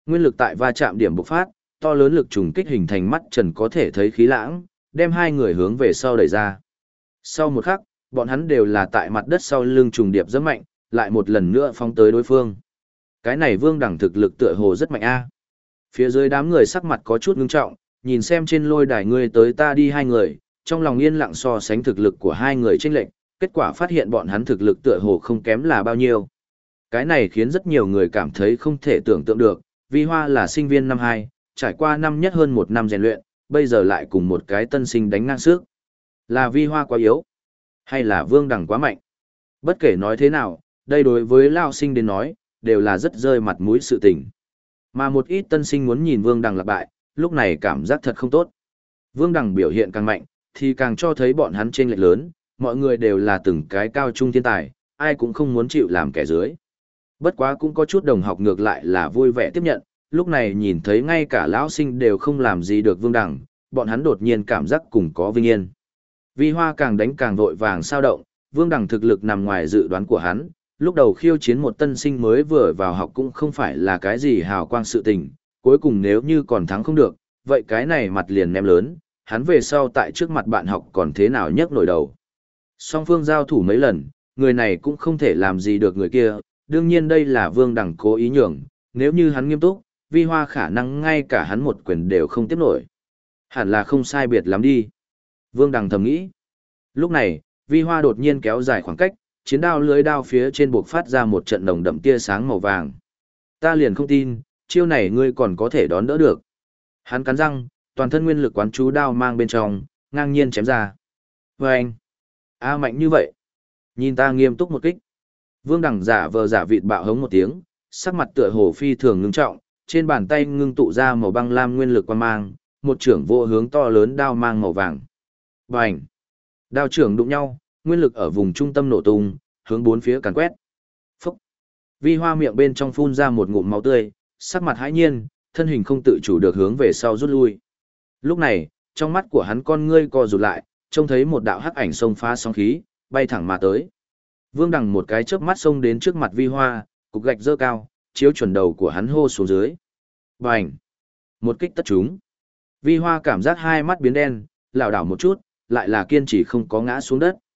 Nguyên lực tại va chạm điểm bộc phát, to lớn lực trùng kích hình thành mắt trần có thể thấy khí lãng, đem hai người hướng về sau đẩy ra. Sau một khắc, bọn hắn đều là tại mặt đất sau lưng trùng điệp rất mạnh, lại một lần nữa phóng tới đối phương. Cái này Vương Đẳng thực lực tựa hồ rất mạnh a. Phía dưới đám người sắc mặt có chút ngưng trọng, nhìn xem trên lôi đài ngươi tới ta đi hai người, trong lòng yên lặng so sánh thực lực của hai người chênh lệch, kết quả phát hiện bọn hắn thực lực tựa hồ không kém là bao nhiêu. Cái này khiến rất nhiều người cảm thấy không thể tưởng tượng được, Vi Hoa là sinh viên năm 2, trải qua năm nhất hơn một năm rèn luyện, bây giờ lại cùng một cái tân sinh đánh ngang sức. Là Vi Hoa quá yếu, hay là Vương Đẳng quá mạnh? Bất kể nói thế nào, đây đối với Lao sinh đến nói, đều là rất rơi mặt mũi sự tình. Mà một ít tân sinh muốn nhìn Vương Đằng lạc bại, lúc này cảm giác thật không tốt. Vương Đằng biểu hiện càng mạnh, thì càng cho thấy bọn hắn chênh lệch lớn, mọi người đều là từng cái cao trung thiên tài, ai cũng không muốn chịu làm kẻ dưới. Bất quá cũng có chút đồng học ngược lại là vui vẻ tiếp nhận, lúc này nhìn thấy ngay cả lão sinh đều không làm gì được Vương Đằng, bọn hắn đột nhiên cảm giác cùng có vinh yên. Vi Hoa càng đánh càng vội vàng sao động, Vương Đằng thực lực nằm ngoài dự đoán của hắn, lúc đầu khiêu chiến một tân sinh mới vừa vào học cũng không phải là cái gì hào quang sự tình, cuối cùng nếu như còn thắng không được, vậy cái này mặt liền ném lớn, hắn về sau tại trước mặt bạn học còn thế nào nhấc nổi đầu. Song phương giao thủ mấy lần, người này cũng không thể làm gì được người kia, đương nhiên đây là Vương Đằng cố ý nhường, nếu như hắn nghiêm túc, Vi Hoa khả năng ngay cả hắn một quyền đều không tiếp nổi. Hẳn là không sai biệt lắm đi. Vương Đằng thầm nghĩ. Lúc này, Vi Hoa đột nhiên kéo dài khoảng cách, chiến đao lưới đao phía trên buộc phát ra một trận nồng đậm tia sáng màu vàng. Ta liền không tin, chiêu này ngươi còn có thể đón đỡ được. Hắn cắn răng, toàn thân nguyên lực quán chú đao mang bên trong, ngang nhiên chém ra. Và anh, mạnh như vậy. Nhìn ta nghiêm túc một kích. Vương Đằng giả vờ giả vịt bạo hống một tiếng, sắc mặt tựa hồ phi thường ngưng trọng, trên bàn tay ngưng tụ ra màu băng lam nguyên lực quang mang, một trưởng vô hướng to lớn đao mang màu vàng. Bành! Đao trưởng đụng nhau, nguyên lực ở vùng trung tâm nổ tung, hướng bốn phía càn quét. Phúc! Vi Hoa miệng bên trong phun ra một ngụm máu tươi, sắc mặt hãi nhiên, thân hình không tự chủ được hướng về sau rút lui. Lúc này, trong mắt của hắn con ngươi co rụt lại, trông thấy một đạo hắc ảnh xông phá sóng khí, bay thẳng mà tới. Vương Đằng một cái chớp mắt xông đến trước mặt Vi Hoa, cục gạch dơ cao, chiếu chuẩn đầu của hắn hô xuống dưới. Bành! Một kích tất trúng. Vi Hoa cảm giác hai mắt biến đen, lảo đảo một chút, lại là kiên trì không có ngã xuống đất.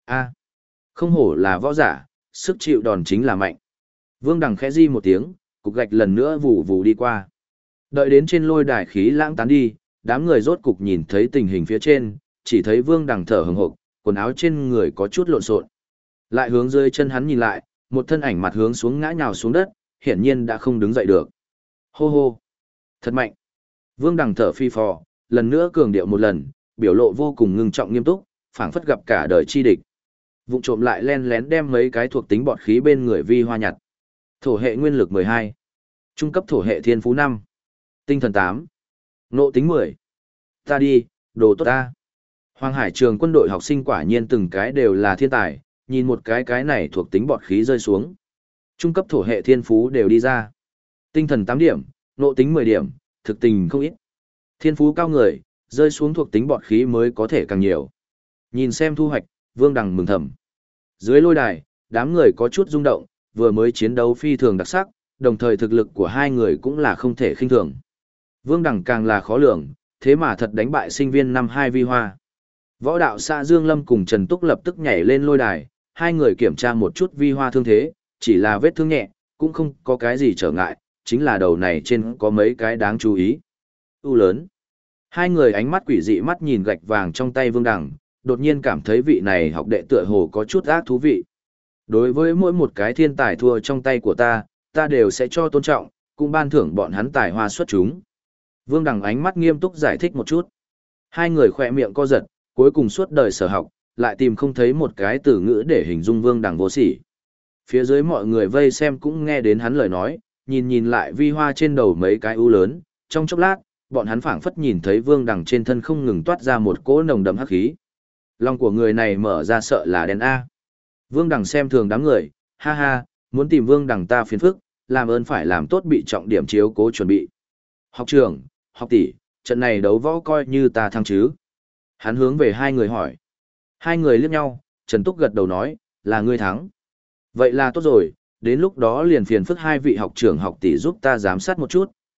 Không hổ là võ giả, sức chịu đòn chính là mạnh. Vương Đằng khẽ di một tiếng, cục gạch lần nữa vù vù đi qua. Đợi đến trên lôi đài khí lãng tán đi, đám người rốt cục nhìn thấy tình hình phía trên, chỉ thấy Vương Đằng thở hừng hực, quần áo trên người có chút lộn xộn. Lại hướng dưới chân hắn nhìn lại, một thân ảnh mặt hướng xuống ngã nhào xuống đất, hiển nhiên đã không đứng dậy được. Hô hô! Thật mạnh! Vương Đằng thở phi phò, lần nữa cường điệu một lần, biểu lộ vô cùng ngưng trọng nghiêm túc, phảng phất gặp cả đời chi địch. Vụng trộm lại len lén đem mấy cái thuộc tính bọt khí bên người Vi Hoa nhặt. Thổ hệ nguyên lực 12, trung cấp thổ hệ thiên phú 5, tinh thần 8, nộ tính 10. Ta đi, đồ tốt ta. Hoàng Hải Trường quân đội học sinh quả nhiên từng cái đều là thiên tài, nhìn một cái này thuộc tính bọt khí rơi xuống. Trung cấp thổ hệ thiên phú đều đi ra. Tinh thần 8 điểm, nộ tính 10 điểm, thực tình không ít. Thiên phú cao người, rơi xuống thuộc tính bọt khí mới có thể càng nhiều. Nhìn xem thu hoạch, Vương Đằng mừng thầm. Dưới lôi đài, đám người có chút rung động, vừa mới chiến đấu phi thường đặc sắc, đồng thời thực lực của hai người cũng là không thể khinh thường. Vương Đằng càng là khó lường, thế mà thật đánh bại sinh viên năm 2 Vi Hoa. Võ đạo xã Dương Lâm cùng Trần Túc lập tức nhảy lên lôi đài, hai người kiểm tra một chút Vi Hoa thương thế, chỉ là vết thương nhẹ, cũng không có cái gì trở ngại, chính là đầu này trên có mấy cái đáng chú ý. U lớn. Hai người ánh mắt quỷ dị mắt nhìn gạch vàng trong tay Vương Đằng, đột nhiên cảm thấy vị này học đệ tựa hồ có chút ác thú vị. Đối với mỗi một cái thiên tài thua trong tay của ta đều sẽ cho tôn trọng, cũng ban thưởng bọn hắn tài hoa xuất chúng. Vương Đằng ánh mắt nghiêm túc giải thích một chút. Hai người khỏe miệng co giật, cuối cùng suốt đời sở học, lại tìm không thấy một cái từ ngữ để hình dung Vương Đằng vô sỉ. Phía dưới mọi người vây xem cũng nghe đến hắn lời nói, nhìn lại Vi Hoa trên đầu mấy cái u lớn, trong chốc lát, bọn hắn phảng phất nhìn thấy Vương Đằng trên thân không ngừng toát ra một cỗ nồng đậm hắc khí. Lòng của người này mở ra sợ là đen A. Vương Đằng xem thường đám người, ha ha, muốn tìm Vương Đằng ta phiền phức, làm ơn phải làm tốt bị trọng điểm chiếu cố chuẩn bị. Học trưởng, học tỷ, trận này đấu võ coi như ta thắng chứ. Hắn hướng về hai người hỏi. Hai người liếc nhau, Trần Túc gật đầu nói, là ngươi thắng. Vậy là tốt rồi, đến lúc đó liền phiền phức hai vị học trưởng học tỷ giúp ta giám sát một chút,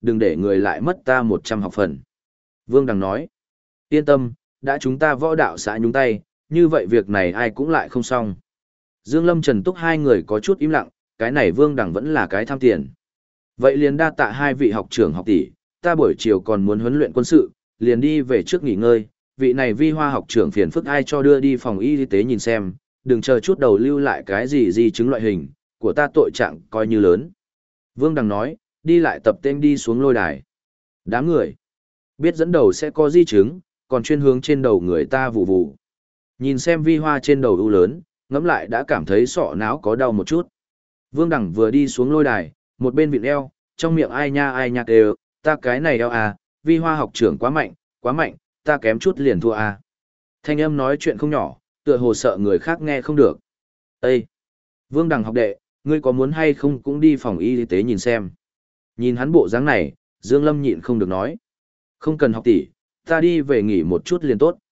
đừng để người lại mất ta 100 học phần. Vương Đằng nói, yên tâm, đã chúng ta võ đạo xã nhúng tay, như vậy việc này ai cũng lại không xong. Dương Lâm Trần Túc hai người có chút im lặng, cái này Vương Đằng vẫn là cái tham tiền. Vậy liền đa tạ hai vị học trưởng học tỷ, ta buổi chiều còn muốn huấn luyện quân sự, liền đi về trước nghỉ ngơi, vị này Vi Hoa học trưởng phiền phức ai cho đưa đi phòng y tế nhìn xem, đừng chờ chút đầu lưu lại cái gì di chứng loại hình, của ta tội trạng coi như lớn. Vương Đằng nói, đi lại tập tên đi xuống lôi đài. Đám người, biết dẫn đầu sẽ có di chứng, còn chuyên hướng trên đầu người ta vụ vụ. Nhìn xem Vi Hoa trên đầu ưu lớn, ngẫm lại đã cảm thấy sọ não có đau một chút. Vương Đằng vừa đi xuống lôi đài, một bên vịn eo, trong miệng ai nha đều, ta cái này eo à, Vi Hoa học trưởng quá mạnh, ta kém chút liền thua à. Thanh âm nói chuyện không nhỏ, tựa hồ sợ người khác nghe không được. Ê! Vương Đằng học đệ, ngươi có muốn hay không cũng đi phòng y tế nhìn xem. Nhìn hắn bộ dáng này, Dương Lâm nhịn không được nói. Không cần học tỷ, ta đi về nghỉ một chút liền tốt,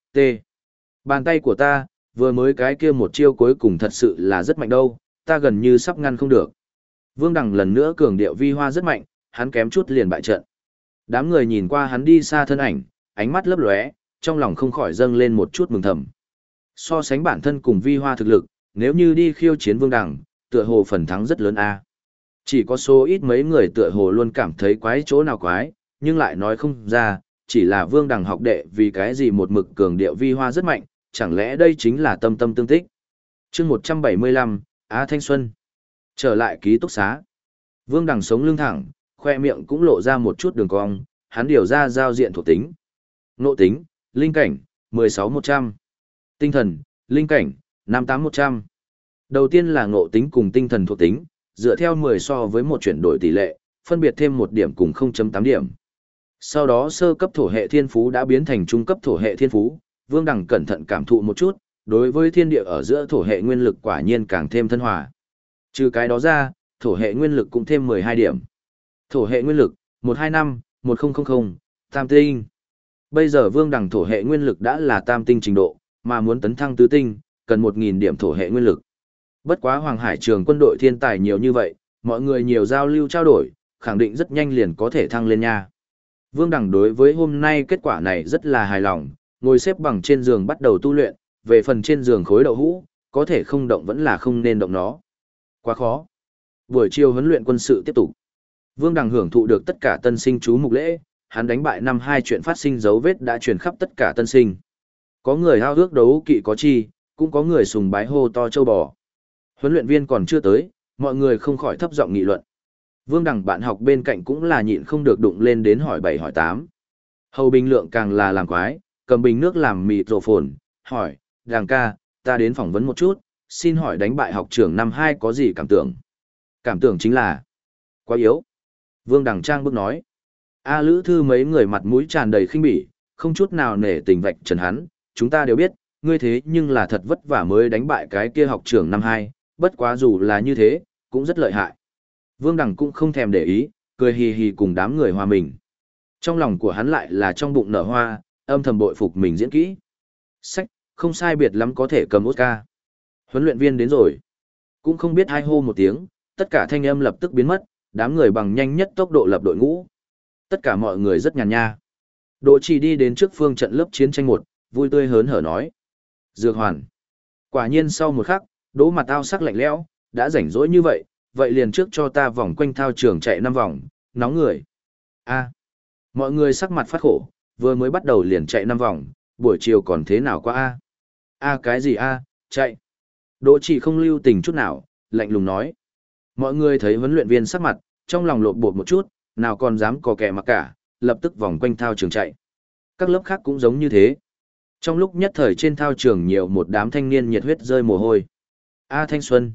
Bàn tay của ta, vừa mới cái kia một chiêu cuối cùng thật sự là rất mạnh đâu, ta gần như sắp ngăn không được. Vương Đằng lần nữa cường điệu Vi Hoa rất mạnh, hắn kém chút liền bại trận. Đám người nhìn qua hắn đi xa thân ảnh, ánh mắt lấp lóe, trong lòng không khỏi dâng lên một chút mừng thầm. So sánh bản thân cùng Vi Hoa thực lực, nếu như đi khiêu chiến Vương Đằng, tựa hồ phần thắng rất lớn a. Chỉ có số ít mấy người tựa hồ luôn cảm thấy quái chỗ nào quái, nhưng lại nói không ra, chỉ là Vương Đằng học đệ vì cái gì một mực cường điệu Vi Hoa rất mạnh, chẳng lẽ đây chính là tâm tâm tương tích. Chương 175, Á Thanh Xuân. Trở lại ký túc xá. Vương Đằng sống lưng thẳng, khoe miệng cũng lộ ra một chút đường cong, hắn điều ra giao diện thuộc tính. Nộ tính, linh cảnh, 16-100. Tinh thần, linh cảnh, 58-100. Đầu tiên là ngộ tính cùng tinh thần thuộc tính, dựa theo 10 so với một chuyển đổi tỷ lệ, phân biệt thêm 1 điểm cùng 0.8 điểm. Sau đó sơ cấp thổ hệ thiên phú đã biến thành trung cấp thổ hệ thiên phú, Vương Đằng cẩn thận cảm thụ một chút, đối với thiên địa ở giữa thổ hệ nguyên lực quả nhiên càng thêm thân hòa. Trừ cái đó ra, thổ hệ nguyên lực cũng thêm 12 điểm. Thổ hệ nguyên lực, 125, 1000, tam tinh. Bây giờ Vương Đằng thổ hệ nguyên lực đã là tam tinh trình độ, mà muốn tấn thăng tứ tinh, cần 1000 điểm thổ hệ nguyên lực. Bất quá Hoàng Hải trường quân đội thiên tài nhiều như vậy, mọi người nhiều giao lưu trao đổi, khẳng định rất nhanh liền có thể thăng lên nha. Vương Đằng đối với hôm nay kết quả này rất là hài lòng, ngồi xếp bằng trên giường bắt đầu tu luyện, về phần trên giường khối đậu hũ, có thể không động vẫn là không nên động nó. Quá khó. Buổi chiều huấn luyện quân sự tiếp tục. Vương Đằng hưởng thụ được tất cả tân sinh chú mục lễ, hắn đánh bại 2 chuyện phát sinh dấu vết đã truyền khắp tất cả tân sinh. Có người hao ước đấu kỵ có chi, cũng có người sùng bái hô to châu bò. Huấn luyện viên còn chưa tới, mọi người không khỏi thấp giọng nghị luận. Vương Đằng bạn học bên cạnh cũng là nhịn không được đụng lên đến hỏi 7 hỏi 8. Hầu Bình Lượng càng là làm quái, cầm bình nước làm mịt rổ phồn, hỏi, Đằng ca, ta đến phỏng vấn một chút, xin hỏi đánh bại học trưởng năm 2 có gì cảm tưởng? Cảm tưởng chính là quá yếu. Vương Đằng trang bước nói. A Lữ Thư mấy người mặt mũi tràn đầy khinh bỉ, không chút nào nể tình vạch trần hắn, chúng ta đều biết, ngươi thế nhưng là thật vất vả mới đánh bại cái kia học trưởng năm 2, bất quá dù là như thế, cũng rất lợi hại. Vương Đằng cũng không thèm để ý, cười hì hì cùng đám người hòa mình. Trong lòng của hắn lại là trong bụng nở hoa, âm thầm bội phục mình diễn kỹ. Sách, không sai biệt lắm có thể cầm Oscar. Huấn luyện viên đến rồi. Cũng không biết ai hô một tiếng, tất cả thanh âm lập tức biến mất, đám người bằng nhanh nhất tốc độ lập đội ngũ. Tất cả mọi người rất nhàn nha. Đỗ Chỉ đi đến trước phương trận lớp chiến tranh 1, vui tươi hớn hở nói. Dược hoàn. Quả nhiên sau một khắc, Đỗ mặt ao sắc lạnh lẽo, đã rảnh rỗi như vậy, vậy liền trước cho ta vòng quanh thao trường chạy 5 vòng, nóng người. A. Mọi người sắc mặt phát khổ, vừa mới bắt đầu liền chạy 5 vòng, buổi chiều còn thế nào qua A. A cái gì A, chạy. Đỗ Chỉ không lưu tình chút nào, lạnh lùng nói. Mọi người thấy huấn luyện viên sắc mặt, trong lòng lộn bột một chút, nào còn dám có kẻ mặc cả, lập tức vòng quanh thao trường chạy. Các lớp khác cũng giống như thế. Trong lúc nhất thời trên thao trường nhiều một đám thanh niên nhiệt huyết rơi mồ hôi. A thanh xuân.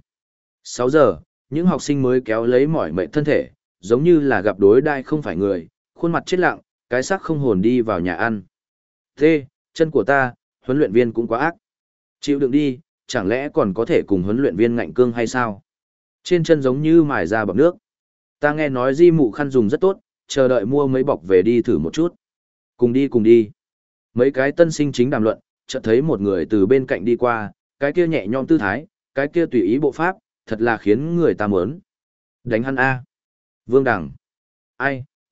6 giờ, những học sinh mới kéo lấy mỏi mệt thân thể, giống như là gặp đối đai không phải người, khuôn mặt chết lặng, cái xác không hồn đi vào nhà ăn. Thế, chân của ta, huấn luyện viên cũng quá ác. Chịu đựng đi, chẳng lẽ còn có thể cùng huấn luyện viên ngạnh cương hay sao? Trên chân giống như mài ra bọc nước. Ta nghe nói di mụ khăn dùng rất tốt, chờ đợi mua mấy bọc về đi thử một chút. Cùng đi cùng đi. Mấy cái tân sinh chính đàm luận, chợt thấy một người từ bên cạnh đi qua, cái kia nhẹ nhõm tư thái, cái kia tùy ý bộ pháp, thật là khiến người ta muốn. Đánh hắn A. Vương Đằng. Ai,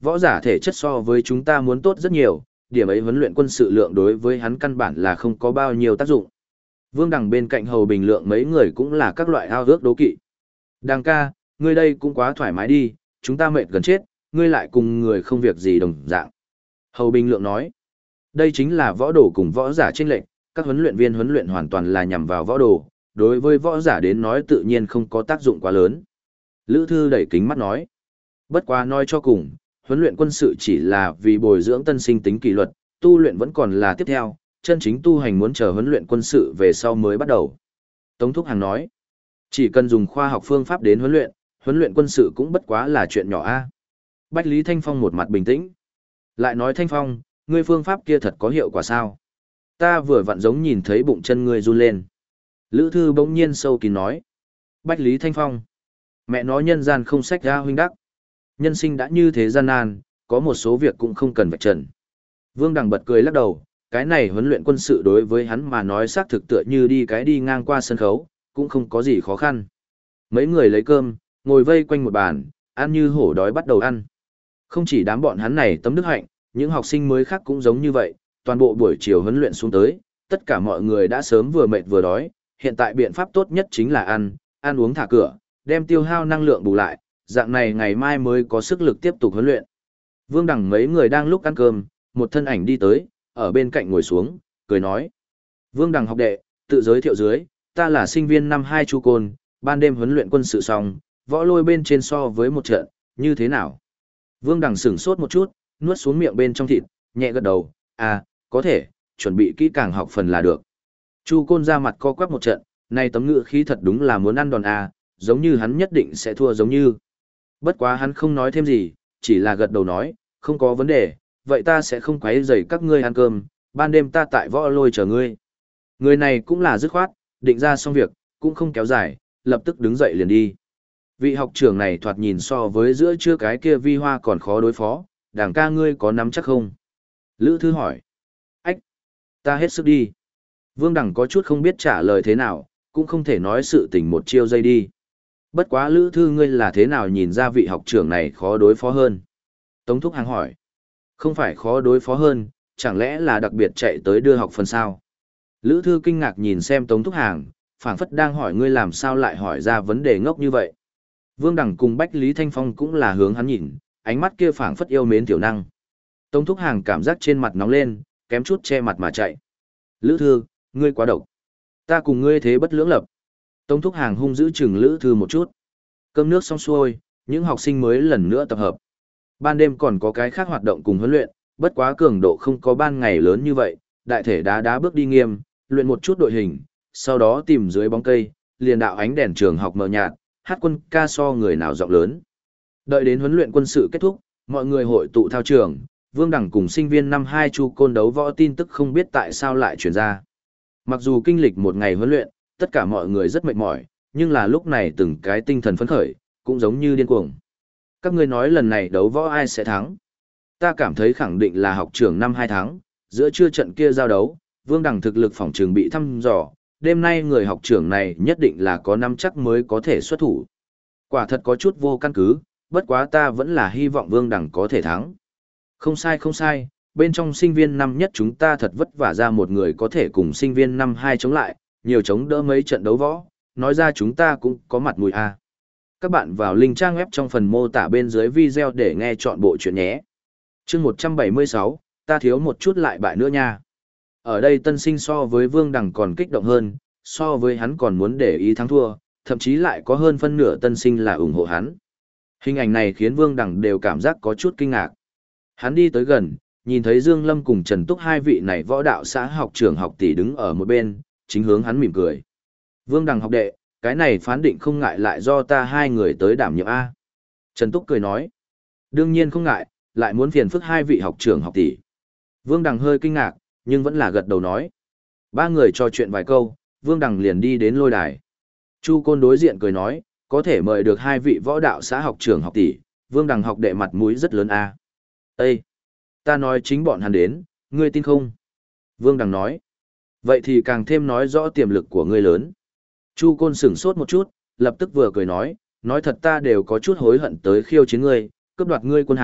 Võ giả thể chất so với chúng ta muốn tốt rất nhiều, điểm ấy huấn luyện quân sự lượng đối với hắn căn bản là không có bao nhiêu tác dụng. Vương Đằng bên cạnh Hầu Bình Lượng mấy người cũng là các loại ao ước đố kỵ. Đằng ca, ngươi đây cũng quá thoải mái đi, chúng ta mệt gần chết, ngươi lại cùng người không việc gì đồng dạng. Hầu Bình Lượng nói, đây chính là võ đồ cùng võ giả chênh lệch, các huấn luyện viên huấn luyện hoàn toàn là nhằm vào võ đồ, đối với võ giả đến nói tự nhiên không có tác dụng quá lớn. Lữ Thư đẩy kính mắt nói, bất quá nói cho cùng, huấn luyện quân sự chỉ là vì bồi dưỡng tân sinh tính kỷ luật, tu luyện vẫn còn là tiếp theo, chân chính tu hành muốn chờ huấn luyện quân sự về sau mới bắt đầu. Tống Thúc Hàng nói, chỉ cần dùng khoa học phương pháp đến huấn luyện quân sự cũng bất quá là chuyện nhỏ a. Bách Lý Thanh Phong một mặt bình tĩnh. Lại nói Thanh Phong, ngươi phương pháp kia thật có hiệu quả sao? Ta vừa vặn giống nhìn thấy bụng chân ngươi run lên. Lữ Thư bỗng nhiên sâu kín nói. Bách Lý Thanh Phong, mẹ nói nhân gian không sách ra huynh đắc. Nhân sinh đã như thế gian nan, có một số việc cũng không cần vạch trần. Vương Đằng bật cười lắc đầu, cái này huấn luyện quân sự đối với hắn mà nói xác thực tựa như đi ngang qua sân khấu, cũng không có gì khó khăn. Mấy người lấy cơm, ngồi vây quanh một bàn, ăn như hổ đói bắt đầu ăn. Không chỉ đám bọn hắn này tấm đức hạnh, những học sinh mới khác cũng giống như vậy, toàn bộ buổi chiều huấn luyện xuống tới, tất cả mọi người đã sớm vừa mệt vừa đói, hiện tại biện pháp tốt nhất chính là ăn uống thả cửa, đem tiêu hao năng lượng bù lại, dạng này ngày mai mới có sức lực tiếp tục huấn luyện. Vương Đằng mấy người đang lúc ăn cơm, một thân ảnh đi tới, ở bên cạnh ngồi xuống, cười nói. Vương Đằng học đệ, tự giới thiệu dưới, ta là sinh viên năm 2 Chu Côn, ban đêm huấn luyện quân sự xong, võ lôi bên trên so với một trận, như thế nào? Vương Đằng sửng sốt một chút, nuốt xuống miệng bên trong thịt, nhẹ gật đầu, có thể, chuẩn bị kỹ càng học phần là được. Chu Côn ra mặt co quắp một trận, này tấm ngữ khí thật đúng là muốn ăn đòn giống như hắn nhất định sẽ thua giống như. Bất quá hắn không nói thêm gì, chỉ là gật đầu nói, không có vấn đề, vậy ta sẽ không quấy rầy các ngươi ăn cơm, ban đêm ta tại võ lôi chờ ngươi. Người này cũng là dứt khoát, định ra xong việc, cũng không kéo dài, lập tức đứng dậy liền đi. Vị học trưởng này thoạt nhìn so với giữa trưa cái kia Vi Hoa còn khó đối phó, Đằng ca ngươi có nắm chắc không? Lữ Thư hỏi. Ách, ta hết sức đi. Vương Đằng có chút không biết trả lời thế nào, cũng không thể nói sự tình một chiêu dây đi. Bất quá Lữ Thư ngươi là thế nào nhìn ra vị học trưởng này khó đối phó hơn? Tống Thúc Hàng hỏi. Không phải khó đối phó hơn, chẳng lẽ là đặc biệt chạy tới đưa học phần sao? Lữ Thư kinh ngạc nhìn xem Tống Thúc Hàng, phảng phất đang hỏi ngươi làm sao lại hỏi ra vấn đề ngốc như vậy. Vương Đằng cùng Bách Lý Thanh Phong cũng là hướng hắn nhìn, ánh mắt kia phảng phất yêu mến tiểu năng. Tống Thúc Hàng cảm giác trên mặt nóng lên, kém chút che mặt mà chạy. Lữ Thư, ngươi quá độc. Ta cùng ngươi thế bất lưỡng lập. Tống Thúc Hàng hung dữ chừng Lữ Thư một chút. Cơm nước xong xuôi, những học sinh mới lần nữa tập hợp. Ban đêm còn có cái khác hoạt động cùng huấn luyện, bất quá cường độ không có ban ngày lớn như vậy, đại thể đá bước đi nghiêm, luyện một chút đội hình, sau đó tìm dưới bóng cây, liền đạo ánh đèn trường học mờ nhạt, hát quân ca so người nào giọng lớn. Đợi đến huấn luyện quân sự kết thúc, mọi người hội tụ thao trường, Vương Đằng cùng sinh viên năm 2 Chu Côn đấu võ tin tức không biết tại sao lại truyền ra. Mặc dù kinh lịch một ngày huấn luyện, tất cả mọi người rất mệt mỏi, nhưng là lúc này từng cái tinh thần phấn khởi, cũng giống như điên cuồng. Các ngươi nói lần này đấu võ ai sẽ thắng? Ta cảm thấy khẳng định là học trưởng năm 2 thắng, giữa trưa trận kia giao đấu, Vương Đằng thực lực phòng trường bị thăm dò, đêm nay người học trưởng này nhất định là có nắm chắc mới có thể xuất thủ. Quả thật có chút vô căn cứ, bất quá ta vẫn là hy vọng Vương Đằng có thể thắng. Không sai không sai, bên trong sinh viên năm nhất chúng ta thật vất vả ra một người có thể cùng sinh viên năm 2 chống lại, nhiều chống đỡ mấy trận đấu võ, nói ra chúng ta cũng có mặt mũi a. Các bạn vào link trang web trong phần mô tả bên dưới video để nghe chọn bộ chuyện nhé. Chương 176, ta thiếu một chút lại bại nữa nha. Ở đây tân sinh so với Vương Đằng còn kích động hơn, so với hắn còn muốn để ý thắng thua, thậm chí lại có hơn phân nửa tân sinh là ủng hộ hắn. Hình ảnh này khiến Vương Đằng đều cảm giác có chút kinh ngạc. Hắn đi tới gần, nhìn thấy Dương Lâm cùng Trần Túc hai vị này võ đạo xã học trưởng học tỷ đứng ở một bên, chính hướng hắn mỉm cười. Vương Đằng học đệ, cái này phán định không ngại lại do ta hai người tới đảm nhiệm A. Trần Túc cười nói. Đương nhiên không ngại, lại muốn phiền phức hai vị học trưởng học tỷ. Vương Đằng hơi kinh ngạc, nhưng vẫn là gật đầu nói. Ba người trò chuyện vài câu, Vương Đằng liền đi đến lôi đài. Chu Côn đối diện cười nói, có thể mời được hai vị võ đạo xã học trưởng học tỷ, Vương Đằng học đệ mặt mũi rất lớn a. Ê! Ta nói chính bọn hắn đến, ngươi tin không? Vương Đằng nói. Vậy thì càng thêm nói rõ tiềm lực của ngươi lớn. Chu Côn sửng sốt một chút, lập tức vừa cười nói thật ta đều có chút hối hận tới khiêu chiến ngươi, cướp đoạt ngươi quân hàm,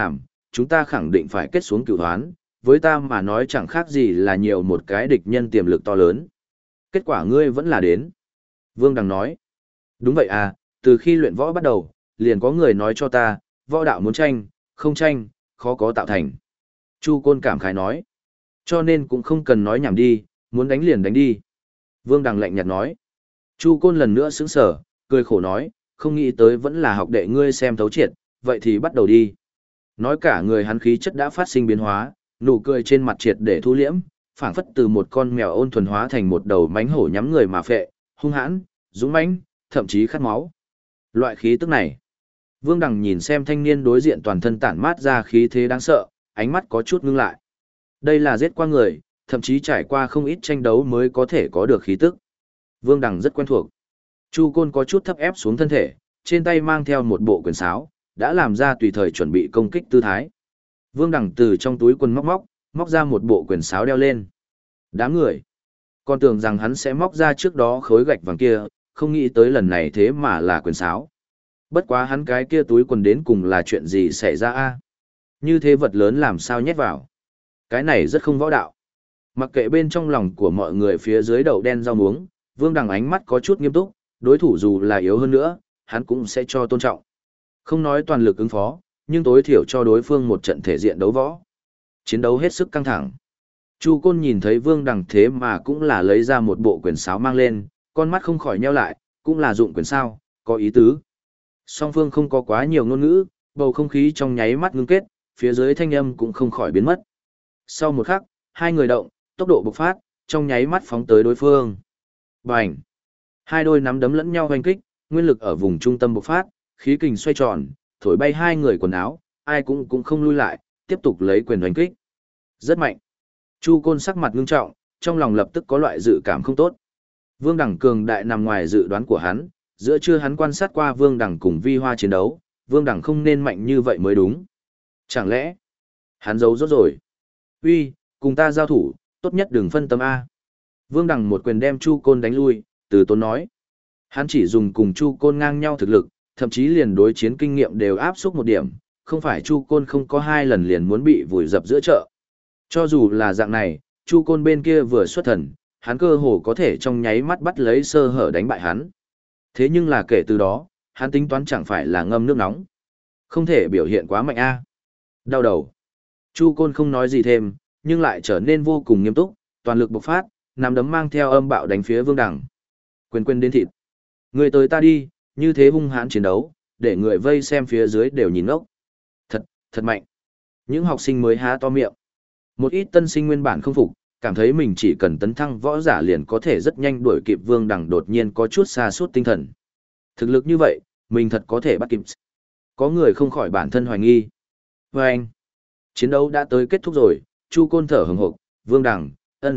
chúng ta khẳng định phải kết xuống cửu hoán, với ta mà nói chẳng khác gì là nhiều một cái địch nhân tiềm lực to lớn. Kết quả ngươi vẫn là đến. Vương Đằng nói. Đúng vậy à, từ khi luyện võ bắt đầu, liền có người nói cho ta, võ đạo muốn tranh, không tranh, khó có tạo thành. Chu Côn cảm khái nói. Cho nên cũng không cần nói nhảm đi, muốn đánh liền đánh đi. Vương Đằng lạnh nhạt nói. Chu Côn lần nữa sững sờ, cười khổ nói, không nghĩ tới vẫn là học đệ ngươi xem thấu triệt, vậy thì bắt đầu đi. Nói cả người hắn khí chất đã phát sinh biến hóa, nụ cười trên mặt triệt để thu liễm, phảng phất từ một con mèo ôn thuần hóa thành một đầu mánh hổ nhắm người mà phệ, hung hãn, dũng mãnh, thậm chí khát máu. Loại khí tức này. Vương Đằng nhìn xem thanh niên đối diện toàn thân tản mát ra khí thế đáng sợ, ánh mắt có chút ngưng lại. Đây là giết qua người, thậm chí trải qua không ít tranh đấu mới có thể có được khí tức. Vương Đằng rất quen thuộc. Chu Côn có chút thấp ép xuống thân thể, trên tay mang theo một bộ quyền sáo, đã làm ra tùy thời chuẩn bị công kích tư thái. Vương Đằng từ trong túi quần móc ra một bộ quyền sáo đeo lên. Đám người còn tưởng rằng hắn sẽ móc ra trước đó khối gạch vàng kia, không nghĩ tới lần này thế mà là quyền sáo. Bất quá hắn cái kia túi quần đến cùng là chuyện gì xảy ra a? Như thế vật lớn làm sao nhét vào? Cái này rất không võ đạo. Mặc kệ bên trong lòng của mọi người phía dưới đậu đen rau muống, Vương Đằng ánh mắt có chút nghiêm túc, đối thủ dù là yếu hơn nữa, hắn cũng sẽ cho tôn trọng. Không nói toàn lực ứng phó, nhưng tối thiểu cho đối phương một trận thể diện đấu võ. Chiến đấu hết sức căng thẳng. Chu Côn nhìn thấy Vương Đằng thế mà cũng là lấy ra một bộ quyền sáo mang lên, con mắt không khỏi nheo lại, cũng là dụng quyền sao, có ý tứ. Song phương không có quá nhiều ngôn ngữ, bầu không khí trong nháy mắt ngưng kết, phía dưới thanh âm cũng không khỏi biến mất. Sau một khắc, hai người động, tốc độ bộc phát, trong nháy mắt phóng tới đối phương. Bành! Hai đôi nắm đấm lẫn nhau hoành kích, nguyên lực ở vùng trung tâm bộc phát, khí kình xoay tròn, thổi bay hai người quần áo, ai cũng không lui lại, tiếp tục lấy quyền hoành kích. Rất mạnh. Chu Côn sắc mặt ngưng trọng, trong lòng lập tức có loại dự cảm không tốt. Vương Đằng cường đại nằm ngoài dự đoán của hắn, giữa trưa hắn quan sát qua Vương Đằng cùng Vi Hoa chiến đấu, Vương Đằng không nên mạnh như vậy mới đúng. Chẳng lẽ hắn giấu rốt rồi? Uy, cùng ta giao thủ, tốt nhất đừng phân tâm A. Vương Đằng một quyền đem Chu Côn đánh lui, từ tốn nói. Hắn chỉ dùng cùng Chu Côn ngang nhau thực lực, thậm chí liền đối chiến kinh nghiệm đều áp xúc một điểm, không phải Chu Côn không có hai lần liền muốn bị vùi dập giữa chợ. Cho dù là dạng này, Chu Côn bên kia vừa xuất thần, hắn cơ hồ có thể trong nháy mắt bắt lấy sơ hở đánh bại hắn. Thế nhưng là kể từ đó, hắn tính toán chẳng phải là ngâm nước nóng. Không thể biểu hiện quá mạnh a. Đau đầu. Chu Côn không nói gì thêm, nhưng lại trở nên vô cùng nghiêm túc, toàn lực bộc phát, nắm đấm mang theo âm bạo đánh phía Vương Đằng. Quyền đến thịt. Người tới ta đi, như thế hung hãn chiến đấu, để người vây xem phía dưới đều nhìn ngốc. Thật mạnh. Những học sinh mới há to miệng. Một ít tân sinh nguyên bản không phục, cảm thấy mình chỉ cần tấn thăng võ giả liền có thể rất nhanh đuổi kịp Vương Đằng, đột nhiên có chút sa sút tinh thần. Thực lực như vậy, mình thật có thể bắt kịp. Có người không khỏi bản thân hoài nghi. Và anh, chiến đấu đã tới kết thúc rồi, Chu Côn thở hừng hực, Vương Đằng,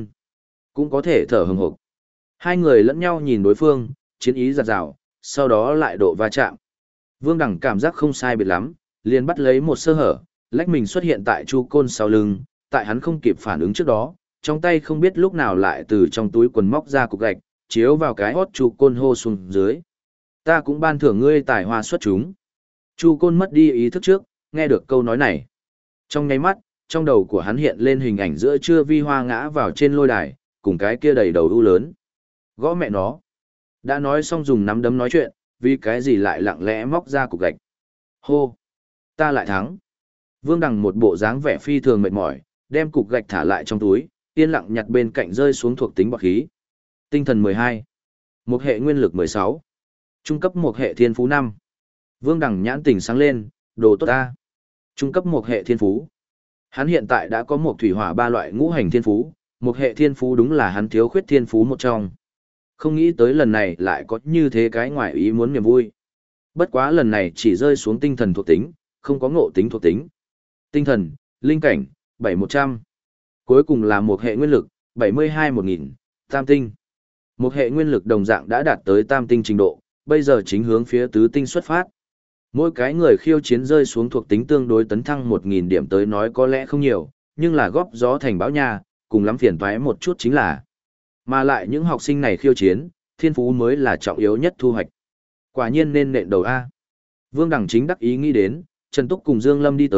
cũng có thể thở hừng hực. Hai người lẫn nhau nhìn đối phương, chiến ý giạt rào, sau đó lại độ va chạm. Vương Đằng cảm giác không sai biệt lắm, liền bắt lấy một sơ hở, lách mình xuất hiện tại Chu Côn sau lưng, tại hắn không kịp phản ứng trước đó, trong tay không biết lúc nào lại từ trong túi quần móc ra cục gạch, chiếu vào cái hót Chu Côn hô xuống dưới. Ta cũng ban thưởng ngươi tài hoa xuất chúng. Chu Côn mất đi ý thức trước, nghe được câu nói này. Trong nháy mắt, trong đầu của hắn hiện lên hình ảnh giữa trưa Vi Hoa ngã vào trên lôi đài, cùng cái kia đầy đầu u lớn. Gõ mẹ nó. Đã nói xong dùng nắm đấm nói chuyện, vì cái gì lại lặng lẽ móc ra cục gạch. Hô. Ta lại thắng. Vương Đằng một bộ dáng vẻ phi thường mệt mỏi, đem cục gạch thả lại trong túi, yên lặng nhặt bên cạnh rơi xuống thuộc tính bọt khí. Tinh thần 12. Một hệ nguyên lực 16. Trung cấp một hệ thiên phú 5. Vương Đằng nhãn tỉnh sáng lên, đồ tốt ta. Trung cấp một hệ thiên phú. Hắn hiện tại đã có một thủy hỏa ba loại ngũ hành thiên phú, một hệ thiên phú đúng là hắn thiếu khuyết thiên phú một trong. Không nghĩ tới lần này lại có như thế cái ngoài ý muốn niềm vui. Bất quá lần này chỉ rơi xuống tinh thần thuộc tính, không có ngộ tính thuộc tính. Tinh thần, linh cảnh, 7100. Cuối cùng là một hệ nguyên lực, 72-1000, tam tinh. Một hệ nguyên lực đồng dạng đã đạt tới tam tinh trình độ, bây giờ chính hướng phía tứ tinh xuất phát. Mỗi cái người khiêu chiến rơi xuống thuộc tính tương đối tấn thăng 1000 điểm tới nói có lẽ không nhiều, nhưng là góp gió thành bão nha, cùng lắm phiền toái một chút chính là. Mà lại những học sinh này khiêu chiến, thiên phú mới là trọng yếu nhất thu hoạch. Quả nhiên nên nện đầu A. Vương Đằng chính đắc ý nghĩ đến, Trần Túc cùng Dương Lâm đi tới,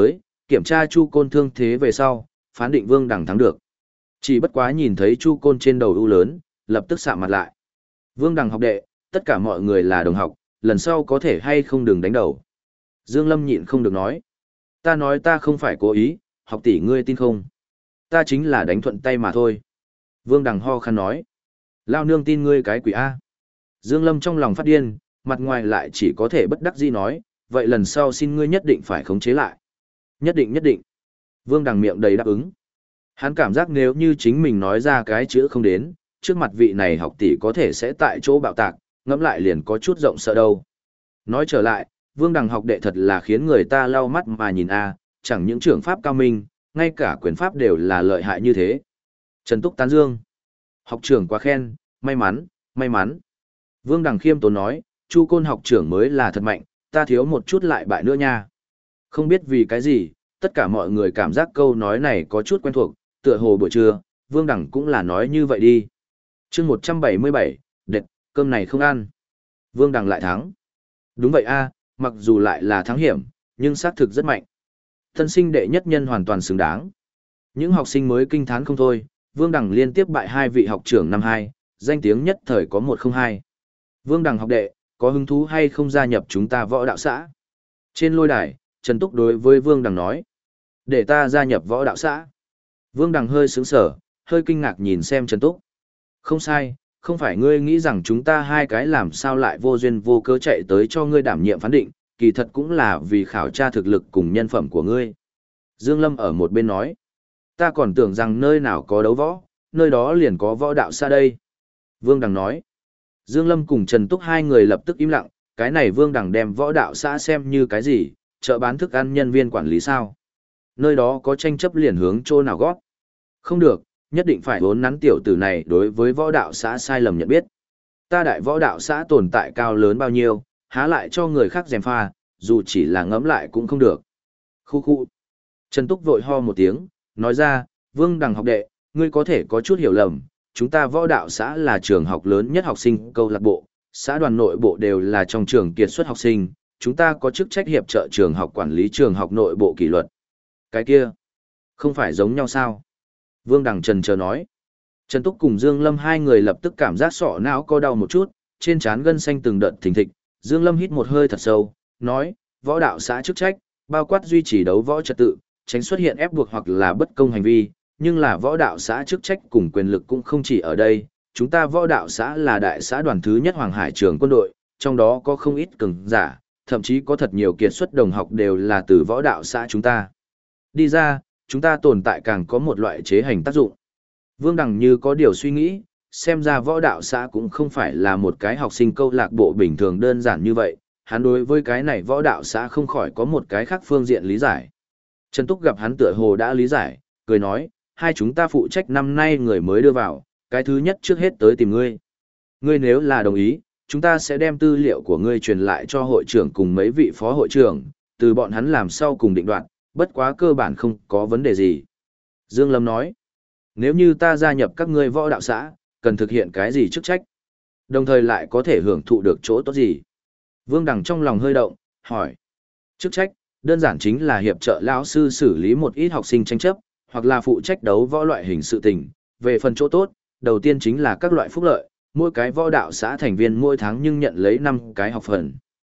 kiểm tra Chu Côn thương thế về sau, phán định Vương Đằng thắng được. Chỉ bất quá nhìn thấy Chu Côn trên đầu ưu lớn, lập tức sạm mặt lại. Vương Đằng học đệ, tất cả mọi người là đồng học, lần sau có thể hay không đừng đánh đầu. Dương Lâm nhịn không được nói. Ta nói ta không phải cố ý, học tỷ ngươi tin không? Ta chính là đánh thuận tay mà thôi. Vương Đằng ho khăn nói. Lao nương tin ngươi cái quỷ A. Dương Lâm trong lòng phát điên, mặt ngoài lại chỉ có thể bất đắc dĩ nói, vậy lần sau xin ngươi nhất định phải khống chế lại. Nhất định nhất định. Vương Đằng miệng đầy đáp ứng. Hắn cảm giác nếu như chính mình nói ra cái chữ không đến, trước mặt vị này học tỷ có thể sẽ tại chỗ bạo tạc, ngẫm lại liền có chút rộng sợ đâu. Nói trở lại, Vương Đằng học đệ thật là khiến người ta lau mắt mà nhìn a, chẳng những trưởng pháp cao minh, ngay cả quyền pháp đều là lợi hại như thế. Trần Túc tán dương. Học trưởng quá khen, may mắn, may mắn. Vương Đằng khiêm tốn nói, Chu Côn học trưởng mới là thật mạnh, ta thiếu một chút lại bại nữa nha. Không biết vì cái gì, tất cả mọi người cảm giác câu nói này có chút quen thuộc, tựa hồ buổi trưa, Vương Đằng cũng là nói như vậy đi. chương 177, đệt, cơm này không ăn. Vương Đằng lại thắng. Đúng vậy a, mặc dù lại là thắng hiểm, nhưng xác thực rất mạnh. Tân sinh đệ nhất nhân hoàn toàn xứng đáng. Những học sinh mới kinh thán không thôi, Vương Đằng liên tiếp bại 2 vị học trưởng năm 2, danh tiếng nhất thời có 102. Vương Đằng học đệ, có hứng thú hay không gia nhập chúng ta võ đạo xã? Trên lôi đài, Trần Túc đối với Vương Đằng nói. Để ta gia nhập võ đạo xã. Vương Đằng hơi sướng sở, hơi kinh ngạc nhìn xem Trần Túc. Không sai, không phải ngươi nghĩ rằng chúng ta hai cái làm sao lại vô duyên vô cớ chạy tới cho ngươi đảm nhiệm phán định, kỳ thật cũng là vì khảo tra thực lực cùng nhân phẩm của ngươi. Dương Lâm ở một bên nói. Ta còn tưởng rằng nơi nào có đấu võ, nơi đó liền có võ đạo xã đây. Vương Đằng nói. Dương Lâm cùng Trần Túc hai người lập tức im lặng, cái này Vương Đằng đem võ đạo xã xem như cái gì, chợ bán thức ăn nhân viên quản lý sao. Nơi đó có tranh chấp liền hướng chỗ nào gót. Không được, nhất định phải vốn nắn tiểu tử này đối với võ đạo xã sai lầm nhận biết. Ta đại võ đạo xã tồn tại cao lớn bao nhiêu, há lại cho người khác gièm pha, dù chỉ là ngẫm lại cũng không được. Khu khu. Trần Túc vội ho một tiếng, nói ra, Vương Đằng học đệ, ngươi có thể có chút hiểu lầm, chúng ta võ đạo xã là trường học lớn nhất học sinh câu lạc bộ, xã đoàn nội bộ đều là trong trường kiệt xuất học sinh, chúng ta có chức trách hiệp trợ trường học quản lý trường học nội bộ kỷ luật. Cái kia, không phải giống nhau sao? Vương Đằng trần chờ nói. Trần Túc cùng Dương Lâm hai người lập tức cảm giác sọ não có đau một chút, trên trán gân xanh từng đợt thình thịch. Dương Lâm hít một hơi thật sâu, nói, võ đạo xã chức trách, bao quát duy trì đấu võ trật tự, tránh xuất hiện ép buộc hoặc là bất công hành vi, nhưng là võ đạo xã chức trách cùng quyền lực cũng không chỉ ở đây. Chúng ta võ đạo xã là đại xã đoàn thứ nhất Hoàng Hải trường quân đội, trong đó có không ít cường giả, thậm chí có thật nhiều kiệt xuất đồng học đều là từ võ đạo xã chúng ta. Đi ra, chúng ta tồn tại càng có một loại chế hành tác dụng. Vương Đằng như có điều suy nghĩ, xem ra võ đạo xã cũng không phải là một cái học sinh câu lạc bộ bình thường đơn giản như vậy, hắn đối với cái này võ đạo xã không khỏi có một cái khác phương diện lý giải. Trần Túc gặp hắn tựa hồ đã lý giải, cười nói, hai chúng ta phụ trách năm nay người mới đưa vào, cái thứ nhất trước hết tới tìm ngươi. Ngươi nếu là đồng ý, chúng ta sẽ đem tư liệu của ngươi truyền lại cho hội trưởng cùng mấy vị phó hội trưởng, từ bọn hắn làm sau cùng định đoạt, bất quá cơ bản không có vấn đề gì. Dương Lâm nói, nếu như ta gia nhập các ngươi võ đạo xã, cần thực hiện cái gì chức trách? Đồng thời lại có thể hưởng thụ được chỗ tốt gì? Vương Đằng trong lòng hơi động, hỏi. Chức trách, đơn giản chính là hiệp trợ lão sư xử lý một ít học sinh tranh chấp, hoặc là phụ trách đấu võ loại hình sự tình. Về phần chỗ tốt, đầu tiên chính là các loại phúc lợi, mỗi cái võ đạo xã thành viên mỗi tháng nhưng nhận lấy 5 cái học phần.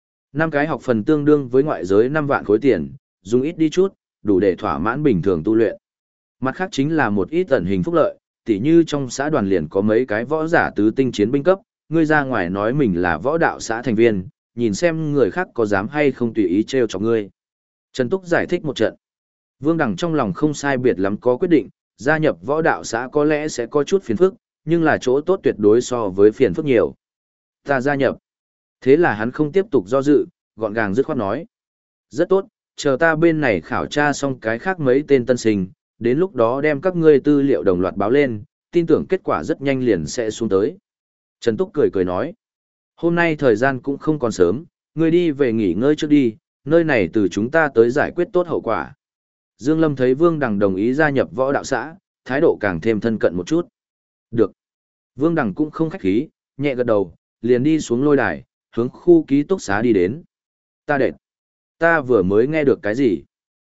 5 cái học phần tương đương với ngoại giới 5 vạn khối tiền, dùng ít đi chút, đủ để thỏa mãn bình thường tu luyện. Mặt khác chính là một ít ẩn hình phúc lợi, tỉ như trong xã đoàn liền có mấy cái võ giả tứ tinh chiến binh cấp, ngươi ra ngoài nói mình là võ đạo xã thành viên, nhìn xem người khác có dám hay không tùy ý trêu chọc ngươi. Trần Túc giải thích một trận. Vương Đằng trong lòng không sai biệt lắm có quyết định, gia nhập võ đạo xã có lẽ sẽ có chút phiền phức, nhưng là chỗ tốt tuyệt đối so với phiền phức nhiều. Ta gia nhập. Thế là hắn không tiếp tục do dự, gọn gàng dứt khoát nói. Rất tốt, chờ ta bên này khảo tra xong cái khác mấy tên tân sinh, đến lúc đó đem các ngươi tư liệu đồng loạt báo lên, tin tưởng kết quả rất nhanh liền sẽ xuống tới. Trần Túc cười cười nói. Hôm nay thời gian cũng không còn sớm, ngươi đi về nghỉ ngơi trước đi, nơi này từ chúng ta tới giải quyết tốt hậu quả. Dương Lâm thấy Vương Đằng đồng ý gia nhập võ đạo xã, thái độ càng thêm thân cận một chút. Được. Vương Đằng cũng không khách khí, nhẹ gật đầu, liền đi xuống lôi đài, hướng khu ký túc xá đi đến. Ta vừa mới nghe được cái gì?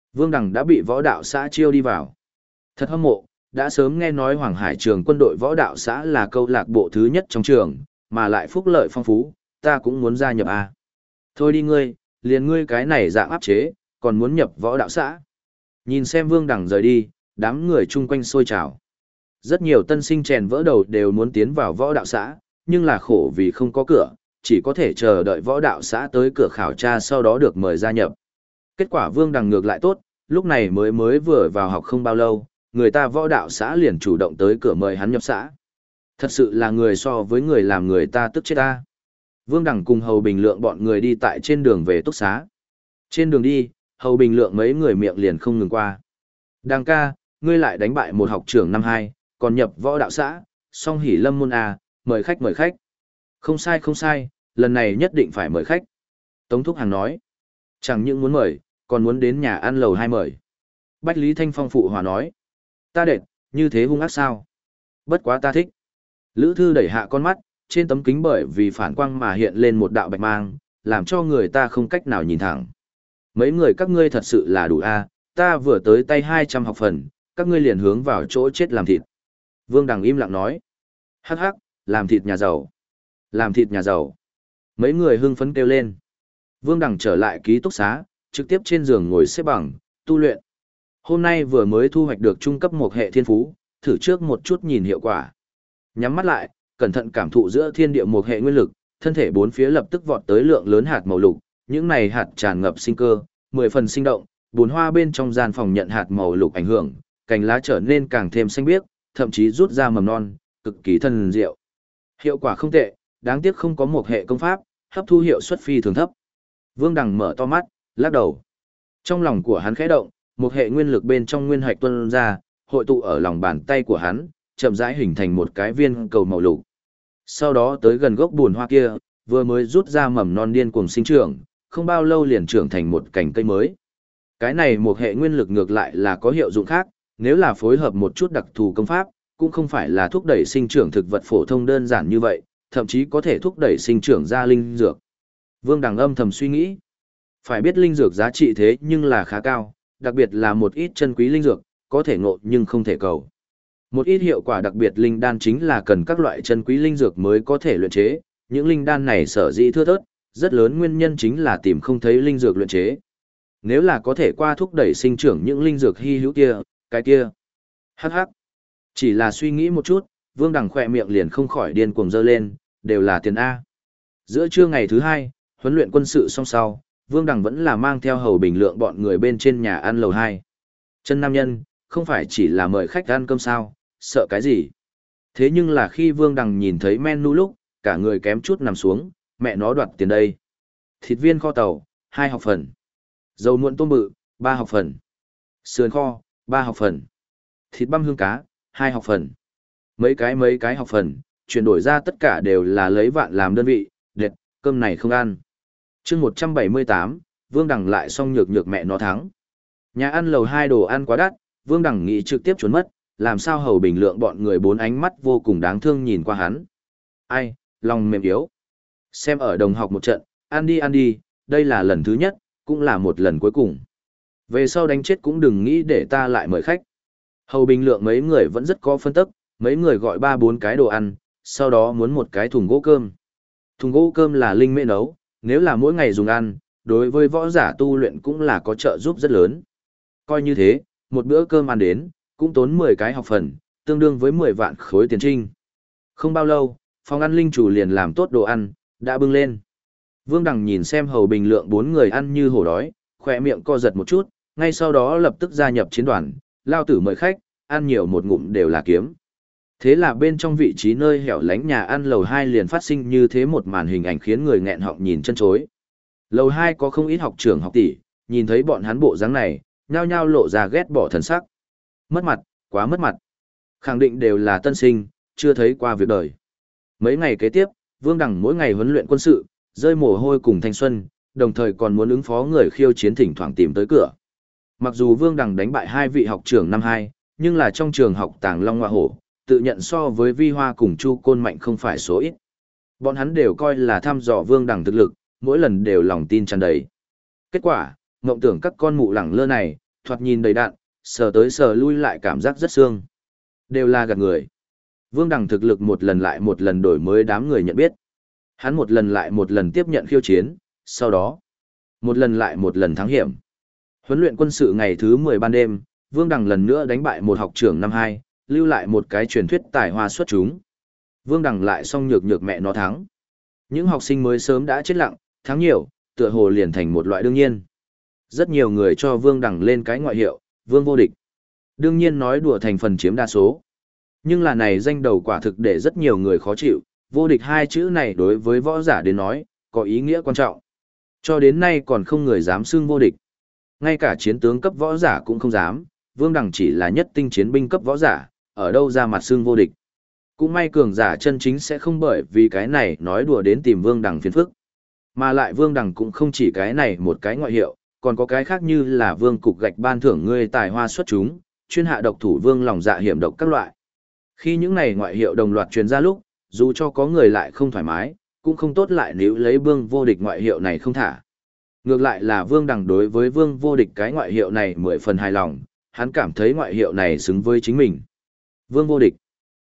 Vương Đằng đã bị võ đạo xã chiêu đi vào. Thật hâm mộ, đã sớm nghe nói Hoàng Hải trường quân đội võ đạo xã là câu lạc bộ thứ nhất trong trường, mà lại phúc lợi phong phú, ta cũng muốn gia nhập a. Thôi đi ngươi, liền ngươi cái này dạng áp chế, còn muốn nhập võ đạo xã. Nhìn xem Vương Đằng rời đi, đám người chung quanh sôi trào. Rất nhiều tân sinh chèn vỡ đầu đều muốn tiến vào võ đạo xã, nhưng là khổ vì không có cửa, chỉ có thể chờ đợi võ đạo xã tới cửa khảo tra sau đó được mời gia nhập. Kết quả Vương Đằng ngược lại tốt, lúc này mới vừa vào học không bao lâu, người ta võ đạo xã liền chủ động tới cửa mời hắn nhập xã. Thật sự là người so với người làm người ta tức chết ta. Vương Đằng cùng Hầu Bình Lượng bọn người đi tại trên đường về túc xá. Trên đường đi, Hầu Bình Lượng mấy người miệng liền không ngừng qua. Đằng ca, ngươi lại đánh bại một học trưởng năm 2, còn nhập võ đạo xã, song hỉ lâm môn à, mời khách mời khách. Không sai không sai, lần này nhất định phải mời khách. Tống Thúc Hàng nói, chẳng những muốn mời, còn muốn đến nhà ăn lầu 2 mời. Bách Lý Thanh Phong phụ hòa nói, ta đệt, như thế hung ác sao? Bất quá ta thích. Lữ Thư đẩy hạ con mắt, trên tấm kính bởi vì phản quang mà hiện lên một đạo bạch mang, làm cho người ta không cách nào nhìn thẳng. Mấy người các ngươi thật sự là đủ a, ta vừa tới tay 200 học phần, các ngươi liền hướng vào chỗ chết làm thịt. Vương Đằng im lặng nói, hắc hắc, làm thịt nhà giàu. Làm thịt nhà giàu. Mấy người hưng phấn kêu lên. Vương Đằng trở lại ký túc xá, trực tiếp trên giường ngồi xếp bằng, tu luyện. Hôm nay vừa mới thu hoạch được trung cấp một hệ thiên phú, thử trước một chút nhìn hiệu quả. Nhắm mắt lại, cẩn thận cảm thụ giữa thiên địa một hệ nguyên lực, thân thể bốn phía lập tức vọt tới lượng lớn hạt màu lục, những này hạt tràn ngập sinh cơ, 10 phần sinh động, bốn hoa bên trong gian phòng nhận hạt màu lục ảnh hưởng, cành lá trở nên càng thêm xanh biếc, thậm chí rút ra mầm non, cực kỳ thần diệu. Hiệu quả không tệ, đáng tiếc không có một hệ công pháp, hấp thu hiệu suất phi thường thấp. Vương Đằng mở to mắt, lắc đầu. Trong lòng của hắn khẽ động, một hệ nguyên lực bên trong nguyên hạch tuôn ra, hội tụ ở lòng bàn tay của hắn, chậm rãi hình thành một cái viên cầu màu lục. Sau đó tới gần gốc buồn hoa kia, vừa mới rút ra mầm non điên cuồng sinh trưởng, không bao lâu liền trưởng thành một cành cây mới. Cái này một hệ nguyên lực ngược lại là có hiệu dụng khác, nếu là phối hợp một chút đặc thù công pháp, cũng không phải là thúc đẩy sinh trưởng thực vật phổ thông đơn giản như vậy, thậm chí có thể thúc đẩy sinh trưởng ra linh dược. Vương Đằng âm thầm suy nghĩ, phải biết linh dược giá trị thế nhưng là khá cao, đặc biệt là một ít chân quý linh dược, có thể ngộ nhưng không thể cầu. Một ít hiệu quả đặc biệt linh đan chính là cần các loại chân quý linh dược mới có thể luyện chế, những linh đan này sở dĩ thưa thớt, rất lớn nguyên nhân chính là tìm không thấy linh dược luyện chế. Nếu là có thể qua thúc đẩy sinh trưởng những linh dược hy hữu kia, cái kia. Hắc hắc. Chỉ là suy nghĩ một chút, Vương Đằng khỏe miệng liền không khỏi điên cuồng dơ lên, đều là tiền A. Giữa trưa ngày thứ 2, huấn luyện quân sự xong sau, Vương Đằng vẫn là mang theo Hầu Bình Lượng bọn người bên trên nhà ăn lầu 2. Chân nam nhân, không phải chỉ là mời khách ăn cơm sao, sợ cái gì. Thế nhưng là khi Vương Đằng nhìn thấy menu lúc, cả người kém chút nằm xuống, mẹ nó đoạt tiền đây. Thịt viên kho tàu, 2 học phần. Dầu muộn tôm bự, 3 học phần. Sườn kho, 3 học phần. Thịt băm hương cá, 2 học phần. Mấy cái học phần, chuyển đổi ra tất cả đều là lấy vạn làm đơn vị, đệt, cơm này không ăn. chương 178, Vương Đằng lại xong nhược nhược mẹ nó thắng. Nhà ăn lầu 2 đồ ăn quá đắt, Vương Đằng nghĩ trực tiếp trốn mất, làm sao Hầu Bình Lượng bọn người bốn ánh mắt vô cùng đáng thương nhìn qua hắn. Ai, lòng mềm yếu. Xem ở đồng học một trận, ăn đi, đây là lần thứ nhất, cũng là một lần cuối cùng. Về sau đánh chết cũng đừng nghĩ để ta lại mời khách. Hầu Bình Lượng mấy người vẫn rất có phân tức, mấy người gọi 3-4 cái đồ ăn, sau đó muốn một cái thùng gỗ cơm. Thùng gỗ cơm là linh mễ nấu, nếu là mỗi ngày dùng ăn, đối với võ giả tu luyện cũng là có trợ giúp rất lớn. Coi như thế, một bữa cơm ăn đến, cũng tốn 10 cái học phần, tương đương với 10 vạn khối tiền trinh. Không bao lâu, phòng ăn linh chủ liền làm tốt đồ ăn, đã bưng lên. Vương Đằng nhìn xem Hầu Bình Lượng 4 người ăn như hổ đói, khỏe miệng co giật một chút, ngay sau đó lập tức gia nhập chiến đoàn, lao tử mời khách, ăn nhiều một ngụm đều là kiếm. Thế là bên trong vị trí nơi hẻo lánh nhà ăn lầu 2 liền phát sinh như thế một màn hình ảnh khiến người nghẹn họng nhìn chân chối. Lầu 2 có không ít học trưởng học tỷ, nhìn thấy bọn hắn bộ dáng này, nhao nhao lộ ra ghét bỏ thần sắc. Mất mặt, quá mất mặt. Khẳng định đều là tân sinh, chưa thấy qua việc đời. Mấy ngày kế tiếp, Vương Đằng mỗi ngày huấn luyện quân sự, rơi mồ hôi cùng thanh xuân, đồng thời còn muốn ứng phó người khiêu chiến thỉnh thoảng tìm tới cửa. Mặc dù Vương Đằng đánh bại 2 vị học trưởng năm 2, nhưng là trong trường học Tàng Long Hoa Hổ, tự nhận so với Vi Hoa cùng Chu Côn mạnh không phải số ít. Bọn hắn đều coi là thăm dò Vương Đằng thực lực, mỗi lần đều lòng tin tràn đầy. Kết quả, mộng tưởng các con mụ lẳng lơ này, thoạt nhìn đầy đặn, sờ tới sờ lui lại cảm giác rất xương. Đều là gạt người. Vương Đằng thực lực một lần lại một lần đổi mới đám người nhận biết. Hắn một lần lại một lần tiếp nhận khiêu chiến, sau đó, một lần lại một lần thắng hiểm. Huấn luyện quân sự ngày thứ 10 ban đêm, Vương Đằng lần nữa đánh bại một học trưởng năm 2, lưu lại một cái truyền thuyết tài hoa xuất chúng. Vương Đằng lại xong nhược nhược mẹ nó thắng. Những học sinh mới sớm đã chết lặng, thắng nhiều, tựa hồ liền thành một loại đương nhiên. Rất nhiều người cho Vương Đằng lên cái ngoại hiệu, Vương vô địch. Đương nhiên nói đùa thành phần chiếm đa số. Nhưng là này danh đầu quả thực để rất nhiều người khó chịu, vô địch hai chữ này đối với võ giả đến nói, có ý nghĩa quan trọng. Cho đến nay còn không người dám xưng vô địch. Ngay cả chiến tướng cấp võ giả cũng không dám, Vương Đằng chỉ là nhất tinh chiến binh cấp võ giả, ở đâu ra mặt xưng vô địch. Cũng may cường giả chân chính sẽ không bởi vì cái này nói đùa đến tìm Vương Đằng phiền phức. Mà lại Vương Đằng cũng không chỉ cái này một cái ngoại hiệu, còn có cái khác như là Vương cục gạch ban thưởng ngươi tài hoa xuất chúng, chuyên hạ độc thủ Vương lòng dạ hiểm độc các loại. Khi những này ngoại hiệu đồng loạt truyền ra lúc, dù cho có người lại không thoải mái, cũng không tốt lại nếu lấy Vương vô địch ngoại hiệu này không thả. Ngược lại là Vương Đằng đối với Vương vô địch cái ngoại hiệu này 10 phần hài lòng, hắn cảm thấy ngoại hiệu này xứng với chính mình. Vương vô địch.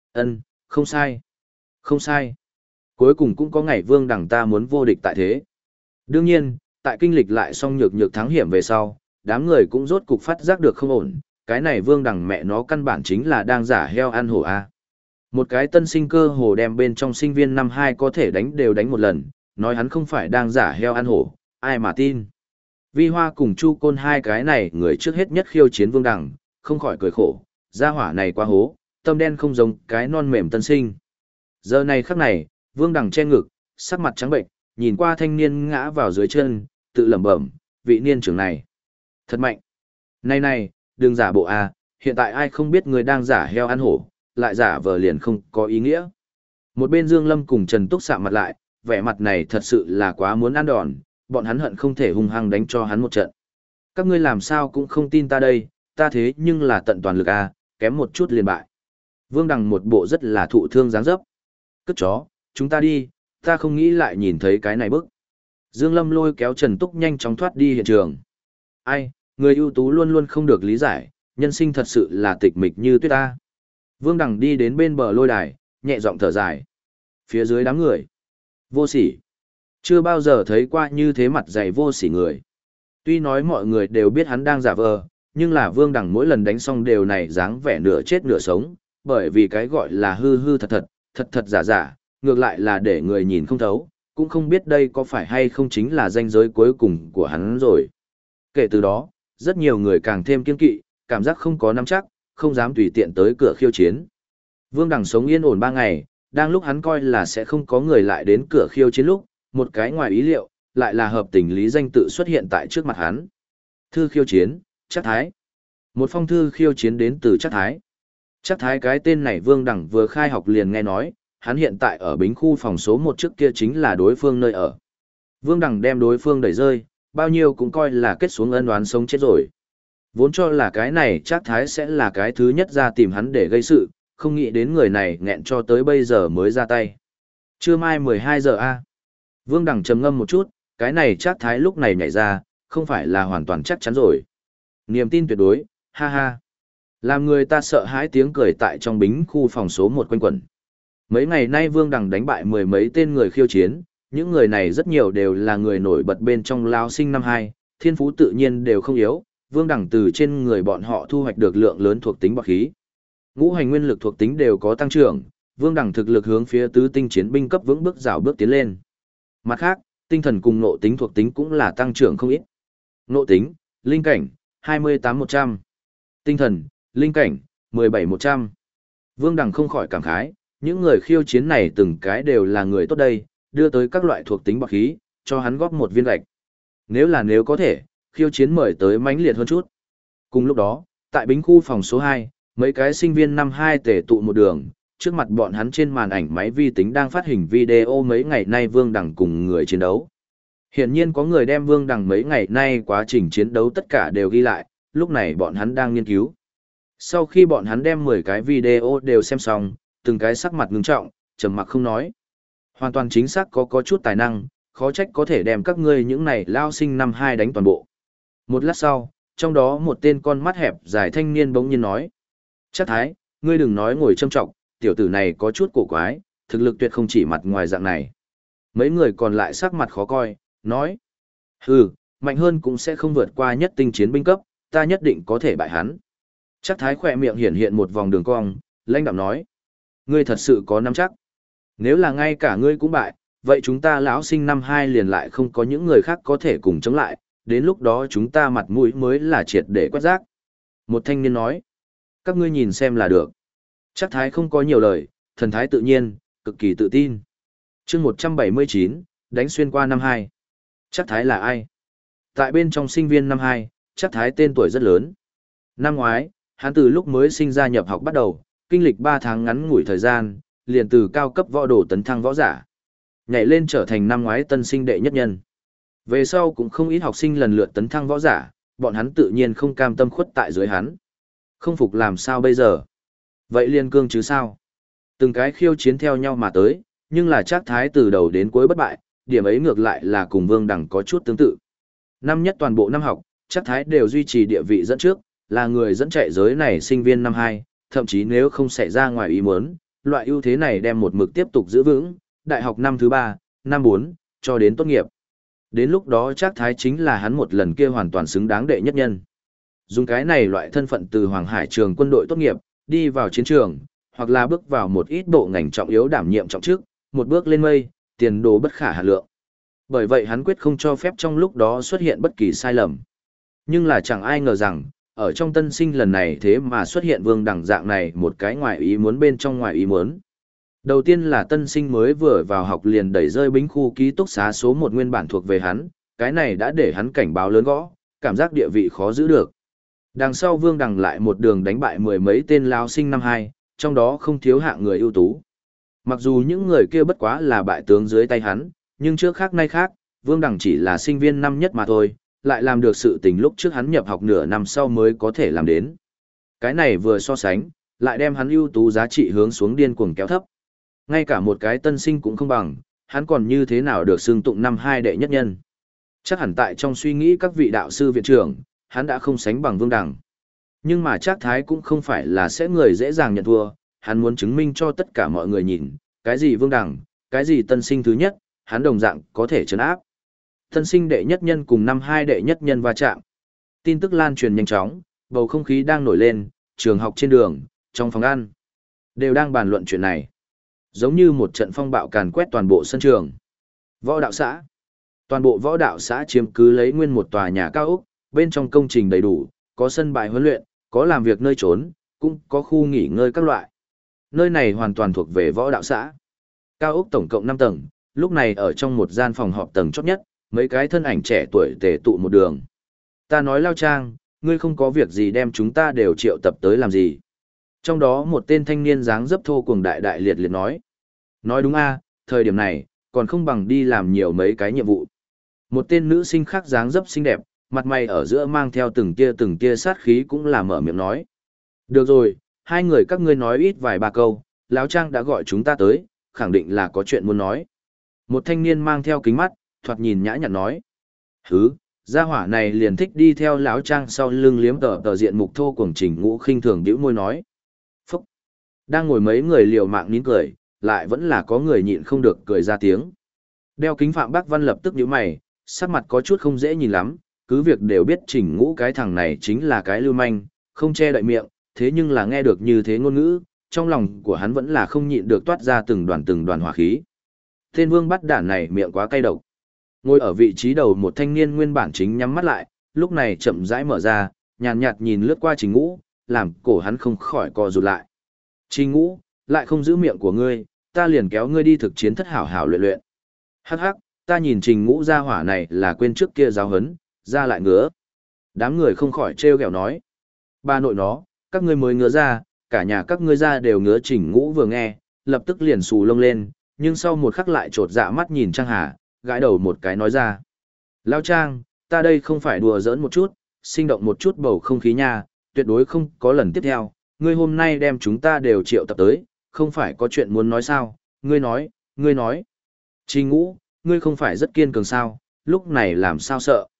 Không sai. Không sai. Cuối cùng cũng có ngày Vương Đằng ta muốn vô địch tại thế. Đương nhiên, tại kinh lịch lại xong nhược nhược thắng hiểm về sau, đám người cũng rốt cục phát giác được không ổn, cái này Vương Đằng mẹ nó căn bản chính là đang giả heo ăn hổ a. Một cái tân sinh cơ hồ đem bên trong sinh viên năm 2 có thể đánh đều đánh một lần, nói hắn không phải đang giả heo ăn hổ, ai mà tin. Vi Hoa cùng Chu Côn hai cái này người trước hết nhất khiêu chiến Vương Đằng, không khỏi cười khổ, gia hỏa này quá hố, tâm đen không giống cái non mềm tân sinh. Giờ này khắc này, Vương Đằng che ngực, sắc mặt trắng bệnh, nhìn qua thanh niên ngã vào dưới chân, tự lẩm bẩm, vị niên trưởng này. Thật mạnh. Này, đừng giả bộ à, hiện tại ai không biết người đang giả heo ăn hổ, lại giả vờ liền không có ý nghĩa. Một bên Dương Lâm cùng Trần Túc sạm mặt lại, vẻ mặt này thật sự là quá muốn ăn đòn, bọn hắn hận không thể hung hăng đánh cho hắn một trận. Các ngươi làm sao cũng không tin ta đây, ta thế nhưng là tận toàn lực à, kém một chút liền bại. Vương Đằng một bộ rất là thụ thương dáng dấp. Cất chó, chúng ta đi, ta không nghĩ lại nhìn thấy cái này bức. Dương Lâm lôi kéo Trần Túc nhanh chóng thoát đi hiện trường. Ai, người ưu tú luôn luôn không được lý giải, nhân sinh thật sự là tịch mịch như tuyết ta. Vương Đằng đi đến bên bờ lôi đài, nhẹ giọng thở dài. Phía dưới đám người. Vô sỉ. Chưa bao giờ thấy qua như thế mặt dày vô sỉ người. Tuy nói mọi người đều biết hắn đang giả vờ, nhưng là Vương Đằng mỗi lần đánh xong đều này dáng vẻ nửa chết nửa sống, bởi vì cái gọi là hư hư thật thật giả giả, ngược lại là để người nhìn không thấu, cũng không biết đây có phải hay không chính là ranh giới cuối cùng của hắn rồi. Kể từ đó, rất nhiều người càng thêm kiên kỵ, cảm giác không có nắm chắc, không dám tùy tiện tới cửa khiêu chiến. Vương Đằng sống yên ổn 3 ngày, đang lúc hắn coi là sẽ không có người lại đến cửa khiêu chiến lúc, một cái ngoài ý liệu, lại là hợp tình lý danh tự xuất hiện tại trước mặt hắn. Thư khiêu chiến, Trác Thái. Một phong thư khiêu chiến đến từ Trác Thái. Trác Thái cái tên này Vương Đằng vừa khai học liền nghe nói, hắn hiện tại ở bính khu phòng số 1 trước kia chính là đối phương nơi ở. Vương Đằng đem đối phương đẩy rơi, bao nhiêu cũng coi là kết xuống ân oán sống chết rồi. Vốn cho là cái này Trác Thái sẽ là cái thứ nhất ra tìm hắn để gây sự, không nghĩ đến người này nghẹn cho tới bây giờ mới ra tay. Trưa mai 12 giờ a. Vương Đằng trầm ngâm một chút, cái này Trác Thái lúc này nhảy ra, không phải là hoàn toàn chắc chắn rồi. Niềm tin tuyệt đối, ha ha. Làm người ta sợ hãi tiếng cười tại trong bính khu phòng số 1 quanh quẩn. Mấy ngày nay Vương Đằng đánh bại 10 mấy tên người khiêu chiến, những người này rất nhiều đều là người nổi bật bên trong lao sinh năm 2, thiên phú tự nhiên đều không yếu, Vương Đằng từ trên người bọn họ thu hoạch được lượng lớn thuộc tính bạc khí. Ngũ hành nguyên lực thuộc tính đều có tăng trưởng, Vương Đằng thực lực hướng phía tứ tinh chiến binh cấp vững bước rào bước tiến lên. Mặt khác, tinh thần cùng nộ tính thuộc tính cũng là tăng trưởng không ít. Nộ tính, linh cảnh, 28-100. Tinh thần, linh cảnh, 17-100. Vương Đằng không khỏi cảm khái, những người khiêu chiến này từng cái đều là người tốt đây, đưa tới các loại thuộc tính bạc khí, cho hắn góp một viên gạch. Nếu có thể, khiêu chiến mời tới mãnh liệt hơn chút. Cùng lúc đó, tại bính khu phòng số 2, mấy cái sinh viên năm 2 tề tụ một đường, trước mặt bọn hắn trên màn ảnh máy vi tính đang phát hình video mấy ngày nay Vương Đằng cùng người chiến đấu. Hiển nhiên có người đem Vương Đằng mấy ngày nay quá trình chiến đấu tất cả đều ghi lại, lúc này bọn hắn đang nghiên cứu. Sau khi bọn hắn đem 10 cái video đều xem xong, từng cái sắc mặt ngưng trọng, trầm mặc không nói. Hoàn toàn chính xác có chút tài năng, khó trách có thể đem các ngươi những này lao sinh năm 2 đánh toàn bộ. Một lát sau, trong đó một tên con mắt hẹp dài thanh niên bỗng nhiên nói. Chắc Thái, ngươi đừng nói ngồi châm trọng, tiểu tử này có chút cổ quái, thực lực tuyệt không chỉ mặt ngoài dạng này. Mấy người còn lại sắc mặt khó coi, nói. Hừ, mạnh hơn cũng sẽ không vượt qua nhất tinh chiến binh cấp, ta nhất định có thể bại hắn. Chắc Thái khỏe miệng hiện hiện một vòng đường cong, lãnh đạm nói. Ngươi thật sự có nắm chắc. Nếu là ngay cả ngươi cũng bại, vậy chúng ta lão sinh năm 2 liền lại không có những người khác có thể cùng chống lại, đến lúc đó chúng ta mặt mũi mới là triệt để quét rác. Một thanh niên nói. Các ngươi nhìn xem là được. Chắc Thái không có nhiều lời, thần thái tự nhiên, cực kỳ tự tin. chương 179, đánh xuyên qua năm 2. Chắc Thái là ai? Tại bên trong sinh viên năm 2, Chắc Thái tên tuổi rất lớn. Năm ngoái, hắn từ lúc mới sinh ra nhập học bắt đầu, kinh lịch 3 tháng ngắn ngủi thời gian, liền từ cao cấp võ đồ tấn thăng võ giả. Nhảy lên trở thành năm ngoái tân sinh đệ nhất nhân. Về sau cũng không ít học sinh lần lượt tấn thăng võ giả, bọn hắn tự nhiên không cam tâm khuất tại dưới hắn. Không phục làm sao bây giờ? Vậy liên cương chứ sao? Từng cái khiêu chiến theo nhau mà tới, nhưng là Trác Thái từ đầu đến cuối bất bại, điểm ấy ngược lại là cùng Vương Đằng có chút tương tự. Năm nhất toàn bộ năm học, Trác Thái đều duy trì địa vị dẫn trước, là người dẫn chạy giới này sinh viên năm 2, thậm chí nếu không xảy ra ngoài ý muốn, loại ưu thế này đem một mực tiếp tục giữ vững, đại học năm thứ 3, năm 4, cho đến tốt nghiệp. Đến lúc đó Trác Thái chính là hắn một lần kia hoàn toàn xứng đáng đệ nhất nhân. Dùng cái này loại thân phận từ Hoàng Hải trường quân đội tốt nghiệp, đi vào chiến trường, hoặc là bước vào một ít bộ ngành trọng yếu đảm nhiệm trọng chức, một bước lên mây, tiền đồ bất khả hà lượng. Bởi vậy hắn quyết không cho phép trong lúc đó xuất hiện bất kỳ sai lầm. Nhưng là chẳng ai ngờ rằng, ở trong tân sinh lần này thế mà xuất hiện Vương Đằng dạng này một cái ngoài ý muốn bên trong ngoài ý muốn. Đầu tiên là tân sinh mới vừa vào học liền đẩy rơi bính khu ký túc xá số 1 nguyên bản thuộc về hắn, cái này đã để hắn cảnh báo lớn gõ, cảm giác địa vị khó giữ được. Đằng sau Vương Đằng lại một đường đánh bại mười mấy tên lao sinh năm 2, trong đó không thiếu hạng người ưu tú. Mặc dù những người kia bất quá là bại tướng dưới tay hắn, nhưng trước khác nay khác, Vương Đằng chỉ là sinh viên năm nhất mà thôi, lại làm được sự tình lúc trước hắn nhập học nửa năm sau mới có thể làm đến. Cái này vừa so sánh, lại đem hắn ưu tú giá trị hướng xuống điên cuồng kéo thấp. Ngay cả một cái tân sinh cũng không bằng, hắn còn như thế nào được xưng tụng năm 2 đệ nhất nhân. Chắc hẳn tại trong suy nghĩ các vị đạo sư viện trưởng, hắn đã không sánh bằng Vương Đằng. Nhưng mà Trác Thái cũng không phải là sẽ người dễ dàng nhận thua, hắn muốn chứng minh cho tất cả mọi người nhìn, cái gì Vương Đằng, cái gì tân sinh thứ nhất, hắn đồng dạng có thể trấn áp. Tân sinh đệ nhất nhân cùng năm 2 đệ nhất nhân va chạm. Tin tức lan truyền nhanh chóng, bầu không khí đang nổi lên, trường học trên đường, trong phòng ăn, đều đang bàn luận chuyện này. Giống như một trận phong bạo càn quét toàn bộ sân trường. Võ đạo xã. Toàn bộ võ đạo xã chiếm cứ lấy nguyên một tòa nhà cao ốc, bên trong công trình đầy đủ, có sân bãi huấn luyện, có làm việc nơi trốn, cũng có khu nghỉ ngơi các loại. Nơi này hoàn toàn thuộc về võ đạo xã. Cao ốc tổng cộng 5 tầng, lúc này ở trong một gian phòng họp tầng chót nhất, mấy cái thân ảnh trẻ tuổi tề tụ một đường. Ta nói Lao Trang, ngươi không có việc gì đem chúng ta đều triệu tập tới làm gì. Trong đó một tên thanh niên dáng dấp thô cuồng đại đại liệt liệt nói. Nói đúng a, thời điểm này, còn không bằng đi làm nhiều mấy cái nhiệm vụ. Một tên nữ sinh khác dáng dấp xinh đẹp, mặt mày ở giữa mang theo từng tia sát khí cũng là mở miệng nói. Được rồi, hai người các ngươi nói ít vài ba câu, Lão Trang đã gọi chúng ta tới, khẳng định là có chuyện muốn nói. Một thanh niên mang theo kính mắt, thoạt nhìn nhã nhặn nói. Hứ, gia hỏa này liền thích đi theo Lão Trang sau lưng liếm tờ diện mục thô cuồng Trình Ngũ khinh thường bĩu môi nói. Phúc! Đang ngồi mấy người liều mạng nín cười, lại vẫn là có người nhịn không được cười ra tiếng. Đeo kính Phạm Bác Văn lập tức nhíu mày, sắc mặt có chút không dễ nhìn lắm, cứ việc đều biết Trình Ngũ cái thằng này chính là cái lưu manh, không che đậy miệng, thế nhưng là nghe được như thế ngôn ngữ, trong lòng của hắn vẫn là không nhịn được toát ra từng đoàn hỏa khí. Tên Vương bắt đản này miệng quá cay độc. Ngồi ở vị trí đầu một thanh niên nguyên bản chính nhắm mắt lại, lúc này chậm rãi mở ra, nhàn nhạt nhìn lướt qua Trình Ngũ, làm cổ hắn không khỏi co rụt lại. Trình Ngũ, lại không giữ miệng của ngươi, ta liền kéo ngươi đi thực chiến thất hảo hảo luyện luyện. Hắc hắc, ta nhìn Trình Ngũ gia hỏa này là quên trước kia giáo hấn, ra lại ngứa. Đám người không khỏi trêu ghẹo nói. Ba nội nó, các ngươi mới ngứa ra, cả nhà các ngươi ra đều ngứa. Trình Ngũ vừa nghe, lập tức liền xù lông lên, nhưng sau một khắc lại trột dạ mắt nhìn Trang Hà, gãi đầu một cái nói ra. Lao Trang, ta đây không phải đùa giỡn một chút, sinh động một chút bầu không khí nha, tuyệt đối không có lần tiếp theo, ngươi hôm nay đem chúng ta đều triệu tập tới, không phải có chuyện muốn nói sao, ngươi nói. Trình Ngũ, ngươi không phải rất kiên cường sao, lúc này làm sao sợ.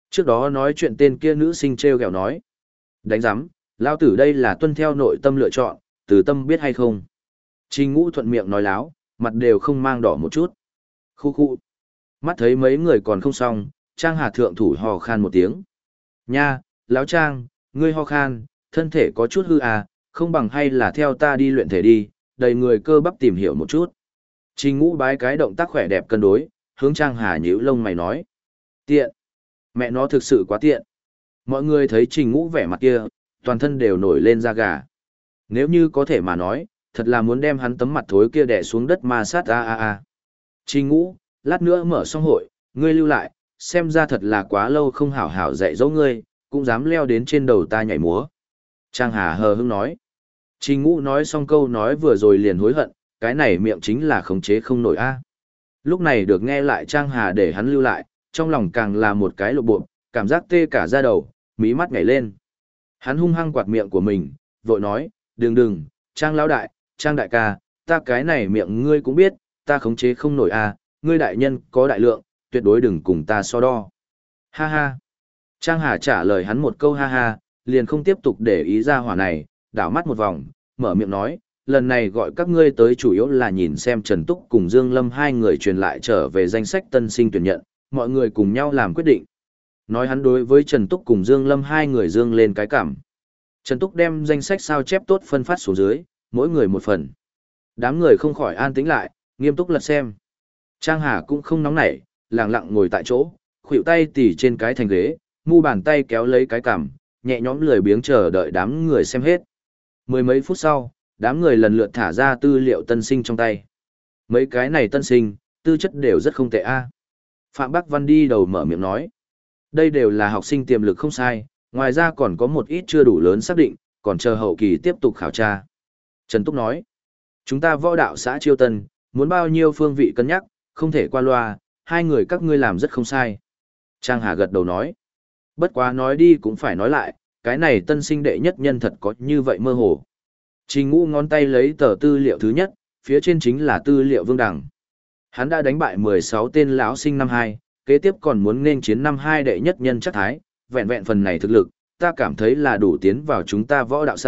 Trước đó nói chuyện tên kia nữ sinh treo kẹo nói. Đánh giám, lao tử đây là tuân theo nội tâm lựa chọn, từ tâm biết hay không. Trình Ngũ thuận miệng nói láo, mặt đều không mang đỏ một chút. Khu khu. Mắt thấy mấy người còn không xong, Trang Hà thượng thủ hò khan một tiếng. Nha, lão Trang, ngươi ho khan, thân thể có chút hư à, không bằng hay là theo ta đi luyện thể đi, đầy người cơ bắp tìm hiểu một chút. Trình Ngũ bái cái động tác khỏe đẹp cân đối, hướng Trang Hà nhíu lông mày nói. Tiện. Mẹ nó thực sự quá tiện. Mọi người thấy Trình Ngũ vẻ mặt kia, toàn thân đều nổi lên da gà. Nếu như có thể mà nói, thật là muốn đem hắn tấm mặt thối kia đè xuống đất ma sát a. Trình Ngũ, lát nữa mở xong hội, ngươi lưu lại, xem ra thật là quá lâu không hảo hảo dạy dỗ ngươi, cũng dám leo đến trên đầu ta nhảy múa. Trang Hà hờ hững nói. Trình Ngũ nói xong câu nói vừa rồi liền hối hận, cái này miệng chính là khống chế không nổi a. Lúc này được nghe lại Trang Hà để hắn lưu lại, trong lòng càng là một cái lộ bộ, cảm giác tê cả da đầu, mí mắt nhảy lên. Hắn hung hăng quạt miệng của mình, vội nói, đừng, Trang lão đại, Trang đại ca, ta cái này miệng ngươi cũng biết, ta khống chế không nổi a, ngươi đại nhân có đại lượng, tuyệt đối đừng cùng ta so đo. Ha ha. Trang Hà trả lời hắn một câu ha ha, liền không tiếp tục để ý ra hỏa này, đảo mắt một vòng, mở miệng nói, lần này gọi các ngươi tới chủ yếu là nhìn xem Trần Túc cùng Dương Lâm hai người truyền lại trở về danh sách tân sinh tuyển nhận, mọi người cùng nhau làm quyết định. Nói hắn đối với Trần Túc cùng Dương Lâm hai người dương lên cái cảm. Trần Túc đem danh sách sao chép tốt phân phát xuống dưới, mỗi người một phần. Đám người không khỏi an tĩnh lại, nghiêm túc lật xem. Trang Hà cũng không nóng nảy, lặng lặng ngồi tại chỗ, khuỷu tay tỉ trên cái thành ghế, mu bàn tay kéo lấy cái cằm, nhẹ nhõm lười biếng chờ đợi đám người xem hết. Mười mấy phút sau, đám người lần lượt thả ra tư liệu tân sinh trong tay. Mấy cái này tân sinh, tư chất đều rất không tệ a. Phạm Bắc Văn đi đầu mở miệng nói. Đây đều là học sinh tiềm lực không sai, ngoài ra còn có một ít chưa đủ lớn xác định, còn chờ hậu kỳ tiếp tục khảo tra. Trần Túc nói, chúng ta võ đạo xã Chiêu Tân, muốn bao nhiêu phương vị cân nhắc, không thể qua loa, hai người các ngươi làm rất không sai. Trang Hà gật đầu nói, bất quá nói đi cũng phải nói lại, cái này tân sinh đệ nhất nhân thật có như vậy mơ hồ. Trình Ngũ ngón tay lấy tờ tư liệu thứ nhất, phía trên chính là tư liệu Vương Đằng. Hắn đã đánh bại 16 tên lão sinh năm 2, kế tiếp còn muốn nên chiến năm 2 đệ nhất nhân chắc thái, vẹn vẹn phần này thực lực, ta cảm thấy là đủ tiến vào chúng ta võ đạo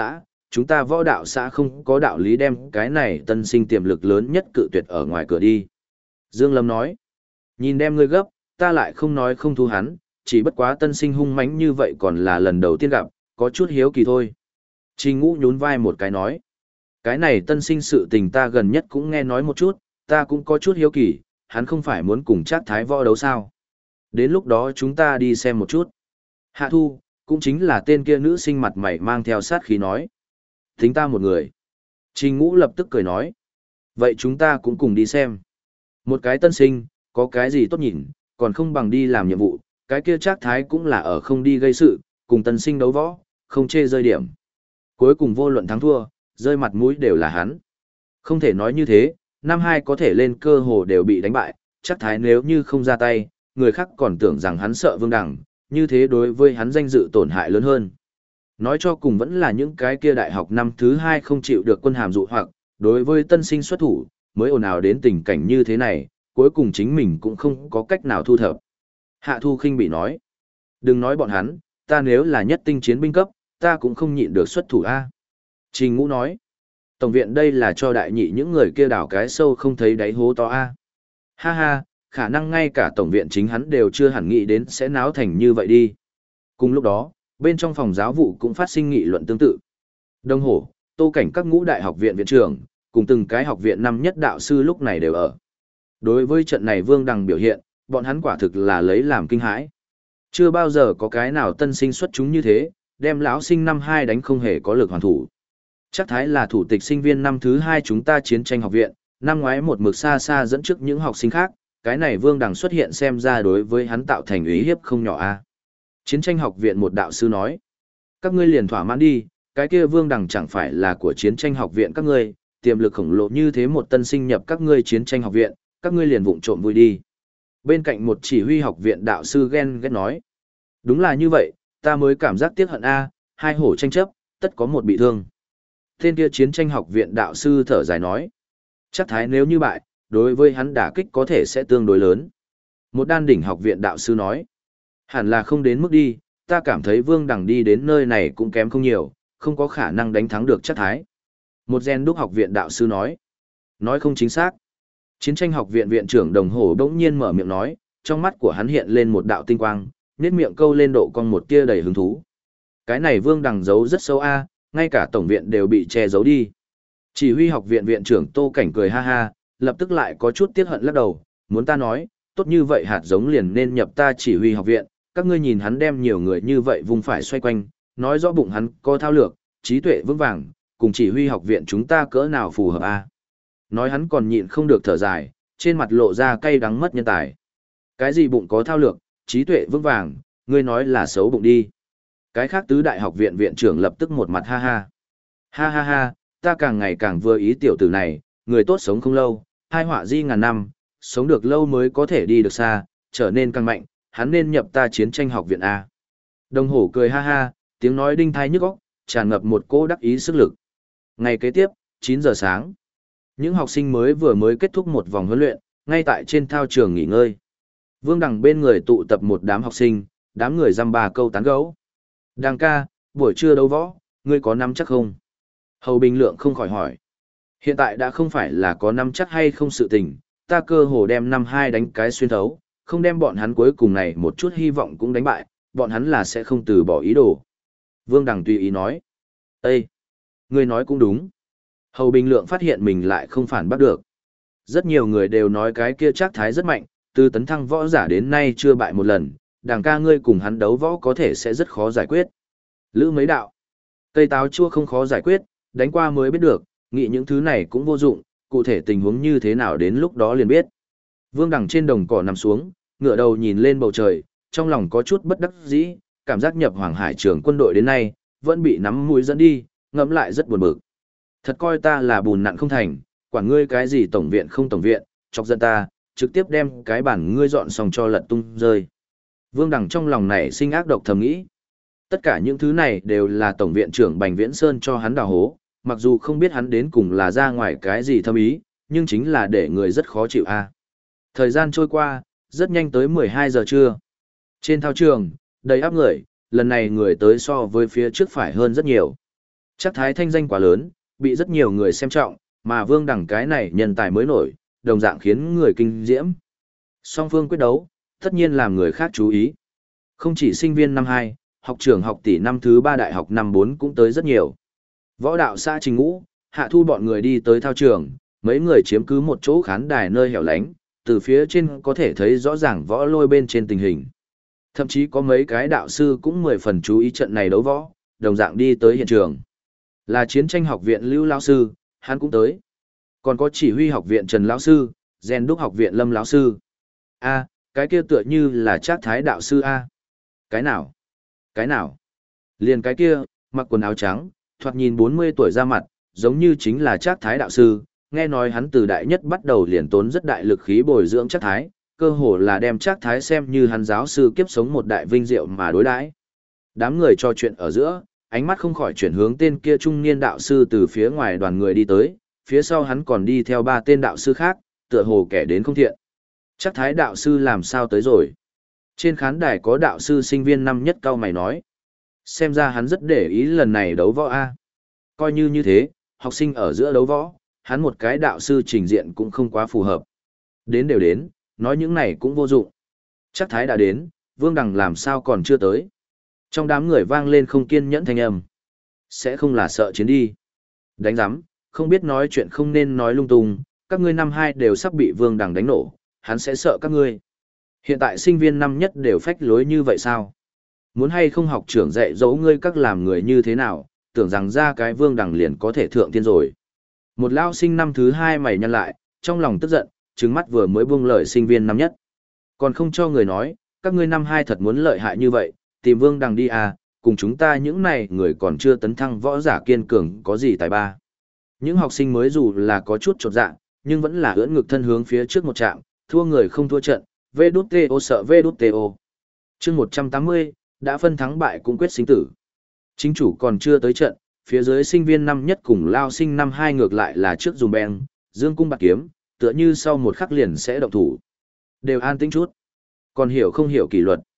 xã không có đạo lý đem cái này tân sinh tiềm lực lớn nhất cự tuyệt ở ngoài cửa đi. Dương Lâm nói, nhìn đem ngươi gấp, ta lại không nói không thu hắn, chỉ bất quá tân sinh hung mãnh như vậy còn là lần đầu tiên gặp, có chút hiếu kỳ thôi. Trình Ngũ nhún vai một cái nói, cái này tân sinh sự tình ta gần nhất cũng nghe nói một chút, ta cũng có chút hiếu kỳ, hắn không phải muốn cùng Trác Thái võ đấu sao? Đến lúc đó chúng ta đi xem một chút. Hạ Thu, cũng chính là tên kia nữ sinh mặt mày mang theo sát khí nói. Tính ta một người. Trình Ngũ lập tức cười nói. Vậy chúng ta cũng cùng đi xem. Một cái tân sinh, có cái gì tốt nhìn, còn không bằng đi làm nhiệm vụ, cái kia Trác Thái cũng là ở không đi gây sự, cùng tân sinh đấu võ, không chê rơi điểm. Cuối cùng vô luận thắng thua, rơi mặt mũi đều là hắn. Không thể nói như thế, năm 2 có thể lên cơ hồ đều bị đánh bại, Trác Thái nếu như không ra tay, người khác còn tưởng rằng hắn sợ Vương Đằng, như thế đối với hắn danh dự tổn hại lớn hơn. Nói cho cùng vẫn là những cái kia đại học năm thứ 2 không chịu được quân hàm dụ hoặc, đối với tân sinh xuất thủ, mới ồn ào đến tình cảnh như thế này, cuối cùng chính mình cũng không có cách nào thu thập. Hạ Thu khinh bị nói, đừng nói bọn hắn, ta nếu là nhất tinh chiến binh cấp, ta cũng không nhịn được xuất thủ A. Trình Ngũ nói, tổng viện đây là cho đại nhị những người kia đào cái sâu không thấy đáy hố to A. Ha ha, khả năng ngay cả tổng viện chính hắn đều chưa hẳn nghĩ đến sẽ náo thành như vậy đi. Cùng lúc đó, bên trong phòng giáo vụ cũng phát sinh nghị luận tương tự. Đông Hổ, Tô Cảnh các ngũ đại học viện viện trưởng, cùng từng cái học viện năm nhất đạo sư lúc này đều ở. Đối với trận này Vương Đằng biểu hiện, bọn hắn quả thực là lấy làm kinh hãi. Chưa bao giờ có cái nào tân sinh xuất chúng như thế, đem lão sinh năm 2 đánh không hề có lực hoàn thủ. Chắc Thái là thủ tịch sinh viên năm thứ 2 chúng ta chiến tranh học viện, năm ngoái một mực xa xa dẫn trước những học sinh khác, cái này Vương Đằng xuất hiện xem ra đối với hắn tạo thành uy hiếp không nhỏ a. Chiến tranh học viện một đạo sư nói, các ngươi liền thỏa mãn đi, cái kia Vương Đằng chẳng phải là của chiến tranh học viện các ngươi, tiềm lực khổng lồ như thế một tân sinh nhập các ngươi chiến tranh học viện, các ngươi liền vụng trộm vui đi. Bên cạnh một chỉ huy học viện đạo sư ghen ghét nói, đúng là như vậy, ta mới cảm giác tiếc hận a, hai hổ tranh chấp, tất có một bị thương. Tên kia chiến tranh học viện đạo sư thở dài nói, chắc Thái nếu như bại, đối với hắn đả kích có thể sẽ tương đối lớn. Một đan đỉnh học viện đạo sư nói, Hẳn là không đến mức đi, ta cảm thấy Vương Đằng đi đến nơi này cũng kém không nhiều, không có khả năng đánh thắng được Trác Thái. Một gen đúc học viện đạo sư nói. Nói không chính xác. Chiến tranh học viện viện trưởng Đồng Hổ bỗng nhiên mở miệng nói, trong mắt của hắn hiện lên một đạo tinh quang, nhếch miệng câu lên độ cong một tia đầy hứng thú. Cái này Vương Đằng giấu rất sâu a, ngay cả tổng viện đều bị che giấu đi. Chỉ huy học viện viện trưởng Tô Cảnh cười ha ha, lập tức lại có chút tiếc hận lắc đầu, muốn ta nói, tốt như vậy hạt giống liền nên nhập ta chỉ huy học viện, các ngươi nhìn hắn đem nhiều người như vậy vùng phải xoay quanh, nói rõ bụng hắn có thao lược, trí tuệ vững vàng, cùng chỉ huy học viện chúng ta cỡ nào phù hợp a. Nói hắn còn nhịn không được thở dài, trên mặt lộ ra cay đắng mất nhân tài. Cái gì bụng có thao lược, trí tuệ vững vàng, ngươi nói là xấu bụng đi. Cái khác tứ đại học viện viện trưởng lập tức một mặt ha ha. Ha ha ha, ta càng ngày càng vừa ý tiểu tử này, người tốt sống không lâu, hai họa di ngàn năm, sống được lâu mới có thể đi được xa, trở nên càng mạnh, hắn nên nhập ta chiến tranh học viện A. Đồng Hổ cười ha ha, tiếng nói đinh thai nhức óc, tràn ngập một cỗ đắc ý sức lực. Ngày kế tiếp, 9 giờ sáng. Những học sinh vừa mới kết thúc một vòng huấn luyện, ngay tại trên thao trường nghỉ ngơi. Vương Đằng bên người tụ tập một đám học sinh, đám người dăm ba câu tán gẫu. Đằng ca, buổi trưa đấu võ, ngươi có nắm chắc không? Hầu Bình Lượng không khỏi hỏi. Hiện tại đã không phải là có nắm chắc hay không sự tình, ta cơ hồ đem 5-2 đánh cái xuyên thấu, không đem bọn hắn cuối cùng này một chút hy vọng cũng đánh bại, bọn hắn là sẽ không từ bỏ ý đồ. Vương Đằng tùy ý nói. Ê! Ngươi nói cũng đúng. Hầu Bình Lượng phát hiện mình lại không phản bác được. Rất nhiều người đều nói cái kia Trác Thái rất mạnh, từ tấn thăng võ giả đến nay chưa bại một lần, Đằng ca ngươi cùng hắn đấu võ có thể sẽ rất khó giải quyết. Lữ mấy đạo. Cây táo chua không khó giải quyết, đánh qua mới biết được, nghĩ những thứ này cũng vô dụng, cụ thể tình huống như thế nào đến lúc đó liền biết. Vương Đằng trên đồng cỏ nằm xuống, ngửa đầu nhìn lên bầu trời, trong lòng có chút bất đắc dĩ, cảm giác nhập Hoàng Hải trường quân đội đến nay, vẫn bị nắm mũi dẫn đi, ngẫm lại rất buồn bực. Thật coi ta là bùn nặn không thành, quản ngươi cái gì tổng viện không tổng viện, chọc giận ta, trực tiếp đem cái bản ngươi dọn xong cho lật tung rơi. Vương Đằng trong lòng này sinh ác độc thầm nghĩ. Tất cả những thứ này đều là tổng viện trưởng Bành Viễn Sơn cho hắn đào hố, mặc dù không biết hắn đến cùng là ra ngoài cái gì thâm ý, nhưng chính là để người rất khó chịu a. Thời gian trôi qua, rất nhanh tới 12 giờ trưa. Trên thao trường, đầy áp người, lần này người tới so với phía trước phải hơn rất nhiều. Trác Thái thanh danh quá lớn, bị rất nhiều người xem trọng, mà Vương Đằng cái này nhân tài mới nổi, đồng dạng khiến người kinh diễm. Song phương quyết đấu, tất nhiên làm người khác chú ý. Không chỉ sinh viên năm 2, học trưởng học tỷ năm thứ 3 đại học năm 4 cũng tới rất nhiều. Võ đạo xã Trình Ngũ, Hạ Thu bọn người đi tới thao trường, mấy người chiếm cứ một chỗ khán đài nơi hẻo lánh, từ phía trên có thể thấy rõ ràng võ lôi bên trên tình hình. Thậm chí có mấy cái đạo sư cũng 10 phần chú ý trận này đấu võ, đồng dạng đi tới hiện trường. Là chiến tranh học viện Lưu lão sư, hắn cũng tới. Còn có chỉ huy học viện Trần lão sư, rèn đúc học viện Lâm lão sư. A, cái kia tựa như là Trác Thái đạo sư a. Cái nào? Cái nào? Liền cái kia, mặc quần áo trắng, thoạt nhìn 40 tuổi ra mặt, giống như chính là Trác Thái đạo sư, nghe nói hắn từ đại nhất bắt đầu liền tốn rất đại lực khí bồi dưỡng Trác Thái, cơ hồ là đem Trác Thái xem như hắn giáo sư kiếp sống một đại vinh diệu mà đối đãi. Đám người trò chuyện ở giữa, ánh mắt không khỏi chuyển hướng tên kia trung niên đạo sư từ phía ngoài đoàn người đi tới, phía sau hắn còn đi theo 3 tên đạo sư khác, tựa hồ kẻ đến không thiện. Trác Thái đạo sư làm sao tới rồi? Trên khán đài có đạo sư sinh viên năm nhất cao mày nói. Xem ra hắn rất để ý lần này đấu võ A. Coi như thế, học sinh ở giữa đấu võ, hắn một cái đạo sư trình diện cũng không quá phù hợp. Đến đều đến, nói những này cũng vô dụng. Trác Thái đã đến, Vương Đằng làm sao còn chưa tới. Trong đám người vang lên không kiên nhẫn thanh âm. Sẽ không là sợ chiến đi. Đánh giám, không biết nói chuyện không nên nói lung tung, các ngươi năm 2 đều sắp bị Vương Đằng đánh nổ, hắn sẽ sợ các ngươi. Hiện tại sinh viên năm nhất đều phách lối như vậy sao? Muốn hay không học trưởng dạy dỗ ngươi các làm người như thế nào, tưởng rằng ra cái Vương Đằng liền có thể thượng thiên rồi. Một lao sinh năm thứ 2 mày nhăn lại, trong lòng tức giận, trừng mắt vừa mới buông lời sinh viên năm nhất. Còn không cho người nói, các ngươi năm 2 thật muốn lợi hại như vậy, tìm Vương Đằng đi à, cùng chúng ta những này người còn chưa tấn thăng võ giả kiên cường có gì tài ba. Những học sinh mới dù là có chút chột dạ, nhưng vẫn là ưỡn ngực thân hướng phía trước một trạm, thua người không thua trận, VĐTO sợ VĐTO. Chương 180, đã phân thắng bại cũng quyết sinh tử. Chính chủ còn chưa tới trận, phía dưới sinh viên năm nhất cùng lao sinh năm 2 ngược lại là trước dùm beng, dương cung bạc kiếm, tựa như sau một khắc liền sẽ động thủ. Đều an tĩnh chút. Còn hiểu không hiểu kỷ luật.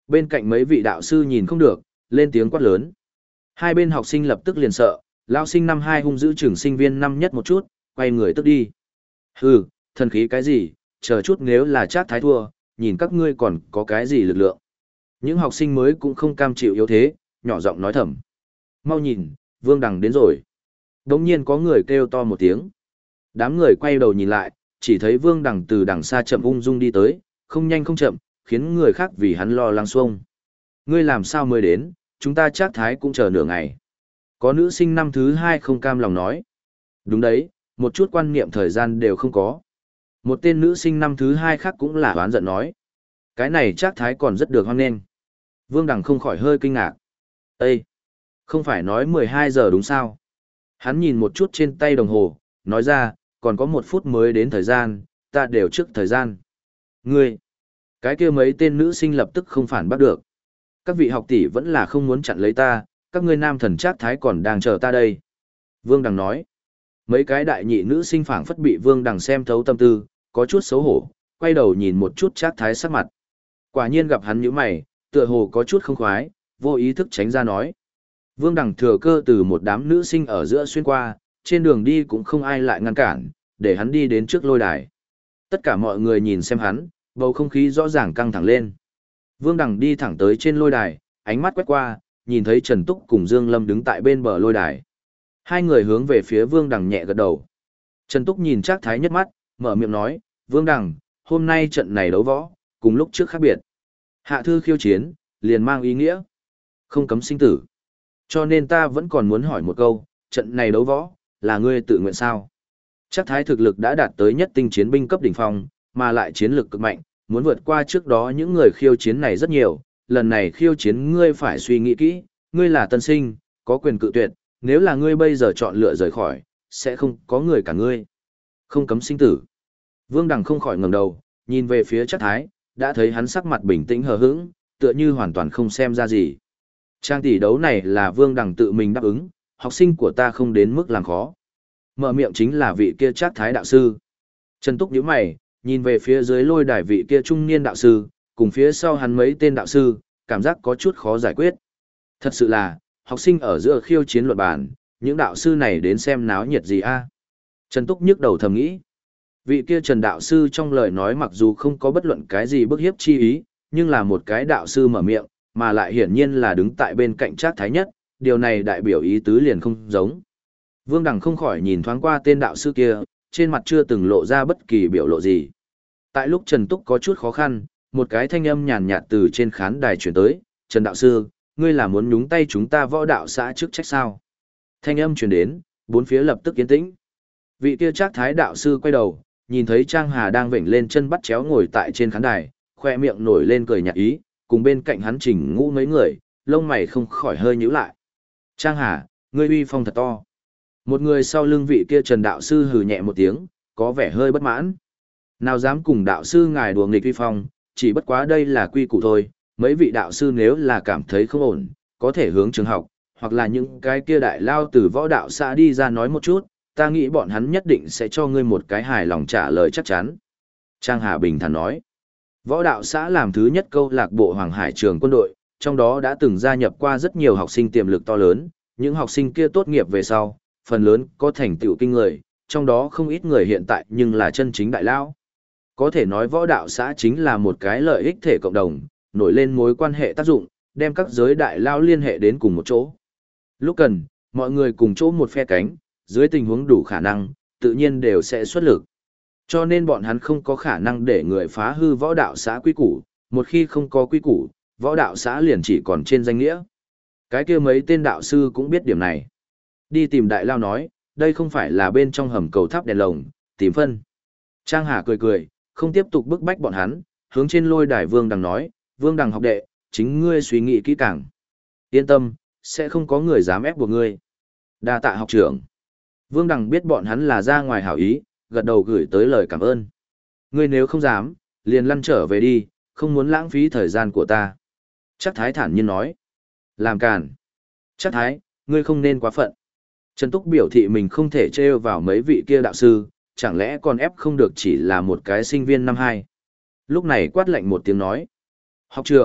Bên cạnh mấy vị đạo sư nhìn không được, lên tiếng quát lớn. Hai bên học sinh lập tức liền sợ, lão sinh năm 2 hung dữ chừng sinh viên năm nhất một chút, quay người tức đi. Hừ, thần khí cái gì, chờ chút nếu là Trác Thái thua, nhìn các ngươi còn có cái gì lực lượng. Những học sinh mới cũng không cam chịu yếu thế, nhỏ giọng nói thầm. Mau nhìn, Vương Đằng đến rồi. Đống nhiên có người kêu to một tiếng. Đám người quay đầu nhìn lại, chỉ thấy Vương Đằng từ đằng xa chậm ung dung đi tới, không nhanh không chậm, khiến người khác vì hắn lo lắng xuông. Ngươi làm sao mới đến, chúng ta Trác Thái cũng chờ nửa ngày. Có nữ sinh năm thứ 2 không cam lòng nói. Đúng đấy, một chút quan niệm thời gian đều không có. Một tên nữ sinh năm thứ 2 khác cũng là oán giận nói. Cái này Trác Thái còn rất được hoan nghênh. Vương Đằng không khỏi hơi kinh ngạc. Ê! Không phải nói 12 giờ đúng sao? Hắn nhìn một chút trên tay đồng hồ, nói ra, còn có 1 phút mới đến thời gian, ta đều trước thời gian. Ngươi! Cái kia mấy tên nữ sinh lập tức không phản bắt được. Các vị học tỷ vẫn là không muốn chặn lấy ta, các ngươi nam thần Trác Thái còn đang chờ ta đây. Vương Đằng nói. Mấy cái đại nhị nữ sinh phảng phất bị Vương Đằng xem thấu tâm tư, có chút xấu hổ, quay đầu nhìn một chút Trác Thái sắc mặt. Quả nhiên gặp hắn nhíu mày, tựa hồ có chút không khoái, vô ý thức tránh ra nói. Vương Đằng thừa cơ từ một đám nữ sinh ở giữa xuyên qua, trên đường đi cũng không ai lại ngăn cản, để hắn đi đến trước lôi đài. Tất cả mọi người nhìn xem hắn, bầu không khí rõ ràng căng thẳng lên. Vương Đằng đi thẳng tới trên lôi đài, ánh mắt quét qua, nhìn thấy Trần Túc cùng Dương Lâm đứng tại bên bờ lôi đài. Hai người hướng về phía Vương Đằng nhẹ gật đầu. Trần Túc nhìn Trác Thái nhất mắt, mở miệng nói, Vương Đằng, hôm nay trận này đấu võ, cùng lúc trước khác biệt. Hạ thư khiêu chiến, liền mang ý nghĩa. Không cấm sinh tử. Cho nên ta vẫn còn muốn hỏi một câu, trận này đấu võ, là ngươi tự nguyện sao? Trác Thái thực lực đã đạt tới nhất tinh chiến binh cấp đỉnh phong, mà lại chiến lực cực mạnh, muốn vượt qua trước đó những người khiêu chiến này rất nhiều. Lần này khiêu chiến ngươi phải suy nghĩ kỹ, ngươi là tân sinh, có quyền cự tuyệt, nếu là ngươi bây giờ chọn lựa rời khỏi, sẽ không có người cả ngươi. Không cấm sinh tử. Vương Đằng không khỏi ngẩng đầu, nhìn về phía Trác Thái, đã thấy hắn sắc mặt bình tĩnh hờ hững, tựa như hoàn toàn không xem ra gì. Trang tỷ đấu này là Vương Đằng tự mình đáp ứng, học sinh của ta không đến mức làm khó. Mở miệng chính là vị kia Trác Thái đạo sư. Trần Túc nhíu mày, nhìn về phía dưới lôi đài vị kia trung niên đạo sư, cùng phía sau hắn mấy tên đạo sư, cảm giác có chút khó giải quyết. Thật sự là, học sinh ở giữa khiêu chiến luận bàn, những đạo sư này đến xem náo nhiệt gì a? Trần Túc nhức đầu thầm nghĩ. Vị kia Trần đạo sư trong lời nói mặc dù không có bất luận cái gì bức hiếp chi ý, nhưng là một cái đạo sư mở miệng, mà lại hiển nhiên là đứng tại bên cạnh Trác Thái nhất, điều này đại biểu ý tứ liền không giống. Vương Đằng không khỏi nhìn thoáng qua tên đạo sư kia, trên mặt chưa từng lộ ra bất kỳ biểu lộ gì. Tại lúc Trần Túc có chút khó khăn, một cái thanh âm nhàn nhạt từ trên khán đài truyền tới, Trần đạo sư, ngươi là muốn nhúng tay chúng ta võ đạo xã chức trách sao? Thanh âm truyền đến, bốn phía lập tức yên tĩnh. Vị kia Trác Thái đạo sư quay đầu, nhìn thấy Trang Hà đang vểnh lên chân bắt chéo ngồi tại trên khán đài, khoe miệng nổi lên cười nhạt ý, cùng bên cạnh hắn Trình Ngũ mấy người, lông mày không khỏi hơi nhíu lại. Trang Hà, ngươi uy phong thật to. Một người sau lưng vị kia Trần đạo sư hừ nhẹ một tiếng, có vẻ hơi bất mãn. Nào dám cùng đạo sư ngài đùa nghịch uy phong, chỉ bất quá đây là quy củ thôi, mấy vị đạo sư nếu là cảm thấy không ổn, có thể hướng trường học, hoặc là những cái kia đại lao từ võ đạo xã đi ra nói một chút, ta nghĩ bọn hắn nhất định sẽ cho ngươi một cái hài lòng trả lời chắc chắn. Trang Hà bình thản nói, võ đạo xã làm thứ nhất câu lạc bộ Hoàng Hải trường quân đội, trong đó đã từng gia nhập qua rất nhiều học sinh tiềm lực to lớn, những học sinh kia tốt nghiệp về sau, phần lớn có thành tựu kinh người, trong đó không ít người hiện tại nhưng là chân chính đại lao. Có thể nói võ đạo xã chính là một cái lợi ích thể cộng đồng, nổi lên mối quan hệ tác dụng, đem các giới đại lao liên hệ đến cùng một chỗ. Lúc cần, mọi người cùng chỗ một phe cánh, dưới tình huống đủ khả năng, tự nhiên đều sẽ xuất lực. Cho nên bọn hắn không có khả năng để người phá hư võ đạo xã quy củ, một khi không có quy củ, võ đạo xã liền chỉ còn trên danh nghĩa. Cái kia mấy tên đạo sư cũng biết điểm này. Đi tìm đại lao nói, đây không phải là bên trong hầm cầu tháp đèn lồng, tìm phân. Trang Hà cười cười, không tiếp tục bức bách bọn hắn, hướng trên lôi đài Vương Đằng nói, Vương Đằng học đệ, chính ngươi suy nghĩ kỹ càng. Yên tâm, sẽ không có người dám ép buộc ngươi. Đa tạ học trưởng. Vương Đằng biết bọn hắn là ra ngoài hảo ý, gật đầu gửi tới lời cảm ơn. Ngươi nếu không dám, liền lăn trở về đi, không muốn lãng phí thời gian của ta. Trác Thái thản nhiên nói. Làm càn. Trác Thái, ngươi không nên quá phận. Trần Túc biểu thị mình không thể trêu vào mấy vị kia đạo sư, chẳng lẽ còn ép không được chỉ là một cái sinh viên năm 2. Lúc này quát lạnh một tiếng nói. Học trưởng,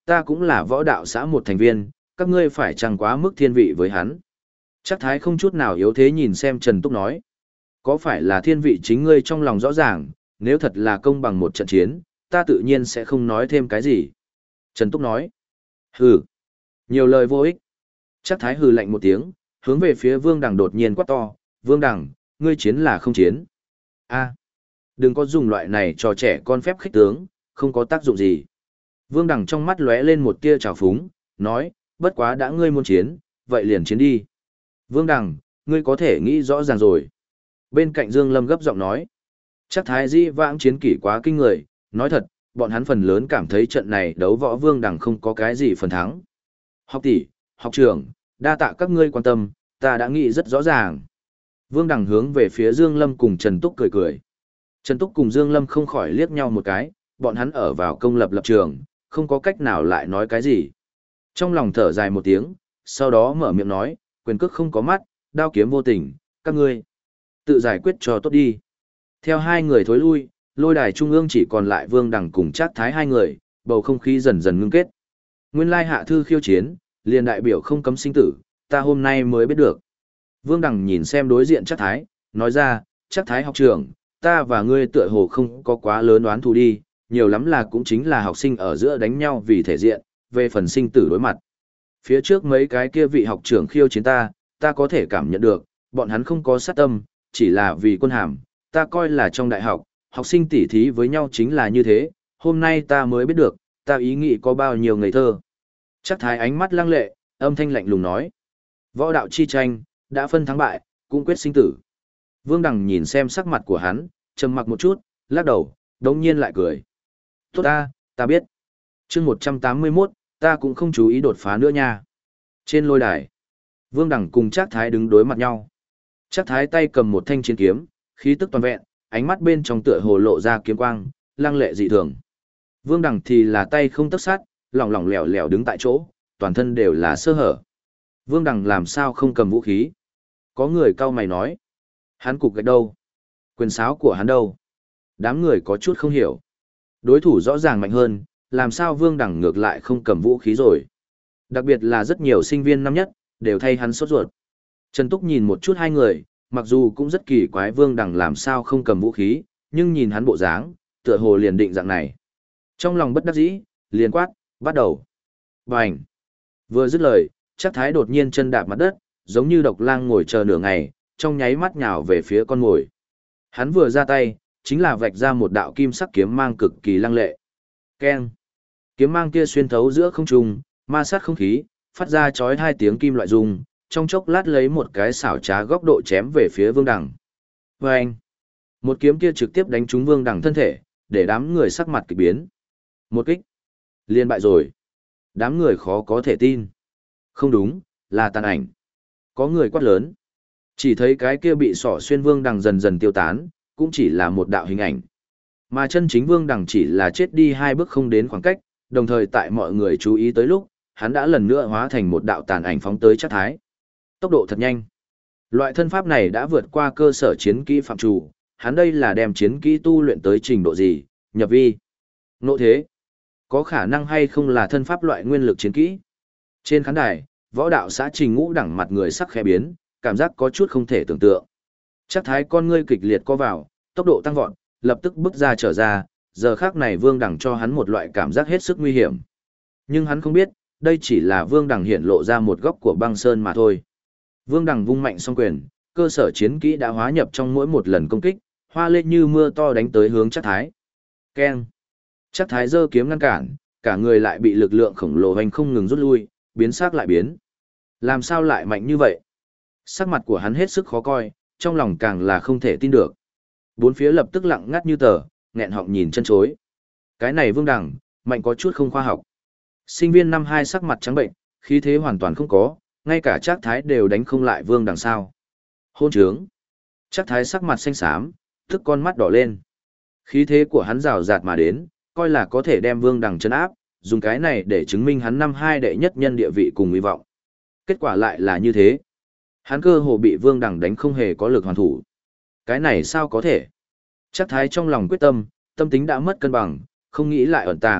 ta cũng là võ đạo xã một thành viên, các ngươi phải chẳng quá mức thiên vị với hắn. Chắc Thái không chút nào yếu thế nhìn xem Trần Túc nói. Có phải là thiên vị chính ngươi trong lòng rõ ràng, nếu thật là công bằng một trận chiến, ta tự nhiên sẽ không nói thêm cái gì. Trần Túc nói. Hừ. Nhiều lời vô ích. Chắc Thái hừ lạnh một tiếng, hướng về phía Vương Đằng đột nhiên quát to. Vương Đằng, ngươi chiến là không chiến. A, đừng có dùng loại này cho trẻ con phép khích tướng, không có tác dụng gì. Vương Đằng trong mắt lóe lên một tia trào phúng, nói, bất quá đã ngươi muốn chiến, vậy liền chiến đi. Vương Đằng, ngươi có thể nghĩ rõ ràng rồi. Bên cạnh Dương Lâm gấp giọng nói, chắc Thái Dĩ vãng chiến kỷ quá kinh người, nói thật, bọn hắn phần lớn cảm thấy trận này đấu võ Vương Đằng không có cái gì phần thắng. Học tỷ, học trưởng, đa tạ các ngươi quan tâm, ta đã nghĩ rất rõ ràng. Vương Đằng hướng về phía Dương Lâm cùng Trần Túc cười cười. Trần Túc cùng Dương Lâm không khỏi liếc nhau một cái, bọn hắn ở vào công lập lập trường, không có cách nào lại nói cái gì. Trong lòng thở dài một tiếng, sau đó mở miệng nói, quyền cước không có mắt, đao kiếm vô tình, các ngươi tự giải quyết cho tốt đi. Theo hai người thối lui, lôi đài trung ương chỉ còn lại Vương Đằng cùng Trác Thái hai người, bầu không khí dần dần ngưng kết. Nguyên lai hạ thư khiêu chiến, liền đại biểu không cấm sinh tử, ta hôm nay mới biết được. Vương Đằng nhìn xem đối diện Trác Thái, nói ra, Trác Thái học trưởng, ta và ngươi tựa hồ không có quá lớn oán thù đi, nhiều lắm là cũng chính là học sinh ở giữa đánh nhau vì thể diện, về phần sinh tử đối mặt. Phía trước mấy cái kia vị học trưởng khiêu chiến ta có thể cảm nhận được, bọn hắn không có sát tâm, chỉ là vì quân hàm, ta coi là trong đại học, học sinh tỉ thí với nhau chính là như thế, hôm nay ta mới biết được, ta ý nghĩ có bao nhiêu ngây thơ. Trác Thái ánh mắt lăng lệ, âm thanh lạnh lùng nói. Võ đạo chi tranh, đã phân thắng bại, cũng quyết sinh tử. Vương Đằng nhìn xem sắc mặt của hắn, trầm mặc một chút, lắc đầu, đống nhiên lại cười. Tốt ta biết. Chương 181, ta cũng không chú ý đột phá nữa nha. Trên lôi đài, Vương Đằng cùng Trác Thái đứng đối mặt nhau. Trác Thái tay cầm một thanh chiến kiếm, khí tức toàn vẹn, ánh mắt bên trong tựa hồ lộ ra kiếm quang, lăng lệ dị thường. Vương Đằng thì là tay không tấc sắt, lỏng lỏng lẻo lẻo đứng tại chỗ, toàn thân đều là sơ hở. Vương Đằng làm sao không cầm vũ khí? Có người cau mày nói. Hắn cục gạch đâu? Quyền sáo của hắn đâu? Đám người có chút không hiểu. Đối thủ rõ ràng mạnh hơn, làm sao Vương Đằng ngược lại không cầm vũ khí rồi? Đặc biệt là rất nhiều sinh viên năm nhất, đều thay hắn sốt ruột. Trần Túc nhìn một chút hai người, mặc dù cũng rất kỳ quái Vương Đằng làm sao không cầm vũ khí, nhưng nhìn hắn bộ dáng, tựa hồ liền định dạng này. Trong lòng bất đắc dĩ, liền quát, bắt đầu. Bành! Vừa dứt lời, Trác Thái đột nhiên chân đạp mặt đất, giống như độc lang ngồi chờ nửa ngày, trong nháy mắt nhào về phía con mồi. Hắn vừa ra tay, chính là vạch ra một đạo kim sắc kiếm mang cực kỳ lăng lệ. Keng! Kiếm mang kia xuyên thấu giữa không trung, ma sát không khí, phát ra chói hai tiếng kim loại rung, trong chốc lát lấy một cái xảo trá góc độ chém về phía Vương Đằng. Vâng! Một kiếm kia trực tiếp đánh trúng Vương Đằng thân thể, để đám người sắc mặt kỳ biến. Một kích! Liên bại rồi! Đám người khó có thể tin. Không đúng, là tàn ảnh. Có người quát lớn. Chỉ thấy cái kia bị sỏ xuyên Vương Đằng dần dần tiêu tán, cũng chỉ là một đạo hình ảnh. Mà chân chính Vương Đằng chỉ là chết đi hai bước không đến khoảng cách, đồng thời tại mọi người chú ý tới lúc, hắn đã lần nữa hóa thành một đạo tàn ảnh phóng tới Trác Thái. Tốc độ thật nhanh. Loại thân pháp này đã vượt qua cơ sở chiến kỹ phạm chủ, hắn đây là đem chiến kỹ tu luyện tới trình độ gì, nhập vi. Nộ thế. Có khả năng hay không là thân pháp loại nguyên lực chiến kỹ. Trên khán đài, võ đạo xã Trình Ngũ đẳng mặt người sắc khẽ biến, cảm giác có chút không thể tưởng tượng. Trác Thái con ngươi kịch liệt co vào, tốc độ tăng vọt, lập tức bước ra trở ra, giờ khắc này Vương Đằng cho hắn một loại cảm giác hết sức nguy hiểm. Nhưng hắn không biết, đây chỉ là Vương Đằng hiện lộ ra một góc của băng sơn mà thôi. Vương Đằng vung mạnh song quyền, cơ sở chiến kỹ đã hóa nhập trong mỗi một lần công kích, hoa lên như mưa to đánh tới hướng Trác Thái. Keng! Trác Thái giơ kiếm ngăn cản, cả người lại bị lực lượng khổng lồ hoành không ngừng rút lui, biến sắc lại biến. Làm sao lại mạnh như vậy? Sắc mặt của hắn hết sức khó coi, trong lòng càng là không thể tin được. Bốn phía lập tức lặng ngắt như tờ, nghẹn họng nhìn chân chối. Cái này Vương Đằng, mạnh có chút không khoa học. Sinh viên năm 2 sắc mặt trắng bệnh, khí thế hoàn toàn không có, ngay cả Trác Thái đều đánh không lại Vương Đằng sao. Hôn trướng. Trác Thái sắc mặt xanh xám, tức con mắt đỏ lên. Khí thế của hắn rào rạt mà đến, coi là có thể đem Vương Đằng trấn áp, dùng cái này để chứng minh hắn năm 2 đệ nhất nhân địa vị cùng hy vọng. Kết quả lại là như thế. Hắn cơ hồ bị Vương Đằng đánh không hề có lực hoàn thủ. Cái này sao có thể? Trác Thái trong lòng quyết tâm, tâm tính đã mất cân bằng, không nghĩ lại ẩn tàng,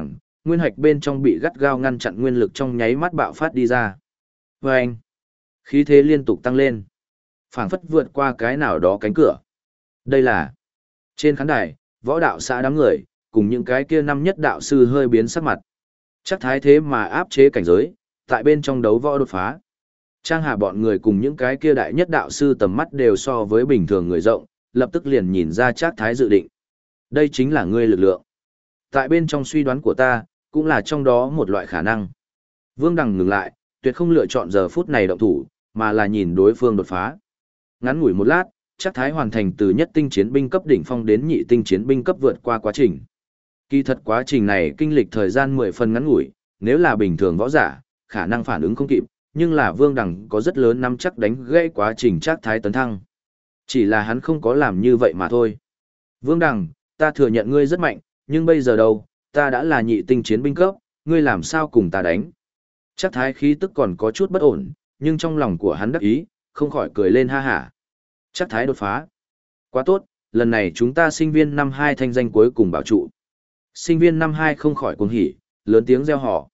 nguyên hạch bên trong bị gắt gao ngăn chặn nguyên lực trong nháy mắt bạo phát đi ra. Và anh, khí thế liên tục tăng lên, phảng phất vượt qua cái nào đó cánh cửa. Đây là trên khán đài, võ đạo xã đám người, cùng những cái kia năm nhất đạo sư hơi biến sắc mặt. Chắc thái thế mà áp chế cảnh giới, tại bên trong đấu võ đột phá. Trang Hà bọn người cùng những cái kia đại nhất đạo sư tầm mắt đều so với bình thường người rộng, lập tức liền nhìn ra Trác Thái dự định. Đây chính là ngươi lực lượng. Tại bên trong suy đoán của ta, cũng là trong đó một loại khả năng. Vương Đằng ngừng lại, tuyệt không lựa chọn giờ phút này động thủ, mà là nhìn đối phương đột phá. Ngắn ngủi một lát, Trác Thái hoàn thành từ nhất tinh chiến binh cấp đỉnh phong đến nhị tinh chiến binh cấp vượt qua quá trình. Kỳ thật quá trình này kinh lịch thời gian 10 phần ngắn ngủi, nếu là bình thường võ giả, khả năng phản ứng không kịp, nhưng là Vương Đằng có rất lớn nắm chắc đánh gãy quá trình Trác Thái tấn thăng. Chỉ là hắn không có làm như vậy mà thôi. Vương Đằng, ta thừa nhận ngươi rất mạnh, nhưng bây giờ đâu, ta đã là nhị tinh chiến binh cấp, ngươi làm sao cùng ta đánh? Trác Thái khí tức còn có chút bất ổn, nhưng trong lòng của hắn đắc ý, không khỏi cười lên ha hả. Trác Thái đột phá. Quá tốt, lần này chúng ta sinh viên năm 2 thanh danh cuối cùng bảo trụ. Sinh viên năm 2 không khỏi cuồng hỉ, lớn tiếng reo hò.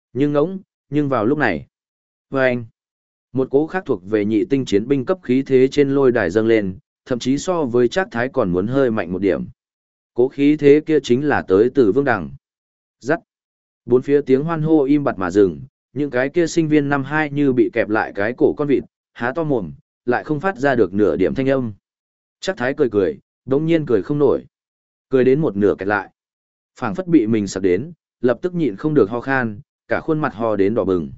Nhưng vào lúc này, vâng, một cỗ khác thuộc về nhị tinh chiến binh cấp khí thế trên lôi đài dâng lên, thậm chí so với Trác Thái còn muốn hơi mạnh một điểm. Cỗ khí thế kia chính là tới từ Vương Đằng. Dắt. Bốn phía tiếng hoan hô im bặt mà dừng, những cái kia sinh viên năm 2 như bị kẹp lại cái cổ con vịt, há to mồm, lại không phát ra được nửa điểm thanh âm. Trác Thái cười, đống nhiên cười không nổi. Cười đến một nửa kẹt lại. Phảng phất bị mình sặc đến, lập tức nhịn không được ho khan, cả khuôn mặt ho đến đỏ bừng.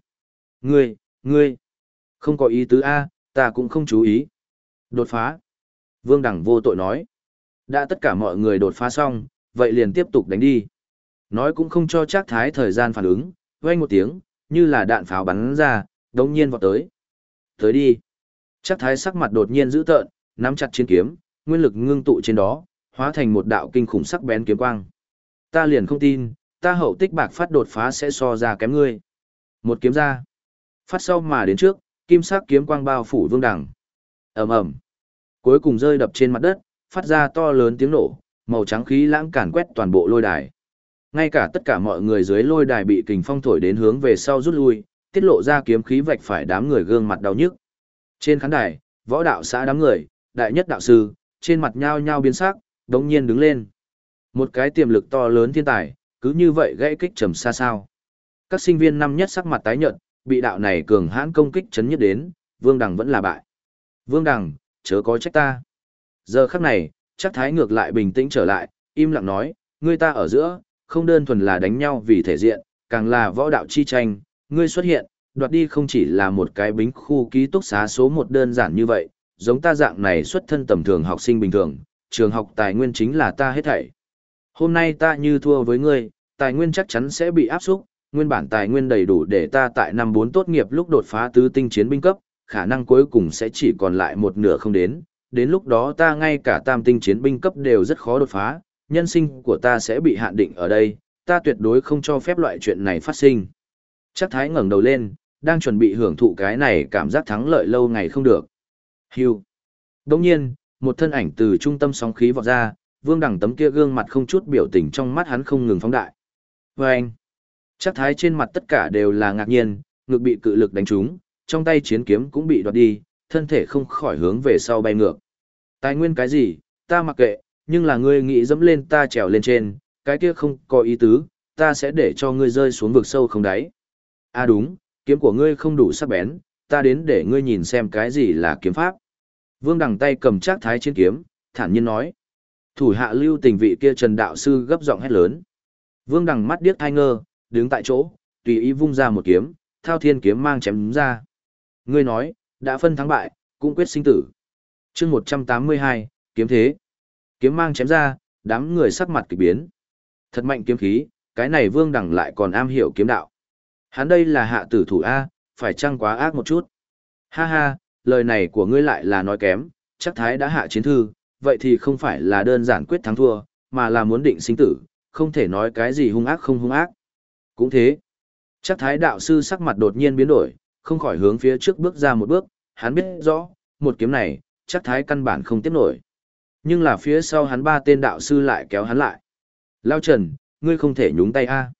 Ngươi, không có ý tứ A, ta cũng không chú ý. Đột phá. Vương Đằng vô tội nói. Đã tất cả mọi người đột phá xong, vậy liền tiếp tục đánh đi. Nói cũng không cho Trác Thái thời gian phản ứng, vang một tiếng, như là đạn pháo bắn ra, đống nhiên vọt tới. Tới đi. Trác Thái sắc mặt đột nhiên dữ tợn, nắm chặt chiến kiếm, nguyên lực ngưng tụ trên đó, hóa thành một đạo kinh khủng sắc bén kiếm quang. Ta liền không tin, ta hậu tích bạc phát đột phá sẽ so ra kém ngươi. Một kiếm ra. Phát sau mà đến trước, kim sắc kiếm quang bao phủ Vương Đằng. Ầm ầm. Cuối cùng rơi đập trên mặt đất, phát ra to lớn tiếng nổ, màu trắng khí lãng càn quét toàn bộ lôi đài. Ngay cả tất cả mọi người dưới lôi đài bị kình phong thổi đến hướng về sau rút lui, tiết lộ ra kiếm khí vạch phải đám người gương mặt đau nhức. Trên khán đài, võ đạo xã đám người, đại nhất đạo sư, trên mặt nhao nhao biến sắc, đống nhiên đứng lên. Một cái tiềm lực to lớn thiên tài, cứ như vậy gãy kích trầm xa sao. Các sinh viên năm nhất sắc mặt tái nhợt, bị đạo này cường hãn công kích chấn nhất đến, Vương Đằng vẫn là bại. Vương Đằng, chớ có trách ta. Giờ khắc này, Trác Thái ngược lại bình tĩnh trở lại, im lặng nói, ngươi ta ở giữa, không đơn thuần là đánh nhau vì thể diện, càng là võ đạo chi tranh, ngươi xuất hiện, đoạt đi không chỉ là một cái bính khu ký túc xá số 1 đơn giản như vậy, giống ta dạng này xuất thân tầm thường học sinh bình thường, trường học tài nguyên chính là ta hết thảy. Hôm nay ta như thua với ngươi, tài nguyên chắc chắn sẽ bị áp xúc, nguyên bản tài nguyên đầy đủ để ta tại năm 4 tốt nghiệp lúc đột phá tứ tinh chiến binh cấp, khả năng cuối cùng sẽ chỉ còn lại một nửa không đến lúc đó ta ngay cả tam tinh chiến binh cấp đều rất khó đột phá, nhân sinh của ta sẽ bị hạn định ở đây, ta tuyệt đối không cho phép loại chuyện này phát sinh. Trác Thái ngẩng đầu lên, đang chuẩn bị hưởng thụ cái này cảm giác thắng lợi lâu ngày không được. Hưu. Đồng nhiên, một thân ảnh từ trung tâm sóng khí vọt ra, Vương Đằng tấm kia gương mặt không chút biểu tình trong mắt hắn không ngừng phóng đại. Và anh. Trác Thái trên mặt tất cả đều là ngạc nhiên, ngực bị cự lực đánh trúng, trong tay chiến kiếm cũng bị đoạt đi, thân thể không khỏi hướng về sau bay ngược. Tài nguyên cái gì, ta mặc kệ, nhưng là ngươi nghĩ dẫm lên ta trèo lên trên, cái kia không có ý tứ, ta sẽ để cho ngươi rơi xuống vực sâu không đáy. À đúng, kiếm của ngươi không đủ sắc bén, ta đến để ngươi nhìn xem cái gì là kiếm pháp. Vương Đằng tay cầm Trác Thái trên kiếm, thản nhiên nói. Thủ hạ Lưu Tình vị kia Trần đạo sư gấp giọng hét lớn. Vương Đằng mắt điếc hai ngơ, đứng tại chỗ, tùy ý vung ra một kiếm, Thao Thiên kiếm mang chém ra. Ngươi nói, đã phân thắng bại, cũng quyết sinh tử. Chương 182, kiếm thế. Kiếm mang chém ra, đám người sắc mặt kỳ biến. Thật mạnh kiếm khí, cái này Vương Đằng lại còn am hiểu kiếm đạo. Hắn đây là hạ tử thủ A, phải chăng quá ác một chút. Ha ha, lời này của ngươi lại là nói kém, chắc Thái đã hạ chiến thư, vậy thì không phải là đơn giản quyết thắng thua, mà là muốn định sinh tử, không thể nói cái gì hung ác không hung ác. Cũng thế. Chắc Thái đạo sư sắc mặt đột nhiên biến đổi, không khỏi hướng phía trước bước ra một bước, hắn biết rõ, một kiếm này, chắc Thái căn bản không tiếp nổi. Nhưng là phía sau hắn ba tên đạo sư lại kéo hắn lại. Lao Trần, ngươi không thể nhúng tay a.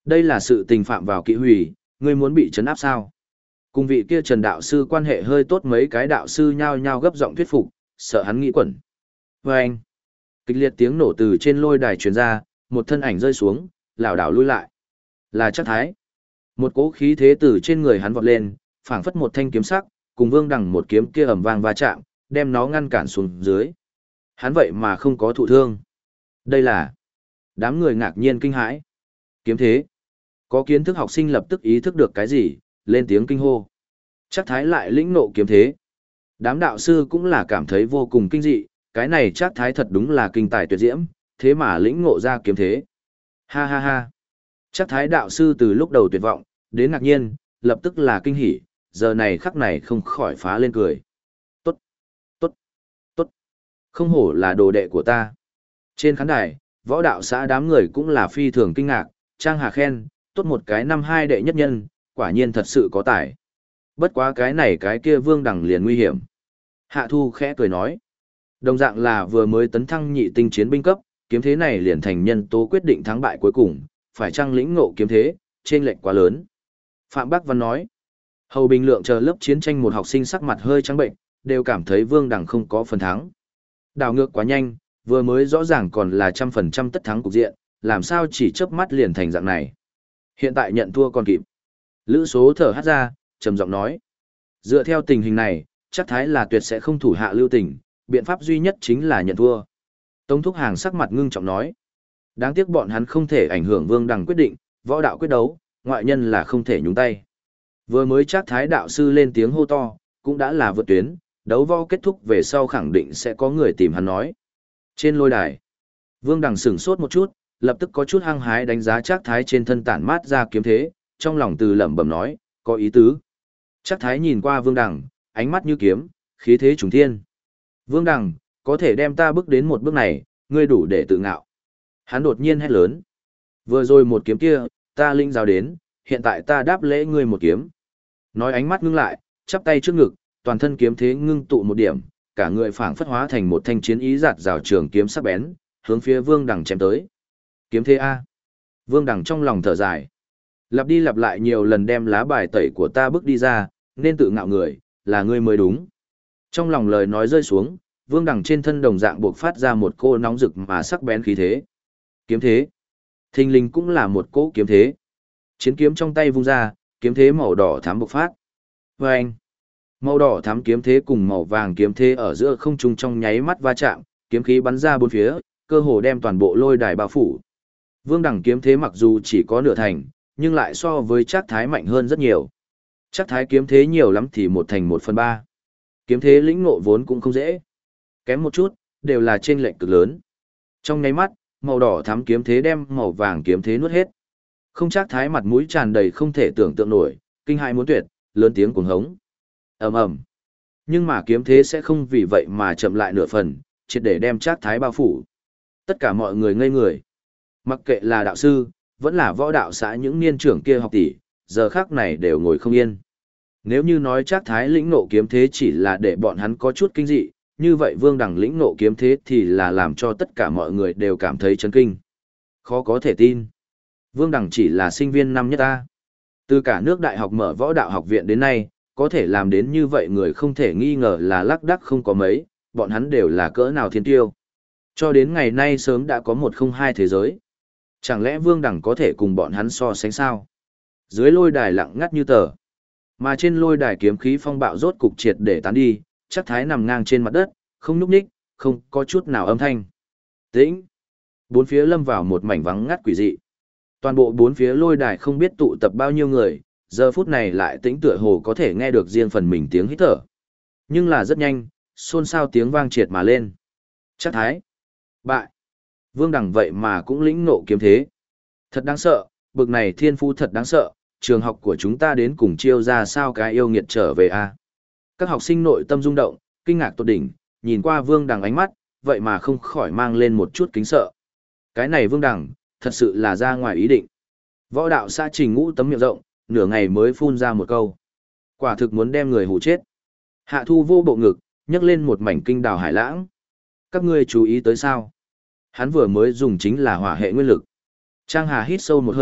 Đây là sự tình phạm vào kỵ hủy, ngươi muốn bị trấn áp sao? Cùng vị kia Trần đạo sư quan hệ hơi tốt, mấy cái đạo sư nhao nhao gấp giọng thuyết phục, sợ hắn nghĩ quẩn. Và anh, kịch liệt tiếng nổ từ trên lôi đài truyền ra, một thân ảnh rơi xuống, lảo đảo lui lại. Là Trác Thái. Một cỗ khí thế từ trên người hắn vọt lên, phảng phất một thanh kiếm sắc, cùng Vương Đằng một kiếm kia ầm vang va chạm, đem nó ngăn cản xuống dưới. Hắn vậy mà không có thụ thương. Đây là... Đám người ngạc nhiên kinh hãi. Kiếm thế. Có kiến thức học sinh lập tức ý thức được cái gì, lên tiếng kinh hô. Trác Thái lại lĩnh nộ kiếm thế. Đám đạo sư cũng là cảm thấy vô cùng kinh dị, cái này Trác Thái thật đúng là kinh tài tuyệt diễm, thế mà lĩnh ngộ ra kiếm thế. Ha ha ha. Trác Thái đạo sư từ lúc đầu tuyệt vọng, đến ngạc nhiên, lập tức là kinh hỉ, giờ này khắc này không khỏi phá lên cười. Tốt, tốt, tốt. Không hổ là đồ đệ của ta. Trên khán đài, võ đạo xã đám người cũng là phi thường kinh ngạc, Trang Hà khen, tốt một cái năm hai đệ nhất nhân, quả nhiên thật sự có tài. Bất quá cái này cái kia Vương Đằng liền nguy hiểm. Hạ Thu khẽ cười nói. Đồng dạng là vừa mới tấn thăng nhị tinh chiến binh cấp, kiếm thế này liền thành nhân tố quyết định thắng bại cuối cùng, phải chăng lĩnh ngộ kiếm thế, trên lệnh quá lớn. Phạm Bắc Văn nói. Hầu Bình Lượng chờ lớp chiến tranh một học sinh sắc mặt hơi trắng bệnh, đều cảm thấy Vương Đằng không có phần thắng. Đảo ngược quá nhanh, vừa mới rõ ràng còn là 100% tất thắng cục diện, làm sao chỉ chớp mắt liền thành dạng này. Hiện tại nhận thua còn kịp. Lữ Số thở hắt ra, trầm giọng nói. Dựa theo tình hình này, chắc Thái là tuyệt sẽ không thủ hạ lưu tình, biện pháp duy nhất chính là nhận thua. Tống Thúc Hàng sắc mặt ngưng trọng nói. Đáng tiếc bọn hắn không thể ảnh hưởng Vương Đằng quyết định, võ đạo quyết đấu, ngoại nhân là không thể nhúng tay. Vừa mới chắc Thái đạo sư lên tiếng hô to, cũng đã là vượt tuyến, đấu võ kết thúc về sau khẳng định sẽ có người tìm hắn nói. Trên lôi đài, Vương Đằng sửng sốt một chút, lập tức có chút hăng hái đánh giá Trác Thái trên thân tản mát ra kiếm thế, trong lòng từ lẩm bẩm nói, có ý tứ. Trác Thái nhìn qua Vương Đằng, ánh mắt như kiếm, khí thế trùng thiên. Vương Đằng, có thể đem ta bước đến một bước này, ngươi đủ để tự ngạo. Hắn đột nhiên hét lớn. Vừa rồi một kiếm kia, ta linh giáo đến, hiện tại ta đáp lễ ngươi một kiếm. Nói ánh mắt ngưng lại, chắp tay trước ngực, toàn thân kiếm thế ngưng tụ một điểm, cả người phảng phất hóa thành một thanh chiến ý giạt rào trường kiếm sắc bén, hướng phía Vương Đằng chém tới. Kiếm thế A. Vương Đằng trong lòng thở dài. Lặp đi lặp lại nhiều lần đem lá bài tẩy của ta bước đi ra, nên tự ngạo người, là ngươi mới đúng. Trong lòng lời nói rơi xuống, Vương Đằng trên thân đồng dạng buộc phát ra một cô nóng rực mà sắc bén khí thế. Kiếm thế. Thình lình cũng là một cỗ kiếm thế. Chiến kiếm trong tay vung ra, kiếm thế màu đỏ thắm bộc phát. Và anh. Màu đỏ thắm kiếm thế cùng màu vàng kiếm thế ở giữa không trung trong nháy mắt va chạm, kiếm khí bắn ra bốn phía, cơ hồ đem toàn bộ lôi đài bao phủ. Vương Đằng kiếm thế mặc dù chỉ có nửa thành, nhưng lại so với Trác Thái mạnh hơn rất nhiều. Trác Thái kiếm thế nhiều lắm thì một thành 1/3. Kiếm thế lĩnh ngộ vốn cũng không dễ. Kém một chút, đều là chênh lệch cực lớn. Trong nháy mắt, màu đỏ thắm kiếm thế đem màu vàng kiếm thế nuốt hết. Không Trác Thái mặt mũi tràn đầy không thể tưởng tượng nổi, kinh hãi muốn tuyệt, lớn tiếng cuồng hống. Ầm ầm. Nhưng mà kiếm thế sẽ không vì vậy mà chậm lại nửa phần, triệt để đem Trác Thái bao phủ. Tất cả mọi người ngây người. Mặc kệ là đạo sư, vẫn là võ đạo xã những niên trưởng kia học tỷ, giờ khắc này đều ngồi không yên. Nếu như nói Trác Thái lĩnh nộ kiếm thế chỉ là để bọn hắn có chút kinh dị, như vậy Vương Đằng lĩnh nộ kiếm thế thì là làm cho tất cả mọi người đều cảm thấy chấn kinh. Khó có thể tin. Vương Đằng chỉ là sinh viên năm nhất A. Từ cả nước đại học mở võ đạo học viện đến nay, có thể làm đến như vậy người không thể nghi ngờ là lác đác không có mấy, bọn hắn đều là cỡ nào thiên tiêu. Cho đến ngày nay sớm đã có 102 thế giới. Chẳng lẽ Vương Đằng có thể cùng bọn hắn so sánh sao? Dưới lôi đài lặng ngắt như tờ. Mà trên lôi đài kiếm khí phong bạo rốt cục triệt để tán đi, Trác Thái nằm ngang trên mặt đất, không nhúc nhích, không có chút nào âm thanh. Tĩnh. Bốn phía lâm vào một mảnh vắng ngắt quỷ dị. Toàn bộ bốn phía lôi đài không biết tụ tập bao nhiêu người, giờ phút này lại tĩnh tựa hồ có thể nghe được riêng phần mình tiếng hít thở. Nhưng là rất nhanh, xôn xao tiếng vang triệt mà lên. Trác Thái. Bại. Vương Đằng vậy mà cũng lĩnh nộ kiếm thế. Thật đáng sợ, bực này thiên phú thật đáng sợ, trường học của chúng ta đến cùng chiêu ra sao cái yêu nghiệt trở về a. Các học sinh nội tâm rung động, kinh ngạc tột đỉnh, nhìn qua Vương Đằng ánh mắt, vậy mà không khỏi mang lên một chút kính sợ. Cái này Vương Đằng, thật sự là ra ngoài ý định. Võ đạo xã Trình Ngũ tấm miệng rộng, nửa ngày mới phun ra một câu. Quả thực muốn đem người hù chết. Hạ Thu vô bộ ngực, nhấc lên một mảnh kinh đào hải lãng. Các ngươi chú ý tới sao? Hắn vừa mới dùng chính là hỏa hệ nguyên lực. Trang Hà hít sâu một hơi,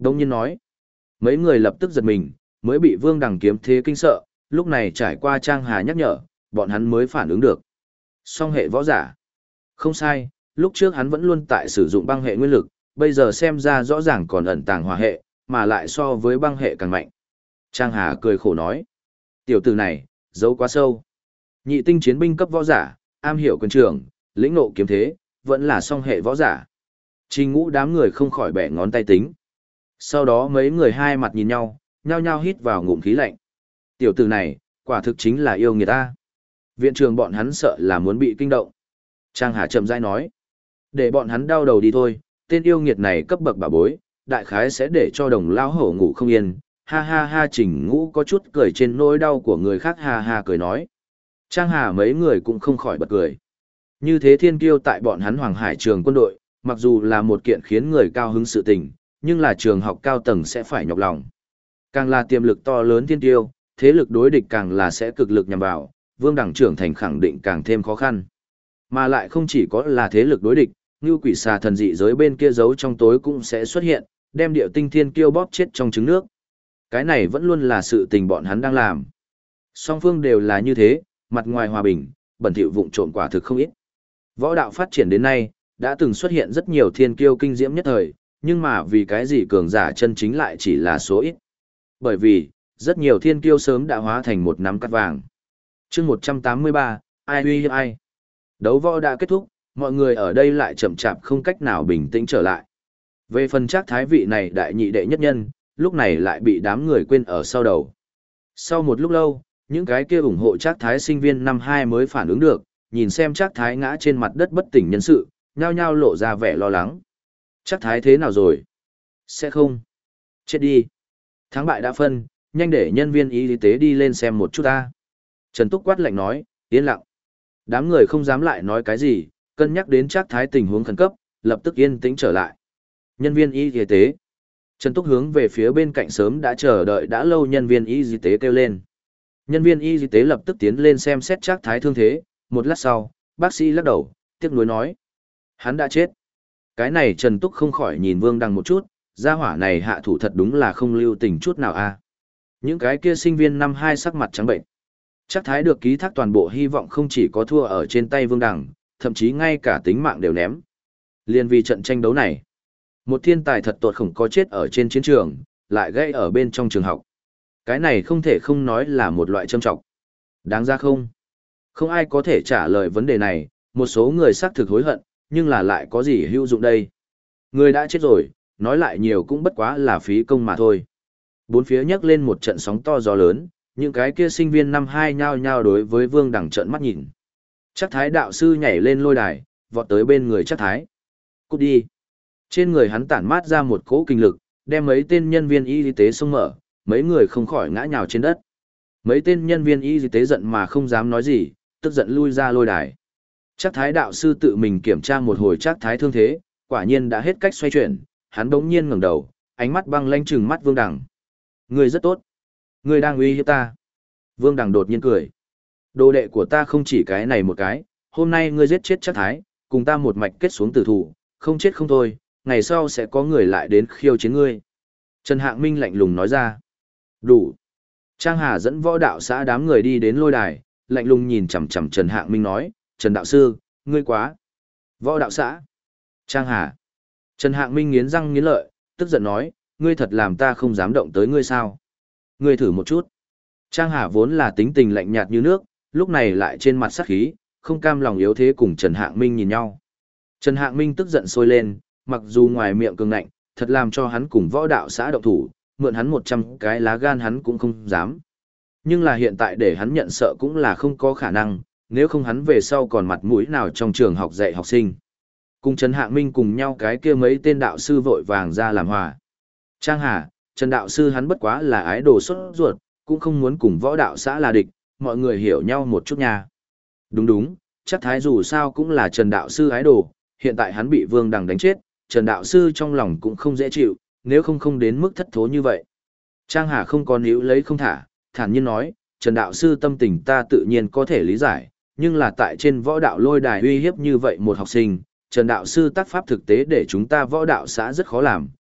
Đông nhiên nói. Mấy người lập tức giật mình, mới bị Vương Đằng kiếm thế kinh sợ, lúc này trải qua Trang Hà nhắc nhở, bọn hắn mới phản ứng được. Song hệ võ giả. Không sai, lúc trước hắn vẫn luôn tại sử dụng băng hệ nguyên lực, bây giờ xem ra rõ ràng còn ẩn tàng hỏa hệ, mà lại so với băng hệ càng mạnh. Trang Hà cười khổ nói. Tiểu tử này, giấu quá sâu. Nhị tinh chiến binh cấp võ giả, am hiểu quyền trường, lĩnh ngộ kiếm thế, vẫn là song hệ võ giả. Trình Ngũ đám người không khỏi bẻ ngón tay tính. Sau đó mấy người hai mặt nhìn nhau, nhao nhao hít vào ngụm khí lạnh. Tiểu tử này, quả thực chính là yêu người ta. Viện trường bọn hắn sợ là muốn bị kinh động. Trang Hà chậm rãi nói. Để bọn hắn đau đầu đi thôi, tên yêu nghiệt này cấp bậc bà bối, đại khái sẽ để cho đồng lao hổ ngủ không yên. Ha ha ha, Trình Ngũ có chút cười trên nỗi đau của người khác, ha ha cười nói. Trang Hà mấy người cũng không khỏi bật cười. Như thế thiên kiêu tại bọn hắn Hoàng Hải trường quân đội, mặc dù là một kiện khiến người cao hứng sự tình, nhưng là trường học cao tầng sẽ phải nhọc lòng. Càng là tiềm lực to lớn thiên kiêu, thế lực đối địch càng là sẽ cực lực nhằm vào, Vương Đẳng trưởng thành khẳng định càng thêm khó khăn. Mà lại không chỉ có là thế lực đối địch, như quỷ xà thần dị giới bên kia giấu trong tối cũng sẽ xuất hiện, đem điệu tinh thiên kiêu bóp chết trong trứng nước. Cái này vẫn luôn là sự tình bọn hắn đang làm. Song phương đều là như thế, mặt ngoài hòa bình, bẩn thỉu vụng trộm quả thực không ít. Võ đạo phát triển đến nay, đã từng xuất hiện rất nhiều thiên kiêu kinh diễm nhất thời, nhưng mà vì cái gì cường giả chân chính lại chỉ là số ít. Bởi vì, rất nhiều thiên kiêu sớm đã hóa thành một nắm cát vàng. Chương 183, ai uy hiếp ai? Đấu võ đã kết thúc, mọi người ở đây lại chậm chạp không cách nào bình tĩnh trở lại. Về phần Trác Thái vị này đại nhị đệ nhất nhân, lúc này lại bị đám người quên ở sau đầu. Sau một lúc lâu, những cái kia ủng hộ Trác Thái sinh viên năm 2 mới phản ứng được, nhìn xem Trác Thái ngã trên mặt đất bất tỉnh nhân sự, nhao nhao lộ ra vẻ lo lắng. Trác Thái thế nào rồi? Sẽ không? Chết đi. Thắng bại đã phân, nhanh để nhân viên y tế đi lên xem một chút ta. Trần Túc quát lạnh nói, yên lặng. Đám người không dám lại nói cái gì, cân nhắc đến Trác Thái tình huống khẩn cấp, lập tức yên tĩnh trở lại. Nhân viên y tế. Trần Túc hướng về phía bên cạnh sớm đã chờ đợi đã lâu nhân viên y tế kêu lên. Nhân viên y tế lập tức tiến lên xem xét Trác Thái thương thế, một lát sau, bác sĩ lắc đầu, tiếc nuối nói. Hắn đã chết. Cái này Trần Túc không khỏi nhìn Vương Đằng một chút, gia hỏa này hạ thủ thật đúng là không lưu tình chút nào a. Những cái kia sinh viên năm 2 sắc mặt trắng bệnh. Trác Thái được ký thác toàn bộ hy vọng không chỉ có thua ở trên tay Vương Đằng, thậm chí ngay cả tính mạng đều ném. Liên vì trận tranh đấu này, một thiên tài thật tuột khủng có chết ở trên chiến trường, lại gây ở bên trong trường học. Cái này không thể không nói là một loại châm trọng. Đáng ra không? Không ai có thể trả lời vấn đề này, một số người xác thực hối hận, nhưng là lại có gì hữu dụng đây? Người đã chết rồi, nói lại nhiều cũng bất quá là phí công mà thôi. Bốn phía nhấc lên một trận sóng to gió lớn, những cái kia sinh viên năm 2 nhao nhao đối với Vương Đằng trợn mắt nhìn. Trác Thái đạo sư nhảy lên lôi đài, vọt tới bên người Trác Thái. Cút đi. Trên người hắn tản mát ra một cỗ kinh lực, đem mấy tên nhân viên y tế xông mở, mấy người không khỏi ngã nhào trên đất. Mấy tên nhân viên y tế giận mà không dám nói gì, tức giận lui ra lôi đài. Trác Thái đạo sư tự mình kiểm tra một hồi Trác Thái thương thế, quả nhiên đã hết cách xoay chuyển, hắn bỗng nhiên ngẩng đầu, ánh mắt băng lãnh trừng mắt Vương Đằng. Ngươi rất tốt. Ngươi đang uy hiếp ta. Vương Đằng đột nhiên cười. Đồ đệ của ta không chỉ cái này một cái, hôm nay ngươi giết chết Trác Thái, cùng ta một mạch kết xuống tử thủ, không chết không thôi, ngày sau sẽ có người lại đến khiêu chiến ngươi. Trần Hạng Minh lạnh lùng nói ra. Đủ. Trang Hà dẫn võ đạo xã đám người đi đến lôi đài, lạnh lùng nhìn chằm chằm Trần Hạng Minh nói, Trần đạo sư, ngươi quá. Võ đạo xã. Trang Hà. Trần Hạng Minh nghiến răng nghiến lợi, tức giận nói, ngươi thật làm ta không dám động tới ngươi sao. Ngươi thử một chút. Trang Hà vốn là tính tình lạnh nhạt như nước, lúc này lại trên mặt sắc khí, không cam lòng yếu thế cùng Trần Hạng Minh nhìn nhau. Trần Hạng Minh tức giận sôi lên, mặc dù ngoài miệng cường ngạnh, thật làm cho hắn cùng võ đạo xã động thủ, mượn hắn 100 cái lá gan hắn cũng không dám. Nhưng là hiện tại để hắn nhận sợ cũng là không có khả năng, nếu không hắn về sau còn mặt mũi nào trong trường học dạy học sinh. Cùng Trần Hạng Minh cùng nhau cái kia mấy tên đạo sư vội vàng ra làm hòa. Trang Hà, Trần đạo sư hắn bất quá là ái đồ xuất ruột, cũng không muốn cùng võ đạo xã là địch, mọi người hiểu nhau một chút nha. Đúng đúng, chắc Thái dù sao cũng là Trần đạo sư ái đồ, hiện tại hắn bị Vương Đằng đánh chết, Trần đạo sư trong lòng cũng không dễ chịu, nếu không đến mức thất thố như vậy. Trang Hà không có níu lấy không thả, thản nhiên nói, Trần đạo sư tâm tình ta tự nhiên có thể lý giải, nhưng là tại trên võ đạo lôi đài uy hiếp như vậy một học sinh, Trần đạo sư tác pháp thực tế để chúng ta võ đạo xã rất khó làm,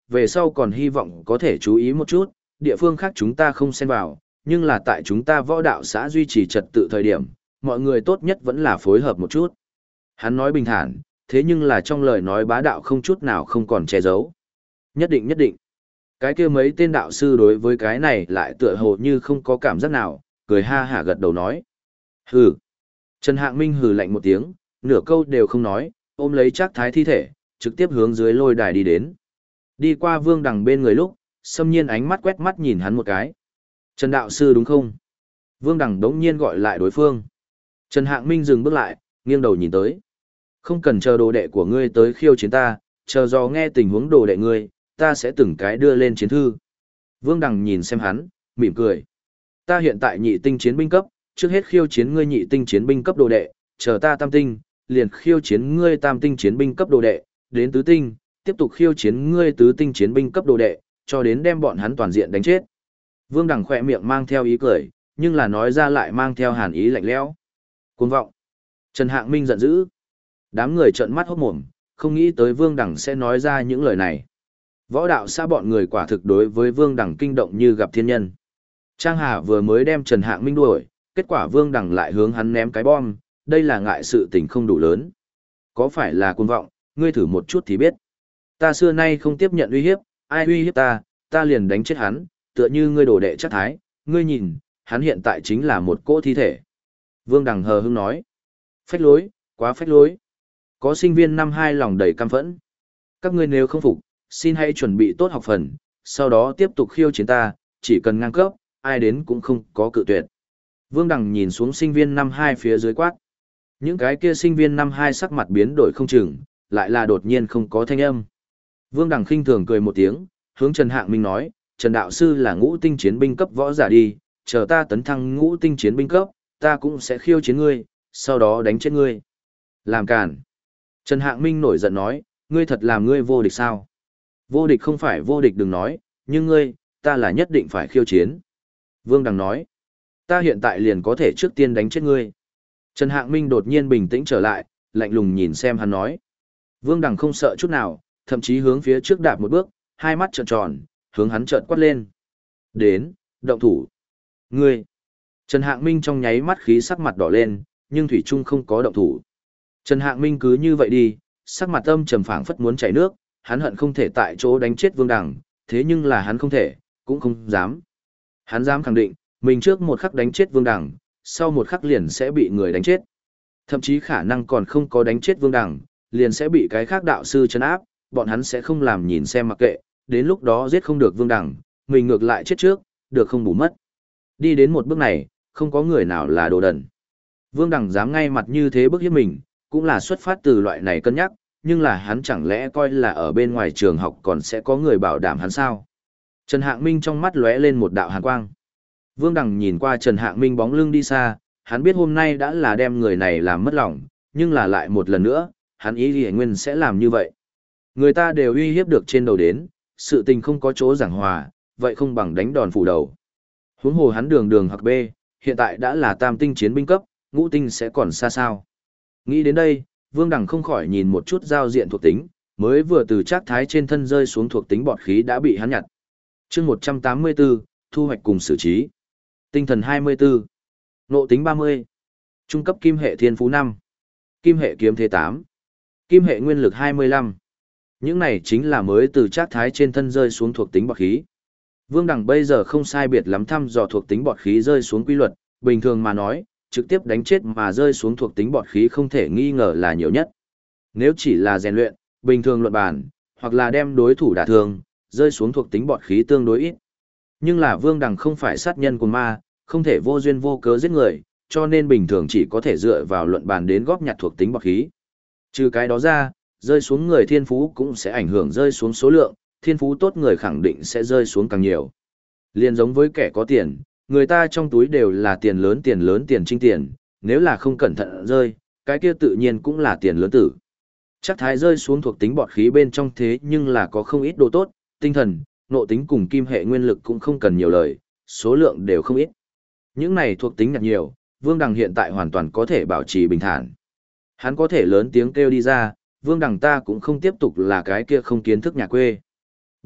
về sau còn hy vọng có thể chú ý một chút, địa phương khác chúng ta không xen vào, nhưng là tại chúng ta võ đạo xã duy trì trật tự thời điểm, mọi người tốt nhất vẫn là phối hợp một chút. Hắn nói bình thản, thế nhưng là trong lời nói bá đạo không chút nào không còn che giấu. Nhất định nhất định. Cái kia mấy tên đạo sư đối với cái này lại tựa hồ như không có cảm giác nào, cười ha hả gật đầu nói. Hừ. Trần Hạng Minh hừ lạnh một tiếng, nửa câu đều không nói, ôm lấy Trác Thái thi thể, trực tiếp hướng dưới lôi đài đi đến. Đi qua Vương Đằng bên người lúc, Xâm Nhiên ánh mắt quét mắt nhìn hắn một cái. Trần đạo sư đúng không? Vương Đằng đống nhiên gọi lại đối phương. Trần Hạng Minh dừng bước lại, nghiêng đầu nhìn tới. Không cần chờ đồ đệ của ngươi tới khiêu chiến ta, chờ do nghe tình huống đồ đệ ngươi, ta sẽ từng cái đưa lên chiến thư. Vương Đằng nhìn xem hắn, mỉm cười. Ta hiện tại nhị tinh chiến binh cấp, trước hết khiêu chiến ngươi nhị tinh chiến binh cấp đồ đệ, chờ ta tam tinh, liền khiêu chiến ngươi tam tinh chiến binh cấp đồ đệ, đến tứ tinh, tiếp tục khiêu chiến ngươi tứ tinh chiến binh cấp đồ đệ, cho đến đem bọn hắn toàn diện đánh chết. Vương Đằng khỏe miệng mang theo ý cười, nhưng là nói ra lại mang theo hàn ý lạnh lẽo. Cuồng vọng. Trần Hạng Minh giận dữ. Đám người trợn mắt hốt mồm, không nghĩ tới Vương Đằng sẽ nói ra những lời này. Võ đạo xã bọn người quả thực đối với Vương Đằng kinh động như gặp thiên nhân. Trang Hà vừa mới đem Trần Hạng Minh đuổi, kết quả Vương Đằng lại hướng hắn ném cái bom, đây là ngại sự tình không đủ lớn. Có phải là cuồng vọng, ngươi thử một chút thì biết. Ta xưa nay không tiếp nhận uy hiếp, ai uy hiếp ta, ta liền đánh chết hắn, tựa như ngươi đồ đệ Trác Thái, ngươi nhìn, hắn hiện tại chính là một cỗ thi thể. Vương Đằng hờ hững nói. Phách lối, quá phách lối. Có sinh viên năm 2 lòng đầy căm phẫn. Các ngươi nếu không phục, xin hãy chuẩn bị tốt học phần, sau đó tiếp tục khiêu chiến ta, chỉ cần ngang cấp, ai đến cũng không có cự tuyệt. Vương Đằng nhìn xuống sinh viên năm 2 phía dưới quát. Những cái kia sinh viên năm 2 sắc mặt biến đổi không chừng, lại là đột nhiên không có thanh âm. Vương Đằng khinh thường cười một tiếng, hướng Trần Hạng Minh nói, Trần đạo sư là ngũ tinh chiến binh cấp võ giả đi, chờ ta tấn thăng ngũ tinh chiến binh cấp, ta cũng sẽ khiêu chiến ngươi, sau đó đánh chết ngươi. Làm cản. Trần Hạng Minh nổi giận nói, ngươi thật làm ngươi vô địch sao? Vô địch không phải vô địch đừng nói, nhưng ngươi, ta là nhất định phải khiêu chiến. Vương Đằng nói, ta hiện tại liền có thể trước tiên đánh chết ngươi. Trần Hạng Minh đột nhiên bình tĩnh trở lại, lạnh lùng nhìn xem hắn nói. Vương Đằng không sợ chút nào, thậm chí hướng phía trước đạp một bước, hai mắt trợn tròn, hướng hắn trợn quát lên. Đến, động thủ. Ngươi. Trần Hạng Minh trong nháy mắt khí sắc mặt đỏ lên, nhưng thủy chung không có động thủ. Trần Hạng Minh cứ như vậy đi, sắc mặt âm trầm phảng phất muốn chảy nước, hắn hận không thể tại chỗ đánh chết Vương Đằng, thế nhưng là hắn không thể, cũng không dám. Hắn dám khẳng định, mình trước một khắc đánh chết Vương Đằng, sau một khắc liền sẽ bị người đánh chết. Thậm chí khả năng còn không có đánh chết Vương Đằng, liền sẽ bị cái khác đạo sư trấn áp, bọn hắn sẽ không làm nhìn xem mặc kệ, đến lúc đó giết không được Vương Đằng, mình ngược lại chết trước, được không bù mất. Đi đến một bước này, không có người nào là đồ đần. Vương Đằng dám ngay mặt như thế bức hiếp mình, cũng là xuất phát từ loại này cân nhắc, nhưng là hắn chẳng lẽ coi là ở bên ngoài trường học còn sẽ có người bảo đảm hắn sao? Trần Hạng Minh trong mắt lóe lên một đạo hàn quang. Vương Đằng nhìn qua Trần Hạng Minh bóng lưng đi xa, hắn biết hôm nay đã là đem người này làm mất lòng, nhưng là lại một lần nữa, hắn ý nghĩ nguyên sẽ làm như vậy. Người ta đều uy hiếp được trên đầu đến, sự tình không có chỗ giảng hòa, vậy không bằng đánh đòn phủ đầu. Huống hồ hắn đường đường hoặc B, hiện tại đã là tam tinh chiến binh cấp, ngũ tinh sẽ còn xa sao. Nghĩ đến đây, Vương Đằng không khỏi nhìn một chút giao diện thuộc tính, mới vừa từ Trác Thái trên thân rơi xuống thuộc tính bọt khí đã bị hắn nhặt. Chương 184, thu hoạch cùng xử trí. Tinh thần 24, nộ tính 30, trung cấp kim hệ thiên phú 5, kim hệ kiếm thế 8, kim hệ nguyên lực 25. Những này chính là mới từ Trác Thái trên thân rơi xuống thuộc tính bọt khí. Vương Đằng bây giờ không sai biệt lắm thăm dò thuộc tính bọt khí rơi xuống quy luật, bình thường mà nói, trực tiếp đánh chết mà rơi xuống thuộc tính bọt khí không thể nghi ngờ là nhiều nhất. Nếu chỉ là rèn luyện, bình thường luận bàn, hoặc là đem đối thủ đả thương, rơi xuống thuộc tính bọt khí tương đối ít. Nhưng là Vương Đằng không phải sát nhân của ma, không thể vô duyên vô cớ giết người, cho nên bình thường chỉ có thể dựa vào luận bàn đến góp nhặt thuộc tính bọt khí. Trừ cái đó ra, rơi xuống người thiên phú cũng sẽ ảnh hưởng rơi xuống số lượng, thiên phú tốt người khẳng định sẽ rơi xuống càng nhiều. Liên giống với kẻ có tiền, người ta trong túi đều là tiền lớn tiền trinh tiền, nếu là không cẩn thận rơi, cái kia tự nhiên cũng là tiền lớn tử. Chắc Thái rơi xuống thuộc tính bọt khí bên trong thế nhưng là có không ít đồ tốt, tinh thần, nộ tính cùng kim hệ nguyên lực cũng không cần nhiều lời, số lượng đều không ít. Những này thuộc tính nhặt nhiều, Vương Đằng hiện tại hoàn toàn có thể bảo trì bình thản. Hắn có thể lớn tiếng kêu đi ra, Vương Đằng ta cũng không tiếp tục là cái kia không kiến thức nhà quê.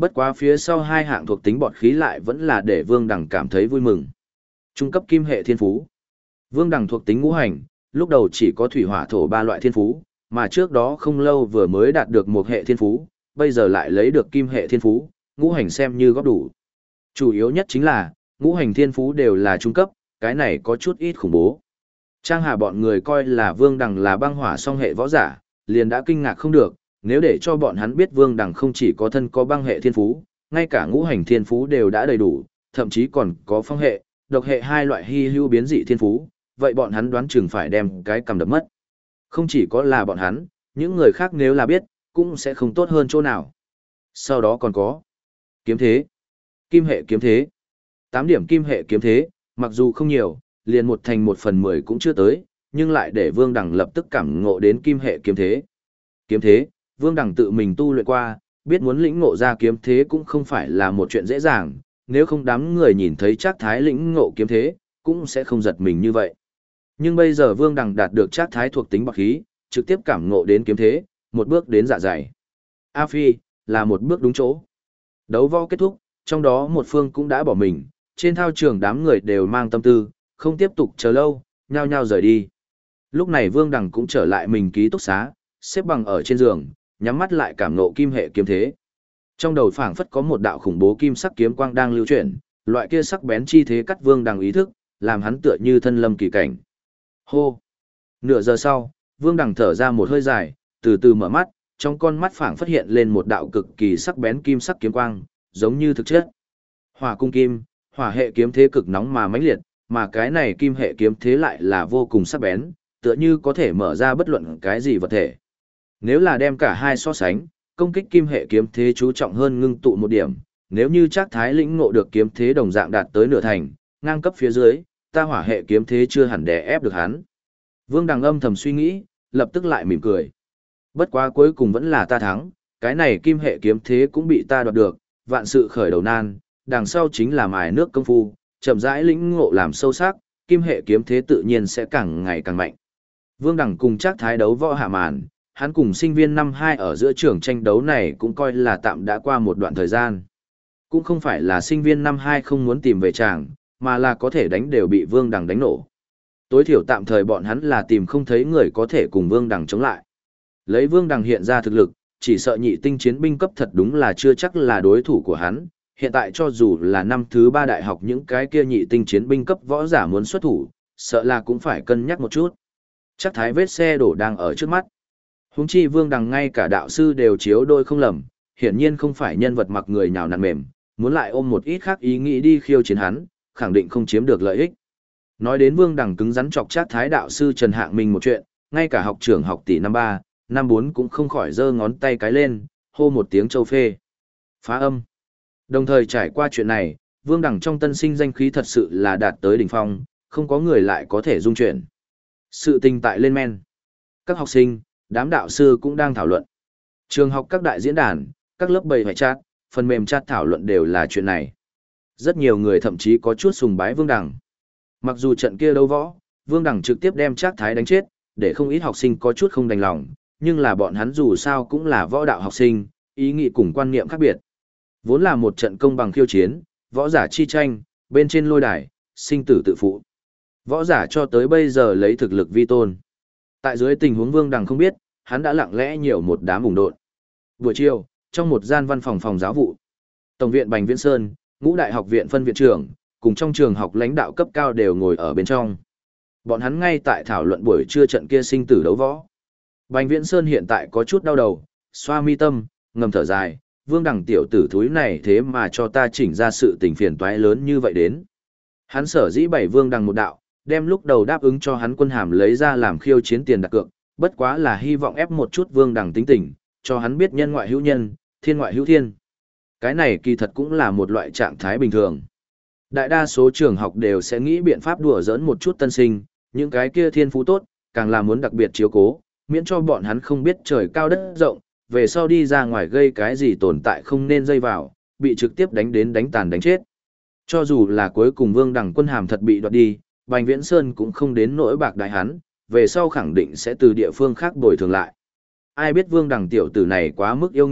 Bất quá phía sau hai hạng thuộc tính bọt khí lại vẫn là để Vương Đằng cảm thấy vui mừng. Trung cấp kim hệ thiên phú. Vương Đằng thuộc tính ngũ hành, lúc đầu chỉ có thủy hỏa thổ ba loại thiên phú, mà trước đó không lâu vừa mới đạt được một hệ thiên phú, bây giờ lại lấy được kim hệ thiên phú, ngũ hành xem như góp đủ. Chủ yếu nhất chính là, ngũ hành thiên phú đều là trung cấp, cái này có chút ít khủng bố. Trang Hà bọn người coi là Vương Đằng là băng hỏa song hệ võ giả, liền đã kinh ngạc không được, nếu để cho bọn hắn biết Vương Đằng không chỉ có thân có băng hệ thiên phú, ngay cả ngũ hành thiên phú đều đã đầy đủ, thậm chí còn có phong hệ, độc hệ hai loại hy hữu biến dị thiên phú, vậy bọn hắn đoán chừng phải đem cái cầm đập mất. Không chỉ có là bọn hắn, những người khác nếu là biết, cũng sẽ không tốt hơn chỗ nào. Sau đó còn có kiếm thế, kim hệ kiếm thế. 8 điểm kim hệ kiếm thế, mặc dù không nhiều, liền 1/1/10 cũng chưa tới, nhưng lại để Vương Đằng lập tức cảm ngộ đến kim hệ kiếm thế. Kiếm thế, Vương Đằng tự mình tu luyện qua, biết muốn lĩnh ngộ ra kiếm thế cũng không phải là một chuyện dễ dàng, nếu không đám người nhìn thấy Trác Thái lĩnh ngộ kiếm thế, cũng sẽ không giật mình như vậy. Nhưng bây giờ Vương Đằng đạt được Trác Thái thuộc tính bạc khí, trực tiếp cảm ngộ đến kiếm thế, một bước đến dạ dày. A Phi, là một bước đúng chỗ. Đấu võ kết thúc, trong đó một phương cũng đã bỏ mình, trên thao trường đám người đều mang tâm tư, không tiếp tục chờ lâu, nhao nhao rời đi. Lúc này Vương Đằng cũng trở lại mình ký túc xá, xếp bằng ở trên giường, nhắm mắt lại cảm ngộ kim hệ kiếm thế. Trong đầu phảng phất có một đạo khủng bố kim sắc kiếm quang đang lưu chuyển, loại kia sắc bén chi thế cắt Vương Đằng ý thức, làm hắn tựa như thân lâm kỳ cảnh. Hô! Nửa giờ sau, Vương Đằng thở ra một hơi dài, từ từ mở mắt, trong con mắt phảng phất hiện lên một đạo cực kỳ sắc bén kim sắc kiếm quang, giống như thực chất. Hỏa cung kim, hỏa hệ kiếm thế cực nóng mà mãnh liệt, mà cái này kim hệ kiếm thế lại là vô cùng sắc bén, tựa như có thể mở ra bất luận cái gì vật thể. Nếu là đem cả hai so sánh, công kích kim hệ kiếm thế chú trọng hơn ngưng tụ một điểm, nếu như Trác Thái lĩnh ngộ được kiếm thế đồng dạng đạt tới nửa thành, ngang cấp phía dưới, ta hỏa hệ kiếm thế chưa hẳn đè ép được hắn. Vương Đằng âm thầm suy nghĩ, lập tức lại mỉm cười. Bất quá cuối cùng vẫn là ta thắng, cái này kim hệ kiếm thế cũng bị ta đoạt được, vạn sự khởi đầu nan, đằng sau chính là mài nước công phu, chậm rãi lĩnh ngộ làm sâu sắc, kim hệ kiếm thế tự nhiên sẽ càng ngày càng mạnh. Vương Đằng cùng Trác Thái đấu võ hạ màn, hắn cùng sinh viên năm 2 ở giữa trường tranh đấu này cũng coi là tạm đã qua một đoạn thời gian. Cũng không phải là sinh viên năm 2 không muốn tìm về chàng, mà là có thể đánh đều bị Vương Đằng đánh nổ. Tối thiểu tạm thời bọn hắn là tìm không thấy người có thể cùng Vương Đằng chống lại. Lấy Vương Đằng hiện ra thực lực, chỉ sợ nhị tinh chiến binh cấp thật đúng là chưa chắc là đối thủ của hắn. Hiện tại cho dù là năm thứ 3 đại học những cái kia nhị tinh chiến binh cấp võ giả muốn xuất thủ, sợ là cũng phải cân nhắc một chút. Chắc Thái vết xe đổ đang ở trước mắt. Huống chi Vương Đằng ngay cả đạo sư đều chiếu đôi không lầm, hiển nhiên không phải nhân vật mặc người nhào nặn mềm, muốn lại ôm một ít khác ý nghĩ đi khiêu chiến hắn, khẳng định không chiếm được lợi ích. Nói đến Vương Đằng cứng rắn chọc Trác Thái đạo sư Trần Hạng Minh một chuyện, ngay cả học trưởng học tỷ năm 3, năm 4 cũng không khỏi giơ ngón tay cái lên, hô một tiếng châu phê. Phá âm. Đồng thời trải qua chuyện này, Vương Đằng trong tân sinh danh khí thật sự là đạt tới đỉnh phong, không có người lại có thể dung chuyển. Sự tình tại lên men. Các học sinh, đám đạo sư cũng đang thảo luận. Trường học các đại diễn đàn, các lớp bầy hoại chat, phần mềm chat thảo luận đều là chuyện này. Rất nhiều người thậm chí có chút sùng bái Vương Đằng. Mặc dù trận kia đấu võ, Vương Đằng trực tiếp đem Trác Thái đánh chết, để không ít học sinh có chút không đành lòng, nhưng là bọn hắn dù sao cũng là võ đạo học sinh, ý nghĩ cùng quan niệm khác biệt. Vốn là một trận công bằng khiêu chiến, võ giả chi tranh, bên trên lôi đài, sinh tử tự phụ. Võ giả cho tới bây giờ lấy thực lực vi tôn. Tại dưới tình huống Vương Đằng không biết, hắn đã lặng lẽ nhiều một đám ủng độn. Buổi chiều, trong một gian văn phòng phòng giáo vụ, Tổng viện Bành Viễn Sơn, Ngũ Đại học viện phân viện trưởng, cùng trong trường học lãnh đạo cấp cao đều ngồi ở bên trong. Bọn hắn ngay tại thảo luận buổi trưa trận kia sinh tử đấu võ. Bành Viễn Sơn hiện tại có chút đau đầu, xoa mi tâm, ngầm thở dài, Vương Đằng tiểu tử thúi này thế mà cho ta chỉnh ra sự tình phiền toái lớn như vậy đến. Hắn sở dĩ bày Vương Đằng một đạo, đem lúc đầu đáp ứng cho hắn quân hàm lấy ra làm khiêu chiến tiền đặt cược, bất quá là hy vọng ép một chút Vương Đằng tính tình, cho hắn biết nhân ngoại hữu nhân, thiên ngoại hữu thiên. Cái này kỳ thật cũng là một loại trạng thái bình thường. Đại đa số trường học đều sẽ nghĩ biện pháp đùa giỡn một chút tân sinh, những cái kia thiên phú tốt, càng là muốn đặc biệt chiếu cố, miễn cho bọn hắn không biết trời cao đất rộng, về sau đi ra ngoài gây cái gì tồn tại không nên dây vào, bị trực tiếp đánh đến đánh tàn đánh chết. Cho dù là cuối cùng Vương Đằng quân hàm thật bị đoạt đi, Bành Viễn Sơn cũng không đến nỗi bạc đại hắn, về sau khẳng định sẽ từ địa phương khác bồi thường lại. Ai biết Vương Đằng tiểu tử này quá mức yêu nghiệt,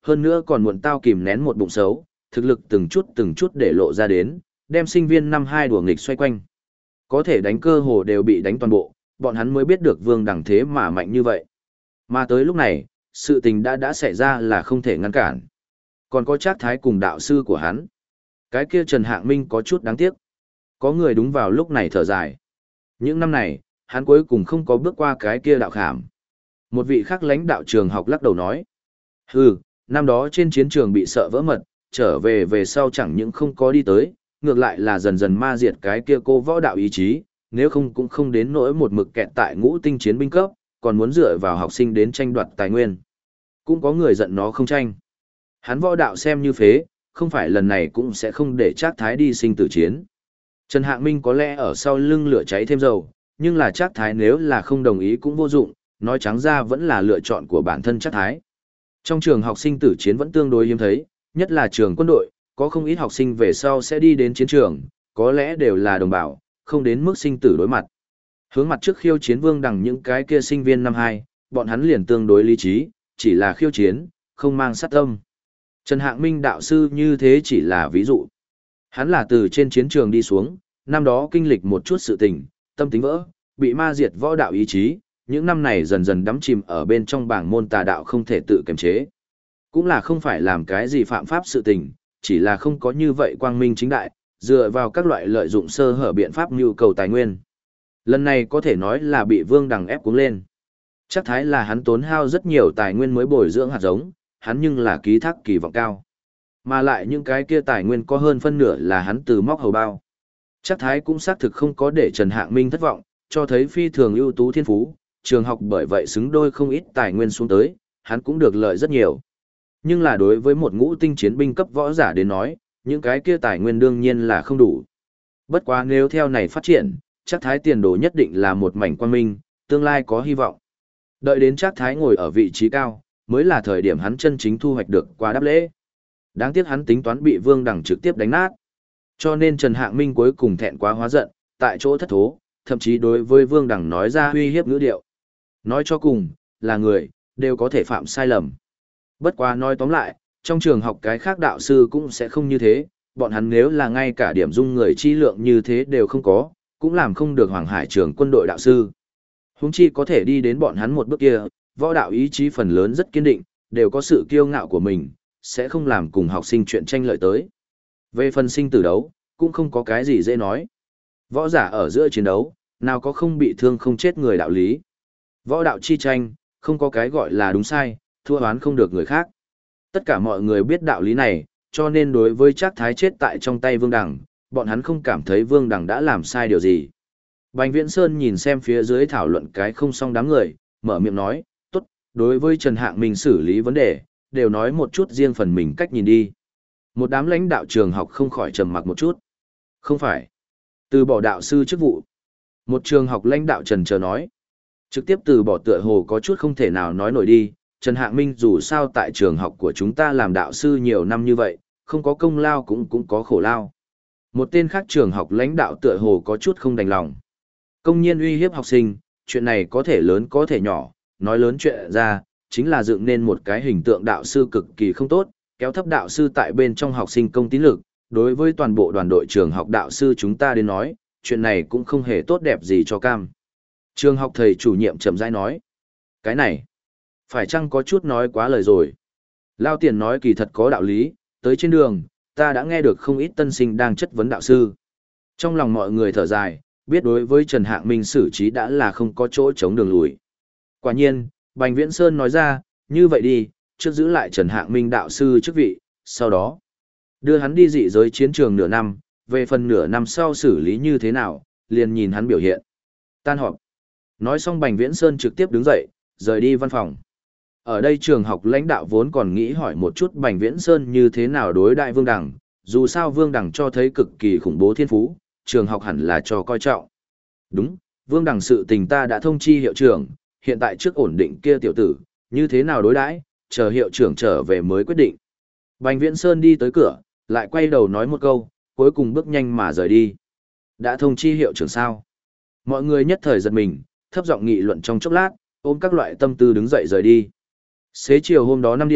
hơn nữa còn muộn tao kìm nén một bụng xấu, thực lực từng chút để lộ ra đến, đem sinh viên năm 2 đùa nghịch xoay quanh. Có thể đánh cơ hồ đều bị đánh toàn bộ, bọn hắn mới biết được Vương Đằng thế mà mạnh như vậy. Mà tới lúc này, sự tình đã xảy ra là không thể ngăn cản. Còn có Trác Thái cùng đạo sư của hắn. Cái kia Trần Hạng Minh có chút đáng tiếc. Có người đúng vào lúc này thở dài. Những năm này, hắn cuối cùng không có bước qua cái kia đạo khảm. Một vị khác lãnh đạo trường học lắc đầu nói. Hừ, năm đó trên chiến trường bị sợ vỡ mật, trở về sau chẳng những không có đi tới, ngược lại là dần dần ma diệt cái kia cô võ đạo ý chí, nếu không cũng không đến nỗi một mực kẹt tại ngũ tinh chiến binh cấp, còn muốn dựa vào học sinh đến tranh đoạt tài nguyên. Cũng có người giận nó không tranh. Hắn võ đạo xem như phế, không phải lần này cũng sẽ không để Trác Thái đi sinh tử chiến. Trần Hạng Minh có lẽ ở sau lưng lửa cháy thêm dầu, nhưng là Trác Thái nếu là không đồng ý cũng vô dụng, nói trắng ra vẫn là lựa chọn của bản thân Trác Thái. Trong trường học sinh tử chiến vẫn tương đối hiếm thấy, nhất là trường quân đội, có không ít học sinh về sau sẽ đi đến chiến trường, có lẽ đều là đồng bào, không đến mức sinh tử đối mặt. Hướng mặt trước khiêu chiến Vương Đằng những cái kia sinh viên năm 2, bọn hắn liền tương đối lý trí, chỉ là khiêu chiến, không mang sát tâm. Trần Hạng Minh đạo sư như thế chỉ là ví dụ. Hắn là từ trên chiến trường đi xuống, năm đó kinh lịch một chút sự tình, tâm tính vỡ, bị ma diệt võ đạo ý chí, những năm này dần dần đắm chìm ở bên trong bảng môn tà đạo không thể tự kiềm chế. Cũng là không phải làm cái gì phạm pháp sự tình, chỉ là không có như vậy quang minh chính đại, dựa vào các loại lợi dụng sơ hở biện pháp nhu cầu tài nguyên. Lần này có thể nói là bị Vương Đằng ép cuống lên. Chắc thái là hắn tốn hao rất nhiều tài nguyên mới bồi dưỡng hạt giống, hắn nhưng là ký thác kỳ vọng cao. Mà lại những cái kia tài nguyên có hơn phân nửa là hắn từ móc hầu bao. Chắc thái cũng xác thực không có để Trần Hạng Minh thất vọng, cho thấy phi thường ưu tú thiên phú, trường học bởi vậy xứng đôi không ít tài nguyên xuống tới, hắn cũng được lợi rất nhiều. Nhưng là đối với một ngũ tinh chiến binh cấp võ giả đến nói, những cái kia tài nguyên đương nhiên là không đủ. Bất quá nếu theo này phát triển, chắc thái tiền đồ nhất định là một mảnh quang minh, tương lai có hy vọng. Đợi đến chắc thái ngồi ở vị trí cao, mới là thời điểm hắn chân chính thu hoạch được qua đáp lễ. Đáng tiếc hắn tính toán bị Vương Đằng trực tiếp đánh nát. Cho nên Trần Hạng Minh cuối cùng thẹn quá hóa giận, tại chỗ thất thố, thậm chí đối với Vương Đằng nói ra uy hiếp ngữ điệu. Nói cho cùng, là người, đều có thể phạm sai lầm. Bất quá nói tóm lại, trong trường học cái khác đạo sư cũng sẽ không như thế, bọn hắn nếu là ngay cả điểm dung người chi lượng như thế đều không có, cũng làm không được Hoàng Hải trường quân đội đạo sư. Huống chi có thể đi đến bọn hắn một bước kia, võ đạo ý chí phần lớn rất kiên định, đều có sự kiêu ngạo của mình, sẽ không làm cùng học sinh chuyện tranh lợi tới. Về phần sinh tử đấu, cũng không có cái gì dễ nói. Võ giả ở giữa chiến đấu, nào có không bị thương không chết người đạo lý. Võ đạo chi tranh, không có cái gọi là đúng sai, thua oán không được người khác. Tất cả mọi người biết đạo lý này, cho nên đối với Trác Thái chết tại trong tay Vương Đằng, bọn hắn không cảm thấy Vương Đằng đã làm sai điều gì. Bành Viễn Sơn nhìn xem phía dưới thảo luận cái không xong đám người, mở miệng nói, tốt, đối với Trần Hạng Minh xử lý vấn đề, đều nói một chút riêng phần mình cách nhìn đi. Một đám lãnh đạo trường học không khỏi trầm mặc một chút. Không phải. Từ bỏ đạo sư chức vụ. Một trường học lãnh đạo trần chờ nói. Trực tiếp từ bỏ tựa hồ có chút không thể nào nói nổi đi. Trần Hạng Minh dù sao tại trường học của chúng ta làm đạo sư nhiều năm như vậy, không có công lao cũng có khổ lao. Một tên khác trường học lãnh đạo tựa hồ có chút không đành lòng. Công nhiên uy hiếp học sinh, chuyện này có thể lớn có thể nhỏ, nói lớn chuyện ra, chính là dựng nên một cái hình tượng đạo sư cực kỳ không tốt, kéo thấp đạo sư tại bên trong học sinh công tín lực. Đối với toàn bộ đoàn đội trường học đạo sư chúng ta đến nói, chuyện này cũng không hề tốt đẹp gì cho cam. Trường học thầy chủ nhiệm chậm rãi nói, cái này, phải chăng có chút nói quá lời rồi. Lao tiền nói kỳ thật có đạo lý, tới trên đường, ta đã nghe được không ít tân sinh đang chất vấn đạo sư. Trong lòng mọi người thở dài, biết đối với Trần Hạng Minh xử trí đã là không có chỗ chống đường lùi. Quả nhiên, Bành Viễn Sơn nói ra, như vậy đi, trước giữ lại Trần Hạng Minh đạo sư chức vị, sau đó đưa hắn đi dị giới chiến trường nửa năm, về phần nửa năm sau xử lý như thế nào, liền nhìn hắn biểu hiện. Tan họp. Nói xong Bành Viễn Sơn trực tiếp đứng dậy, rời đi văn phòng. Ở đây trường học lãnh đạo vốn còn nghĩ hỏi một chút Bành Viễn Sơn như thế nào đối đại Vương Đằng, dù sao Vương Đằng cho thấy cực kỳ khủng bố thiên phú, trường học hẳn là cho coi trọng. Đúng, Vương Đằng sự tình ta đã thông chi hiệu trưởng, hiện tại trước ổn định kia tiểu tử, như thế nào đối đãi, chờ hiệu trưởng trở về mới quyết định. Bành Viễn Sơn đi tới cửa, lại quay đầu nói một câu, cuối cùng bước nhanh mà rời đi. Đã thông chi hiệu trưởng sao? Mọi người nhất thời giật mình, thấp giọng nghị luận trong chốc lát, ôm các loại tâm tư đứng dậy rời đi. Xế chiều hôm đó 5 điểm,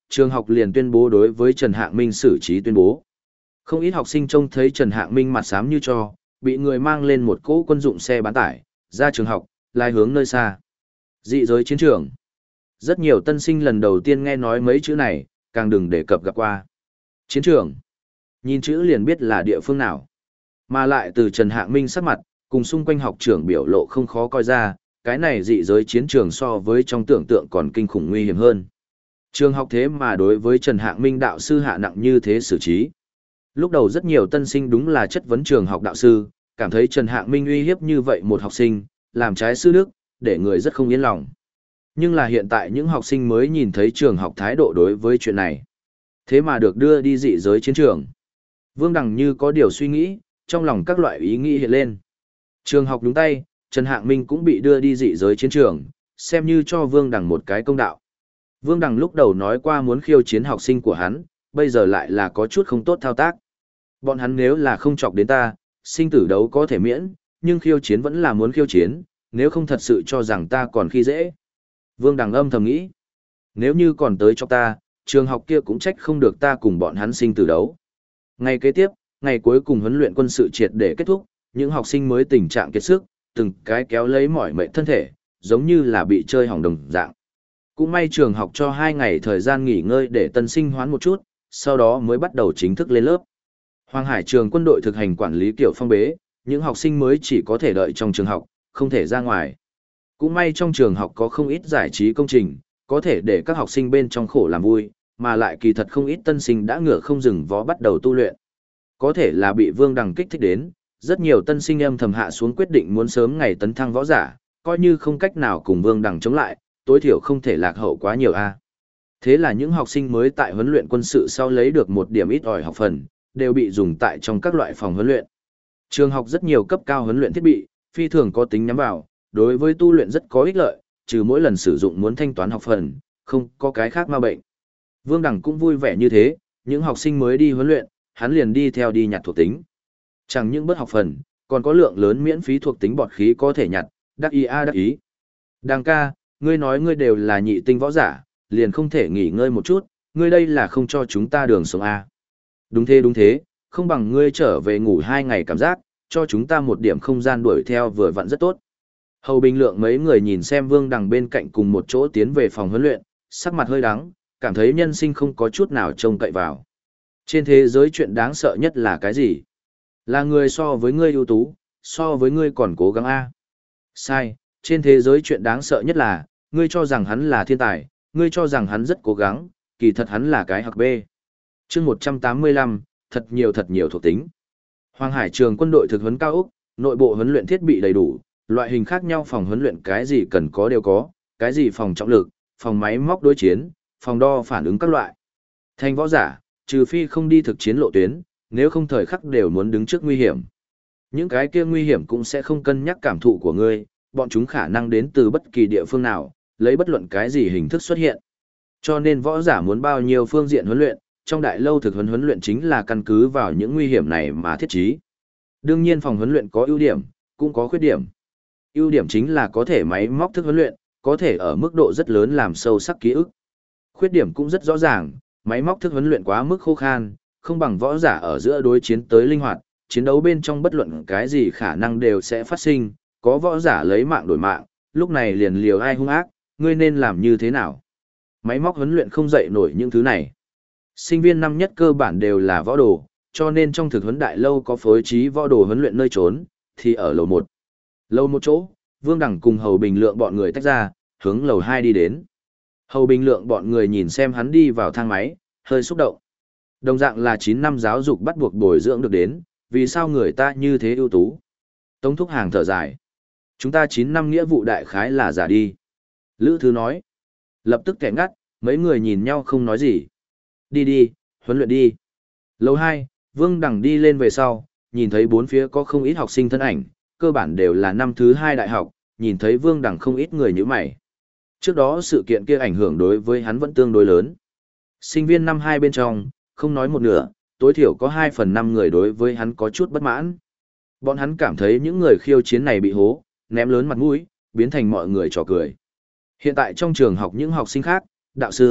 trường học liền tuyên bố đối với Trần Hạng Minh xử trí tuyên bố. Không ít học sinh trông thấy Trần Hạng Minh mặt xám như tro, bị người mang lên một cỗ quân dụng xe bán tải, ra trường học, lai hướng nơi xa. Dị giới chiến trường. Rất nhiều tân sinh lần đầu tiên nghe nói mấy chữ này, càng đừng đề cập gặp qua. Chiến trường. Nhìn chữ liền biết là địa phương nào. Mà lại từ Trần Hạng Minh sắc mặt, cùng xung quanh học trưởng biểu lộ không khó coi ra, cái này dị giới chiến trường so với trong tưởng tượng còn kinh khủng nguy hiểm hơn. Trường học thế mà đối với Trần Hạng Minh đạo sư hạ nặng như thế xử trí. Lúc đầu rất nhiều tân sinh đúng là chất vấn trường học đạo sư, cảm thấy Trần Hạng Minh uy hiếp như vậy một học sinh, làm trái sư đức, để người rất không yên lòng. Nhưng là hiện tại những học sinh mới nhìn thấy trường học thái độ đối với chuyện này. Thế mà được đưa đi dị giới chiến trường. Vương Đằng như có điều suy nghĩ, trong lòng các loại ý nghĩ hiện lên. Trường học đúng tay, Trần Hạng Minh cũng bị đưa đi dị giới chiến trường, xem như cho Vương Đằng một cái công đạo. Vương Đằng lúc đầu nói qua muốn khiêu chiến học sinh của hắn, bây giờ lại là có chút không tốt thao tác. Bọn hắn nếu là không chọc đến ta, sinh tử đấu có thể miễn, nhưng khiêu chiến vẫn là muốn khiêu chiến, nếu không thật sự cho rằng ta còn khi dễ. Vương Đằng âm thầm nghĩ, nếu như còn tới cho ta, trường học kia cũng trách không được ta cùng bọn hắn sinh tử đấu. Ngày kế tiếp, ngày cuối cùng huấn luyện quân sự triệt để kết thúc, những học sinh mới tình trạng kiệt sức, từng cái kéo lấy mỏi mệt thân thể, giống như là bị chơi hỏng đồng dạng. Cũng may trường học cho 2 ngày thời gian nghỉ ngơi để tân sinh hoán một chút, sau đó mới bắt đầu chính thức lên lớp. Hoàng Hải trường quân đội thực hành quản lý kiểu phong bế, những học sinh mới chỉ có thể đợi trong trường học, không thể ra ngoài. Cũng may trong trường học có không ít giải trí công trình, có thể để các học sinh bên trong khổ làm vui, mà lại kỳ thật không ít tân sinh đã ngựa không dừng vó bắt đầu tu luyện. Có thể là bị Vương Đằng kích thích đến, rất nhiều tân sinh âm thầm hạ xuống quyết định muốn sớm ngày tấn thăng võ giả, coi như không cách nào cùng Vương Đằng chống lại, tối thiểu không thể lạc hậu quá nhiều a. Thế là những học sinh mới tại huấn luyện quân sự sau lấy được một điểm ít ỏi học phần, đều bị dùng tại trong các loại phòng huấn luyện. Trường học rất nhiều cấp cao huấn luyện thiết bị, phi thường có tính nhắm vào, đối với tu luyện rất có ích lợi, trừ mỗi lần sử dụng muốn thanh toán học phần, không có cái khác ma bệnh. Vương Đằng cũng vui vẻ như thế, những học sinh mới đi huấn luyện, hắn liền đi theo đi nhặt thuộc tính. Chẳng những bớt học phần, còn có lượng lớn miễn phí thuộc tính bọt khí có thể nhặt, đắc ý a đắc ý. Đằng ca, ngươi nói ngươi đều là nhị tinh võ giả, liền không thể nghỉ ngơi một chút, ngươi đây là không cho chúng ta đường sống a. Đúng thế, không bằng ngươi trở về ngủ 2 ngày cảm giác, cho chúng ta một điểm không gian đuổi theo vừa vặn rất tốt. Hầu Bình Lượng mấy người nhìn xem Vương Đằng bên cạnh cùng một chỗ tiến về phòng huấn luyện, sắc mặt hơi đắng, cảm thấy nhân sinh không có chút nào trông cậy vào. Trên thế giới chuyện đáng sợ nhất là cái gì? Là người so với ngươi ưu tú, so với ngươi còn cố gắng a. Sai, trên thế giới chuyện đáng sợ nhất là, ngươi cho rằng hắn là thiên tài, ngươi cho rằng hắn rất cố gắng, kỳ thật hắn là cái hặc bê. Chương 185, thật nhiều thuộc tính. Hoàng Hải trường quân đội thực huấn cao ốc, nội bộ huấn luyện thiết bị đầy đủ, loại hình khác nhau phòng huấn luyện cái gì cần có đều có, cái gì phòng trọng lực, phòng máy móc đối chiến, phòng đo phản ứng các loại. Thành võ giả, trừ phi không đi thực chiến lộ tuyến, nếu không thời khắc đều muốn đứng trước nguy hiểm. Những cái kia nguy hiểm cũng sẽ không cân nhắc cảm thụ của ngươi, bọn chúng khả năng đến từ bất kỳ địa phương nào, lấy bất luận cái gì hình thức xuất hiện. Cho nên võ giả muốn bao nhiêu phương diện huấn luyện, trong đại lâu thực huấn luyện chính là căn cứ vào những nguy hiểm này mà thiết trí. Đương nhiên phòng huấn luyện có ưu điểm, cũng có khuyết điểm. Ưu điểm chính là có thể máy móc thức huấn luyện, có thể ở mức độ rất lớn làm sâu sắc ký ức. Khuyết điểm cũng rất rõ ràng, máy móc thức huấn luyện quá mức khô khan, không bằng võ giả ở giữa đối chiến tới linh hoạt, chiến đấu bên trong bất luận cái gì khả năng đều sẽ phát sinh, có võ giả lấy mạng đổi mạng, lúc này liền liều ai hung ác, ngươi nên làm như thế nào? Máy móc huấn luyện không dậy nổi những thứ này. Sinh viên năm nhất cơ bản đều là võ đồ, cho nên trong thực huấn đại lâu có phối trí võ đồ huấn luyện nơi trốn, thì ở lầu 1. Lầu 1 chỗ, Vương Đằng cùng Hầu Bình Lượng bọn người tách ra, hướng lầu 2 đi đến. Hầu Bình Lượng bọn người nhìn xem hắn đi vào thang máy, hơi xúc động. Đồng dạng là 9 năm giáo dục bắt buộc bồi dưỡng được đến, vì sao người ta như thế ưu tú? Tống Thúc Hàng thở dài. Chúng ta 9 năm nghĩa vụ đại khái là giả đi. Lữ Thứ nói. Lập tức kẻ ngắt, mấy người nhìn nhau không nói gì. Đi, huấn luyện đi. Lầu 2, Vương Đằng đi lên về sau, nhìn thấy bốn phía có không ít học sinh thân ảnh, cơ bản đều là năm thứ 2 đại học, nhìn thấy Vương Đằng không ít người như mày. Trước đó sự kiện kia ảnh hưởng đối với hắn vẫn tương đối lớn. Sinh viên năm 2 bên trong, không nói một nửa, tối thiểu có 2/5 người đối với hắn có chút bất mãn. Bọn hắn cảm thấy những người khiêu chiến này bị hố, ném lớn mặt mũi, biến thành mọi người trò cười. Hiện tại trong trường học những học sinh khác, đạo sư,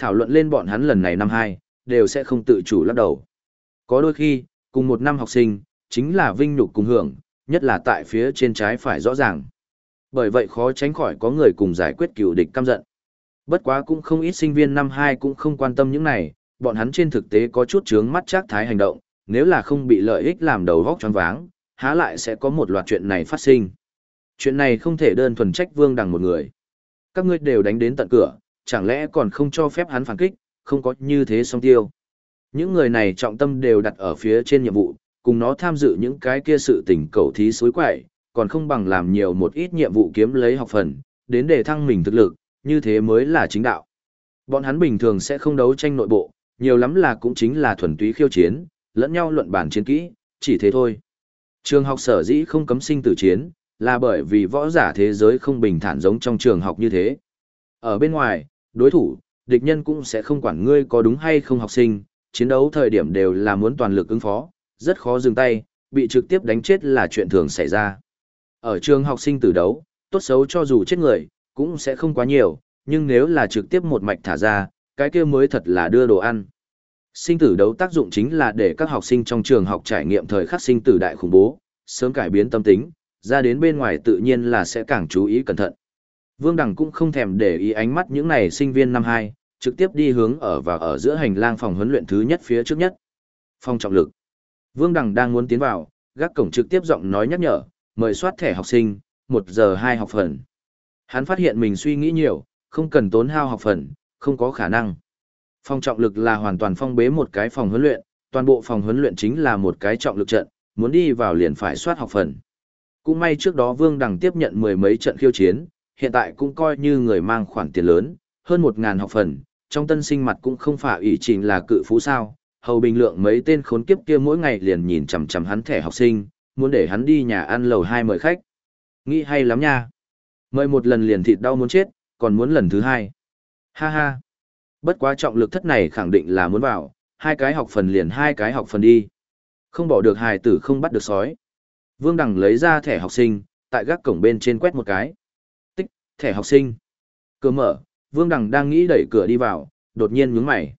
thảo luận lên bọn hắn lần này năm 2, đều sẽ không tự chủ lắc đầu. Có đôi khi, cùng một năm học sinh, chính là vinh nhục cùng hưởng, nhất là tại phía trên trái phải rõ ràng. Bởi vậy khó tránh khỏi có người cùng giải quyết cựu địch căm giận. Bất quá cũng không ít sinh viên năm 2 cũng không quan tâm những này, bọn hắn trên thực tế có chút chướng mắt Trác Thái hành động, nếu là không bị lợi ích làm đầu vóc choáng váng, há lại sẽ có một loạt chuyện này phát sinh. Chuyện này không thể đơn thuần trách Vương Đằng một người. Các ngươi đều đánh đến tận cửa, chẳng lẽ còn không cho phép hắn phản kích, không có như thế song tiêu. Những người này trọng tâm đều đặt ở phía trên nhiệm vụ, cùng nó tham dự những cái kia sự tình cầu thí suối quậy, còn không bằng làm nhiều một ít nhiệm vụ kiếm lấy học phần, đến để thăng mình thực lực, như thế mới là chính đạo. Bọn hắn bình thường sẽ không đấu tranh nội bộ, nhiều lắm là cũng chính là thuần túy khiêu chiến, lẫn nhau luận bản chiến kỹ, chỉ thế thôi. Trường học sở dĩ không cấm sinh tử chiến, là bởi vì võ giả thế giới không bình thản giống trong trường học như thế. Ở bên ngoài, đối thủ, địch nhân cũng sẽ không quản ngươi có đúng hay không học sinh, chiến đấu thời điểm đều là muốn toàn lực ứng phó, rất khó dừng tay, bị trực tiếp đánh chết là chuyện thường xảy ra. Ở trường học sinh tử đấu, tốt xấu cho dù chết người, cũng sẽ không quá nhiều, nhưng nếu là trực tiếp một mạch thả ra, cái kia mới thật là đưa đồ ăn. Sinh tử đấu tác dụng chính là để các học sinh trong trường học trải nghiệm thời khắc sinh tử đại khủng bố, sớm cải biến tâm tính, ra đến bên ngoài tự nhiên là sẽ càng chú ý cẩn thận. Vương Đằng cũng không thèm để ý ánh mắt những này sinh viên năm 2, trực tiếp đi hướng ở giữa hành lang phòng huấn luyện thứ nhất phía trước nhất. Phòng trọng lực. Vương Đằng đang muốn tiến vào, gác cổng trực tiếp giọng nói nhắc nhở, mời soát thẻ học sinh, 1 giờ 2 học phần. Hắn phát hiện mình suy nghĩ nhiều, không cần tốn hao học phần, không có khả năng. Phòng trọng lực là hoàn toàn phong bế một cái phòng huấn luyện, toàn bộ phòng huấn luyện chính là một cái trọng lực trận, muốn đi vào liền phải soát học phần. Cũng may trước đó Vương Đằng tiếp nhận 10 mấy trận khiêu chiến, hiện tại cũng coi như người mang khoản tiền lớn, hơn 1.000 học phần, trong tân sinh mặt cũng không phải ủy trình là cự phú sao, hầu bình lượng mấy tên khốn kiếp kia mỗi ngày liền nhìn chằm chằm hắn thẻ học sinh, muốn để hắn đi nhà ăn lầu 2 mời khách. Nghĩ hay lắm nha. Mời một lần liền thịt đau muốn chết, còn muốn lần thứ 2. Ha ha. Bất quá trọng lực thất này khẳng định là muốn vào, 2 cái học phần liền 2 cái học phần đi. Không bỏ được hài tử không bắt được sói. Vương Đằng lấy ra thẻ học sinh, tại gác cổng bên trên quét một cái. Tích, thẻ học sinh. Cửa mở, Vương Đằng đang nghĩ đẩy cửa đi vào, đột nhiên nhướng mày.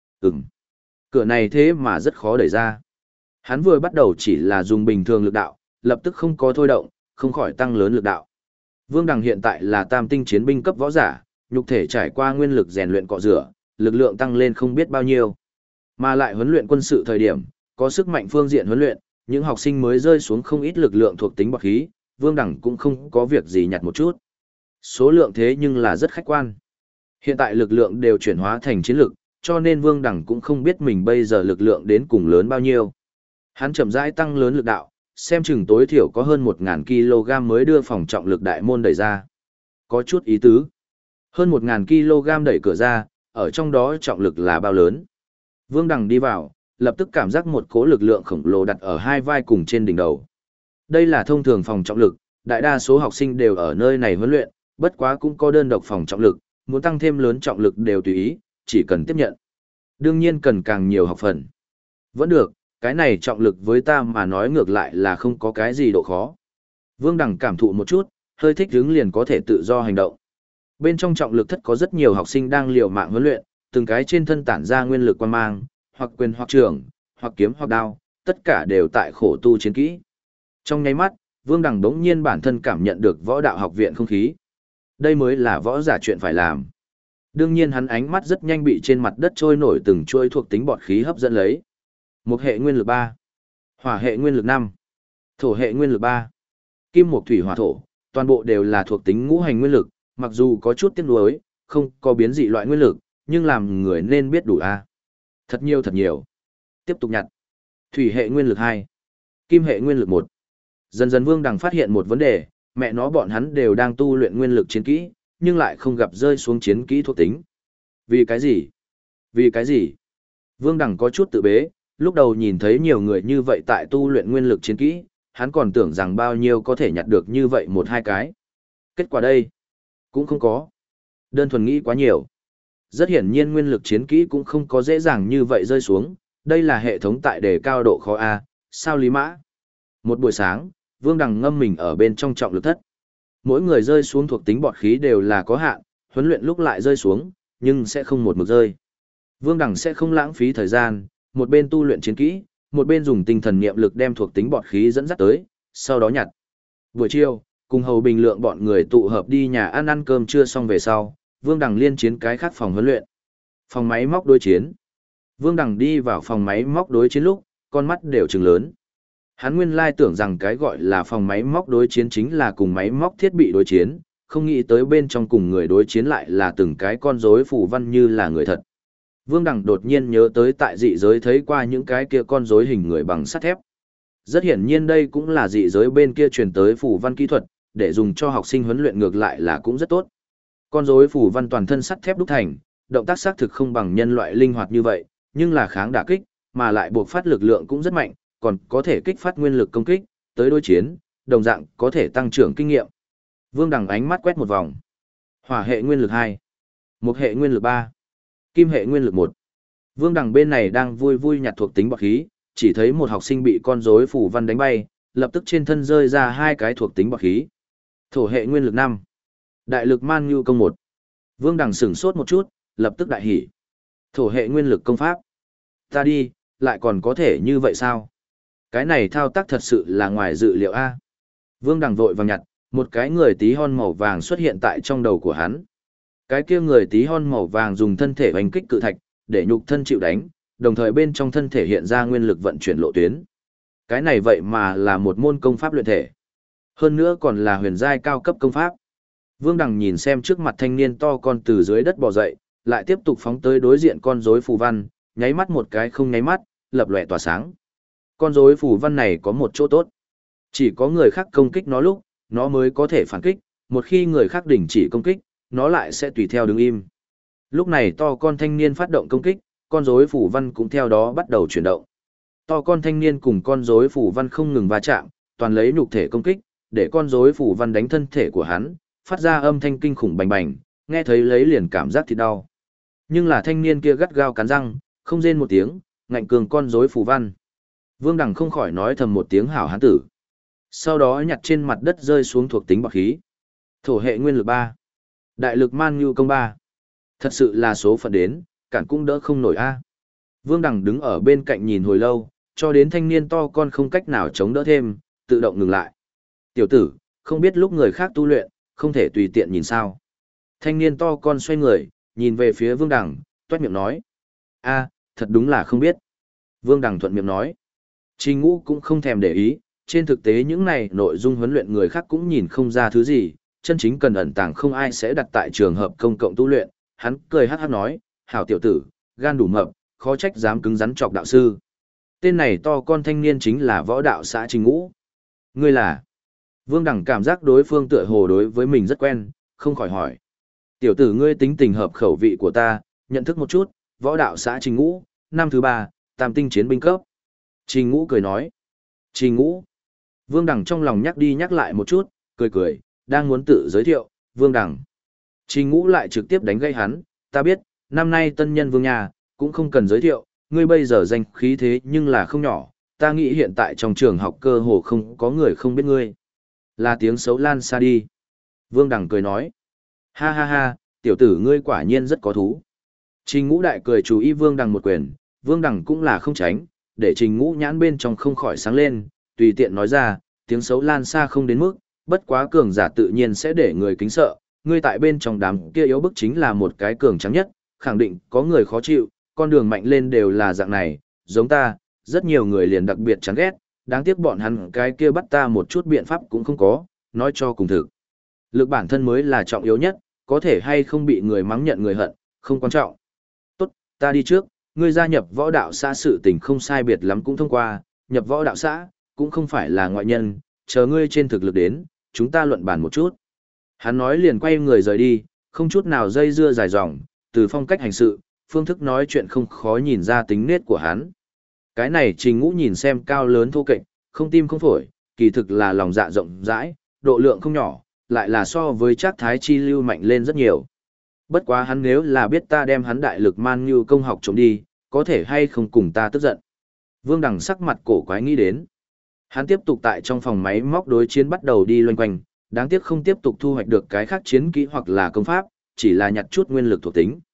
Cửa này thế mà rất khó đẩy ra. Hắn vừa bắt đầu chỉ là dùng bình thường lực đạo, lập tức không có thôi động, không khỏi tăng lớn lực đạo. Vương Đằng hiện tại là tam tinh chiến binh cấp võ giả, nhục thể trải qua nguyên lực rèn luyện cọ rửa, lực lượng tăng lên không biết bao nhiêu. Mà lại huấn luyện quân sự thời điểm, có sức mạnh phương diện huấn luyện, những học sinh mới rơi xuống không ít lực lượng thuộc tính bạc khí, Vương Đằng cũng không có việc gì nhặt một chút. Số lượng thế nhưng là rất khách quan. Hiện tại lực lượng đều chuyển hóa thành chiến lực, cho nên Vương Đằng cũng không biết mình bây giờ lực lượng đến cùng lớn bao nhiêu. Hắn chậm rãi tăng lớn lực đạo, xem chừng tối thiểu có hơn 1.000 kg mới đưa phòng trọng lực đại môn đẩy ra. Có chút ý tứ. Hơn 1.000 kg đẩy cửa ra, ở trong đó trọng lực là bao lớn. Vương Đằng đi vào, lập tức cảm giác một cỗ lực lượng khổng lồ đặt ở hai vai cùng trên đỉnh đầu. Đây là thông thường phòng trọng lực, đại đa số học sinh đều ở nơi này huấn luyện, bất quá cũng có đơn độc phòng trọng lực, muốn tăng thêm lớn trọng lực đều tùy ý, chỉ cần tiếp nhận. Đương nhiên cần càng nhiều học phần. Vẫn được, cái này trọng lực với ta mà nói ngược lại là không có cái gì độ khó. Vương Đằng cảm thụ một chút, hơi thích hứng liền có thể tự do hành động. Bên trong trọng lực thất có rất nhiều học sinh đang liều mạng huấn luyện, từng cái trên thân tản ra nguyên lực quan mang, hoặc quyền hoặc trường, hoặc kiếm hoặc đao, tất cả đều tại khổ tu chiến kỹ. Trong nháy mắt, Vương Đằng đống nhiên bản thân cảm nhận được võ đạo học viện không khí. Đây mới là võ giả chuyện phải làm. Đương nhiên hắn ánh mắt rất nhanh bị trên mặt đất trôi nổi từng chuỗi thuộc tính bọt khí hấp dẫn lấy. Một hệ nguyên lực 3, hỏa hệ nguyên lực 5, thổ hệ nguyên lực 3, kim mộc thủy hỏa thổ, toàn bộ đều là thuộc tính ngũ hành nguyên lực, mặc dù có chút tiếc nuối, không có biến dị loại nguyên lực, nhưng làm người nên biết đủ a. Thật nhiều thật nhiều. Tiếp tục nhặt. Thủy hệ nguyên lực 2, kim hệ nguyên lực 1. Dần dần Vương Đằng phát hiện một vấn đề, mẹ nó bọn hắn đều đang tu luyện nguyên lực chiến kỹ, nhưng lại không gặp rơi xuống chiến kỹ thuộc tính. Vì cái gì? Vì cái gì? Vương Đằng có chút tự bế, lúc đầu nhìn thấy nhiều người như vậy tại tu luyện nguyên lực chiến kỹ, hắn còn tưởng rằng bao nhiêu có thể nhặt được như vậy một hai cái. Kết quả đây, cũng không có. Đơn thuần nghĩ quá nhiều. Rất hiển nhiên nguyên lực chiến kỹ cũng không có dễ dàng như vậy rơi xuống, đây là hệ thống tại đề cao độ khó A, sao lý mã. Một buổi sáng, Vương Đằng ngâm mình ở bên trong trọng lực thất. Mỗi người rơi xuống thuộc tính bọt khí đều là có hạn, huấn luyện lúc lại rơi xuống, nhưng sẽ không một mực rơi. Vương Đằng sẽ không lãng phí thời gian, một bên tu luyện chiến kỹ, một bên dùng tinh thần niệm lực đem thuộc tính bọt khí dẫn dắt tới, sau đó nhặt. Buổi chiều, cùng Hầu Bình Lượng bọn người tụ hợp đi nhà ăn cơm trưa xong về sau, Vương Đằng liên chiến cái khác phòng huấn luyện. Phòng máy móc đối chiến. Vương Đằng đi vào phòng máy móc đối chiến lúc, con mắt đều trừng lớn. Hắn nguyên lai tưởng rằng cái gọi là phòng máy móc đối chiến chính là cùng máy móc thiết bị đối chiến, không nghĩ tới bên trong cùng người đối chiến lại là từng cái con rối phù văn như là người thật. Vương Đằng đột nhiên nhớ tới tại dị giới thấy qua những cái kia con rối hình người bằng sắt thép. Rất hiển nhiên đây cũng là dị giới bên kia truyền tới phù văn kỹ thuật, để dùng cho học sinh huấn luyện ngược lại là cũng rất tốt. Con rối phù văn toàn thân sắt thép đúc thành, động tác xác thực không bằng nhân loại linh hoạt như vậy, nhưng là kháng đả kích, mà lại buộc phát lực lượng cũng rất mạnh, còn có thể kích phát nguyên lực công kích, tới đối chiến, đồng dạng có thể tăng trưởng kinh nghiệm. Vương Đằng ánh mắt quét một vòng. Hỏa hệ nguyên lực 2, Mộc hệ nguyên lực 3, Kim hệ nguyên lực 1. Vương Đằng bên này đang vui vui nhặt thuộc tính bọt khí, chỉ thấy một học sinh bị con rối phù văn đánh bay, lập tức trên thân rơi ra hai cái thuộc tính bọt khí. Thổ hệ nguyên lực 5, Đại lực man nhu công 1. Vương Đằng sửng sốt một chút, lập tức đại hỉ. Thổ hệ nguyên lực công pháp. Ta đi, lại còn có thể như vậy sao? Cái này thao tác thật sự là ngoài dự liệu a. Vương Đằng vội vàng nhặt, một cái người tí hon màu vàng xuất hiện tại trong đầu của hắn. Cái kia người tí hon màu vàng dùng thân thể hoành kích cự thạch, để nhục thân chịu đánh, đồng thời bên trong thân thể hiện ra nguyên lực vận chuyển lộ tuyến. Cái này vậy mà là một môn công pháp luyện thể. Hơn nữa còn là huyền giai cao cấp công pháp. Vương Đằng nhìn xem trước mặt thanh niên to con từ dưới đất bò dậy, lại tiếp tục phóng tới đối diện con rối phù văn, nháy mắt một cái không nháy mắt, lập lòe tỏa sáng. Con rối phù văn này có một chỗ tốt. Chỉ có người khác công kích nó lúc, nó mới có thể phản kích, một khi người khác đình chỉ công kích, nó lại sẽ tùy theo đứng im. Lúc này to con thanh niên phát động công kích, con rối phù văn cũng theo đó bắt đầu chuyển động. To con thanh niên cùng con rối phù văn không ngừng va chạm, toàn lấy nhục thể công kích, để con rối phù văn đánh thân thể của hắn, phát ra âm thanh kinh khủng bành bành, nghe thấy lấy liền cảm giác thịt đau. Nhưng là thanh niên kia gắt gao cắn răng, không rên một tiếng, ngạnh cường con rối phù văn. Vương Đằng không khỏi nói thầm một tiếng hảo hán tử. Sau đó nhặt trên mặt đất rơi xuống thuộc tính bọt khí. Thổ hệ nguyên lực 3, Đại lực man nhu công 3. Thật sự là số phận đến, cản cũng đỡ không nổi a. Vương Đằng đứng ở bên cạnh nhìn hồi lâu, cho đến thanh niên to con không cách nào chống đỡ thêm, tự động ngừng lại. Tiểu tử, không biết lúc người khác tu luyện, không thể tùy tiện nhìn sao. Thanh niên to con xoay người, nhìn về phía Vương Đằng, toét miệng nói. A, thật đúng là không biết. Vương Đằng thuận miệng nói. Trình Ngũ cũng không thèm để ý, trên thực tế những này nội dung huấn luyện người khác cũng nhìn không ra thứ gì, chân chính cần ẩn tàng không ai sẽ đặt tại trường hợp công cộng tu luyện. Hắn cười hắc hắc nói, hảo tiểu tử, gan đủ mập, khó trách dám cứng rắn chọc đạo sư. Tên này to con thanh niên chính là võ đạo xã Trình Ngũ. Ngươi là? Vương Đằng cảm giác đối phương tựa hồ đối với mình rất quen, không khỏi hỏi. Tiểu tử ngươi tính tình hợp khẩu vị của ta, nhận thức một chút, võ đạo xã Trình Ngũ, năm thứ 3, tam tinh chiến binh cấp. Trình Ngũ cười nói. Trình Ngũ. Vương Đằng trong lòng nhắc đi nhắc lại một chút, cười cười, đang muốn tự giới thiệu, Vương Đằng. Trình Ngũ lại trực tiếp đánh gây hắn, ta biết, năm nay tân nhân vương nhà, cũng không cần giới thiệu, ngươi bây giờ danh khí thế nhưng là không nhỏ, ta nghĩ hiện tại trong trường học cơ hồ không có người không biết ngươi. Là tiếng xấu lan xa đi. Vương Đằng cười nói. Ha ha ha, tiểu tử ngươi quả nhiên rất có thú. Trình Ngũ đại cười chú ý Vương Đằng một quyền, Vương Đằng cũng là không tránh, để Trình Ngũ nhãn bên trong không khỏi sáng lên, tùy tiện nói ra, tiếng xấu lan xa không đến mức, bất quá cường giả tự nhiên sẽ để người kính sợ, ngươi tại bên trong đám kia yếu bức chính là một cái cường trắng nhất, khẳng định có người khó chịu, con đường mạnh lên đều là dạng này, giống ta, rất nhiều người liền đặc biệt chán ghét, đáng tiếc bọn hắn cái kia bắt ta một chút biện pháp cũng không có, nói cho cùng thực. Lực bản thân mới là trọng yếu nhất, có thể hay không bị người mắng nhận người hận, không quan trọng. Tốt, ta đi trước, ngươi gia nhập võ đạo xã sự tình không sai biệt lắm cũng thông qua, nhập võ đạo xã, cũng không phải là ngoại nhân, chờ ngươi trên thực lực đến, chúng ta luận bàn một chút. Hắn nói liền quay người rời đi, không chút nào dây dưa dài dòng, từ phong cách hành sự, phương thức nói chuyện không khó nhìn ra tính nết của hắn. Cái này Trình Ngũ nhìn xem cao lớn thô kệch, không tim không phổi, kỳ thực là lòng dạ rộng rãi, độ lượng không nhỏ, lại là so với Trác Thái Chi lưu mạnh lên rất nhiều. Bất quá hắn nếu là biết ta đem hắn đại lực man như công học trộm đi, có thể hay không cùng ta tức giận. Vương Đằng sắc mặt cổ quái nghĩ đến. Hắn tiếp tục tại trong phòng máy móc đối chiến bắt đầu đi loanh quanh, đáng tiếc không tiếp tục thu hoạch được cái khác chiến kỹ hoặc là công pháp, chỉ là nhặt chút nguyên lực thuộc tính.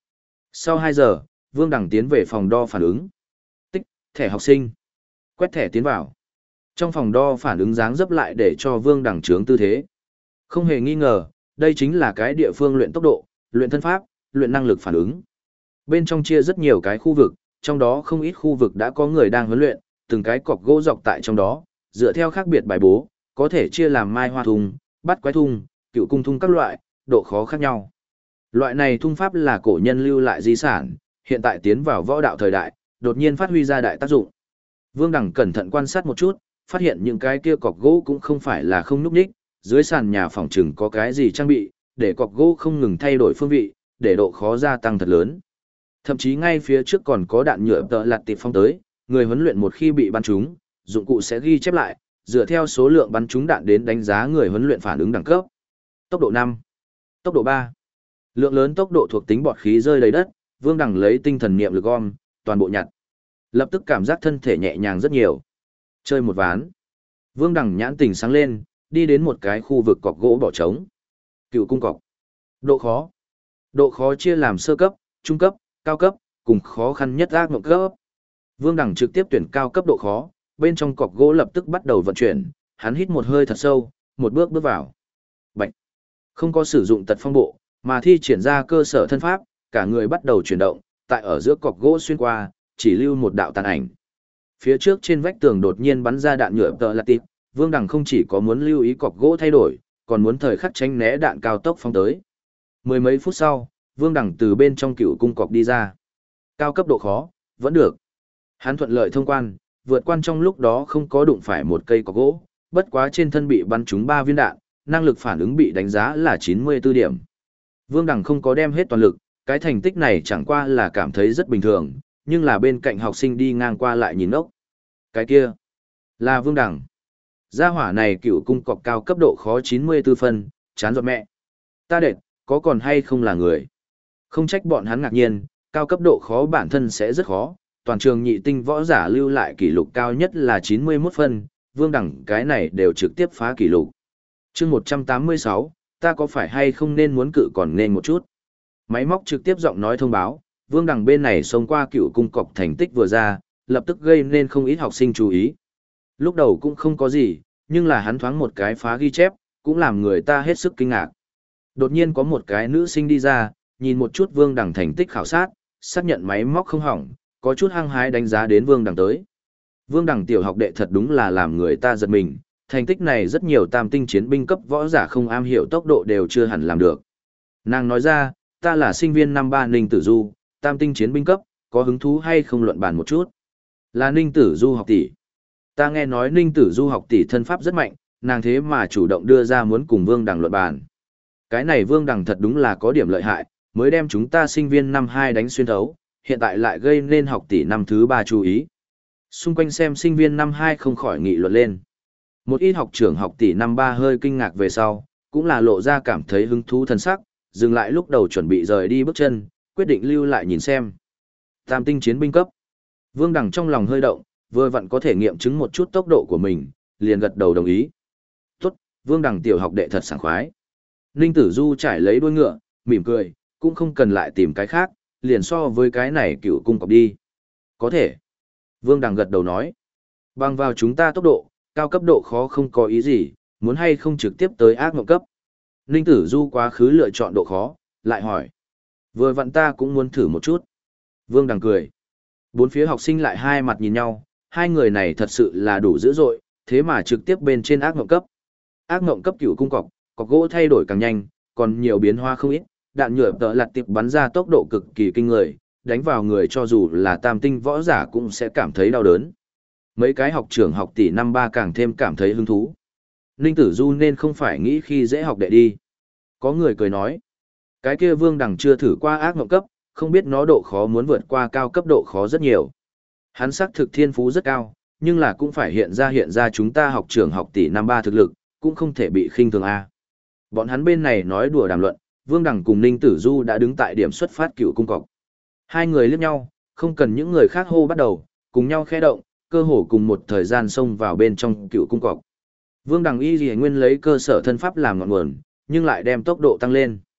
Sau 2 giờ, Vương Đằng tiến về phòng đo phản ứng. Tích, thẻ học sinh. Quét thẻ tiến vào. Trong phòng đo phản ứng dáng dấp lại để cho Vương Đằng trướng tư thế. Không hề nghi ngờ, đây chính là cái địa phương luyện tốc độ, luyện thân pháp, luyện năng lực phản ứng. Bên trong chia rất nhiều cái khu vực, trong đó không ít khu vực đã có người đang huấn luyện, từng cái cọc gỗ dọc tại trong đó, dựa theo khác biệt bài bố, có thể chia làm mai hoa thùng, bắt quái thùng, cựu cung thung các loại, độ khó khác nhau. Loại này thung pháp là cổ nhân lưu lại di sản, hiện tại tiến vào võ đạo thời đại, đột nhiên phát huy ra đại tác dụng. Vương Đằng cẩn thận quan sát một chút, phát hiện những cái kia cọc gỗ cũng không phải là không núc ních, dưới sàn nhà phòng trừng có cái gì trang bị, để cọc gỗ không ngừng thay đổi phương vị, để độ khó gia tăng thật lớn. Thậm chí ngay phía trước còn có đạn nhựa tợ lạt tịp phong tới, người huấn luyện một khi bị bắn trúng, dụng cụ sẽ ghi chép lại, dựa theo số lượng bắn trúng đạn đến đánh giá người huấn luyện phản ứng đẳng cấp. Tốc độ 5, tốc độ 3. Lượng lớn tốc độ thuộc tính bọt khí rơi đầy đất, Vương Đằng lấy tinh thần niệm lực gom, toàn bộ nhặt. Lập tức cảm giác thân thể nhẹ nhàng rất nhiều. Chơi một ván. Vương Đằng nhãn tỉnh sáng lên, đi đến một cái khu vực cọc gỗ bỏ trống. Cựu cung cọc. Độ khó. Độ khó chia làm sơ cấp, trung cấp, cao cấp, cùng khó khăn nhất ác mộng cấp. Vương Đằng trực tiếp tuyển cao cấp độ khó, bên trong cọc gỗ lập tức bắt đầu vận chuyển, hắn hít một hơi thật sâu, một bước bước vào. Bạch. Không có sử dụng tật phong bộ, mà thi triển ra cơ sở thân pháp, cả người bắt đầu chuyển động, tại ở giữa cọc gỗ xuyên qua, chỉ lưu một đạo tàn ảnh. Phía trước trên vách tường đột nhiên bắn ra đạn nhựa tợ lạt tịp, Vương Đằng không chỉ có muốn lưu ý cọc gỗ thay đổi, còn muốn thời khắc tránh né đạn cao tốc phóng tới. Mười mấy phút sau, Vương Đằng từ bên trong cựu cung cọc đi ra. Cao cấp độ khó, vẫn được. Hắn thuận lợi thông quan, vượt quan trong lúc đó không có đụng phải một cây cọc gỗ, bất quá trên thân bị bắn trúng 3 viên đạn, năng lực phản ứng bị đánh giá là 94 điểm. Vương Đằng không có đem hết toàn lực, cái thành tích này chẳng qua là cảm thấy rất bình thường, nhưng là bên cạnh học sinh đi ngang qua lại nhìn ốc. Cái kia, là Vương Đằng. Gia hỏa này cựu cung cọc cao cấp độ khó 94 phân, chán giọt mẹ. Ta đệt, có còn hay không là người. Không trách bọn hắn ngạc nhiên, cao cấp độ khó bản thân sẽ rất khó, toàn trường nhị tinh võ giả lưu lại kỷ lục cao nhất là 91 phân, Vương Đằng cái này đều trực tiếp phá kỷ lục. Chương 186, ta có phải hay không nên muốn cự còn nên một chút. Máy móc trực tiếp giọng nói thông báo, Vương Đằng bên này xông qua cựu cung cọc thành tích vừa ra, lập tức gây nên không ít học sinh chú ý. Lúc đầu cũng không có gì, nhưng là hắn thoáng một cái phá ghi chép, cũng làm người ta hết sức kinh ngạc. Đột nhiên có một cái nữ sinh đi ra, nhìn một chút Vương Đằng thành tích khảo sát, xác nhận máy móc không hỏng, có chút hăng hái đánh giá đến Vương Đằng tới. Vương Đằng tiểu học đệ thật đúng là làm người ta giật mình, thành tích này rất nhiều tam tinh chiến binh cấp võ giả không am hiểu tốc độ đều chưa hẳn làm được. Nàng nói ra, ta là sinh viên năm 3 Ninh Tử Du, tam tinh chiến binh cấp, có hứng thú hay không luận bàn một chút? Là Ninh Tử Du học tỷ. Ta nghe nói Ninh Tử Du học tỷ thân pháp rất mạnh, nàng thế mà chủ động đưa ra muốn cùng Vương Đằng luận bàn. Cái này Vương Đằng thật đúng là có điểm lợi hại, mới đem chúng ta sinh viên năm 2 đánh xuyên thấu, hiện tại lại gây nên học tỷ năm thứ 3 chú ý. Xung quanh xem sinh viên năm 2 không khỏi nghị luận lên. Một ít học trưởng học tỷ năm 3 hơi kinh ngạc về sau, cũng là lộ ra cảm thấy hứng thú thần sắc, dừng lại lúc đầu chuẩn bị rời đi bước chân, quyết định lưu lại nhìn xem. Tam tinh chiến binh cấp. Vương Đằng trong lòng hơi động, vừa vặn có thể nghiệm chứng một chút tốc độ của mình, liền gật đầu đồng ý. Tốt, Vương Đằng tiểu học đệ thật sảng khoái. Ninh Tử Du trải lấy đuôi ngựa, mỉm cười, cũng không cần lại tìm cái khác, liền so với cái này cựu cung cọc đi. Có thể. Vương Đằng gật đầu nói. Bằng vào chúng ta tốc độ, cao cấp độ khó không có ý gì, muốn hay không trực tiếp tới ác mộng cấp. Ninh Tử Du quá khứ lựa chọn độ khó, lại hỏi. Vừa vặn ta cũng muốn thử một chút. Vương Đằng cười. Bốn phía học sinh lại hai mặt nhìn nhau, hai người này thật sự là đủ dữ dội, thế mà trực tiếp bên trên ác mộng cấp. Ác mộng cấp cựu cung cọc gỗ thay đổi càng nhanh, còn nhiều biến hóa không ít, đạn nhựa tợ lạt tiệp bắn ra tốc độ cực kỳ kinh người, đánh vào người cho dù là tam tinh võ giả cũng sẽ cảm thấy đau đớn. Mấy cái học trưởng học tỷ năm 3 càng thêm cảm thấy hứng thú. Ninh Tử Du nên không phải nghĩ khi dễ học đệ đi. Có người cười nói, cái kia Vương Đằng chưa thử qua ác mộng cấp, không biết nó độ khó muốn vượt qua cao cấp độ khó rất nhiều. Hắn xác thực thiên phú rất cao, nhưng là cũng phải hiện ra chúng ta học trưởng học tỷ năm 3 thực lực, cũng không thể bị khinh thường a. Bọn hắn bên này nói đùa đàm luận, Vương Đằng cùng Ninh Tử Du đã đứng tại điểm xuất phát cựu cung cọc. Hai người liếc nhau, không cần những người khác hô bắt đầu, cùng nhau khẽ động, cơ hồ cùng một thời gian xông vào bên trong cựu cung cọc. Vương Đằng y lìa nguyên lấy cơ sở thân pháp làm ngọn nguồn, nhưng lại đem tốc độ tăng lên.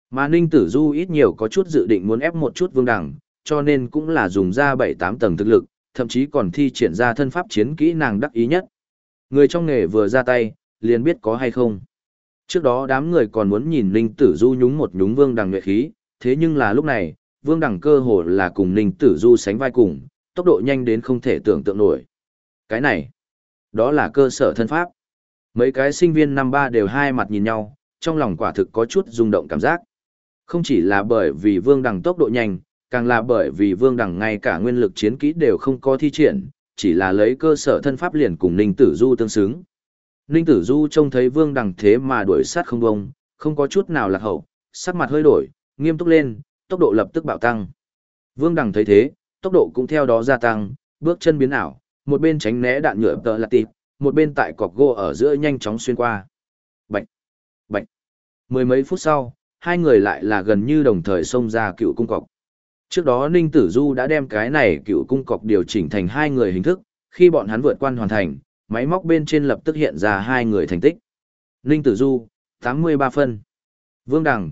Mà Ninh Tử Du ít nhiều có chút dự định muốn ép một chút Vương Đằng, cho nên cũng là dùng ra 7-8 tầng thực lực, thậm chí còn thi triển ra thân pháp chiến kỹ nàng đắc ý nhất. Người trong nghề vừa ra tay, liền biết có hay không. Trước đó đám người còn muốn nhìn Ninh Tử Du nhúng một nhúng Vương Đằng nhuệ khí, thế nhưng là lúc này, Vương Đằng cơ hồ là cùng Ninh Tử Du sánh vai cùng, tốc độ nhanh đến không thể tưởng tượng nổi. Cái này, đó là cơ sở thân pháp. Mấy cái sinh viên năm ba đều hai mặt nhìn nhau, trong lòng quả thực có chút rung động cảm giác. Không chỉ là bởi vì Vương Đằng tốc độ nhanh, càng là bởi vì Vương Đằng ngay cả nguyên lực chiến kỹ đều không có thi triển, chỉ là lấy cơ sở thân pháp liền cùng Ninh Tử Du tương xứng. Ninh Tử Du trông thấy Vương Đằng thế mà đuổi sát không bông, không có chút nào lạc hậu, sắc mặt hơi đổi, nghiêm túc lên, tốc độ lập tức bạo tăng. Vương Đằng thấy thế, tốc độ cũng theo đó gia tăng, bước chân biến ảo, một bên tránh né đạn nhựa tợ là tịp, một bên tại cọc gỗ ở giữa nhanh chóng xuyên qua. Bạch! Bạch! Mười mấy phút sau, hai người lại là gần như đồng thời xông ra cựu cung cọc. Trước đó Ninh Tử Du đã đem cái này cựu cung cọc điều chỉnh thành hai người hình thức, khi bọn hắn vượt quan hoàn thành, máy móc bên trên lập tức hiện ra hai người thành tích. Ninh Tử Du, 83 phân. Vương Đằng,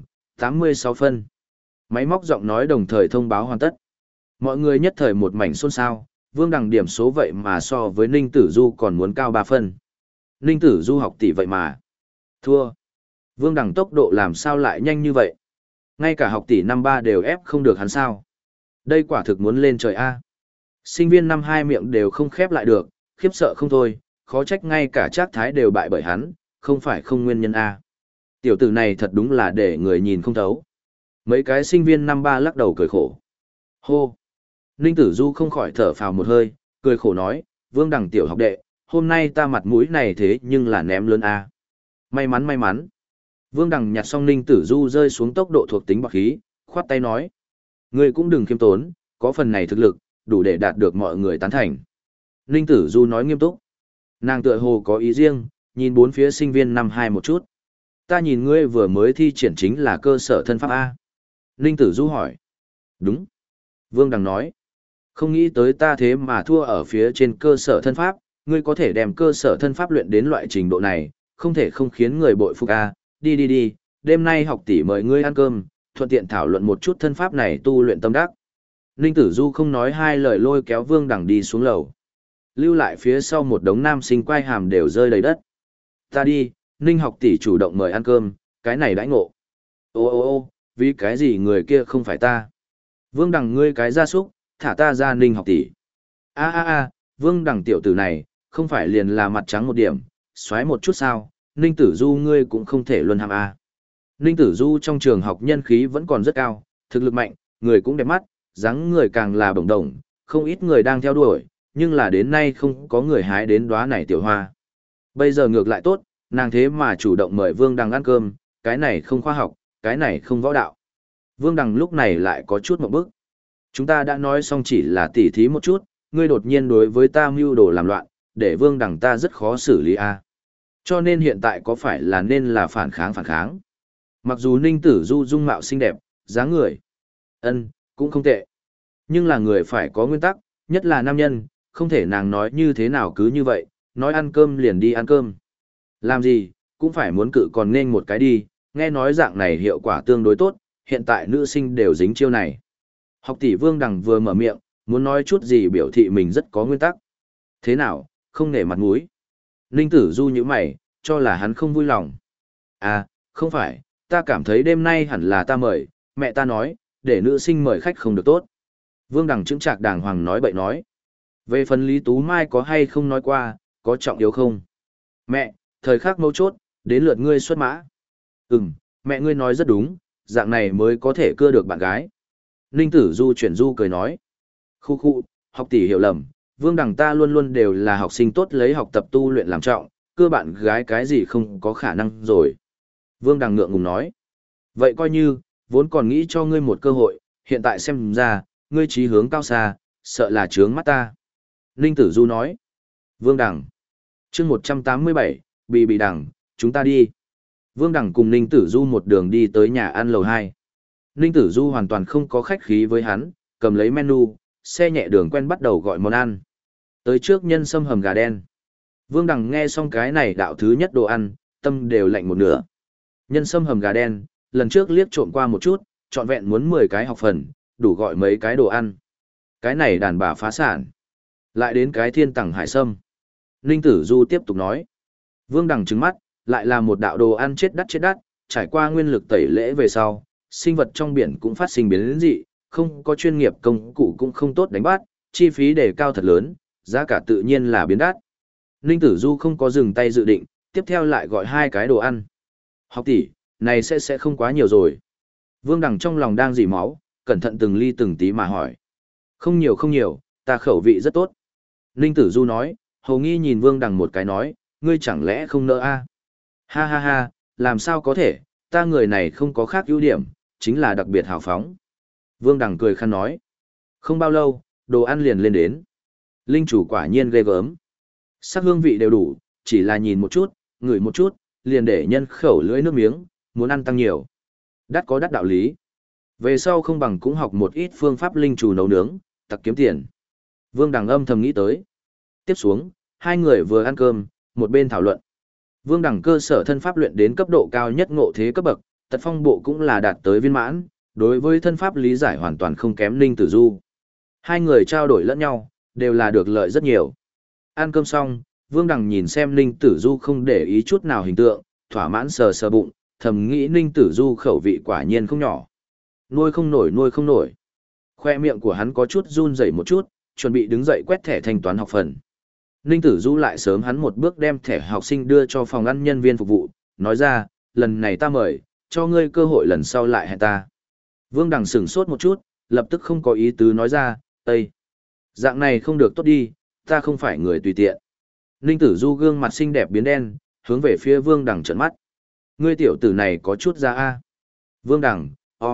86 phân. Máy móc giọng nói đồng thời thông báo hoàn tất. Mọi người nhất thời một mảnh xôn xao, Vương Đằng điểm số vậy mà so với Ninh Tử Du còn muốn cao 3 phân. Ninh Tử Du học tỷ vậy mà. Thua. Vương Đằng tốc độ làm sao lại nhanh như vậy? Ngay cả học tỷ năm ba đều ép không được hắn sao? Đây quả thực muốn lên trời A. Sinh viên năm hai miệng đều không khép lại được, khiếp sợ không thôi, khó trách ngay cả Trác Thái đều bại bởi hắn, không phải không nguyên nhân A. Tiểu tử này thật đúng là để người nhìn không thấu. Mấy cái sinh viên năm ba lắc đầu cười khổ. Hô! Ninh Tử Du không khỏi thở phào một hơi, cười khổ nói, Vương Đằng tiểu học đệ, hôm nay ta mặt mũi này thế nhưng là ném lớn A. May mắn may mắn. Vương Đằng nhặt xong Ninh Tử Du rơi xuống tốc độ thuộc tính bạc khí, khoát tay nói. Ngươi cũng đừng khiêm tốn, có phần này thực lực, đủ để đạt được mọi người tán thành. Ninh Tử Du nói nghiêm túc. Nàng tựa hồ có ý riêng, nhìn bốn phía sinh viên năm hai một chút. Ta nhìn ngươi vừa mới thi triển chính là cơ sở thân pháp A. Ninh Tử Du hỏi. Đúng. Vương Đằng nói. Không nghĩ tới ta thế mà thua ở phía trên cơ sở thân pháp, ngươi có thể đem cơ sở thân pháp luyện đến loại trình độ này, không thể không khiến người bội phục A. Đi đi đi, đêm nay học tỷ mời ngươi ăn cơm, thuận tiện thảo luận một chút thân pháp này tu luyện tâm đắc. Ninh Tử Du không nói hai lời lôi kéo Vương Đằng đi xuống lầu. Lưu lại phía sau một đống nam sinh quai hàm đều rơi đầy đất. Ta đi, Ninh học tỷ chủ động mời ăn cơm, cái này đãi ngộ. Ô ô ô, vì cái gì người kia không phải ta? Vương Đằng ngươi cái gia súc, thả ta ra Ninh học tỷ. A a a, Vương Đằng tiểu tử này, không phải liền là mặt trắng một điểm, xoáy một chút sao, Ninh Tử Du ngươi cũng không thể luân hàm a. Ninh Tử Du trong trường học nhân khí vẫn còn rất cao, thực lực mạnh, người cũng đẹp mắt, dáng người càng là bổng đồng, không ít người đang theo đuổi, nhưng là đến nay không có người hái đến đóa này tiểu hoa. Bây giờ ngược lại tốt, nàng thế mà chủ động mời Vương Đằng ăn cơm, cái này không khoa học, cái này không võ đạo. Vương Đằng lúc này lại có chút một bức. Chúng ta đã nói xong chỉ là tỉ thí một chút, ngươi đột nhiên đối với ta mưu đồ làm loạn, để Vương Đằng ta rất khó xử lý a. Cho nên hiện tại có phải là nên là phản kháng. Mặc dù Ninh Tử Du dung mạo xinh đẹp, dáng người, cũng không tệ. Nhưng là người phải có nguyên tắc, nhất là nam nhân, không thể nàng nói như thế nào cứ như vậy, nói ăn cơm liền đi ăn cơm. Làm gì, cũng phải muốn cự còn nên một cái đi, nghe nói dạng này hiệu quả tương đối tốt, hiện tại nữ sinh đều dính chiêu này. Học tỷ Vương Đằng vừa mở miệng, muốn nói chút gì biểu thị mình rất có nguyên tắc. Thế nào, không nể mặt mũi. Ninh Tử Du như mày, cho là hắn không vui lòng. À, không phải, ta cảm thấy đêm nay hẳn là ta mời, mẹ ta nói, để nữ sinh mời khách không được tốt. Vương Đằng chững chạc đàng hoàng nói bậy nói. Về phần Lý Tú Mai có hay không nói qua, có trọng yếu không? Mẹ, thời khắc mấu chốt, đến lượt ngươi xuất mã. Mẹ ngươi nói rất đúng, dạng này mới có thể cưa được bạn gái. Ninh Tử Du chuyển du cười nói. Khu khu, học tỷ hiểu lầm, Vương Đằng ta luôn luôn đều là học sinh tốt lấy học tập tu luyện làm trọng, cưa bạn gái cái gì không có khả năng rồi. Vương Đằng ngượng ngùng nói. Vậy coi như, vốn còn nghĩ cho ngươi một cơ hội, hiện tại xem ra, ngươi chí hướng cao xa, sợ là trướng mắt ta. Ninh Tử Du nói. Vương Đằng. chương 187, bị đằng, chúng ta đi. Vương Đằng cùng Ninh Tử Du một đường đi tới nhà ăn lầu 2. Ninh Tử Du hoàn toàn không có khách khí với hắn, cầm lấy menu, xe nhẹ đường quen bắt đầu gọi món ăn. Tới trước nhân sâm hầm gà đen. Vương Đằng nghe xong cái này đạo thứ nhất đồ ăn, tâm đều lạnh một nửa. Nhân sâm hầm gà đen, lần trước liếc trộm qua một chút, trọn vẹn muốn 10 cái học phần, đủ gọi mấy cái đồ ăn. Cái này đàn bà phá sản. Lại đến cái thiên tầng hải sâm. Ninh Tử Du tiếp tục nói. Vương Đằng trừng mắt, lại là một đạo đồ ăn chết đắt, trải qua nguyên lực tẩy lễ về sau, sinh vật trong biển cũng phát sinh biến dị, không có chuyên nghiệp công cụ cũng không tốt đánh bắt, chi phí đề cao thật lớn, giá cả tự nhiên là biến đắt. Ninh Tử Du không có dừng tay dự định, tiếp theo lại gọi 2 cái đồ ăn. Học tỷ, này sẽ không quá nhiều rồi. Vương Đằng trong lòng đang dỉ máu, cẩn thận từng ly từng tí mà hỏi. Không nhiều, ta khẩu vị rất tốt. Ninh Tử Du nói, hầu nghi nhìn Vương Đằng một cái nói, ngươi chẳng lẽ không nỡ a? Ha ha ha, làm sao có thể, ta người này không có khác ưu điểm, chính là đặc biệt hào phóng. Vương Đằng cười khăn nói. Không bao lâu, đồ ăn liền lên đến. Linh chủ quả nhiên ghê gớm. Sắc hương vị đều đủ, chỉ là nhìn một chút, ngửi một chút, liền để nhân khẩu lưỡi nước miếng, muốn ăn tăng nhiều. Đắt có đắt đạo lý. Về sau không bằng cũng học một ít phương pháp linh chủ nấu nướng, tặc kiếm tiền. Vương Đằng âm thầm nghĩ tới. Tiếp xuống, hai người vừa ăn cơm, một bên thảo luận. Vương Đằng cơ sở thân pháp luyện đến cấp độ cao nhất ngộ thế cấp bậc, Tật Phong bộ cũng là đạt tới viên mãn, đối với thân pháp lý giải hoàn toàn không kém Ninh Tử Du. Hai người trao đổi lẫn nhau, đều là được lợi rất nhiều. Ăn cơm xong, Vương Đằng nhìn xem Ninh Tử Du không để ý chút nào hình tượng, thỏa mãn sờ sờ bụng, thầm nghĩ Ninh Tử Du khẩu vị quả nhiên không nhỏ. Nuôi không nổi. Khoe miệng của hắn có chút run rẩy một chút, chuẩn bị đứng dậy quét thẻ thanh toán học phần. Ninh Tử Du lại sớm hắn một bước đem thẻ học sinh đưa cho phòng ăn nhân viên phục vụ, nói ra, lần này ta mời, cho ngươi cơ hội lần sau lại hẹn ta. Vương Đằng sửng sốt một chút, lập tức không có ý tứ nói ra, Tây. Dạng này không được tốt đi, ta không phải người tùy tiện. Ninh Tử Du gương mặt xinh đẹp biến đen, hướng về phía Vương Đằng trợn mắt. Ngươi tiểu tử này có chút ra a. Vương Đằng,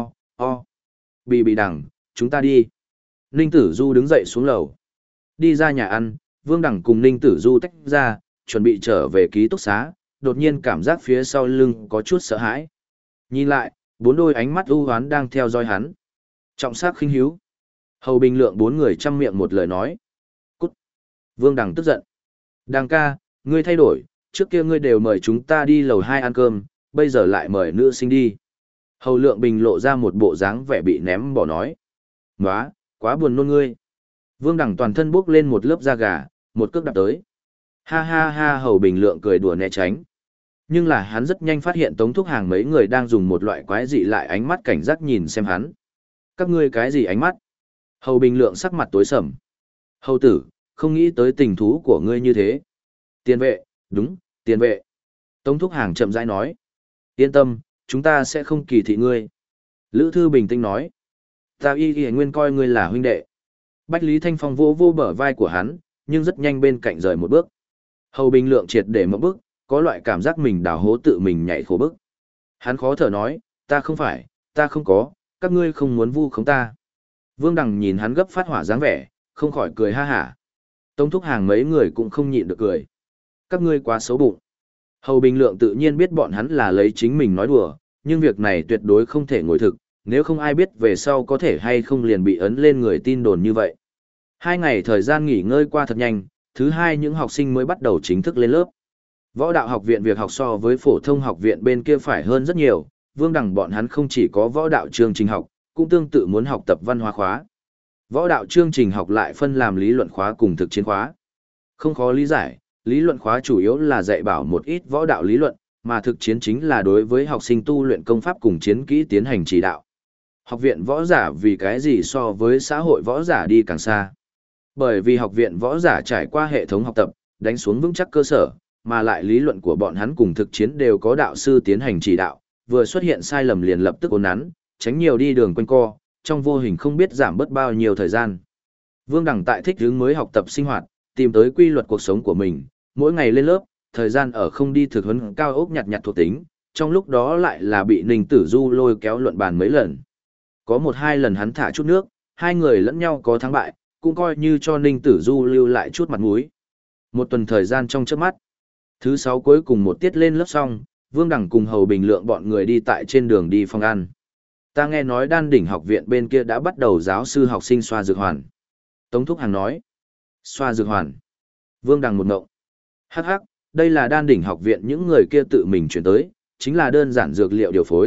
Bì Đằng, chúng ta đi. Ninh Tử Du đứng dậy xuống lầu. Đi ra nhà ăn, Vương Đằng cùng Ninh Tử Du tách ra, chuẩn bị trở về ký túc xá, đột nhiên cảm giác phía sau lưng có chút sợ hãi. Nhìn lại, 4 đôi ánh mắt u hoán đang theo dõi hắn. Trọng sắc khinh hiếu. Hầu Bình Lượng 4 người chăm miệng một lời nói. Cút. Vương Đằng tức giận. Đằng ca, ngươi thay đổi, trước kia ngươi đều mời chúng ta đi lầu 2 ăn cơm, bây giờ lại mời nữ sinh đi. Hầu Lượng Bình lộ ra một bộ dáng vẻ bị ném bỏ nói. Nóa, quá buồn nôn ngươi. Vương Đằng toàn thân bốc lên một lớp da gà, một cước đạp tới. Ha ha ha, Hầu Bình Lượng cười đùa né tránh. Nhưng là hắn rất nhanh phát hiện Tống Thúc Hàng mấy người đang dùng một loại quái dị lại ánh mắt cảnh giác nhìn xem hắn. Các ngươi cái gì ánh mắt? Hầu Bình Lượng sắc mặt tối sầm. Hầu tử, không nghĩ tới tình thú của ngươi như thế. Tiền vệ, đúng, tiền vệ. Tống Thúc Hàng chậm rãi nói. Yên tâm, chúng ta sẽ không kỳ thị ngươi. Lữ Thư bình tĩnh nói. Ta y nguyên coi ngươi là huynh đệ. Bách Lý Thanh Phong vô vô bờ vai của hắn, nhưng rất nhanh bên cạnh rời một bước. Hầu Bình Lượng triệt để một bước, có loại cảm giác mình đào hố tự mình nhảy khổ bức. Hắn khó thở nói, ta không có, các ngươi không muốn vu khống ta. Vương Đằng nhìn hắn gấp phát hỏa dáng vẻ, không khỏi cười ha hả. Tống Thúc Hàng mấy người cũng không nhịn được cười. Các ngươi quá xấu bụng. Hầu Bình Lượng tự nhiên biết bọn hắn là lấy chính mình nói đùa, nhưng việc này tuyệt đối không thể ngồi thực, nếu không ai biết về sau có thể hay không liền bị ấn lên người tin đồn như vậy. 2 ngày thời gian nghỉ ngơi qua thật nhanh, thứ hai những học sinh mới bắt đầu chính thức lên lớp. Võ đạo học viện việc học so với phổ thông học viện bên kia phải hơn rất nhiều, Vương Đằng bọn hắn không chỉ có võ đạo chương trình học, cũng tương tự muốn học tập văn hóa khóa. Võ đạo chương trình học lại phân làm lý luận khóa cùng thực chiến khóa. Không khó lý giải, lý luận khóa chủ yếu là dạy bảo một ít võ đạo lý luận, mà thực chiến chính là đối với học sinh tu luyện công pháp cùng chiến kỹ tiến hành chỉ đạo. Học viện võ giả vì cái gì so với xã hội võ giả đi càng xa? Bởi vì học viện võ giả trải qua hệ thống học tập, đánh xuống vững chắc cơ sở, mà lại lý luận của bọn hắn cùng thực chiến đều có đạo sư tiến hành chỉ đạo, vừa xuất hiện sai lầm liền lập tức uốn nắn, tránh nhiều đi đường quanh co, trong vô hình không biết giảm bớt bao nhiêu thời gian. Vương Đằng tại thích hướng mới học tập sinh hoạt, tìm tới quy luật cuộc sống của mình, mỗi ngày lên lớp, thời gian ở không đi thực huấn cao ốc nhặt thuộc tính, trong lúc đó lại là bị Ninh Tử Du lôi kéo luận bàn mấy lần. Có 1-2 lần hắn thả chút nước, hai người lẫn nhau có thắng bại, cũng coi như cho Ninh Tử Du lưu lại chút mặt mũi. Một tuần thời gian trong chớp mắt. Thứ 6 cuối cùng một tiết lên lớp xong, Vương Đằng cùng Hầu Bình Lượng bọn người đi tại trên đường đi phòng ăn. Ta nghe nói Đan Đỉnh học viện bên kia đã bắt đầu giáo sư học sinh xoa dược hoàn. Tống Thúc Hàng nói. Xoa dược hoàn. Vương Đằng một ngộng. Hắc hắc, đây là Đan Đỉnh học viện những người kia tự mình chuyển tới, chính là đơn giản dược liệu điều phối,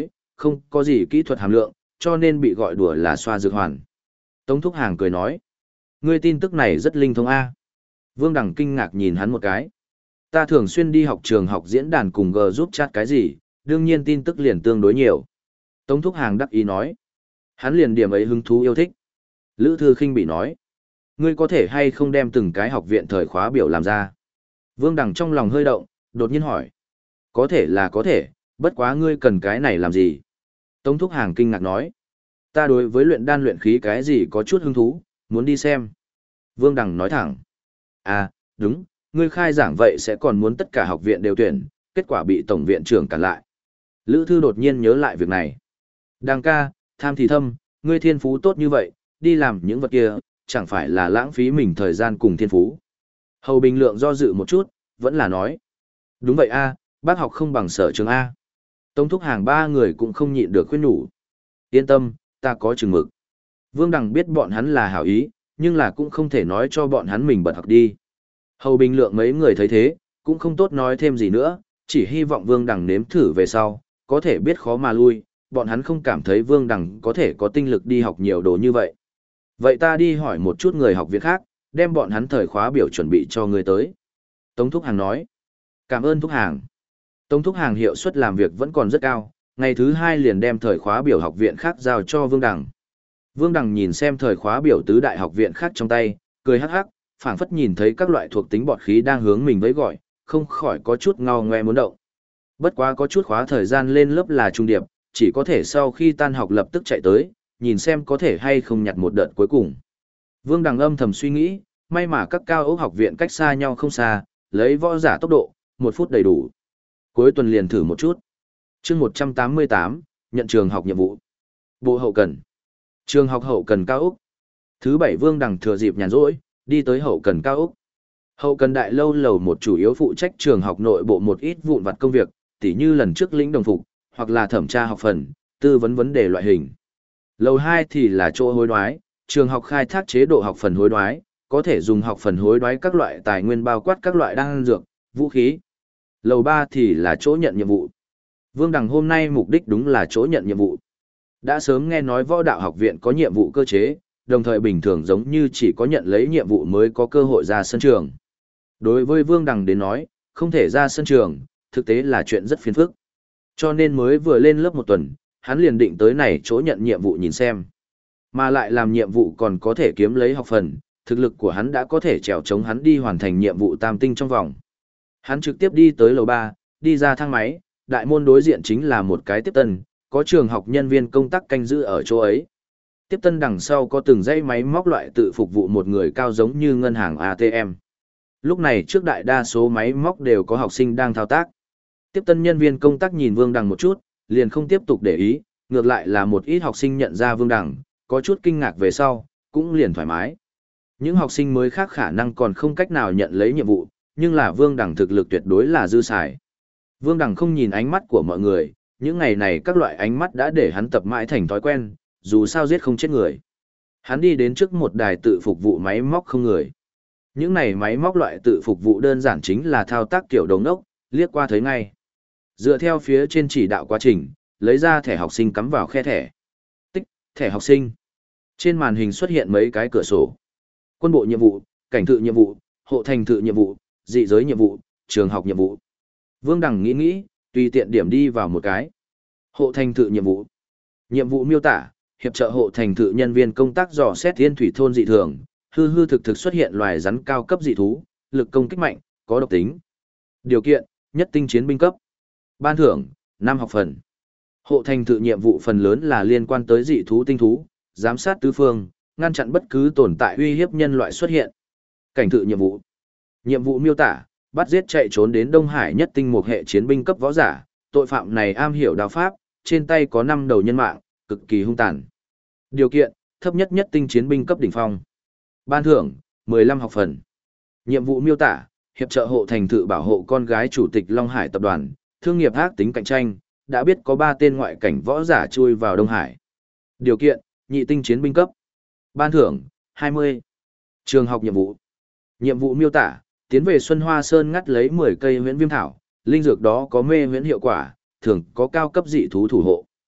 không có gì kỹ thuật hàm lượng, cho nên bị gọi đùa là xoa dược hoàn. Tống Thúc Hàng cười nói, ngươi tin tức này rất linh thông A. Vương Đằng kinh ngạc nhìn hắn một cái. Ta thường xuyên đi học trường học diễn đàn cùng G giúp chat cái gì, đương nhiên tin tức liền tương đối nhiều. Tống Thúc Hàng đắc ý nói. Hắn liền điểm ấy hứng thú yêu thích. Lữ Thư Khinh bị nói. Ngươi có thể hay không đem từng cái học viện thời khóa biểu làm ra? Vương Đằng trong lòng hơi động, đột nhiên hỏi. Có thể là có thể, bất quá ngươi cần cái này làm gì? Tống Thúc Hàng kinh ngạc nói. Ta đối với luyện đan luyện khí cái gì có chút hứng thú, muốn đi xem. Vương Đằng nói thẳng. À, đúng, ngươi khai giảng vậy sẽ còn muốn tất cả học viện đều tuyển, kết quả bị tổng viện trưởng cản lại. Lữ Thư đột nhiên nhớ lại việc này. Đằng ca, tham thì thâm, ngươi thiên phú tốt như vậy, đi làm những vật kia, chẳng phải là lãng phí mình thời gian cùng thiên phú. Hầu Bình Lượng do dự một chút, vẫn là nói. Đúng vậy a, bác học không bằng sở trường A. Tống Thúc Hàng ba người cũng không nhịn được khuyên nhủ. Yên tâm, ta có chừng mực. Vương Đằng biết bọn hắn là hảo ý, nhưng là cũng không thể nói cho bọn hắn mình bật học đi. Hầu Bình Lượng mấy người thấy thế, cũng không tốt nói thêm gì nữa, chỉ hy vọng Vương Đằng nếm thử về sau, có thể biết khó mà lui, bọn hắn không cảm thấy Vương Đằng có thể có tinh lực đi học nhiều đồ như vậy. Vậy ta đi hỏi một chút người học viện khác, đem bọn hắn thời khóa biểu chuẩn bị cho người tới. Tống Thúc Hàng nói. Cảm ơn Thúc Hàng. Tống Thúc Hàng hiệu suất làm việc vẫn còn rất cao, ngày thứ 2 liền đem thời khóa biểu học viện khác giao cho Vương Đằng. Vương Đằng nhìn xem thời khóa biểu tứ đại học viện khác trong tay, cười hắc hắc, phảng phất nhìn thấy các loại thuộc tính bọt khí đang hướng mình vẫy gọi, không khỏi có chút ngao ngoe muốn động. Bất quá có chút khóa thời gian lên lớp là trung điệp, chỉ có thể sau khi tan học lập tức chạy tới, nhìn xem có thể hay không nhặt một đợt cuối cùng. Vương Đằng âm thầm suy nghĩ, may mà các cao ốc học viện cách xa nhau không xa, lấy võ giả tốc độ, 1 phút đầy đủ. Cuối tuần liền thử một chút. Chương 188, nhận trường học nhiệm vụ. Bộ hậu cần. Trường học hậu cần cao ốc. Thứ 7 Vương Đằng thừa dịp nhàn rỗi, đi tới hậu cần cao ốc. Hậu cần đại lâu lầu một chủ yếu phụ trách trường học nội bộ một ít vụn vặt công việc, tỉ như lần trước lĩnh đồng phục, hoặc là thẩm tra học phần, tư vấn vấn đề loại hình. Lầu 2 thì là chỗ hối đoái, trường học khai thác chế độ học phần hối đoái, có thể dùng học phần hối đoái các loại tài nguyên bao quát các loại đan dược, vũ khí. Lầu 3 thì là chỗ nhận nhiệm vụ. Vương Đằng hôm nay mục đích đúng là chỗ nhận nhiệm vụ. Đã sớm nghe nói võ đạo học viện có nhiệm vụ cơ chế, đồng thời bình thường giống như chỉ có nhận lấy nhiệm vụ mới có cơ hội ra sân trường. Đối với Vương Đằng đến nói, không thể ra sân trường, thực tế là chuyện rất phiền phức. Cho nên mới vừa lên lớp 1 tuần, hắn liền định tới này chỗ nhận nhiệm vụ nhìn xem. Mà lại làm nhiệm vụ còn có thể kiếm lấy học phần, thực lực của hắn đã có thể trèo chống hắn đi hoàn thành nhiệm vụ tam tinh trong vòng. Hắn trực tiếp đi tới lầu 3, đi ra thang máy, đại môn đối diện chính là một cái tiếp tân, có trường học nhân viên công tác canh giữ ở chỗ ấy. Tiếp tân đằng sau có từng dãy máy móc loại tự phục vụ một người cao giống như ngân hàng ATM. Lúc này trước đại đa số máy móc đều có học sinh đang thao tác. Tiếp tân nhân viên công tác nhìn Vương Đằng một chút, liền không tiếp tục để ý, ngược lại là một ít học sinh nhận ra Vương Đằng, có chút kinh ngạc về sau, cũng liền thoải mái. Những học sinh mới khác khả năng còn không cách nào nhận lấy nhiệm vụ, nhưng là Vương Đằng thực lực tuyệt đối là dư xài. Vương Đằng không nhìn ánh mắt của mọi người, những ngày này các loại ánh mắt đã để hắn tập mãi thành thói quen, dù sao giết không chết người. Hắn đi đến trước một đài tự phục vụ máy móc không người. Những này máy móc loại tự phục vụ đơn giản chính là thao tác kiểu đồng ốc, liếc qua thấy ngay. Dựa theo phía trên chỉ đạo quá trình, lấy ra thẻ học sinh cắm vào khe thẻ. Tích, thẻ học sinh. Trên màn hình xuất hiện mấy cái cửa sổ. Quân bộ nhiệm vụ, cảnh thự nhiệm vụ, hộ thành thự nhiệm vụ, dị giới nhiệm vụ, trường học nhiệm vụ. Vương Đằng nghĩ, tùy tiện điểm đi vào một cái. Hộ thành thự nhiệm vụ. Nhiệm vụ miêu tả, hiệp trợ hộ thành thự nhân viên công tác dò xét thiên thủy thôn dị thường, hư hư thực thực xuất hiện loài rắn cao cấp dị thú, lực công kích mạnh, có độc tính. Điều kiện, nhất tinh chiến binh cấp. Ban thưởng, 5 học phần. Hộ thành thự nhiệm vụ phần lớn là liên quan tới dị thú tinh thú, giám sát tứ phương, ngăn chặn bất cứ tồn tại uy hiếp nhân loại xuất hiện. Cảnh thự nhiệm vụ. Nhiệm vụ miêu tả, bắt giết chạy trốn đến Đông Hải nhất tinh một hệ chiến binh cấp võ giả, tội phạm này am hiểu đao pháp, trên tay có 5 đầu nhân mạng, cực kỳ hung tàn. Điều kiện, thấp nhất nhất tinh chiến binh cấp đỉnh phong. Ban thưởng, 15 học phần. Nhiệm vụ miêu tả, hiệp trợ hộ thành thự bảo hộ con gái chủ tịch Long Hải tập đoàn, thương nghiệp ác tính cạnh tranh, đã biết có 3 tên ngoại cảnh võ giả chui vào Đông Hải. Điều kiện, nhị tinh chiến binh cấp. Ban thưởng, 20. Trường học nhiệm vụ. Nhiệm vụ miêu tả, tiến về Xuân Hoa Sơn ngắt lấy 10 cây huyễn viêm thảo, linh dược đó có mê huyễn hiệu quả, thường có cao cấp dị thú thủ hộ.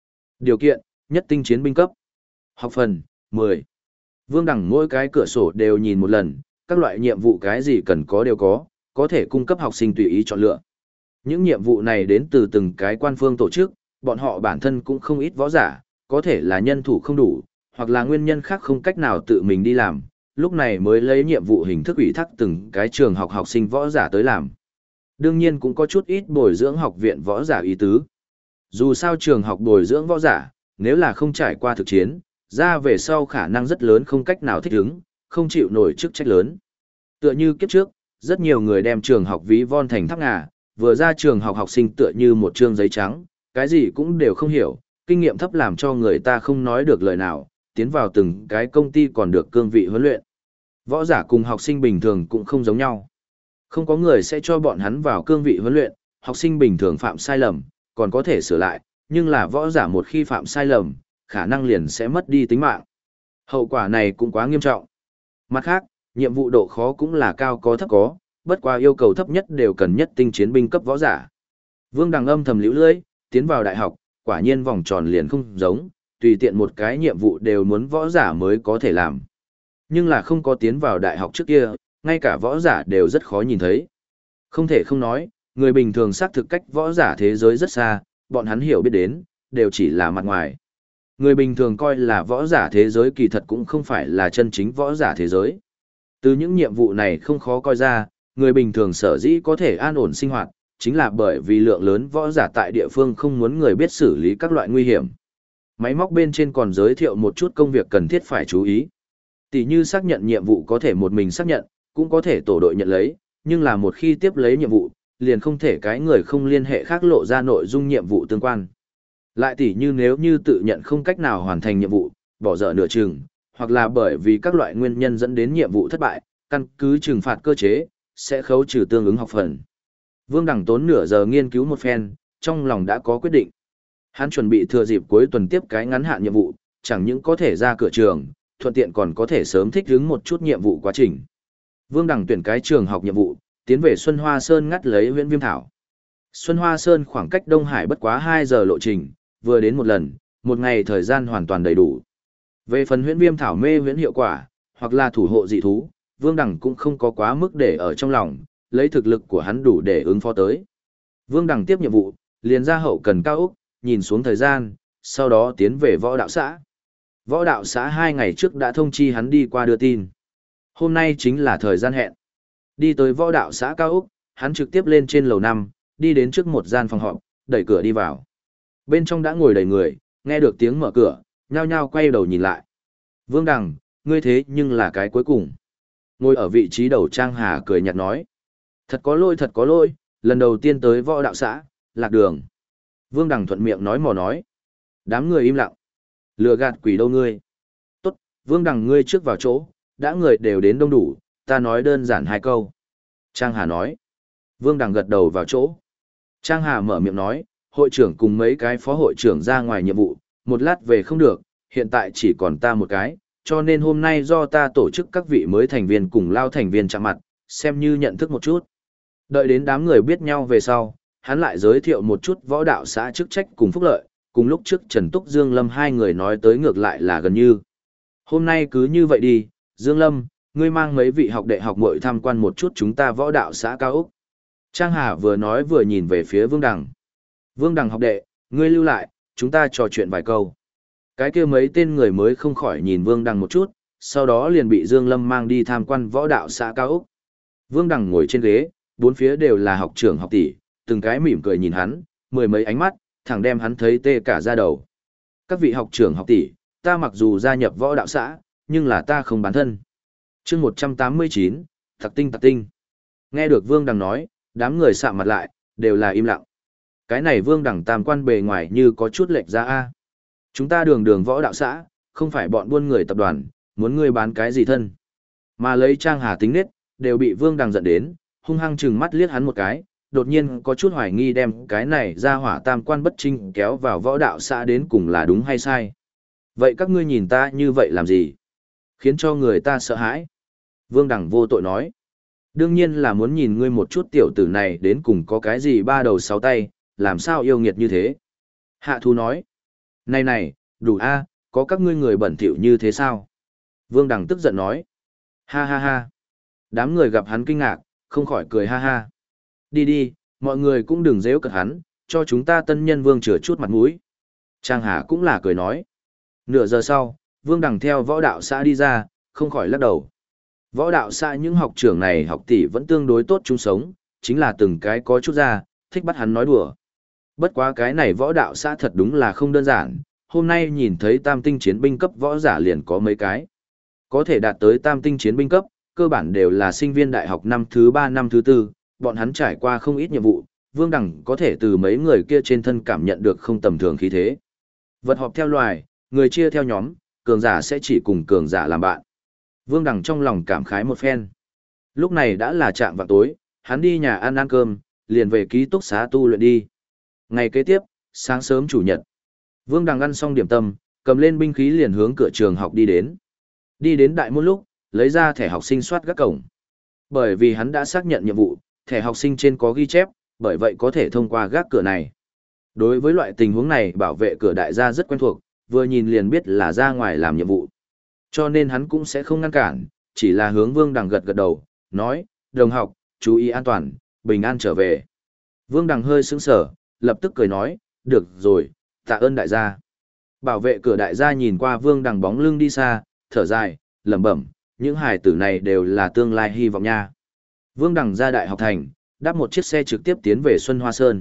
Điều kiện, nhất tinh chiến binh cấp. Học phần, 10. Vương Đằng mỗi cái cửa sổ đều nhìn một lần, các loại nhiệm vụ cái gì cần có đều có thể cung cấp học sinh tùy ý chọn lựa. Những nhiệm vụ này đến từ từng cái quan phương tổ chức, bọn họ bản thân cũng không ít võ giả, có thể là nhân thủ không đủ, hoặc là nguyên nhân khác không cách nào tự mình đi làm, lúc này mới lấy nhiệm vụ hình thức ủy thác từng cái trường học học sinh võ giả tới làm. Đương nhiên cũng có chút ít bồi dưỡng học viện võ giả ý tứ. Dù sao trường học bồi dưỡng võ giả, nếu là không trải qua thực chiến, ra về sau khả năng rất lớn không cách nào thích ứng, không chịu nổi chức trách lớn. Tựa như kiếp trước, rất nhiều người đem trường học ví von thành tháp ngà, vừa ra trường học học sinh tựa như một trương giấy trắng, cái gì cũng đều không hiểu, kinh nghiệm thấp làm cho người ta không nói được lời nào, tiến vào từng cái công ty còn được cương vị huấn luyện. Võ giả cùng học sinh bình thường cũng không giống nhau. Không có người sẽ cho bọn hắn vào cương vị huấn luyện, học sinh bình thường phạm sai lầm, còn có thể sửa lại, nhưng là võ giả một khi phạm sai lầm, khả năng liền sẽ mất đi tính mạng. Hậu quả này cũng quá nghiêm trọng. Mặt khác, nhiệm vụ độ khó cũng là cao có thấp có, bất quá yêu cầu thấp nhất đều cần nhất tinh chiến binh cấp võ giả. Vương Đằng âm thầm liễu lưỡi, tiến vào đại học, quả nhiên vòng tròn liền không giống, tùy tiện một cái nhiệm vụ đều muốn võ giả mới có thể làm. Nhưng là không có tiến vào đại học trước kia, ngay cả võ giả đều rất khó nhìn thấy. Không thể không nói, người bình thường xác thực cách võ giả thế giới rất xa, bọn hắn hiểu biết đến, đều chỉ là mặt ngoài. Người bình thường coi là võ giả thế giới kỳ thật cũng không phải là chân chính võ giả thế giới. Từ những nhiệm vụ này không khó coi ra, người bình thường sở dĩ có thể an ổn sinh hoạt, chính là bởi vì lượng lớn võ giả tại địa phương không muốn người biết xử lý các loại nguy hiểm. Máy móc bên trên còn giới thiệu một chút công việc cần thiết phải chú ý. Tỷ như xác nhận nhiệm vụ có thể một mình xác nhận, cũng có thể tổ đội nhận lấy, nhưng là một khi tiếp lấy nhiệm vụ, liền không thể cái người không liên hệ khác lộ ra nội dung nhiệm vụ tương quan. Lại tỷ như nếu như tự nhận không cách nào hoàn thành nhiệm vụ, bỏ dở nửa chừng, hoặc là bởi vì các loại nguyên nhân dẫn đến nhiệm vụ thất bại, căn cứ trừng phạt cơ chế, sẽ khấu trừ tương ứng học phần. Vương Đằng tốn nửa giờ nghiên cứu một phen, trong lòng đã có quyết định. Hắn chuẩn bị thừa dịp cuối tuần tiếp cái ngắn hạn nhiệm vụ, chẳng những có thể ra cửa trường, thuận tiện còn có thể sớm thích ứng một chút nhiệm vụ quá trình. Vương Đằng tuyển cái trường học nhiệm vụ, tiến về Xuân Hoa Sơn ngắt lấy huyễn viêm thảo. Xuân Hoa Sơn khoảng cách Đông Hải bất quá 2 giờ lộ trình, vừa đến một lần, một ngày thời gian hoàn toàn đầy đủ. Về phần huyễn viêm thảo mê huyễn hiệu quả, hoặc là thủ hộ dị thú, Vương Đằng cũng không có quá mức để ở trong lòng, lấy thực lực của hắn đủ để ứng phó tới. Vương Đằng tiếp nhiệm vụ, liền ra hậu cần cao ốc, nhìn xuống thời gian, sau đó tiến về võ đạo xã. Võ đạo xã 2 ngày trước đã thông chi hắn đi qua đưa tin. Hôm nay chính là thời gian hẹn. Đi tới võ đạo xã cao ốc, hắn trực tiếp lên trên lầu 5, đi đến trước một gian phòng họp, đẩy cửa đi vào. Bên trong đã ngồi đầy người, nghe được tiếng mở cửa, nhao nhao quay đầu nhìn lại. Vương Đằng, ngươi thế nhưng là cái cuối cùng. Ngồi ở vị trí đầu Trang Hà cười nhạt nói. Thật có lỗi, lần đầu tiên tới võ đạo xã, lạc đường. Vương Đằng thuận miệng nói mò nói. Đám người im lặng. Lừa gạt quỷ đâu ngươi. Tốt, Vương Đằng ngươi trước vào chỗ, đã người đều đến đông đủ, ta nói đơn giản 2 câu. Trang Hà nói. Vương Đằng gật đầu vào chỗ. Trang Hà mở miệng nói, hội trưởng cùng mấy cái phó hội trưởng ra ngoài nhiệm vụ, một lát về không được, hiện tại chỉ còn ta một cái, cho nên hôm nay do ta tổ chức các vị mới thành viên cùng lao thành viên chạm mặt, xem như nhận thức một chút. Đợi đến đám người biết nhau về sau, hắn lại giới thiệu một chút võ đạo xã chức trách cùng phúc lợi, cùng lúc trước Trần Túc Dương Lâm hai người nói tới ngược lại là gần như. Hôm nay cứ như vậy đi, Dương Lâm, ngươi mang mấy vị học đệ học muội tham quan một chút chúng ta võ đạo xã cao ốc. Trang Hà vừa nói vừa nhìn về phía Vương Đằng. Vương Đằng học đệ, ngươi lưu lại, chúng ta trò chuyện vài câu. Cái kia mấy tên người mới không khỏi nhìn Vương Đằng một chút, sau đó liền bị Dương Lâm mang đi tham quan võ đạo xã cao ốc. Vương Đằng ngồi trên ghế, bốn phía đều là học trưởng học tỷ, từng cái mỉm cười nhìn hắn, mười mấy ánh mắt, thẳng đem hắn thấy tê cả da đầu. Các vị học trưởng học tỷ, ta mặc dù gia nhập võ đạo xã, nhưng là ta không bán thân. Chương 189, Tặc tinh. Nghe được Vương Đằng nói, đám người sạm mặt lại, đều là im lặng. Cái này Vương Đằng tam quan bề ngoài như có chút lệch ra a. Chúng ta đường võ đạo xã, không phải bọn buôn người tập đoàn, muốn ngươi bán cái gì thân. Mà lấy Trang Hà tính nết, đều bị Vương Đằng giận đến, hung hăng chừng mắt liếc hắn một cái, đột nhiên có chút hoài nghi đem cái này ra hỏa tam quan bất trinh kéo vào võ đạo xã đến cùng là đúng hay sai. Vậy các ngươi nhìn ta như vậy làm gì? Khiến cho người ta sợ hãi. Vương Đằng vô tội nói. Đương nhiên là muốn nhìn ngươi một chút tiểu tử này đến cùng có cái gì ba đầu sáu tay, làm sao yêu nghiệt như thế. Hạ Thu nói. Này này, đủ a, có các ngươi người bẩn thỉu như thế sao? Vương Đằng tức giận nói. Ha ha ha. Đám người gặp hắn kinh ngạc, không khỏi cười ha ha. Đi đi, mọi người cũng đừng giễu cợt hắn, cho chúng ta tân nhân Vương chừa chút mặt mũi. Trang Hà cũng là cười nói. Nửa giờ sau, Vương Đằng theo võ đạo xã đi ra, không khỏi lắc đầu. Võ đạo xã những học trưởng này học tỷ vẫn tương đối tốt chung sống, chính là từng cái có chút ra, thích bắt hắn nói đùa. Bất quá cái này võ đạo xã thật đúng là không đơn giản, hôm nay nhìn thấy tam tinh chiến binh cấp võ giả liền có mấy cái. Có thể đạt tới tam tinh chiến binh cấp, cơ bản đều là sinh viên đại học năm thứ 3 năm thứ 4, bọn hắn trải qua không ít nhiệm vụ, Vương Đằng có thể từ mấy người kia trên thân cảm nhận được không tầm thường khí thế. Vật họp theo loài, người chia theo nhóm, cường giả sẽ chỉ cùng cường giả làm bạn. Vương Đằng trong lòng cảm khái một phen. Lúc này đã là trạm vào tối, hắn đi nhà ăn cơm, liền về ký túc xá tu luyện đi. Ngày kế tiếp, sáng sớm chủ nhật. Vương Đằng ăn xong điểm tâm, cầm lên binh khí liền hướng cửa trường học đi đến. Đi đến đại môn lúc, lấy ra thẻ học sinh soát gác cổng. Bởi vì hắn đã xác nhận nhiệm vụ, thẻ học sinh trên có ghi chép, bởi vậy có thể thông qua gác cửa này. Đối với loại tình huống này, bảo vệ cửa đại gia rất quen thuộc, vừa nhìn liền biết là ra ngoài làm nhiệm vụ. Cho nên hắn cũng sẽ không ngăn cản, chỉ là hướng Vương Đằng gật gật đầu, nói, đồng học, chú ý an toàn, bình an trở về. Vương Đằng hơi sững sờ, lập tức cười nói, được rồi, tạ ơn đại gia. Bảo vệ cửa đại gia nhìn qua Vương Đằng bóng lưng đi xa, thở dài, lẩm bẩm, những hài tử này đều là tương lai hy vọng nha. Vương Đằng ra đại học thành, đáp một chiếc xe trực tiếp tiến về Xuân Hoa Sơn.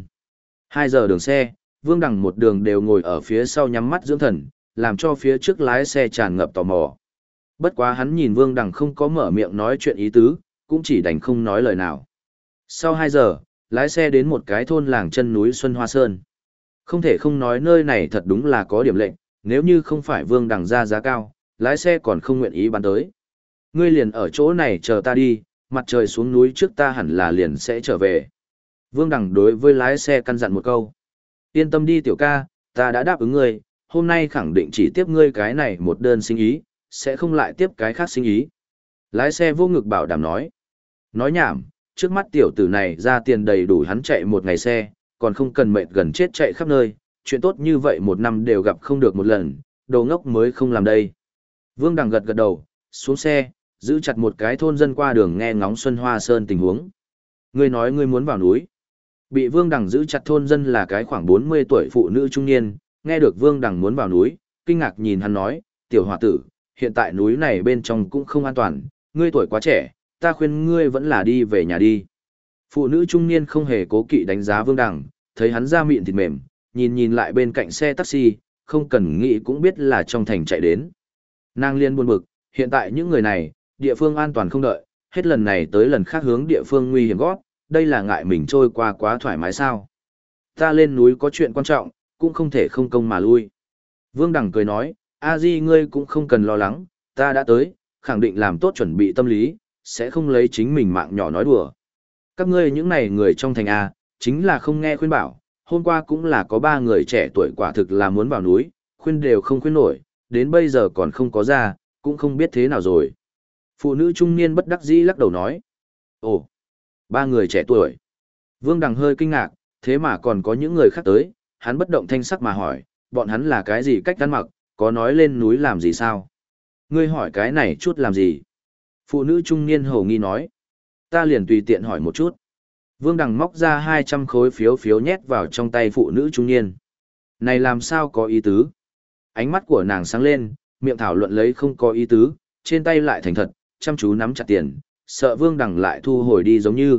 2 giờ đường xe, Vương Đằng một đường đều ngồi ở phía sau nhắm mắt dưỡng thần, làm cho phía trước lái xe tràn ngập tò mò. Bất quá hắn nhìn Vương Đằng không có mở miệng nói chuyện ý tứ, cũng chỉ đành không nói lời nào. Sau 2 giờ, lái xe đến một cái thôn làng chân núi Xuân Hoa Sơn. Không thể không nói nơi này thật đúng là có điểm lệnh, nếu như không phải Vương Đằng ra giá cao, lái xe còn không nguyện ý bán tới. Ngươi liền ở chỗ này chờ ta đi, mặt trời xuống núi trước ta hẳn là liền sẽ trở về. Vương Đằng đối với lái xe căn dặn một câu. Yên tâm đi tiểu ca, ta đã đáp ứng ngươi, hôm nay khẳng định chỉ tiếp ngươi cái này một đơn sinh ý, sẽ không lại tiếp cái khác sinh ý. Lái xe vô ngực bảo đảm nói. Nói nhảm, trước mắt tiểu tử này ra tiền đầy đủ hắn chạy một ngày xe, còn không cần mệt gần chết chạy khắp nơi, chuyện tốt như vậy một năm đều gặp không được một lần, đồ ngốc mới không làm đây. Vương Đằng gật gật đầu, xuống xe, giữ chặt một cái thôn dân qua đường nghe ngóng Xuân Hoa Sơn tình huống. Ngươi nói ngươi muốn vào núi. Bị Vương Đằng giữ chặt thôn dân là cái khoảng 40 tuổi phụ nữ trung niên, nghe được Vương Đằng muốn vào núi, kinh ngạc nhìn hắn nói, tiểu hòa tử, hiện tại núi này bên trong cũng không an toàn, ngươi tuổi quá trẻ, ta khuyên ngươi vẫn là đi về nhà đi. Phụ nữ trung niên không hề cố kỵ đánh giá Vương Đằng, thấy hắn da mịn thịt mềm, nhìn nhìn lại bên cạnh xe taxi, không cần nghĩ cũng biết là trong thành chạy đến. Nàng liên buồn bực, hiện tại những người này, địa phương an toàn không đợi, hết lần này tới lần khác hướng địa phương nguy hiểm gót, đây là ngại mình trôi qua quá thoải mái sao. Ta lên núi có chuyện quan trọng, cũng không thể không công mà lui. Vương Đằng cười nói, a di ngươi cũng không cần lo lắng, ta đã tới, khẳng định làm tốt chuẩn bị tâm lý, sẽ không lấy chính mình mạng nhỏ nói đùa. Các ngươi những này người trong thành A, chính là không nghe khuyên bảo, hôm qua cũng là có 3 người trẻ tuổi quả thực là muốn vào núi, khuyên đều không khuyên nổi, đến bây giờ còn không có ra, cũng không biết thế nào rồi. Phụ nữ trung niên bất đắc dĩ lắc đầu nói, ồ, 3 người trẻ tuổi. Vương Đằng hơi kinh ngạc, thế mà còn có những người khác tới, hắn bất động thanh sắc mà hỏi, bọn hắn là cái gì cách ăn mặc, có nói lên núi làm gì sao? Ngươi hỏi cái này chút làm gì? Phụ nữ trung niên hầu nghi nói, ta liền tùy tiện hỏi một chút. Vương Đằng móc ra 200 khối phiếu phiếu nhét vào trong tay phụ nữ trung niên. Này làm sao có ý tứ? Ánh mắt của nàng sáng lên, miệng thảo luận lấy không có ý tứ, trên tay lại thành thật, chăm chú nắm chặt tiền, sợ Vương Đằng lại thu hồi đi giống như.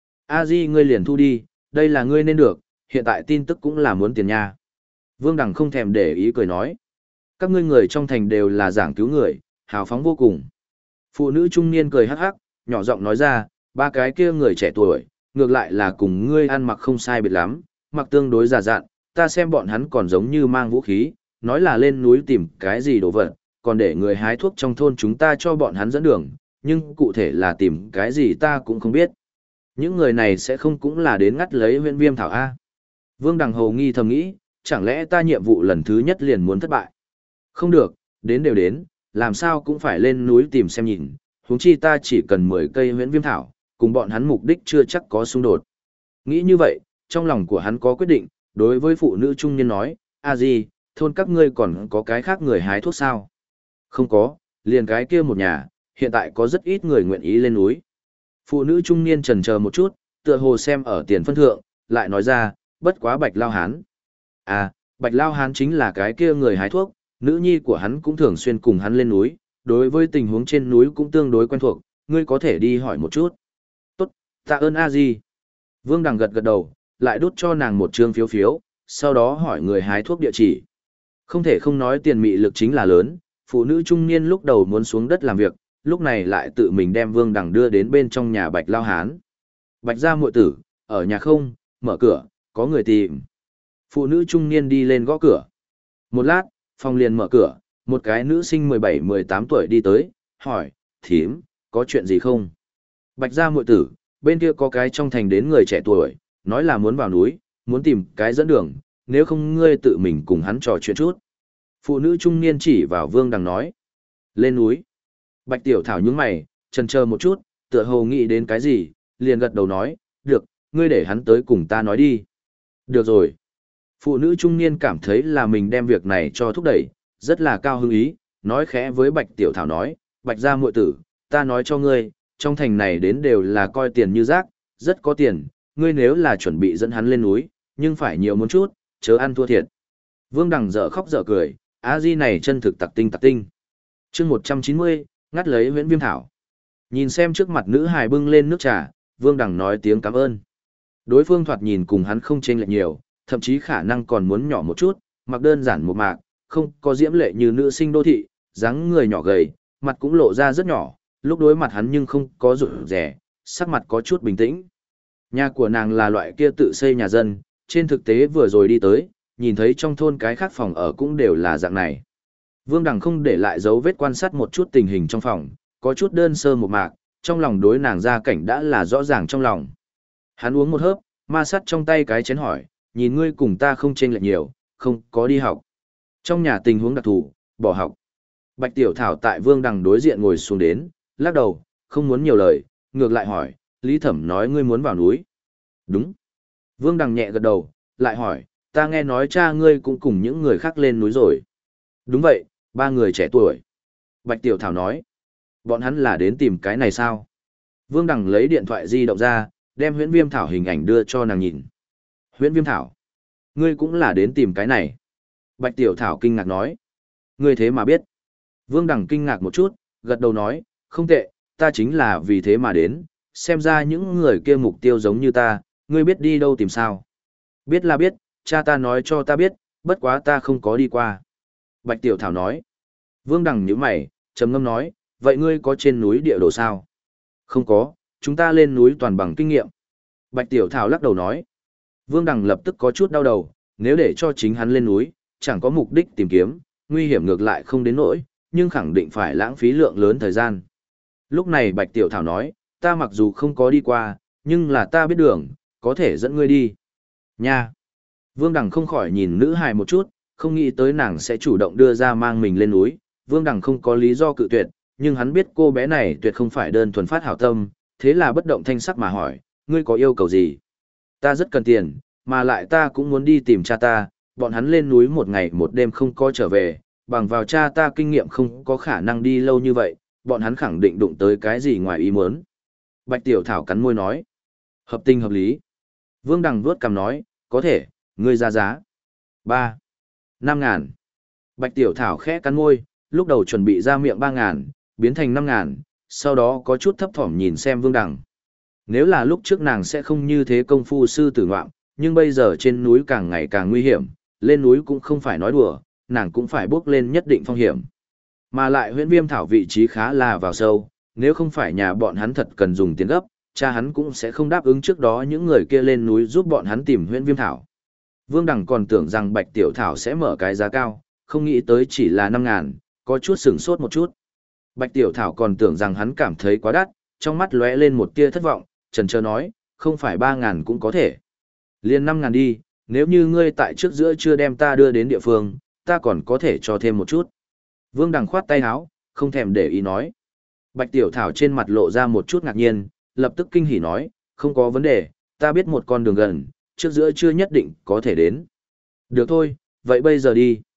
A Di ngươi liền thu đi, đây là ngươi nên được, hiện tại tin tức cũng là muốn tiền nha. Vương Đằng không thèm để ý cười nói. Các ngươi người trong thành đều là giảng cứu người, hào phóng vô cùng. Phụ nữ trung niên cười hắc hắc, nhỏ giọng nói ra, 3 cái kia người trẻ tuổi, ngược lại là cùng ngươi ăn mặc không sai biệt lắm, mặc tương đối già dặn, ta xem bọn hắn còn giống như mang vũ khí, nói là lên núi tìm cái gì đồ vật, còn để người hái thuốc trong thôn chúng ta cho bọn hắn dẫn đường, nhưng cụ thể là tìm cái gì ta cũng không biết. Những người này sẽ không cũng là đến ngắt lấy huyện viêm thảo A. Vương Đằng hầu nghi thầm nghĩ, chẳng lẽ ta nhiệm vụ lần thứ nhất liền muốn thất bại? Không được, đến đều đến, làm sao cũng phải lên núi tìm xem nhìn, huống chi ta chỉ cần 10 cây huyễn viêm thảo, cùng bọn hắn mục đích chưa chắc có xung đột. Nghĩ như vậy, trong lòng của hắn có quyết định, đối với phụ nữ trung niên nói, a di, thôn các ngươi còn có cái khác người hái thuốc sao? Không có, liền cái kia một nhà, hiện tại có rất ít người nguyện ý lên núi. Phụ nữ trung niên chần chờ một chút, tựa hồ xem ở tiền phân thượng, lại nói ra, bất quá Bạch Lao Hán. À, Bạch Lao Hán chính là cái kia người hái thuốc, nữ nhi của hắn cũng thường xuyên cùng hắn lên núi, đối với tình huống trên núi cũng tương đối quen thuộc, ngươi có thể đi hỏi một chút. Tốt, tạ ơn a di. Vương Đằng gật gật đầu, lại đút cho nàng một trương phiếu phiếu, sau đó hỏi người hái thuốc địa chỉ. Không thể không nói tiền mị lực chính là lớn, phụ nữ trung niên lúc đầu muốn xuống đất làm việc, lúc này lại tự mình đem Vương Đằng đưa đến bên trong nhà Bạch Lao Hán. Bạch gia muội tử, ở nhà không, mở cửa, có người tìm. Phụ nữ trung niên đi lên gõ cửa. Một lát, phòng liền mở cửa, một cái nữ sinh 17-18 tuổi đi tới, hỏi, thím, có chuyện gì không? Bạch gia muội tử, bên kia có cái trong thành đến người trẻ tuổi, nói là muốn vào núi, muốn tìm cái dẫn đường, nếu không ngươi tự mình cùng hắn trò chuyện chút. Phụ nữ trung niên chỉ vào Vương Đằng nói, lên núi. Bạch Tiểu Thảo nhướng mày, chần chờ một chút, tựa hồ nghĩ đến cái gì, liền gật đầu nói, được, ngươi để hắn tới cùng ta nói đi. Được rồi. Phụ nữ trung niên cảm thấy là mình đem việc này cho thúc đẩy, rất là cao hứng ý, nói khẽ với Bạch Tiểu Thảo nói, Bạch gia muội tử, ta nói cho ngươi, trong thành này đến đều là coi tiền như rác, rất có tiền, ngươi nếu là chuẩn bị dẫn hắn lên núi, nhưng phải nhiều một chút, chớ ăn thua thiệt. Vương Đằng dở khóc dở cười, a di này chân thực tặc tinh tặc tinh. Chương 190, ngắt lấy Huyễn Viêm Thảo. Nhìn xem trước mặt nữ hài bưng lên nước trà, Vương Đằng nói tiếng cảm ơn. Đối phương thoạt nhìn cùng hắn không chênh lệch nhiều, thậm chí khả năng còn muốn nhỏ một chút, mặc đơn giản một mạc, không có diễm lệ như nữ sinh đô thị, dáng người nhỏ gầy, mặt cũng lộ ra rất nhỏ, lúc đối mặt hắn nhưng không có rụt rẻ, sắc mặt có chút bình tĩnh. Nhà của nàng là loại kia tự xây nhà dân, trên thực tế vừa rồi đi tới, nhìn thấy trong thôn cái khác phòng ở cũng đều là dạng này. Vương Đằng không để lại dấu vết quan sát một chút tình hình trong phòng, có chút đơn sơ một mạc, trong lòng đối nàng gia cảnh đã là rõ ràng trong lòng. Hắn uống một hớp, ma sắt trong tay cái chén hỏi, nhìn ngươi cùng ta không chênh lệch nhiều, không có đi học. Trong nhà tình huống đặc thù, bỏ học. Bạch Tiểu Thảo tại Vương Đằng đối diện ngồi xuống đến, lắc đầu, không muốn nhiều lời, ngược lại hỏi, Lý Thẩm nói ngươi muốn vào núi. Đúng. Vương Đằng nhẹ gật đầu, lại hỏi, ta nghe nói cha ngươi cũng cùng những người khác lên núi rồi. Đúng vậy, 3 người trẻ tuổi. Bạch Tiểu Thảo nói, bọn hắn là đến tìm cái này sao? Vương Đằng lấy điện thoại di động ra, đem Huyễn Viêm Thảo hình ảnh đưa cho nàng nhìn. Huyễn Viêm Thảo, ngươi cũng là đến tìm cái này. Bạch Tiểu Thảo kinh ngạc nói, ngươi thế mà biết. Vương Đằng kinh ngạc một chút, gật đầu nói, không tệ, ta chính là vì thế mà đến, xem ra những người kia mục tiêu giống như ta, ngươi biết đi đâu tìm sao. Biết là biết, cha ta nói cho ta biết, bất quá ta không có đi qua. Bạch Tiểu Thảo nói, Vương Đằng nhíu mày, trầm ngâm nói, vậy ngươi có trên núi địa đồ sao? Không có, chúng ta lên núi toàn bằng kinh nghiệm. Bạch Tiểu Thảo lắc đầu nói, Vương Đằng lập tức có chút đau đầu, nếu để cho chính hắn lên núi, chẳng có mục đích tìm kiếm, nguy hiểm ngược lại không đến nỗi, nhưng khẳng định phải lãng phí lượng lớn thời gian. Lúc này Bạch Tiểu Thảo nói, ta mặc dù không có đi qua, nhưng là ta biết đường, có thể dẫn ngươi đi. Nha! Vương Đằng không khỏi nhìn nữ hài một chút, không nghĩ tới nàng sẽ chủ động đưa ra mang mình lên núi. Vương Đằng không có lý do cự tuyệt, nhưng hắn biết cô bé này tuyệt không phải đơn thuần phát hảo tâm, thế là bất động thanh sắc mà hỏi, ngươi có yêu cầu gì? Ta rất cần tiền, mà lại ta cũng muốn đi tìm cha ta, bọn hắn lên núi một ngày một đêm không có trở về, bằng vào cha ta kinh nghiệm không có khả năng đi lâu như vậy, bọn hắn khẳng định đụng tới cái gì ngoài ý muốn. Bạch Tiểu Thảo cắn môi nói, hợp tình hợp lý. Vương Đằng vuốt cằm nói, có thể, ngươi ra giá. 3. 5.000. Bạch Tiểu Thảo khẽ cắn môi, lúc đầu chuẩn bị ra miệng 3.000, biến thành 5.000, sau đó có chút thấp thỏm nhìn xem Vương Đằng. Nếu là lúc trước nàng sẽ không như thế công phu sư tử ngoạm, nhưng bây giờ trên núi càng ngày càng nguy hiểm, lên núi cũng không phải nói đùa, nàng cũng phải bước lên nhất định phong hiểm. Mà lại Huyễn Viêm Thảo vị trí khá là vào sâu, nếu không phải nhà bọn hắn thật cần dùng tiền gấp, cha hắn cũng sẽ không đáp ứng trước đó những người kia lên núi giúp bọn hắn tìm Huyễn Viêm Thảo. Vương Đằng còn tưởng rằng Bạch Tiểu Thảo sẽ mở cái giá cao, không nghĩ tới chỉ là 5.000, có chút sửng sốt một chút. Bạch Tiểu Thảo còn tưởng rằng hắn cảm thấy quá đắt, trong mắt lóe lên một tia thất vọng, chần chờ nói, không phải 3.000 cũng có thể. Liền 5.000 đi, nếu như ngươi tại trước giữa chưa đem ta đưa đến địa phương, ta còn có thể cho thêm một chút. Vương Đằng khoát tay áo, không thèm để ý nói. Bạch Tiểu Thảo trên mặt lộ ra một chút ngạc nhiên, lập tức kinh hỉ nói, không có vấn đề, ta biết một con đường gần, trước giữa chưa nhất định có thể đến. Được thôi, vậy bây giờ đi.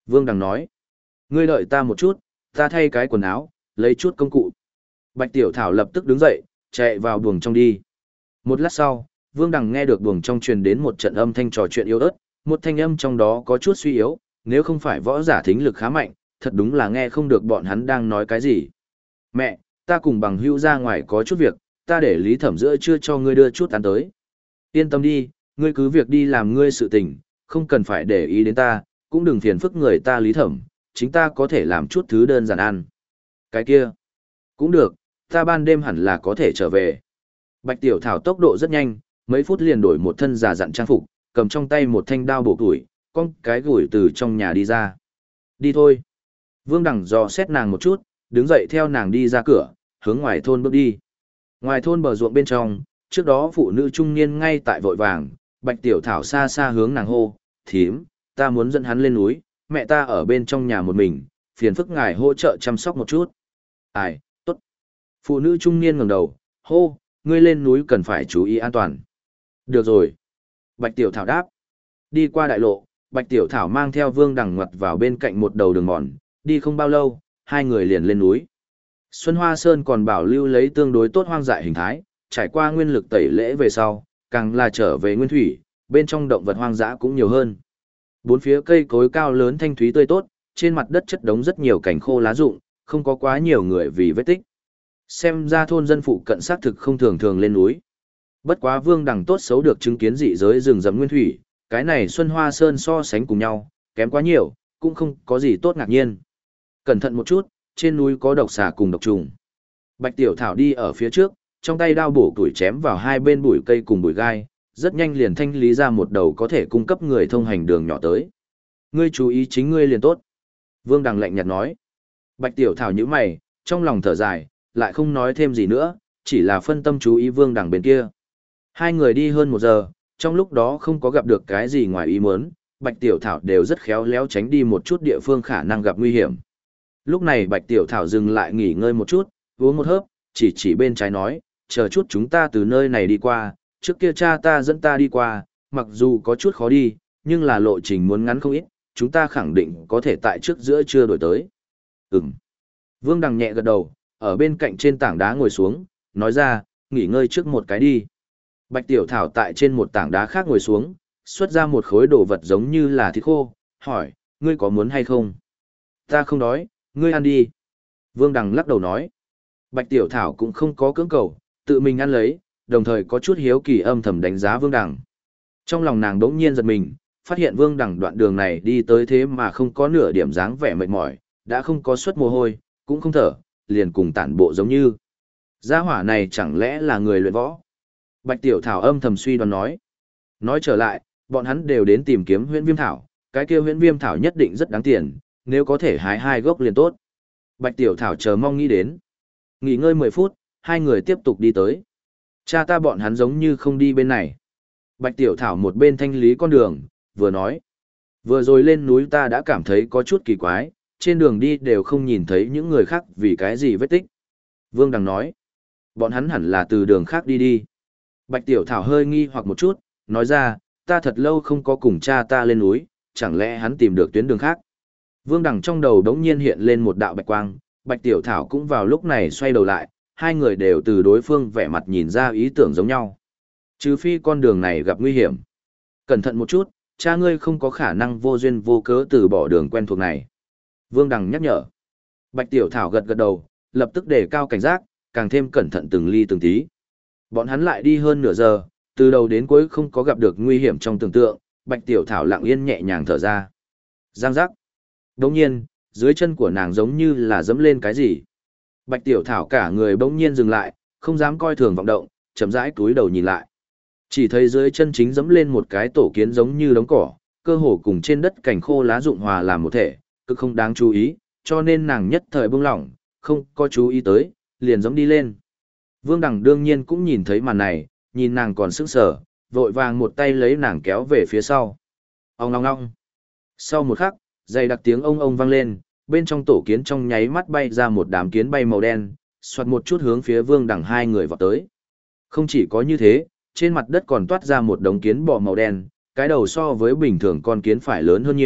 Vương Đằng nói, ngươi đợi ta một chút, ta thay cái quần áo, lấy chút công cụ. Bạch Tiểu Thảo lập tức đứng dậy, chạy vào buồng trong đi. Một lát sau, Vương Đằng nghe được buồng trong truyền đến một trận âm thanh trò chuyện yếu ớt, một thanh âm trong đó có chút suy yếu, nếu không phải võ giả thính lực khá mạnh, thật đúng là nghe không được bọn hắn đang nói cái gì. Mẹ, ta cùng bằng hữu ra ngoài có chút việc, ta để Lý Thẩm giữa trưa cho ngươi đưa chút ăn tới. Yên tâm đi, ngươi cứ việc đi làm ngươi sự tình, không cần phải để ý đến ta, cũng đừng phiền phức người ta Lý Thẩm, chính ta có thể làm chút thứ đơn giản ăn. Cái kia, cũng được, ta ban đêm hẳn là có thể trở về. Bạch Tiểu Thảo tốc độ rất nhanh, mấy phút liền đổi một thân già dặn trang phục, cầm trong tay một thanh đao bổ củi, con cái gùi từ trong nhà đi ra. Đi thôi. Vương Đằng dò xét nàng một chút, đứng dậy theo nàng đi ra cửa, hướng ngoài thôn bước đi. Ngoài thôn bờ ruộng bên trong, trước đó phụ nữ trung niên ngay tại vội vàng, Bạch Tiểu Thảo xa xa hướng nàng hô, thím, ta muốn dẫn hắn lên núi, mẹ ta ở bên trong nhà một mình, phiền phức ngài hỗ trợ chăm sóc một chút. Ai, tốt. Phụ nữ trung niên ngẩng đầu, hô, ngươi lên núi cần phải chú ý an toàn. Được rồi. Bạch Tiểu Thảo đáp. Đi qua đại lộ, Bạch Tiểu Thảo mang theo Vương Đằng ngoặt vào bên cạnh một đầu đường mòn, đi không bao lâu, hai người liền lên núi. Xuân Hoa Sơn còn bảo lưu lấy tương đối tốt hoang dại hình thái, trải qua nguyên lực tẩy lễ về sau, càng là trở về nguyên thủy, bên trong động vật hoang dã cũng nhiều hơn. Bốn phía cây cối cao lớn thanh thúy tươi tốt, trên mặt đất chất đống rất nhiều cành khô lá rụng, không có quá nhiều người vì vết tích. Xem ra thôn dân phụ cận xác thực không thường thường lên núi. Bất quá Vương Đằng tốt xấu được chứng kiến dị giới rừng rậm nguyên thủy, cái này Xuân Hoa Sơn so sánh cùng nhau, kém quá nhiều, cũng không có gì tốt ngạc nhiên. Cẩn thận một chút, trên núi có độc xà cùng độc trùng. Bạch Tiểu Thảo đi ở phía trước, trong tay đao bổ tuổi chém vào hai bên bụi cây cùng bụi gai, rất nhanh liền thanh lý ra một đầu có thể cung cấp người thông hành đường nhỏ tới. Ngươi chú ý chính ngươi liền tốt. Vương Đằng lạnh nhạt nói. Bạch Tiểu Thảo nhíu mày, trong lòng thở dài, lại không nói thêm gì nữa, chỉ là phân tâm chú ý Vương Đằng bên kia. Hai người đi hơn một giờ, trong lúc đó không có gặp được cái gì ngoài ý muốn, Bạch Tiểu Thảo đều rất khéo léo tránh đi một chút địa phương khả năng gặp nguy hiểm. Lúc này Bạch Tiểu Thảo dừng lại nghỉ ngơi một chút, uống một hớp, chỉ bên trái nói, chờ chút chúng ta từ nơi này đi qua, trước kia cha ta dẫn ta đi qua, mặc dù có chút khó đi, nhưng là lộ trình muốn ngắn không ít, chúng ta khẳng định có thể tại trước giữa trưa đổi tới. Ừm. Vương Đằng nhẹ gật đầu, ở bên cạnh trên tảng đá ngồi xuống, nói ra, nghỉ ngơi trước một cái đi. Bạch Tiểu Thảo tại trên một tảng đá khác ngồi xuống, xuất ra một khối đồ vật giống như là thịt khô, hỏi, ngươi có muốn hay không? Ta không đói, ngươi ăn đi. Vương Đằng lắc đầu nói. Bạch Tiểu Thảo cũng không có cưỡng cầu, tự mình ăn lấy, đồng thời có chút hiếu kỳ âm thầm đánh giá Vương Đằng. Trong lòng nàng đỗng nhiên giật mình, phát hiện Vương Đằng đoạn đường này đi tới thế mà không có nửa điểm dáng vẻ mệt mỏi, đã không có suất mồ hôi, cũng không thở, liền cùng tản bộ giống như. Gia hỏa này chẳng lẽ là người luyện võ? Bạch Tiểu Thảo âm thầm suy đoán nói. Nói trở lại, bọn hắn đều đến tìm kiếm huyễn viêm thảo, cái kia huyễn viêm thảo nhất định rất đáng tiền, nếu có thể hái hai gốc liền tốt. Bạch Tiểu Thảo chờ mong nghĩ đến. Nghỉ ngơi 10 phút, hai người tiếp tục đi tới. Cha ta bọn hắn giống như không đi bên này. Bạch Tiểu Thảo một bên thanh lý con đường, vừa nói. Vừa rồi lên núi ta đã cảm thấy có chút kỳ quái, trên đường đi đều không nhìn thấy những người khác vì cái gì vết tích. Vương Đằng nói. Bọn hắn hẳn là từ đường khác đi đi. Bạch Tiểu Thảo hơi nghi hoặc một chút, nói ra, ta thật lâu không có cùng cha ta lên núi, chẳng lẽ hắn tìm được tuyến đường khác. Vương Đằng trong đầu đống nhiên hiện lên một đạo bạch quang, Bạch Tiểu Thảo cũng vào lúc này xoay đầu lại, hai người đều từ đối phương vẻ mặt nhìn ra ý tưởng giống nhau. Trừ phi con đường này gặp nguy hiểm. Cẩn thận một chút, cha ngươi không có khả năng vô duyên vô cớ từ bỏ đường quen thuộc này. Vương Đằng nhắc nhở. Bạch Tiểu Thảo gật gật đầu, lập tức đề cao cảnh giác, càng thêm cẩn thận từng ly từng tí. Bọn hắn lại đi hơn nửa giờ, từ đầu đến cuối không có gặp được nguy hiểm trong tưởng tượng, Bạch Tiểu Thảo lặng yên nhẹ nhàng thở ra. Giang giác. Đồng nhiên, dưới chân của nàng giống như là dẫm lên cái gì. Bạch Tiểu Thảo cả người bỗng nhiên dừng lại, không dám coi thường vọng động, chậm rãi cúi đầu nhìn lại. Chỉ thấy dưới chân chính dẫm lên một cái tổ kiến giống như đống cỏ, cơ hồ cùng trên đất cành khô lá rụng hòa làm một thể, cực không đáng chú ý, cho nên nàng nhất thời buông lỏng, không có chú ý tới, liền dẫm đi lên. Vương Đằng đương nhiên cũng nhìn thấy màn này, nhìn nàng còn sững sờ, vội vàng một tay lấy nàng kéo về phía sau. Ong ong ong. Sau một khắc, dày đặc tiếng ông ông vang lên, bên trong tổ kiến trong nháy mắt bay ra một đám kiến bay màu đen, xoạt một chút hướng phía Vương Đằng hai người vọt tới. Không chỉ có như thế, trên mặt đất còn toát ra một đống kiến bò màu đen, cái đầu so với bình thường con kiến phải lớn hơn nhiều,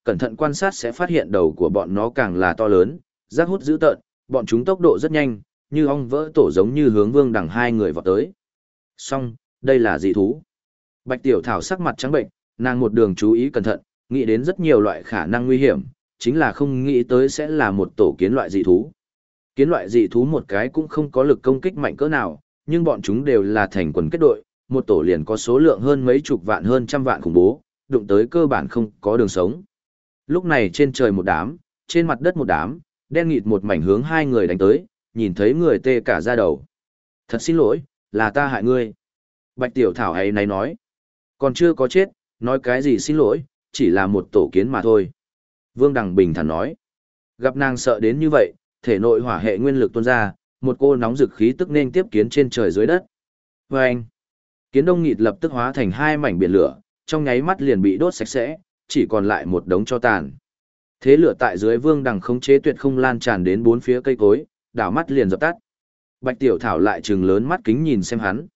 cẩn thận quan sát sẽ phát hiện đầu của bọn nó càng là to lớn, rác hút dữ tợn, bọn chúng tốc độ rất nhanh, như ong vỡ tổ giống như hướng Vương Đằng hai người vọt tới. Xong, đây là dị thú. Bạch Tiểu Thảo sắc mặt trắng bệnh, nàng một đường chú ý cẩn thận, nghĩ đến rất nhiều loại khả năng nguy hiểm, chính là không nghĩ tới sẽ là một tổ kiến loại dị thú. Kiến loại dị thú một cái cũng không có lực công kích mạnh cỡ nào, nhưng bọn chúng đều là thành quần kết đội, một tổ liền có số lượng hơn mấy chục vạn hơn trăm vạn khủng bố, đụng tới cơ bản không có đường sống. Lúc này trên trời một đám, trên mặt đất một đám, đen nghịt một mảnh hướng hai người đánh tới, nhìn thấy người tê cả da đầu. Thật xin lỗi, là ta hại ngươi. Bạch Tiểu Thảo ấy này nói. Còn chưa có chết, nói cái gì xin lỗi, chỉ là một tổ kiến mà thôi. Vương Đằng bình thản nói. Gặp nàng sợ đến như vậy, thể nội hỏa hệ nguyên lực tuôn ra, một cô nóng dực khí tức nên tiếp kiến trên trời dưới đất. Và anh, kiến đông nghịt lập tức hóa thành hai mảnh biển lửa, trong nháy mắt liền bị đốt sạch sẽ, chỉ còn lại một đống tro tàn. Thế lửa tại dưới Vương Đằng khống chế tuyệt không lan tràn đến bốn phía cây cối, đảo mắt liền dập tắt. Bạch Tiểu Thảo lại trừng lớn mắt kính nhìn xem hắn.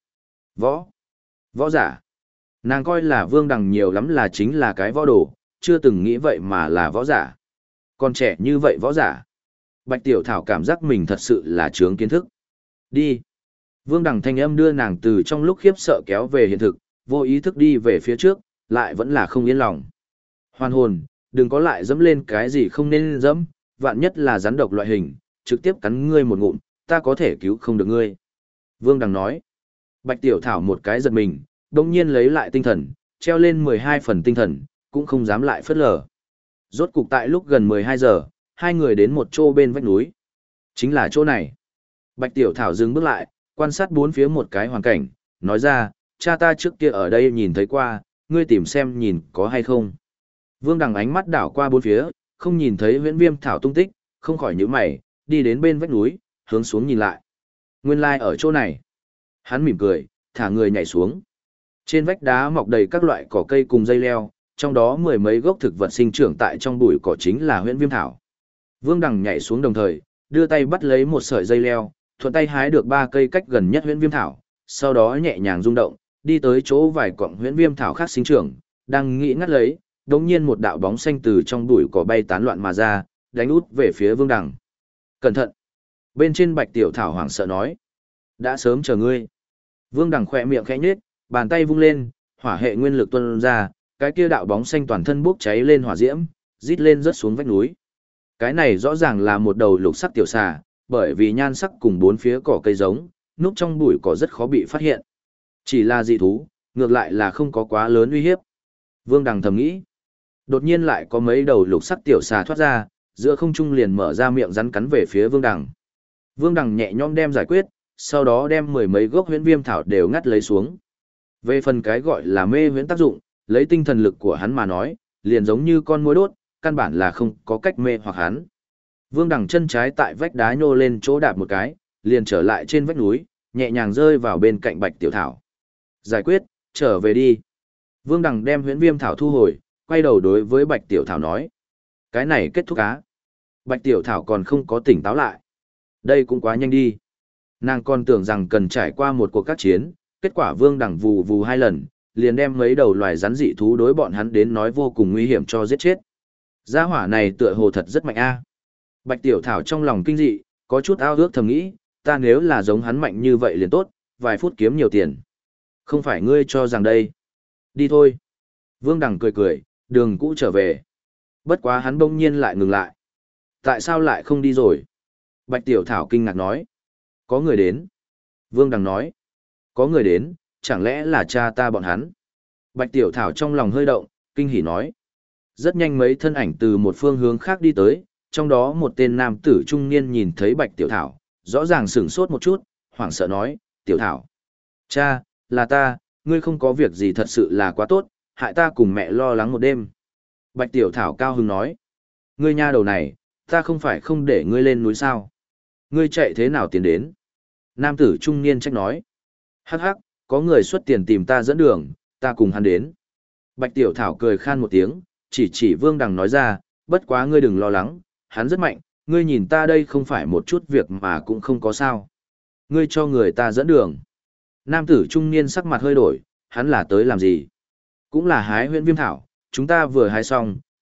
Võ giả. Nàng coi là Vương Đằng nhiều lắm là chính là cái võ đồ, chưa từng nghĩ vậy mà là võ giả. Còn trẻ như vậy võ giả. Bạch Tiểu Thảo cảm giác mình thật sự là trướng kiến thức. Đi. Vương Đằng thanh âm đưa nàng từ trong lúc khiếp sợ kéo về hiện thực, vô ý thức đi về phía trước, lại vẫn là không yên lòng. Hoàn hồn, đừng có lại dẫm lên cái gì không nên dẫm, vạn nhất là rắn độc loại hình, trực tiếp cắn ngươi một ngụm, ta có thể cứu không được ngươi. Vương Đằng nói. Bạch Tiểu Thảo một cái giật mình, đồng nhiên lấy lại tinh thần, treo lên 12 phần tinh thần, cũng không dám lại phớt lờ. Rốt cục tại lúc gần 12 giờ, hai người đến một chỗ bên vách núi. Chính là chỗ này. Bạch Tiểu Thảo dừng bước lại, quan sát bốn phía một cái hoàn cảnh, nói ra, cha ta trước kia ở đây nhìn thấy qua, ngươi tìm xem nhìn có hay không. Vương Đằng ánh mắt đảo qua bốn phía, không nhìn thấy Huyễn Viêm Thảo tung tích, không khỏi nhíu mày, đi đến bên vách núi, hướng xuống nhìn lại. Nguyên lai ở chỗ này. Hắn mỉm cười, thả người nhảy xuống. Trên vách đá mọc đầy các loại cỏ cây cùng dây leo, trong đó mười mấy gốc thực vật sinh trưởng tại trong bụi cỏ chính là Huyễn Viêm Thảo. Vương Đằng nhảy xuống đồng thời, đưa tay bắt lấy một sợi dây leo, thuận tay hái được 3 cây cách gần nhất Huyễn Viêm Thảo, sau đó nhẹ nhàng rung động, đi tới chỗ vài cọng Huyễn Viêm Thảo khác sinh trưởng, đang nghĩ ngắt lấy, đột nhiên một đạo bóng xanh từ trong bụi cỏ bay tán loạn mà ra, đánh út về phía Vương Đằng. Cẩn thận! Bên trên Bạch Tiểu Thảo hoảng sợ nói. Đã sớm chờ ngươi. Vương Đằng khỏe miệng khẽ nhếch, bàn tay vung lên, hỏa hệ nguyên lực tuôn ra, cái kia đạo bóng xanh toàn thân bốc cháy lên hỏa diễm, rít lên rớt xuống vách núi. Cái này rõ ràng là một đầu lục sắc tiểu xà, bởi vì nhan sắc cùng bốn phía cỏ cây giống, núp trong bụi cỏ rất khó bị phát hiện. Chỉ là dị thú, ngược lại là không có quá lớn uy hiếp. Vương Đằng thầm nghĩ. Đột nhiên lại có mấy đầu lục sắc tiểu xà thoát ra, giữa không trung liền mở ra miệng rắn cắn về phía Vương Đằng. Vương Đằng nhẹ nhõm đem giải quyết, sau đó đem mười mấy gốc huyễn viêm thảo đều ngắt lấy xuống. Về phần cái gọi là mê huyễn tác dụng, lấy tinh thần lực của hắn mà nói, liền giống như con muỗi đốt, căn bản là không có cách mê hoặc hắn. Vương Đằng chân trái tại vách đá nhô lên chỗ đạp một cái, liền trở lại trên vách núi, nhẹ nhàng rơi vào bên cạnh Bạch Tiểu Thảo. Giải quyết, trở về đi. Vương Đằng đem huyễn viêm thảo thu hồi, quay đầu đối với Bạch Tiểu Thảo nói. Cái này kết thúc á. Bạch Tiểu Thảo còn không có tỉnh táo lại. Đây cũng quá nhanh đi. Nàng còn tưởng rằng cần trải qua một cuộc các chiến, kết quả Vương Đằng vù vù 2 lần, liền đem mấy đầu loài rắn dị thú đối bọn hắn đến nói vô cùng nguy hiểm cho giết chết. Gia hỏa này tựa hồ thật rất mạnh a. Bạch Tiểu Thảo trong lòng kinh dị, có chút ao ước thầm nghĩ, ta nếu là giống hắn mạnh như vậy liền tốt, vài phút kiếm nhiều tiền. Không phải ngươi cho rằng đây. Đi thôi. Vương Đằng cười cười, đường cũ trở về. Bất quá hắn bỗng nhiên lại ngừng lại. Tại sao lại không đi rồi? Bạch Tiểu Thảo kinh ngạc nói. Có người đến. Vương Đằng nói. Có người đến, chẳng lẽ là cha ta bọn hắn? Bạch Tiểu Thảo trong lòng hơi động, kinh hỉ nói. Rất nhanh mấy thân ảnh từ một phương hướng khác đi tới, trong đó một tên nam tử trung niên nhìn thấy Bạch Tiểu Thảo, rõ ràng sửng sốt một chút, hoảng sợ nói, Tiểu Thảo. Cha, là ta, ngươi không có việc gì thật sự là quá tốt, hại ta cùng mẹ lo lắng một đêm. Bạch Tiểu Thảo cao hứng nói, ngươi nha đầu này, ta không phải không để ngươi lên núi sao. Ngươi chạy thế nào tiến đến? Nam tử trung niên trách nói, hắc hắc, có người xuất tiền tìm ta dẫn đường, ta cùng hắn đến. Bạch Tiểu Thảo cười khan một tiếng, chỉ Vương Đằng nói ra, bất quá ngươi đừng lo lắng, hắn rất mạnh, ngươi nhìn ta đây không phải một chút việc mà cũng không có sao. Ngươi cho người ta dẫn đường. Nam tử trung niên sắc mặt hơi đổi, hắn là tới làm gì? Cũng là hái huyễn viêm thảo, chúng ta vừa hái xong,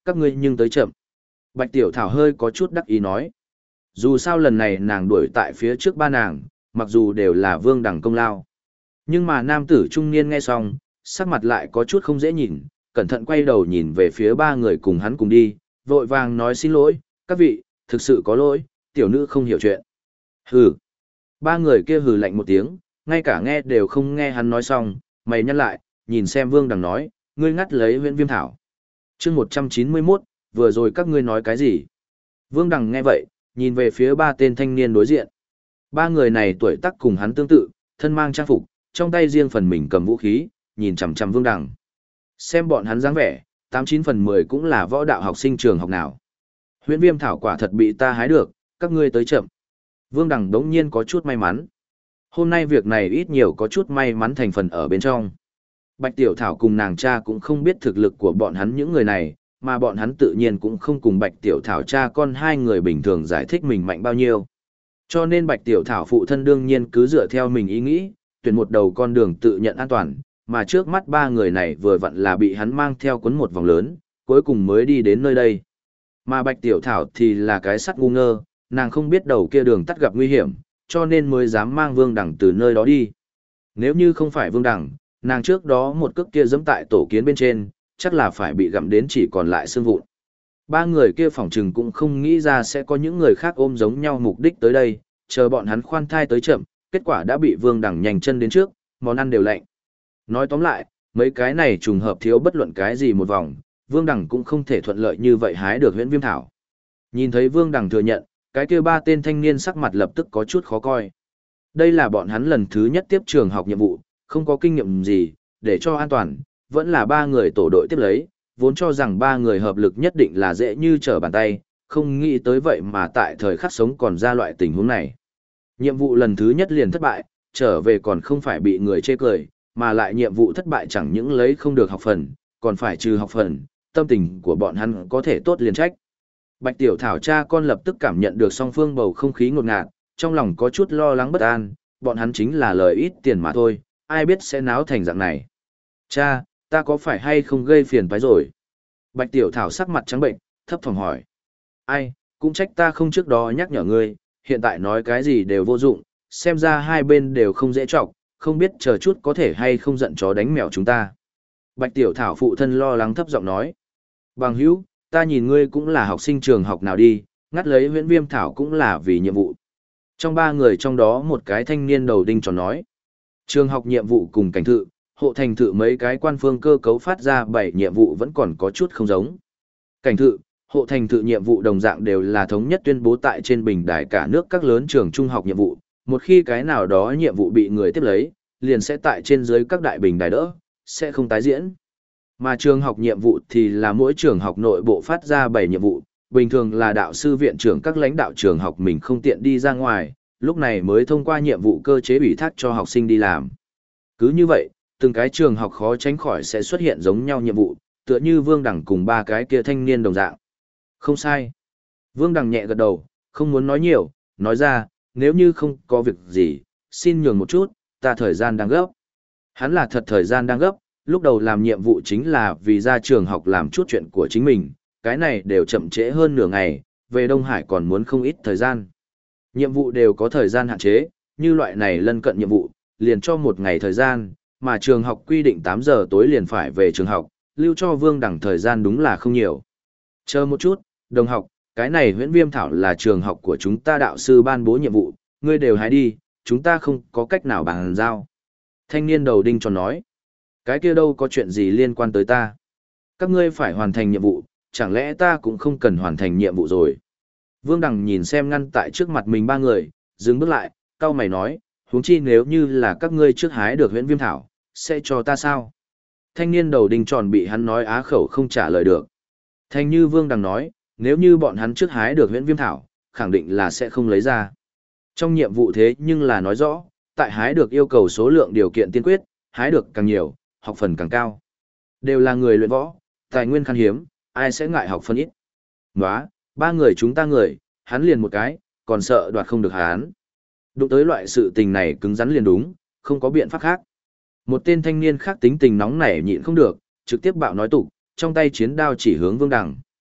các ngươi nhưng tới chậm. Bạch Tiểu Thảo hơi có chút đắc ý nói. Dù sao lần này nàng đuổi tại phía trước ba nàng, mặc dù đều là Vương Đằng công lao. Nhưng mà nam tử trung niên nghe xong, sắc mặt lại có chút không dễ nhìn, cẩn thận quay đầu nhìn về phía ba người cùng hắn cùng đi, vội vàng nói xin lỗi, các vị, thực sự có lỗi, tiểu nữ không hiểu chuyện. Hừ. Ba người kia hừ lạnh một tiếng, ngay cả nghe đều không nghe hắn nói xong, mày nhắc lại, nhìn xem Vương Đằng nói, ngươi ngắt lấy Huyễn Viêm Thảo. Chương 191, vừa rồi các ngươi nói cái gì? Vương Đằng nghe vậy, nhìn về phía ba tên thanh niên đối diện. Ba người này tuổi tác cùng hắn tương tự, thân mang trang phục, trong tay riêng phần mình cầm vũ khí, nhìn chằm chằm Vương Đằng. Xem bọn hắn dáng vẻ, 89/10 cũng là võ đạo học sinh trường học nào. Huyễn Viêm Thảo quả thật bị ta hái được, các ngươi tới chậm. Vương Đằng đống nhiên có chút may mắn. Hôm nay việc này ít nhiều có chút may mắn thành phần ở bên trong. Bạch Tiểu Thảo cùng nàng cha cũng không biết thực lực của bọn hắn những người này, mà bọn hắn tự nhiên cũng không cùng Bạch Tiểu Thảo cha con hai người bình thường giải thích mình mạnh bao nhiêu. Cho nên Bạch Tiểu Thảo phụ thân đương nhiên cứ dựa theo mình ý nghĩ, tuyển một đầu con đường tự nhận an toàn, mà trước mắt ba người này vừa vặn là bị hắn mang theo cuốn một vòng lớn, cuối cùng mới đi đến nơi đây. Mà Bạch Tiểu Thảo thì là cái sắt ngu ngơ, nàng không biết đầu kia đường tắt gặp nguy hiểm, cho nên mới dám mang Vương Đằng từ nơi đó đi. Nếu như không phải Vương Đằng, nàng trước đó một cước kia giẫm tại tổ kiến bên trên, chắc là phải bị gặm đến chỉ còn lại xương vụn. Ba người kia phỏng chừng cũng không nghĩ ra sẽ có những người khác ôm giống nhau mục đích tới đây, chờ bọn hắn khoan thai tới chậm, kết quả đã bị Vương Đằng nhanh chân đến trước, món ăn đều lạnh. Nói tóm lại, mấy cái này trùng hợp thiếu bất luận cái gì một vòng, Vương Đằng cũng không thể thuận lợi như vậy hái được Huyễn Viêm Thảo. Nhìn thấy Vương Đằng thừa nhận, cái kia ba tên thanh niên sắc mặt lập tức có chút khó coi. Đây là bọn hắn lần thứ nhất tiếp trường học nhiệm vụ, không có kinh nghiệm gì, để cho an toàn, vẫn là ba người tổ đội tiếp lấy, vốn cho rằng ba người hợp lực nhất định là dễ như trở bàn tay, không nghĩ tới vậy mà tại thời khắc sống còn ra loại tình huống này. Nhiệm vụ lần thứ nhất liền thất bại, trở về còn không phải bị người chê cười, mà lại nhiệm vụ thất bại chẳng những lấy không được học phần, còn phải trừ học phần, tâm tình của bọn hắn có thể tốt liền trách. Bạch Tiểu Thảo cha con lập tức cảm nhận được song phương bầu không khí ngột ngạt, trong lòng có chút lo lắng bất an, bọn hắn chính là lời ít tiền mà thôi, ai biết sẽ náo thành dạng này. Cha, ta có phải hay không gây phiền toái rồi? Bạch Tiểu Thảo sắc mặt trắng bệnh, thấp thỏm hỏi. Ai, cũng trách ta không trước đó nhắc nhở ngươi, hiện tại nói cái gì đều vô dụng, xem ra hai bên đều không dễ trọng, không biết chờ chút có thể hay không giận chó đánh mèo chúng ta. Bạch Tiểu Thảo phụ thân lo lắng thấp giọng nói. Bằng hữu, ta nhìn ngươi cũng là học sinh trường học nào đi, ngắt lấy Huyễn Viêm Thảo cũng là vì nhiệm vụ. Trong ba người trong đó một cái thanh niên đầu đinh tròn nói. Trường học nhiệm vụ cùng cảnh thự, hộ thành thự mấy cái quan phương cơ cấu phát ra 7 nhiệm vụ vẫn còn có chút không giống. Cảnh thự, hộ thành thự nhiệm vụ đồng dạng đều là thống nhất tuyên bố tại trên bình đài cả nước các lớn trường trung học nhiệm vụ, một khi cái nào đó nhiệm vụ bị người tiếp lấy, liền sẽ tại trên dưới các đại bình đài đỡ, sẽ không tái diễn. Mà trường học nhiệm vụ thì là mỗi trường học nội bộ phát ra 7 nhiệm vụ, bình thường là đạo sư viện trưởng các lãnh đạo trường học mình không tiện đi ra ngoài, lúc này mới thông qua nhiệm vụ cơ chế ủy thác cho học sinh đi làm. Cứ như vậy, từng cái trường học khó tránh khỏi sẽ xuất hiện giống nhau nhiệm vụ, tựa như Vương Đằng cùng ba cái kia thanh niên đồng dạng. Không sai. Vương Đằng nhẹ gật đầu, không muốn nói nhiều, nói ra, nếu như không có việc gì, xin nhường một chút, ta thời gian đang gấp. Hắn là thật thời gian đang gấp, lúc đầu làm nhiệm vụ chính là vì ra trường học làm chút chuyện của chính mình, cái này đều chậm trễ hơn nửa ngày, về Đông Hải còn muốn không ít thời gian. Nhiệm vụ đều có thời gian hạn chế, như loại này lân cận nhiệm vụ, liền cho một ngày thời gian, mà trường học quy định 8 giờ tối liền phải về trường học, lưu cho Vương Đằng thời gian đúng là không nhiều. Chờ một chút, đồng học, cái này Huyễn Viêm Thảo là trường học của chúng ta đạo sư ban bố nhiệm vụ, ngươi đều hãy đi, chúng ta không có cách nào bàn giao. Thanh niên đầu đinh tròn nói, cái kia đâu có chuyện gì liên quan tới ta. Các ngươi phải hoàn thành nhiệm vụ, chẳng lẽ ta cũng không cần hoàn thành nhiệm vụ rồi. Vương Đằng nhìn xem ngăn tại trước mặt mình ba người, dừng bước lại, cau mày nói, huống chi nếu như là các ngươi trước hái được Huyễn Viêm Thảo, sẽ cho ta sao? Thanh niên đầu đinh tròn bị hắn nói á khẩu không trả lời được. Thành như Vương Đằng nói, nếu như bọn hắn trước hái được Huyễn Viêm Thảo, khẳng định là sẽ không lấy ra. Trong nhiệm vụ thế nhưng là nói rõ, tại hái được yêu cầu số lượng điều kiện tiên quyết, hái được càng nhiều, học phần càng cao. Đều là người luyện võ, tài nguyên khan hiếm, ai sẽ ngại học phần ít. Nóa, ba người chúng ta người, hắn liền một cái, còn sợ đoạt không được hắn. Đụng tới loại sự tình này cứng rắn liền đúng, không có biện pháp khác. Một tên thanh niên khác tính tình nóng nảy nhịn không được, trực tiếp bạo nói tục, trong tay chiến đao chỉ hướng Vương Đằng.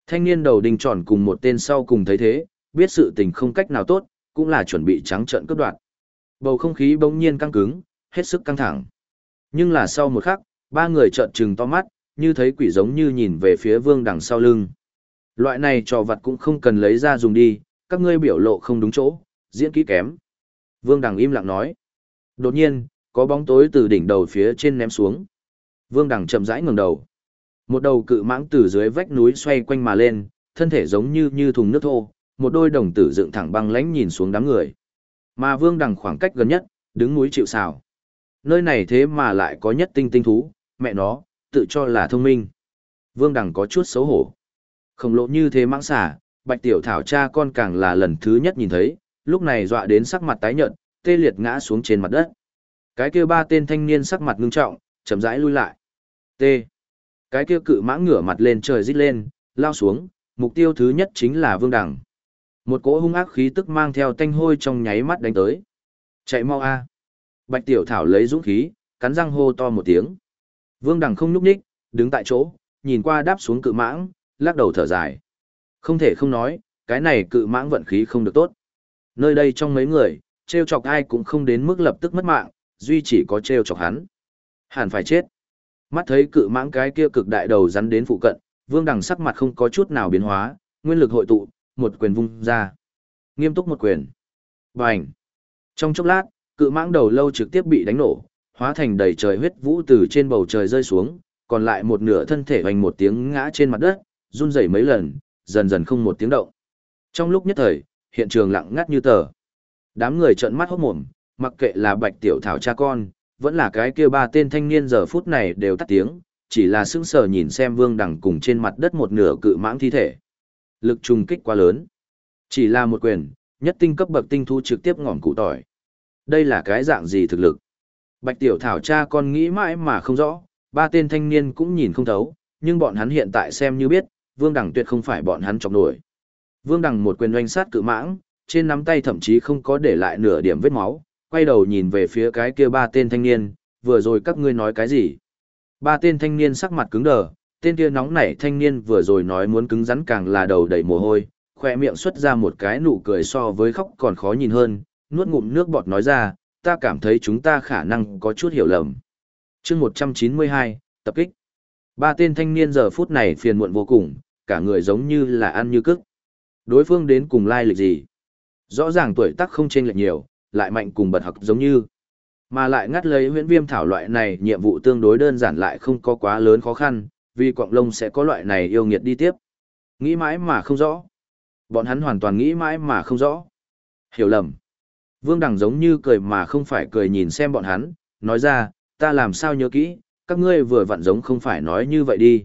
Thanh niên đầu đinh tròn cùng một tên sau cùng thấy thế, biết sự tình không cách nào tốt, cũng là chuẩn bị trắng trợn cướp đoạt. Bầu không khí bỗng nhiên căng cứng, hết sức căng thẳng. Nhưng là sau một khắc, ba người trợn trừng to mắt, như thấy quỷ giống như nhìn về phía Vương Đằng sau lưng. Loại này trò vặt cũng không cần lấy ra dùng đi, các ngươi biểu lộ không đúng chỗ, diễn kỹ kém. Vương Đằng im lặng nói. Đột nhiên, có bóng tối từ đỉnh đầu phía trên ném xuống. Vương Đằng chậm rãi ngẩng đầu. Một đầu cự mãng từ dưới vách núi xoay quanh mà lên, thân thể giống như thùng nước thô, một đôi đồng tử dựng thẳng băng lãnh nhìn xuống đám người. Mà Vương Đằng khoảng cách gần nhất, đứng núi chịu sào. Nơi này thế mà lại có nhất tinh tinh thú, mẹ nó, tự cho là thông minh. Vương Đằng có chút xấu hổ. Khổng lồ như thế mãng xà, Bạch Tiểu Thảo cha con càng là lần thứ nhất nhìn thấy, lúc này dọa đến sắc mặt tái nhợt, tê liệt ngã xuống trên mặt đất. Cái kia ba tên thanh niên sắc mặt ngưng trọng, chậm rãi lui lại. T. Cái kia cự mãng ngửa mặt lên trời rít lên, lao xuống, mục tiêu thứ nhất chính là Vương Đằng. Một cỗ hung ác khí tức mang theo tanh hôi trong nháy mắt đánh tới. Chạy mau a! Bạch Tiểu Thảo lấy dũng khí, cắn răng hô to một tiếng. Vương Đằng không nhúc nhích, đứng tại chỗ, nhìn qua đáp xuống cự mãng, lắc đầu thở dài. Không thể không nói, cái này cự mãng vận khí không được tốt. Nơi đây trong mấy người, trêu chọc ai cũng không đến mức lập tức mất mạng, duy chỉ có trêu chọc hắn. Hẳn phải chết. Mắt thấy cự mãng cái kia cực đại đầu rắn đến phụ cận, Vương Đằng sắc mặt không có chút nào biến hóa, nguyên lực hội tụ, một quyền vung ra. Nghiêm túc một quyền. Bành. Trong chốc lát, cự mãng đầu lâu trực tiếp bị đánh nổ, hóa thành đầy trời huyết vũ từ trên bầu trời rơi xuống, còn lại một nửa thân thể hoành một tiếng ngã trên mặt đất, run rẩy mấy lần, dần dần không một tiếng động. Trong lúc nhất thời, hiện trường lặng ngắt như tờ. Đám người trợn mắt hốt mồm, mặc kệ là Bạch Tiểu Thảo cha con, vẫn là cái kia ba tên thanh niên giờ phút này đều tắt tiếng, chỉ là sững sờ nhìn xem Vương Đằng cùng trên mặt đất một nửa cự mãng thi thể. Lực trùng kích quá lớn. Chỉ là một quyền, nhất tinh cấp bậc tinh thu trực tiếp ngỏm củ tỏi. Đây là cái dạng gì thực lực? Bạch Tiểu Thảo cha con nghĩ mãi mà không rõ, ba tên thanh niên cũng nhìn không thấu, nhưng bọn hắn hiện tại xem như biết, Vương Đằng tuyệt không phải bọn hắn chọc nổi. Vương Đằng một quyền oanh sát cự mãng, trên nắm tay thậm chí không có để lại nửa điểm vết máu, quay đầu nhìn về phía cái kia ba tên thanh niên, vừa rồi các ngươi nói cái gì? Ba tên thanh niên sắc mặt cứng đờ, tên kia nóng nảy thanh niên vừa rồi nói muốn cứng rắn càng là đầu đầy mồ hôi, khỏe miệng xuất ra một cái nụ cười so với khóc còn khó nhìn hơn, nuốt ngụm nước bọt nói ra, ta cảm thấy chúng ta khả năng có chút hiểu lầm. Chương 192, tập kích. Ba tên thanh niên giờ phút này phiền muộn vô cùng, cả người giống như là ăn như cức. Đối phương đến cùng lai lịch gì? Rõ ràng tuổi tác không chênh lệch nhiều, lại mạnh cùng bật học giống như. Mà lại ngắt lấy huyễn viêm thảo loại này nhiệm vụ tương đối đơn giản lại không có quá lớn khó khăn, vì quạng lông sẽ có loại này yêu nghiệt đi tiếp. Nghĩ mãi mà không rõ. Bọn hắn hoàn toàn nghĩ mãi mà không rõ. Hiểu lầm. Vương Đằng giống như cười mà không phải cười nhìn xem bọn hắn, nói ra, ta làm sao nhớ kỹ, các ngươi vừa vặn giống không phải nói như vậy đi.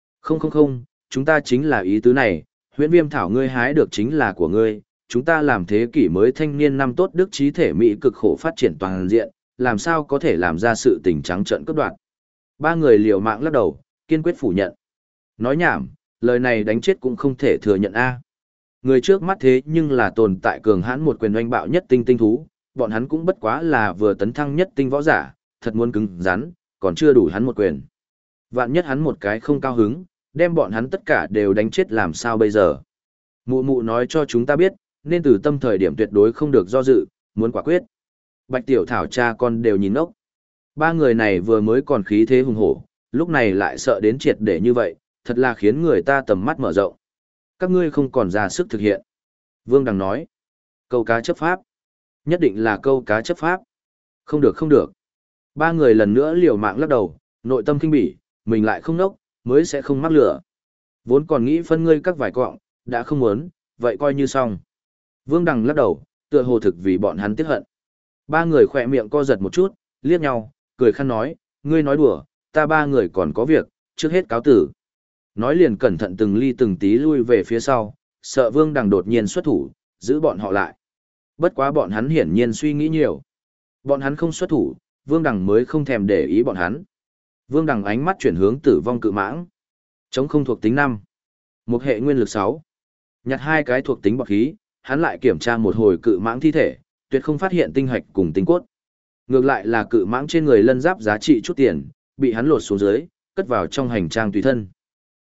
Không, chúng ta chính là ý tứ này, huyễn viêm thảo ngươi hái được chính là của ngươi, chúng ta làm thế kỷ mới thanh niên năm tốt đức trí thể mỹ cực khổ phát triển toàn diện, làm sao có thể làm ra sự tình trắng trợn cướp đoạt. Ba người liều mạng lắc đầu, kiên quyết phủ nhận. Nói nhảm, lời này đánh chết cũng không thể thừa nhận a. Người trước mắt thế nhưng là tồn tại cường hãn một quyền oanh bạo nhất tinh tinh thú, bọn hắn cũng bất quá là vừa tấn thăng nhất tinh võ giả, thật muốn cứng rắn, còn chưa đủ hắn một quyền. Vạn nhất hắn một cái không cao hứng, đem bọn hắn tất cả đều đánh chết làm sao bây giờ. Mụ mụ nói cho chúng ta biết, nên từ tâm thời điểm tuyệt đối không được do dự, muốn quả quyết. Bạch Tiểu Thảo cha con đều nhìn ốc. Ba người này vừa mới còn khí thế hùng hổ, lúc này lại sợ đến triệt để như vậy, thật là khiến người ta tầm mắt mở rộng. Các ngươi không còn ra sức thực hiện. Vương Đằng nói. Câu cá chấp pháp. Nhất định là câu cá chấp pháp. Không được. Ba người lần nữa liều mạng lắc đầu, nội tâm kinh bỉ, mình lại không nốc, mới sẽ không mắc lửa. Vốn còn nghĩ phân ngươi các vài quọng, đã không muốn, vậy coi như xong. Vương Đằng lắc đầu, tựa hồ thực vì bọn hắn tiếc hận. Ba người khỏe miệng co giật một chút, liếc nhau, cười khăn nói, ngươi nói đùa, ta ba người còn có việc, trước hết cáo tử. Nói liền cẩn thận từng ly từng tí lui về phía sau, sợ Vương Đằng đột nhiên xuất thủ, giữ bọn họ lại. Bất quá bọn hắn hiển nhiên suy nghĩ nhiều. Bọn hắn không xuất thủ, Vương Đằng mới không thèm để ý bọn hắn. Vương Đằng ánh mắt chuyển hướng tử vong cự mãng. Chống không thuộc tính 5. Một hệ nguyên lực 6. Nhặt hai cái thuộc tính bọc khí, hắn lại kiểm tra một hồi cự mãng thi thể, tuyệt không phát hiện tinh hạch cùng tinh cốt. Ngược lại là cự mãng trên người lân giáp giá trị chút tiền, bị hắn lột xuống dưới, cất vào trong hành trang tùy thân.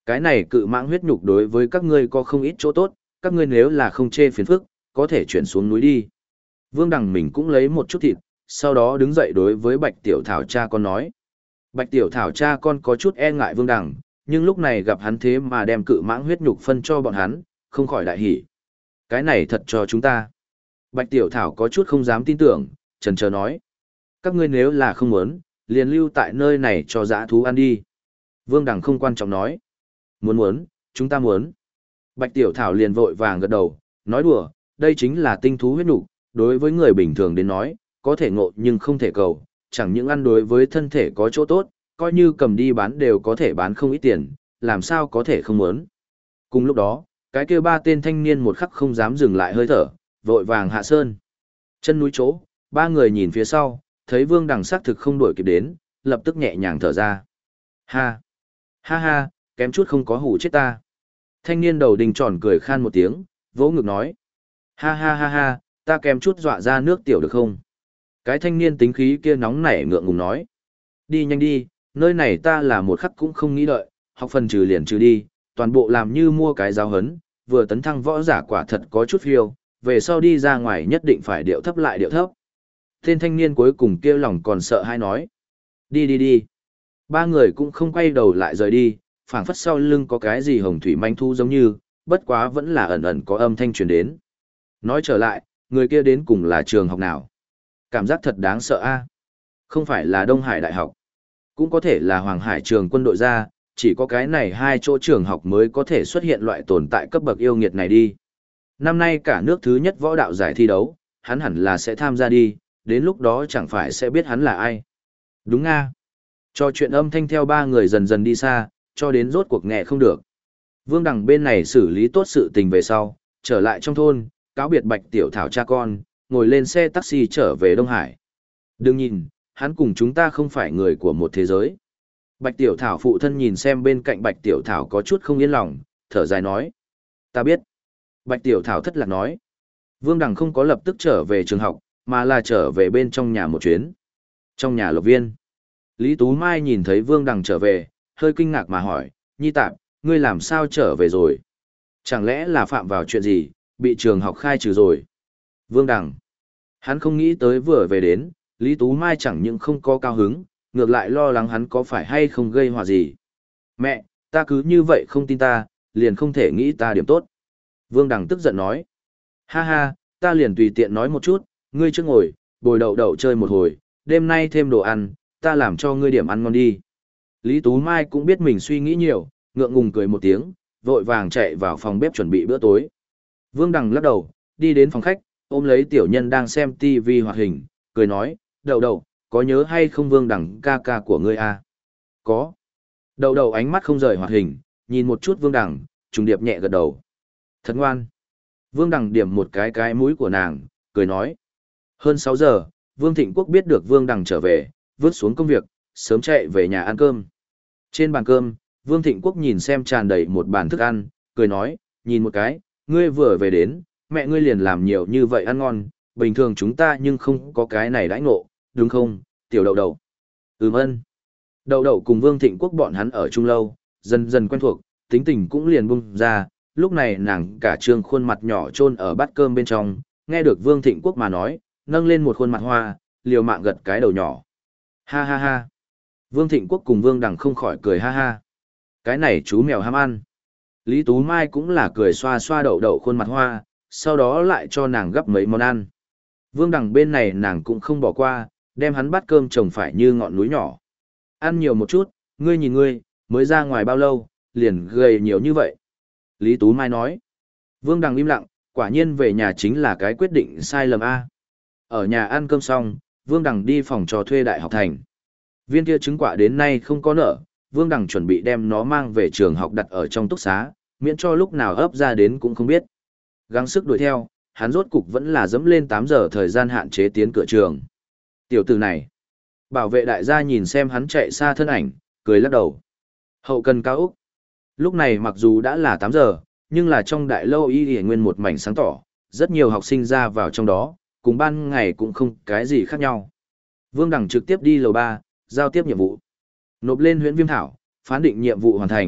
Cái này cự mãng huyết nhục đối với các ngươi có không ít chỗ tốt, các ngươi nếu là không chê phiền phức, có thể chuyển xuống núi đi. Vương Đằng mình cũng lấy một chút thịt, sau đó đứng dậy đối với Bạch Tiểu Thảo cha con nói. Bạch Tiểu Thảo cha con có chút e ngại Vương Đằng, nhưng lúc này gặp hắn thế mà đem cự mãng huyết nhục phân cho bọn hắn, không khỏi đại hỉ. Cái này thật cho chúng ta. Bạch Tiểu Thảo có chút không dám tin tưởng, chần chờ nói. Các ngươi nếu là không muốn, liền lưu tại nơi này cho dã thú ăn đi. Vương Đằng không quan trọng nói. Muốn, chúng ta muốn. Bạch Tiểu Thảo liền vội vàng gật đầu, nói đùa, đây chính là tinh thú huyết nục, đối với người bình thường đến nói, có thể ngộ nhưng không thể cầu, chẳng những ăn đối với thân thể có chỗ tốt, coi như cầm đi bán đều có thể bán không ít tiền, làm sao có thể không muốn. Cùng lúc đó, cái kia ba tên thanh niên một khắc không dám dừng lại hơi thở, vội vàng hạ sơn. Chân núi chỗ, ba người nhìn phía sau, thấy Vương Đằng xác thực không đuổi kịp đến, lập tức nhẹ nhàng thở ra. Ha! Ha ha, kém chút không có hù chết ta. Thanh niên đầu đình tròn cười khan một tiếng, vỗ ngực nói. Ha ha ha ha, ta kém chút dọa ra nước tiểu được không? Cái thanh niên tính khí kia nóng nảy ngượng ngùng nói. Đi nhanh đi, nơi này ta là một khắc cũng không nghĩ đợi, học phần trừ liền trừ đi, toàn bộ làm như mua cái giáo hấn, vừa tấn thăng võ giả quả thật có chút phiêu, về sau đi ra ngoài nhất định phải điệu thấp lại điệu thấp. Tên thanh niên cuối cùng kêu lòng còn sợ hay nói. Đi đi đi. Ba người cũng không quay đầu lại rời đi, phảng phất sau lưng có cái gì hồng thủy manh thu giống như, bất quá vẫn là ẩn ẩn có âm thanh truyền đến. Nói trở lại, người kia đến cùng là trường học nào? Cảm giác thật đáng sợ a. Không phải là Đông Hải Đại học, cũng có thể là Hoàng Hải trường quân đội ra, chỉ có cái này hai chỗ trường học mới có thể xuất hiện loại tồn tại cấp bậc yêu nghiệt này đi. Năm nay cả nước thứ nhất võ đạo giải thi đấu, hắn hẳn là sẽ tham gia đi, đến lúc đó chẳng phải sẽ biết hắn là ai. Đúng nga. Cho chuyện âm thanh theo ba người dần dần đi xa, cho đến rốt cuộc nghe không được. Vương Đằng bên này xử lý tốt sự tình về sau, trở lại trong thôn, cáo biệt Bạch Tiểu Thảo cha con, ngồi lên xe taxi trở về Đông Hải. Đừng nhìn, hắn cùng chúng ta không phải người của một thế giới. Bạch Tiểu Thảo phụ thân nhìn xem bên cạnh Bạch Tiểu Thảo có chút không yên lòng, thở dài nói. Ta biết. Bạch Tiểu Thảo thất lạc nói. Vương Đằng không có lập tức trở về trường học, mà là trở về bên trong nhà một chuyến. Trong nhà Lộc Viên, Lý Tú Mai nhìn thấy Vương Đằng trở về, hơi kinh ngạc mà hỏi, Nhi Tạp, ngươi làm sao trở về rồi? Chẳng lẽ là phạm vào chuyện gì, bị trường học khai trừ rồi? Vương Đằng, hắn không nghĩ tới vừa về đến, Lý Tú Mai chẳng những không có cao hứng, ngược lại lo lắng hắn có phải hay không gây họa gì. Mẹ, ta cứ như vậy không tin ta, liền không thể nghĩ ta điểm tốt. Vương Đằng tức giận nói, ha ha, ta liền tùy tiện nói một chút, ngươi trước ngồi, bồi đậu đậu chơi một hồi, đêm nay thêm đồ ăn, ta làm cho ngươi điểm ăn ngon đi. Lý Tú Mai cũng biết mình suy nghĩ nhiều, ngượng ngùng cười một tiếng, vội vàng chạy vào phòng bếp chuẩn bị bữa tối. Vương Đằng lắc đầu, đi đến phòng khách, ôm lấy tiểu nhân đang xem TV hoạt hình, cười nói, đậu đậu, có nhớ hay không Vương Đằng ca ca của ngươi à? Có. Đậu đậu ánh mắt không rời hoạt hình, nhìn một chút Vương Đằng, trùng điệp nhẹ gật đầu. Thật ngoan. Vương Đằng điểm một cái mũi của nàng, cười nói. Hơn 6 giờ, Vương Thịnh Quốc biết được Vương Đằng trở về, vứt xuống công việc, sớm chạy về nhà ăn cơm. Trên bàn cơm, Vương Thịnh Quốc nhìn xem tràn đầy một bàn thức ăn, cười nói, nhìn một cái, ngươi vừa về đến, mẹ ngươi liền làm nhiều như vậy ăn ngon, bình thường chúng ta nhưng không có cái này đãi ngộ, đúng không, tiểu đậu đậu? Ơn. Đậu đậu cùng Vương Thịnh Quốc bọn hắn ở chung lâu, dần dần quen thuộc, tính tình cũng liền bung ra, lúc này nàng cả trương khuôn mặt nhỏ chôn ở bát cơm bên trong, nghe được Vương Thịnh Quốc mà nói, nâng lên một khuôn mặt hoa, liều mạng gật cái đầu nhỏ. Ha ha ha. Vương Thịnh Quốc cùng Vương Đằng không khỏi cười ha ha. Cái này chú mèo ham ăn. Lý Tú Mai cũng là cười xoa xoa đậu đậu khuôn mặt hoa, sau đó lại cho nàng gấp mấy món ăn. Vương Đằng bên này nàng cũng không bỏ qua, đem hắn bát cơm trồng phải như ngọn núi nhỏ. Ăn nhiều một chút, ngươi nhìn ngươi, mới ra ngoài bao lâu, liền gầy nhiều như vậy. Lý Tú Mai nói. Vương Đằng im lặng, quả nhiên về nhà chính là cái quyết định sai lầm A. Ở nhà ăn cơm xong, Vương Đằng đi phòng trò thuê đại học thành. Viên kia trứng quả đến nay không có nợ, Vương Đằng chuẩn bị đem nó mang về trường học đặt ở trong túc xá, miễn cho lúc nào ấp ra đến cũng không biết. Gắng sức đuổi theo, hắn rốt cục vẫn là dẫm lên 8 giờ thời gian hạn chế tiến cửa trường. Tiểu tử này, bảo vệ đại gia nhìn xem hắn chạy xa thân ảnh, cười lắc đầu. Hậu cần cao Úc. Lúc này mặc dù đã là 8 giờ, nhưng là trong đại lâu y nguyên một mảnh sáng tỏ, rất nhiều học sinh ra vào trong đó, cùng ban ngày cũng không cái gì khác nhau. Vương Đằng trực tiếp đi lầu 3, giao tiếp nhiệm vụ. Nộp lên huyễn viêm thảo, phán định nhiệm vụ hoàn thành,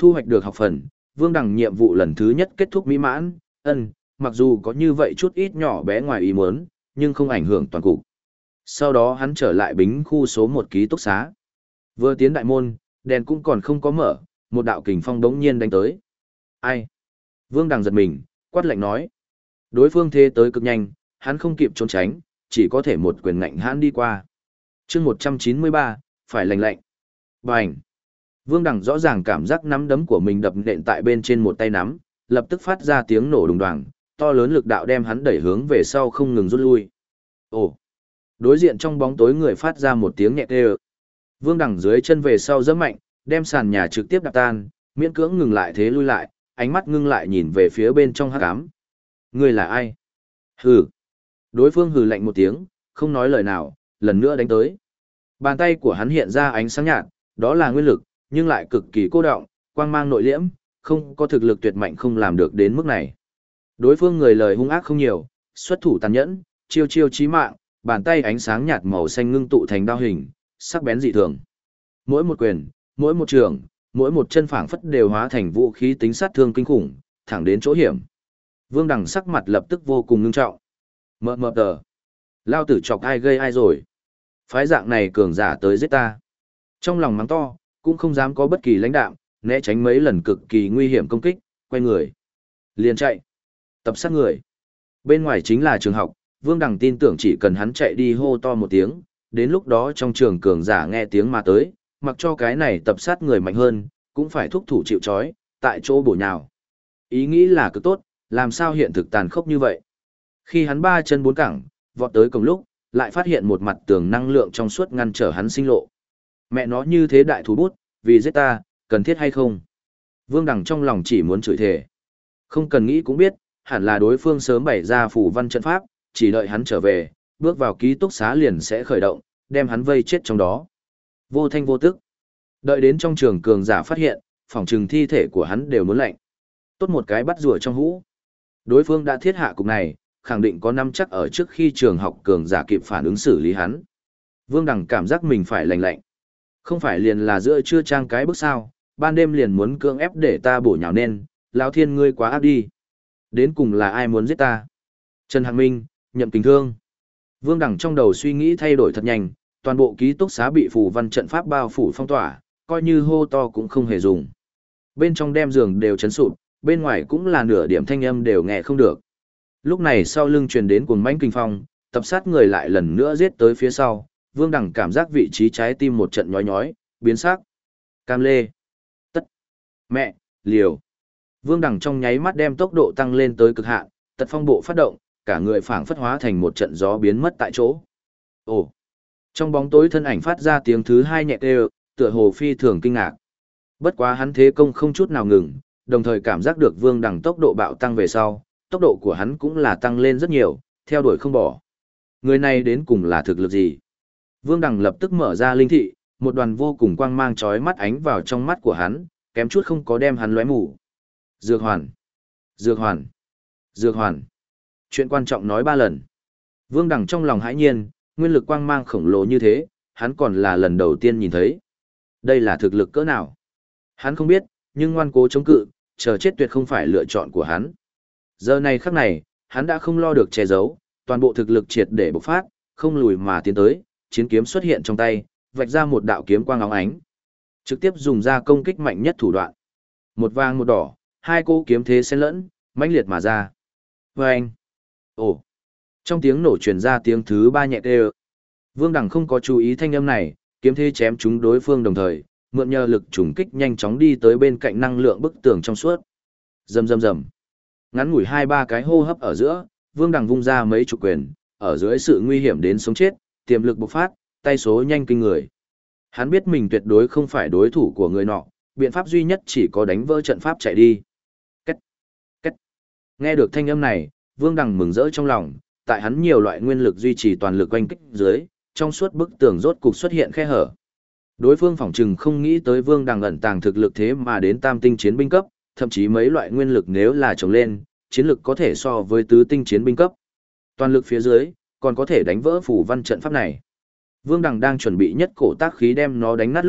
Thu hoạch được học phần, Vương Đằng nhiệm vụ lần thứ nhất kết thúc mỹ mãn, mặc dù có như vậy chút ít nhỏ bé ngoài ý muốn, nhưng không ảnh hưởng toàn cục. Sau đó hắn trở lại bính khu số 1 ký túc xá. Vừa tiến đại môn, đèn cũng còn không có mở, một đạo kình phong đống nhiên đánh tới. Ai? Vương Đằng giật mình, quát lạnh nói. Đối phương thế tới cực nhanh, hắn không kịp trốn tránh, chỉ có thể một quyền ngạnh hãn đi qua. chương 193, phải lạnh lạnh. Bành! Vương Đằng rõ ràng cảm giác nắm đấm của mình đập nện tại bên trên một tay nắm, lập tức phát ra tiếng nổ đùng đoàng, to lớn lực đạo đem hắn đẩy hướng về sau không ngừng rút lui. Ồ! Đối diện trong bóng tối người phát ra một tiếng nhẹ kêu. Vương Đằng dưới chân về sau giẫm mạnh, đem sàn nhà trực tiếp đạp tan, miễn cưỡng ngừng lại thế lui lại, ánh mắt ngưng lại nhìn về phía bên trong hắc ám. Ngươi là ai? Hừ. Đối phương hừ lạnh một tiếng, không nói lời nào, lần nữa đánh tới. Bàn tay của hắn hiện ra ánh sáng nhạt, đó là nguyên lực, nhưng lại cực kỳ cô đọng, quang mang nội liễm, không có thực lực tuyệt mạnh không làm được đến mức này. Đối phương người lời hung ác không nhiều, xuất thủ tàn nhẫn, chiêu chiêu chí mạng, bàn tay ánh sáng nhạt màu xanh ngưng tụ thành đao hình, sắc bén dị thường. Mỗi một quyền, mỗi một trường, mỗi một chân phảng phất đều hóa thành vũ khí tính sát thương kinh khủng, thẳng đến chỗ hiểm. Vương Đằng sắc mặt lập tức vô cùng ngưng trọng. Mờ tờ. Lao tử chọc ai gây ai rồi. Phái dạng này cường giả tới giết ta. Trong lòng mắng to, cũng không dám có bất kỳ lãnh đạm, né tránh mấy lần cực kỳ nguy hiểm công kích, quay người. Liền chạy. Tập sát người. Bên ngoài chính là trường học, Vương Đằng tin tưởng chỉ cần hắn chạy đi hô to một tiếng, đến lúc đó trong trường cường giả nghe tiếng mà tới, mặc cho cái này tập sát người mạnh hơn, cũng phải thúc thủ chịu trói, tại chỗ bổ nhào. Ý nghĩ là cực tốt, làm sao hiện thực tàn khốc như vậy. Khi hắn ba chân bốn cẳng, vọt tới cổng lúc, lại phát hiện một mặt tường năng lượng trong suốt ngăn trở hắn sinh lộ. Mẹ nó như thế đại thú bút, vì giết ta, cần thiết hay không? Vương Đằng trong lòng chỉ muốn chửi thề. Không cần nghĩ cũng biết, hẳn là đối phương sớm bày ra phủ văn trận pháp, chỉ đợi hắn trở về, bước vào ký túc xá liền sẽ khởi động, đem hắn vây chết trong đó. Vô thanh vô tức. Đợi đến trong trường cường giả phát hiện, phỏng trừng thi thể của hắn đều muốn lạnh. Tốt một cái bắt rùa trong hũ. Đối phương đã thiết hạ cục này, khẳng định có năm chắc ở trước khi trường học cường giả kịp phản ứng xử lý hắn. Vương Đằng cảm giác mình phải lạnh lạnh. Không phải liền là giữa trưa trang cái bức sao, ban đêm liền muốn cưỡng ép để ta bổ nhào nên, lão thiên ngươi quá áp đi. Đến cùng là ai muốn giết ta? Trần Hạc Minh, Nhậm Kình Thương. Vương Đằng trong đầu suy nghĩ thay đổi thật nhanh, toàn bộ ký túc xá bị phù văn trận pháp bao phủ phong tỏa, coi như hô to cũng không hề dùng. Bên trong đem giường đều chấn sụp, bên ngoài cũng là nửa điểm thanh âm đều nghe không được. Lúc này sau lưng truyền đến cuồng mãnh kinh phong, tập sát người lại lần nữa giết tới phía sau, Vương Đằng cảm giác vị trí trái tim một trận nhói nhói, biến sắc. Cam lê. Tất. Mẹ, liều. Vương Đằng trong nháy mắt đem tốc độ tăng lên tới cực hạn, tật phong bộ phát động, cả người phảng phất hóa thành một trận gió biến mất tại chỗ. Ồ. Trong bóng tối thân ảnh phát ra tiếng thứ hai nhẹ kêu, tựa hồ phi thường kinh ngạc. Bất quá hắn thế công không chút nào ngừng, đồng thời cảm giác được Vương Đằng tốc độ bạo tăng về sau, tốc độ của hắn cũng là tăng lên rất nhiều, theo đuổi không bỏ. Người này đến cùng là thực lực gì? Vương Đằng lập tức mở ra linh thị, một đoàn vô cùng quang mang chói mắt ánh vào trong mắt của hắn, kém chút không có đem hắn lóe mù. Dược hoàn, dược hoàn, dược hoàn. Chuyện quan trọng nói 3 lần. Vương Đằng trong lòng hãi nhiên, nguyên lực quang mang khổng lồ như thế, hắn còn là lần đầu tiên nhìn thấy. Đây là thực lực cỡ nào? Hắn không biết, nhưng ngoan cố chống cự, chờ chết tuyệt không phải lựa chọn của hắn. Giờ này khắc này, hắn đã không lo được che giấu, toàn bộ thực lực triệt để bộc phát, không lùi mà tiến tới, chiến kiếm xuất hiện trong tay, vạch ra một đạo kiếm quang óng ánh. Trực tiếp dùng ra công kích mạnh nhất thủ đoạn. Một vàng một đỏ, hai cô kiếm thế xen lẫn, mãnh liệt mà ra. Vâng! Ồ! Trong tiếng nổ truyền ra tiếng thứ 3 nhẹ kêu. Vương Đằng không có chú ý thanh âm này, kiếm thế chém chúng đối phương đồng thời, mượn nhờ lực trùng kích nhanh chóng đi tới bên cạnh năng lượng bức tường trong suốt. Rầm rầm rầm. Ngắn ngủi 2-3 cái hô hấp ở giữa, Vương Đằng vung ra mấy chục quyền, ở dưới sự nguy hiểm đến sống chết, tiềm lực bộc phát, tay số nhanh kinh người. Hắn biết mình tuyệt đối không phải đối thủ của người nọ, biện pháp duy nhất chỉ có đánh vỡ trận pháp chạy đi. Cách, cách. Nghe được thanh âm này, Vương Đằng mừng rỡ trong lòng, tại hắn nhiều loại nguyên lực duy trì toàn lực oanh kích dưới, trong suốt bức tường rốt cục xuất hiện khe hở. Đối phương phỏng chừng không nghĩ tới Vương Đằng ẩn tàng thực lực thế mà đến tam tinh chiến binh cấp, thậm chí mấy loại nguyên lực nếu là chồng lên, chiến lực có thể so với tứ tinh chiến binh cấp. Toàn lực phía dưới, còn có thể đánh vỡ phủ văn trận pháp này. Vương Đằng đang chuẩn bị nhất cổ tác khí đem nó đánh nát lúc,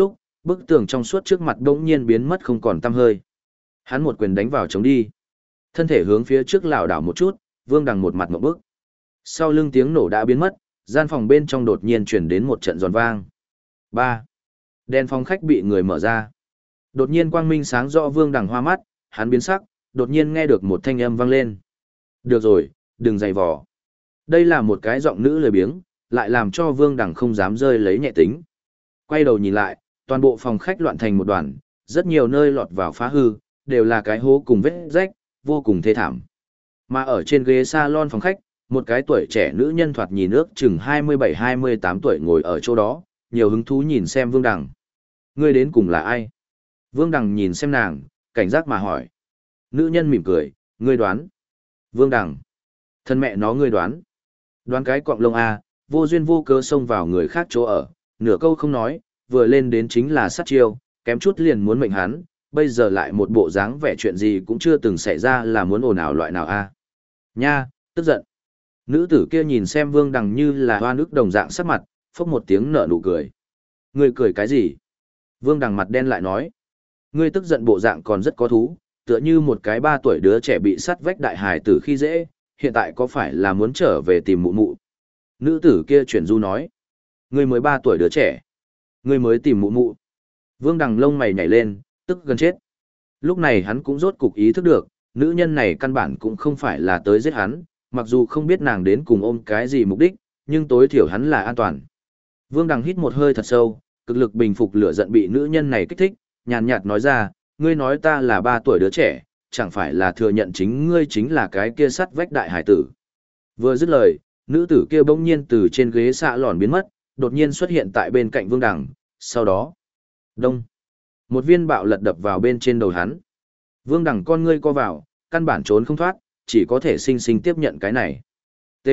Bức tường trong suốt trước mặt đống nhiên biến mất không còn tăm hơi. Hắn một quyền đánh vào chống đi. Thân thể hướng phía trước lảo đảo một chút, Vương Đằng một mặt ngộp bức. Sau lưng tiếng nổ đã biến mất, gian phòng bên trong đột nhiên chuyển đến một trận giòn vang. 3. Đèn phòng khách bị người mở ra. Đột nhiên quang minh sáng rõ Vương Đằng hoa mắt, hắn biến sắc, đột nhiên nghe được một thanh âm vang lên. Được rồi, đừng giày vò. Đây là một cái giọng nữ lười biếng, lại làm cho Vương Đằng không dám rơi lấy nhẹ tính. Quay đầu nhìn lại, toàn bộ phòng khách loạn thành một đoàn, rất nhiều nơi lọt vào phá hư, đều là cái hố cùng vết rách, vô cùng thê thảm. Mà ở trên ghế salon phòng khách, một cái tuổi trẻ nữ nhân thoạt nhìn ước chừng 27-28 tuổi ngồi ở chỗ đó, nhiều hứng thú nhìn xem Vương Đằng. Ngươi đến cùng là ai? Vương Đằng nhìn xem nàng, cảnh giác mà hỏi. Nữ nhân mỉm cười, ngươi đoán. Vương Đằng. Thân mẹ nó ngươi đoán. Đoán cái cọng lông A, vô duyên vô cớ xông vào người khác chỗ ở, nửa câu không nói, vừa lên đến chính là sát chiêu, kém chút liền muốn mệnh hắn, bây giờ lại một bộ dáng vẻ chuyện gì cũng chưa từng xảy ra là muốn ồn ào loại nào A. Nha, tức giận. Nữ tử kia nhìn xem Vương Đằng như là hoa nước đồng dạng sắc mặt, phốc một tiếng nở nụ cười. Ngươi cười cái gì? Vương Đằng mặt đen lại nói. Ngươi tức giận bộ dạng còn rất có thú, tựa như một cái 3 tuổi đứa trẻ bị sắt vách đại hài tử khi dễ, hiện tại có phải là muốn trở về tìm mụ mụ? Nữ tử kia chuyển du nói. Ngươi mới 3 tuổi đứa trẻ. Ngươi mới tìm mụ mụ. Vương Đằng lông mày nhảy lên, tức gần chết. Lúc này hắn cũng rốt cục ý thức được, nữ nhân này căn bản cũng không phải là tới giết hắn, mặc dù không biết nàng đến cùng ôm cái gì mục đích, nhưng tối thiểu hắn là an toàn. Vương Đằng hít một hơi thật sâu, cực lực bình phục lửa giận bị nữ nhân này kích thích, nhàn nhạt nói ra, ngươi nói ta là 3 tuổi đứa trẻ, chẳng phải là thừa nhận chính ngươi chính là cái kia sắt vách đại hải tử. Vừa dứt lời, nữ tử kia bỗng nhiên từ trên ghế xạ lòn biến mất, đột nhiên xuất hiện tại bên cạnh Vương Đằng, sau đó, đông, một viên bạo lật đập vào bên trên đầu hắn. Vương Đằng con ngươi co vào, căn bản trốn không thoát, chỉ có thể sinh sinh tiếp nhận cái này. T.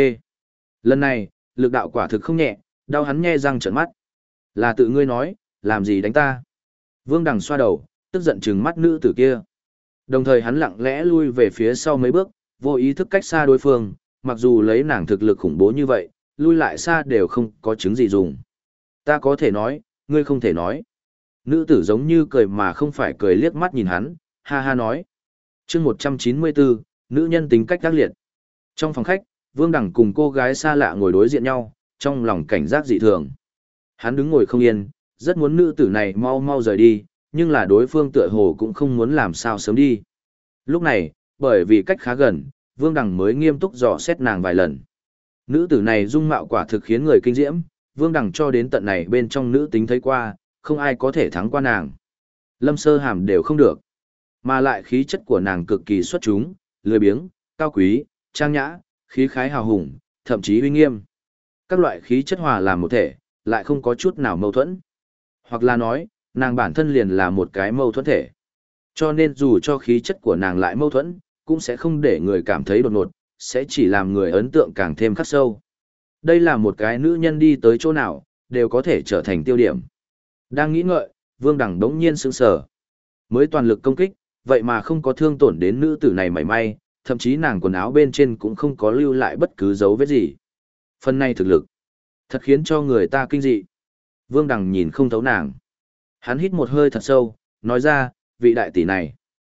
Lần này, lực đạo quả thực không nhẹ, đau hắn nhe răng trợn mắt. Là tự ngươi nói, làm gì đánh ta? Vương Đằng xoa đầu, tức giận trừng mắt nữ tử kia. Đồng thời hắn lặng lẽ lui về phía sau mấy bước, vô ý thức cách xa đối phương, mặc dù lấy nàng thực lực khủng bố như vậy, lui lại xa đều không có chứng gì dùng. Ta có thể nói, ngươi không thể nói. Nữ tử giống như cười mà không phải cười liếc mắt nhìn hắn, ha ha nói. Chương 194, nữ nhân tính cách ác liệt. Trong phòng khách, Vương Đằng cùng cô gái xa lạ ngồi đối diện nhau, trong lòng cảnh giác dị thường. Hắn đứng ngồi không yên, rất muốn nữ tử này mau mau rời đi, nhưng là đối phương tựa hồ cũng không muốn làm sao sớm đi. Lúc này, bởi vì cách khá gần, Vương Đằng mới nghiêm túc dò xét nàng vài lần. Nữ tử này dung mạo quả thực khiến người kinh diễm, Vương Đằng cho đến tận này bên trong nữ tính thấy qua, không ai có thể thắng qua nàng. Lâm Sơ Hàm đều không được. Mà lại khí chất của nàng cực kỳ xuất chúng, lười biếng, cao quý, trang nhã, khí khái hào hùng, thậm chí uy nghiêm. Các loại khí chất hòa làm một thể, lại không có chút nào mâu thuẫn. Hoặc là nói, nàng bản thân liền là một cái mâu thuẫn thể. Cho nên dù cho khí chất của nàng lại mâu thuẫn, cũng sẽ không để người cảm thấy đột ngột, sẽ chỉ làm người ấn tượng càng thêm khắc sâu. Đây là một cái nữ nhân đi tới chỗ nào, đều có thể trở thành tiêu điểm. Đang nghĩ ngợi, Vương Đằng đống nhiên sững sờ. Mới toàn lực công kích, vậy mà không có thương tổn đến nữ tử này mảy may, thậm chí nàng quần áo bên trên cũng không có lưu lại bất cứ dấu vết gì. Phần này thực lực, thật khiến cho người ta kinh dị. Vương Đằng nhìn không thấu nàng. Hắn hít một hơi thật sâu, nói ra, vị đại tỷ này.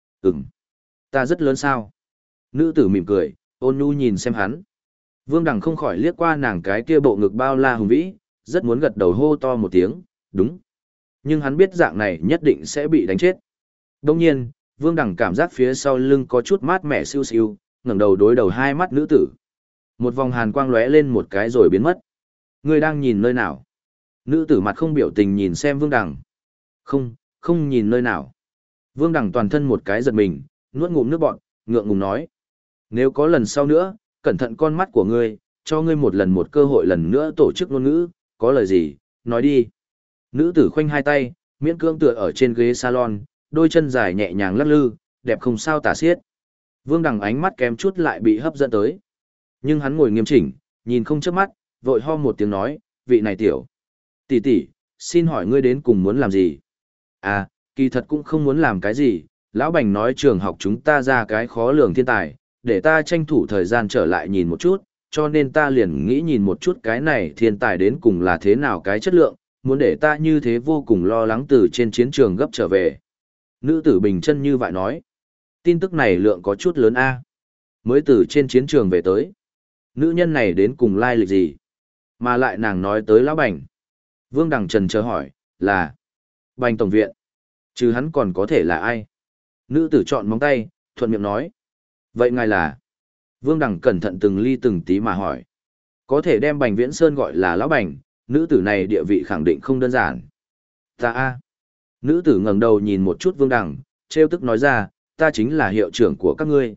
Ta rất lớn sao? Nữ tử mỉm cười, ôn nhu nhìn xem hắn. Vương Đằng không khỏi liếc qua nàng cái kia bộ ngực bao la hùng vĩ, rất muốn gật đầu hô to một tiếng, đúng. Nhưng hắn biết dạng này nhất định sẽ bị đánh chết. Đông nhiên, Vương Đằng cảm giác phía sau lưng có chút mát mẻ siêu siêu, ngẩng đầu đối đầu hai mắt nữ tử. Một vòng hàn quang lóe lên một cái rồi biến mất. Ngươi đang nhìn nơi nào? Nữ tử mặt không biểu tình nhìn xem Vương Đằng. Không nhìn nơi nào. Vương Đằng toàn thân một cái giật mình, nuốt ngụm nước bọt, ngượng ngùng nói. Nếu có lần sau nữa, cẩn thận con mắt của ngươi, cho ngươi một lần một cơ hội lần nữa tổ chức ngôn ngữ, có lời gì, nói đi. Nữ tử khoanh hai tay, miễn cưỡng tựa ở trên ghế salon, đôi chân dài nhẹ nhàng lắc lư, đẹp không sao tả xiết. Vương Đằng ánh mắt kém chút lại bị hấp dẫn tới. Nhưng hắn ngồi nghiêm chỉnh, nhìn không chớp mắt, vội ho một tiếng nói, vị này tiểu. Tỷ tỷ, xin hỏi ngươi đến cùng muốn làm gì? À, kỳ thật cũng không muốn làm cái gì, Lão Bành nói trường học chúng ta ra cái khó lường thiên tài, để ta tranh thủ thời gian trở lại nhìn một chút, cho nên ta liền nghĩ nhìn một chút cái này thiên tài đến cùng là thế nào cái chất lượng, muốn để ta như thế vô cùng lo lắng từ trên chiến trường gấp trở về. Nữ tử bình chân như vậy nói. Tin tức này lượng có chút lớn a. Mới từ trên chiến trường về tới. Nữ nhân này đến cùng lai lịch gì? Mà lại nàng nói tới lão Bành. Vương Đằng trần chờ hỏi, là Bành tổng viện. Chứ hắn còn có thể là ai? Nữ tử chọn móng tay, thuận miệng nói. Vậy ngài là? Vương Đằng cẩn thận từng ly từng tí mà hỏi. Có thể đem Bành Viễn Sơn gọi là lão Bành, nữ tử này địa vị khẳng định không đơn giản. Ta a. Nữ tử ngẩng đầu nhìn một chút Vương Đằng, trêu tức nói ra, ta chính là hiệu trưởng của các ngươi.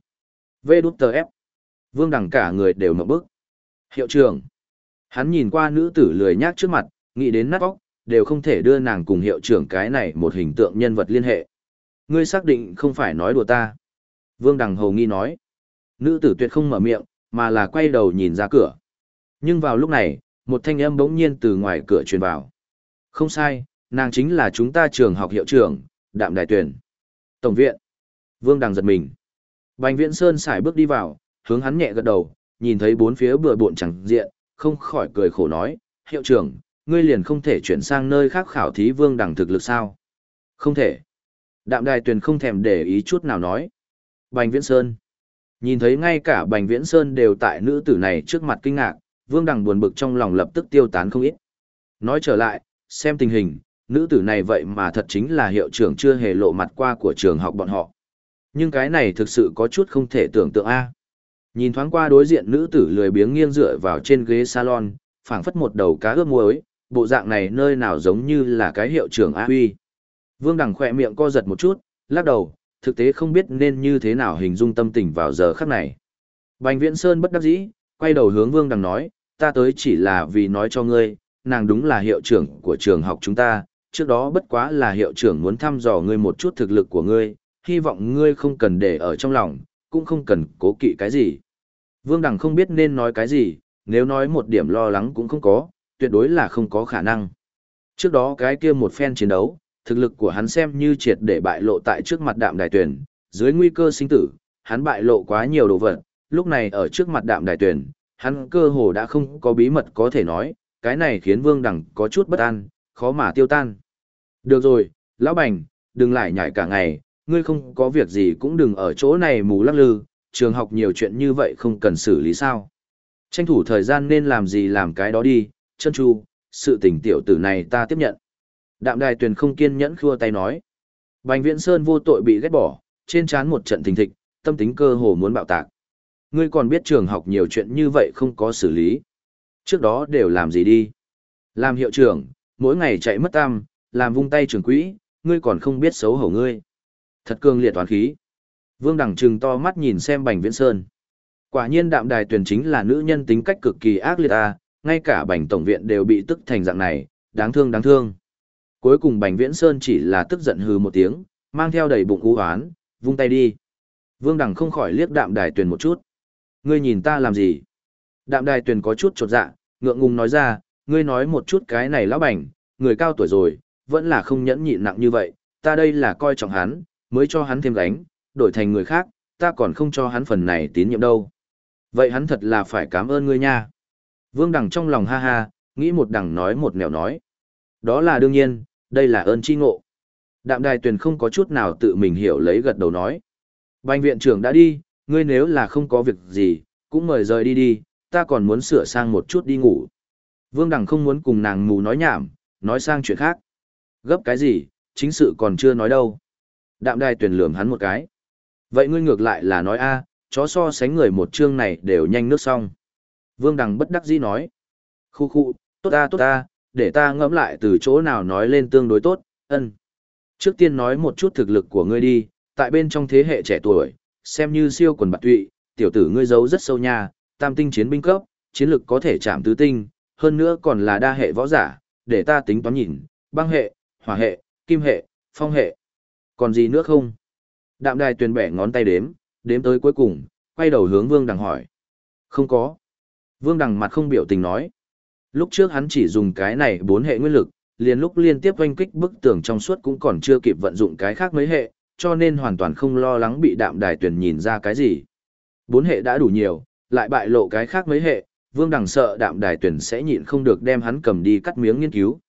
VđF. Vương Đằng cả người đều ngậm bức. Hiệu trưởng. Hắn nhìn qua nữ tử lười nhác trước mặt, nghĩ đến nát óc, đều không thể đưa nàng cùng hiệu trưởng cái này một hình tượng nhân vật liên hệ. Ngươi xác định không phải nói đùa ta. Vương Đằng hầu nghi nói. Nữ tử tuyệt không mở miệng, mà là quay đầu nhìn ra cửa. Nhưng vào lúc này, một thanh âm bỗng nhiên từ ngoài cửa truyền vào. Không sai, nàng chính là chúng ta trường học hiệu trưởng, Đạm Đài Tuyền. Tổng viện. Vương Đằng giật mình. Bành Viễn Sơn sải bước đi vào, hướng hắn nhẹ gật đầu, nhìn thấy bốn phía bừa bộn chẳng diện, không khỏi cười khổ nói, hiệu trưởng, ngươi liền không thể chuyển sang nơi khác khảo thí Vương Đằng thực lực sao? Không thể. Đạm Đài Tuyền không thèm để ý chút nào nói. Bành Viễn Sơn. Nhìn thấy ngay cả Bành Viễn Sơn đều tại nữ tử này trước mặt kinh ngạc, Vương Đằng buồn bực trong lòng lập tức tiêu tán không ít. Nói trở lại, xem tình hình, nữ tử này vậy mà thật chính là hiệu trưởng chưa hề lộ mặt qua của trường học bọn họ. Nhưng cái này thực sự có chút không thể tưởng tượng a. Nhìn thoáng qua đối diện nữ tử lười biếng nghiêng dựa vào trên ghế salon, phảng phất một đầu cá ướp muối, bộ dạng này nơi nào giống như là cái hiệu trưởng A Huy. Vương Đằng khỏe miệng co giật một chút, lắc đầu, thực tế không biết nên như thế nào hình dung tâm tình vào giờ khắc này. Bành Viễn Sơn bất đắc dĩ, quay đầu hướng Vương Đằng nói, ta tới chỉ là vì nói cho ngươi, nàng đúng là hiệu trưởng của trường học chúng ta, trước đó bất quá là hiệu trưởng muốn thăm dò ngươi một chút thực lực của ngươi, hy vọng ngươi không cần để ở trong lòng, cũng không cần cố kỵ cái gì. Vương Đằng không biết nên nói cái gì, nếu nói một điểm lo lắng cũng không có, tuyệt đối là không có khả năng. Trước đó cái kia một phen chiến đấu, thực lực của hắn xem như triệt để bại lộ tại trước mặt Đạm Đài Tuyền, dưới nguy cơ sinh tử, hắn bại lộ quá nhiều đồ vật, lúc này ở trước mặt Đạm Đài Tuyền, hắn cơ hồ đã không có bí mật có thể nói, cái này khiến Vương Đằng có chút bất an, khó mà tiêu tan. Được rồi, Lão Bành, đừng lại nhảy cả ngày, ngươi không có việc gì cũng đừng ở chỗ này mù lắc lư, trường học nhiều chuyện như vậy không cần xử lý sao. Tranh thủ thời gian nên làm gì làm cái đó đi, chân chu, sự tình tiểu tử này ta tiếp nhận. Đạm Đài Tuyền không kiên nhẫn khua tay nói. Bành Viễn Sơn vô tội bị ghét bỏ, trên trán một trận thình thịch, tâm tính cơ hồ muốn bạo tạc. Ngươi còn biết trường học nhiều chuyện như vậy không có xử lý. Trước đó đều làm gì đi? Làm hiệu trưởng, mỗi ngày chạy mất tăm, làm vung tay trưởng quỹ, ngươi còn không biết xấu hổ ngươi. Thật cương liệt toán khí. Vương Đằng trừng to mắt nhìn xem Bành Viễn Sơn. Quả nhiên Đạm Đài Tuyền chính là nữ nhân tính cách cực kỳ ác liệt a, ngay cả Bành tổng viện đều bị tức thành dạng này, đáng thương đáng thương. Cuối cùng Bành Viễn Sơn chỉ là tức giận hừ một tiếng, mang theo đầy bụng u hoán, vung tay đi. Vương Đằng không khỏi liếc Đạm Đài Tuyền một chút. Ngươi nhìn ta làm gì? Đạm Đài Tuyền có chút chột dạ, ngượng ngùng nói ra, ngươi nói một chút cái này lão Bành, người cao tuổi rồi, vẫn là không nhẫn nhịn nặng như vậy, ta đây là coi trọng hắn, mới cho hắn thêm gánh, đổi thành người khác, ta còn không cho hắn phần này tín nhiệm đâu. Vậy hắn thật là phải cảm ơn ngươi nha. Vương Đằng trong lòng ha ha, nghĩ một đằng nói một nẻo nói. Đó là đương nhiên, đây là ơn chi ngộ. Đạm Đài Tuyền không có chút nào tự mình hiểu lấy gật đầu nói. Bành viện trưởng đã đi, ngươi nếu là không có việc gì, cũng mời rời đi đi, ta còn muốn sửa sang một chút đi ngủ. Vương Đằng không muốn cùng nàng mù nói nhảm, nói sang chuyện khác. Gấp cái gì, chính sự còn chưa nói đâu. Đạm Đài Tuyền lườm hắn một cái. Vậy ngươi ngược lại là nói a, chó so sánh người một chương này đều nhanh nước xong. Vương Đằng bất đắc dĩ nói. Khu khu, tốt ta, để ta ngẫm lại từ chỗ nào nói lên tương đối tốt, ân. Trước tiên nói một chút thực lực của ngươi đi, tại bên trong thế hệ trẻ tuổi, xem như siêu quần bạt tụy, tiểu tử ngươi giấu rất sâu nha, tam tinh chiến binh cấp, chiến lực có thể chạm tứ tinh, hơn nữa còn là đa hệ võ giả, để ta tính toán nhìn, băng hệ, hỏa hệ, kim hệ, phong hệ. Còn gì nữa không? Đạm Đài Tuyền bẻ ngón tay đếm tới cuối cùng, quay đầu hướng Vương Đằng hỏi. Không có. Vương Đằng mặt không biểu tình nói. Lúc trước hắn chỉ dùng cái này 4 hệ nguyên lực, liền lúc liên tiếp oanh kích bức tường trong suốt cũng còn chưa kịp vận dụng cái khác mấy hệ, cho nên hoàn toàn không lo lắng bị Đạm Đài Tuyền nhìn ra cái gì. 4 hệ đã đủ nhiều, lại bại lộ cái khác mấy hệ, Vương Đằng sợ Đạm Đài Tuyền sẽ nhịn không được đem hắn cầm đi cắt miếng nghiên cứu.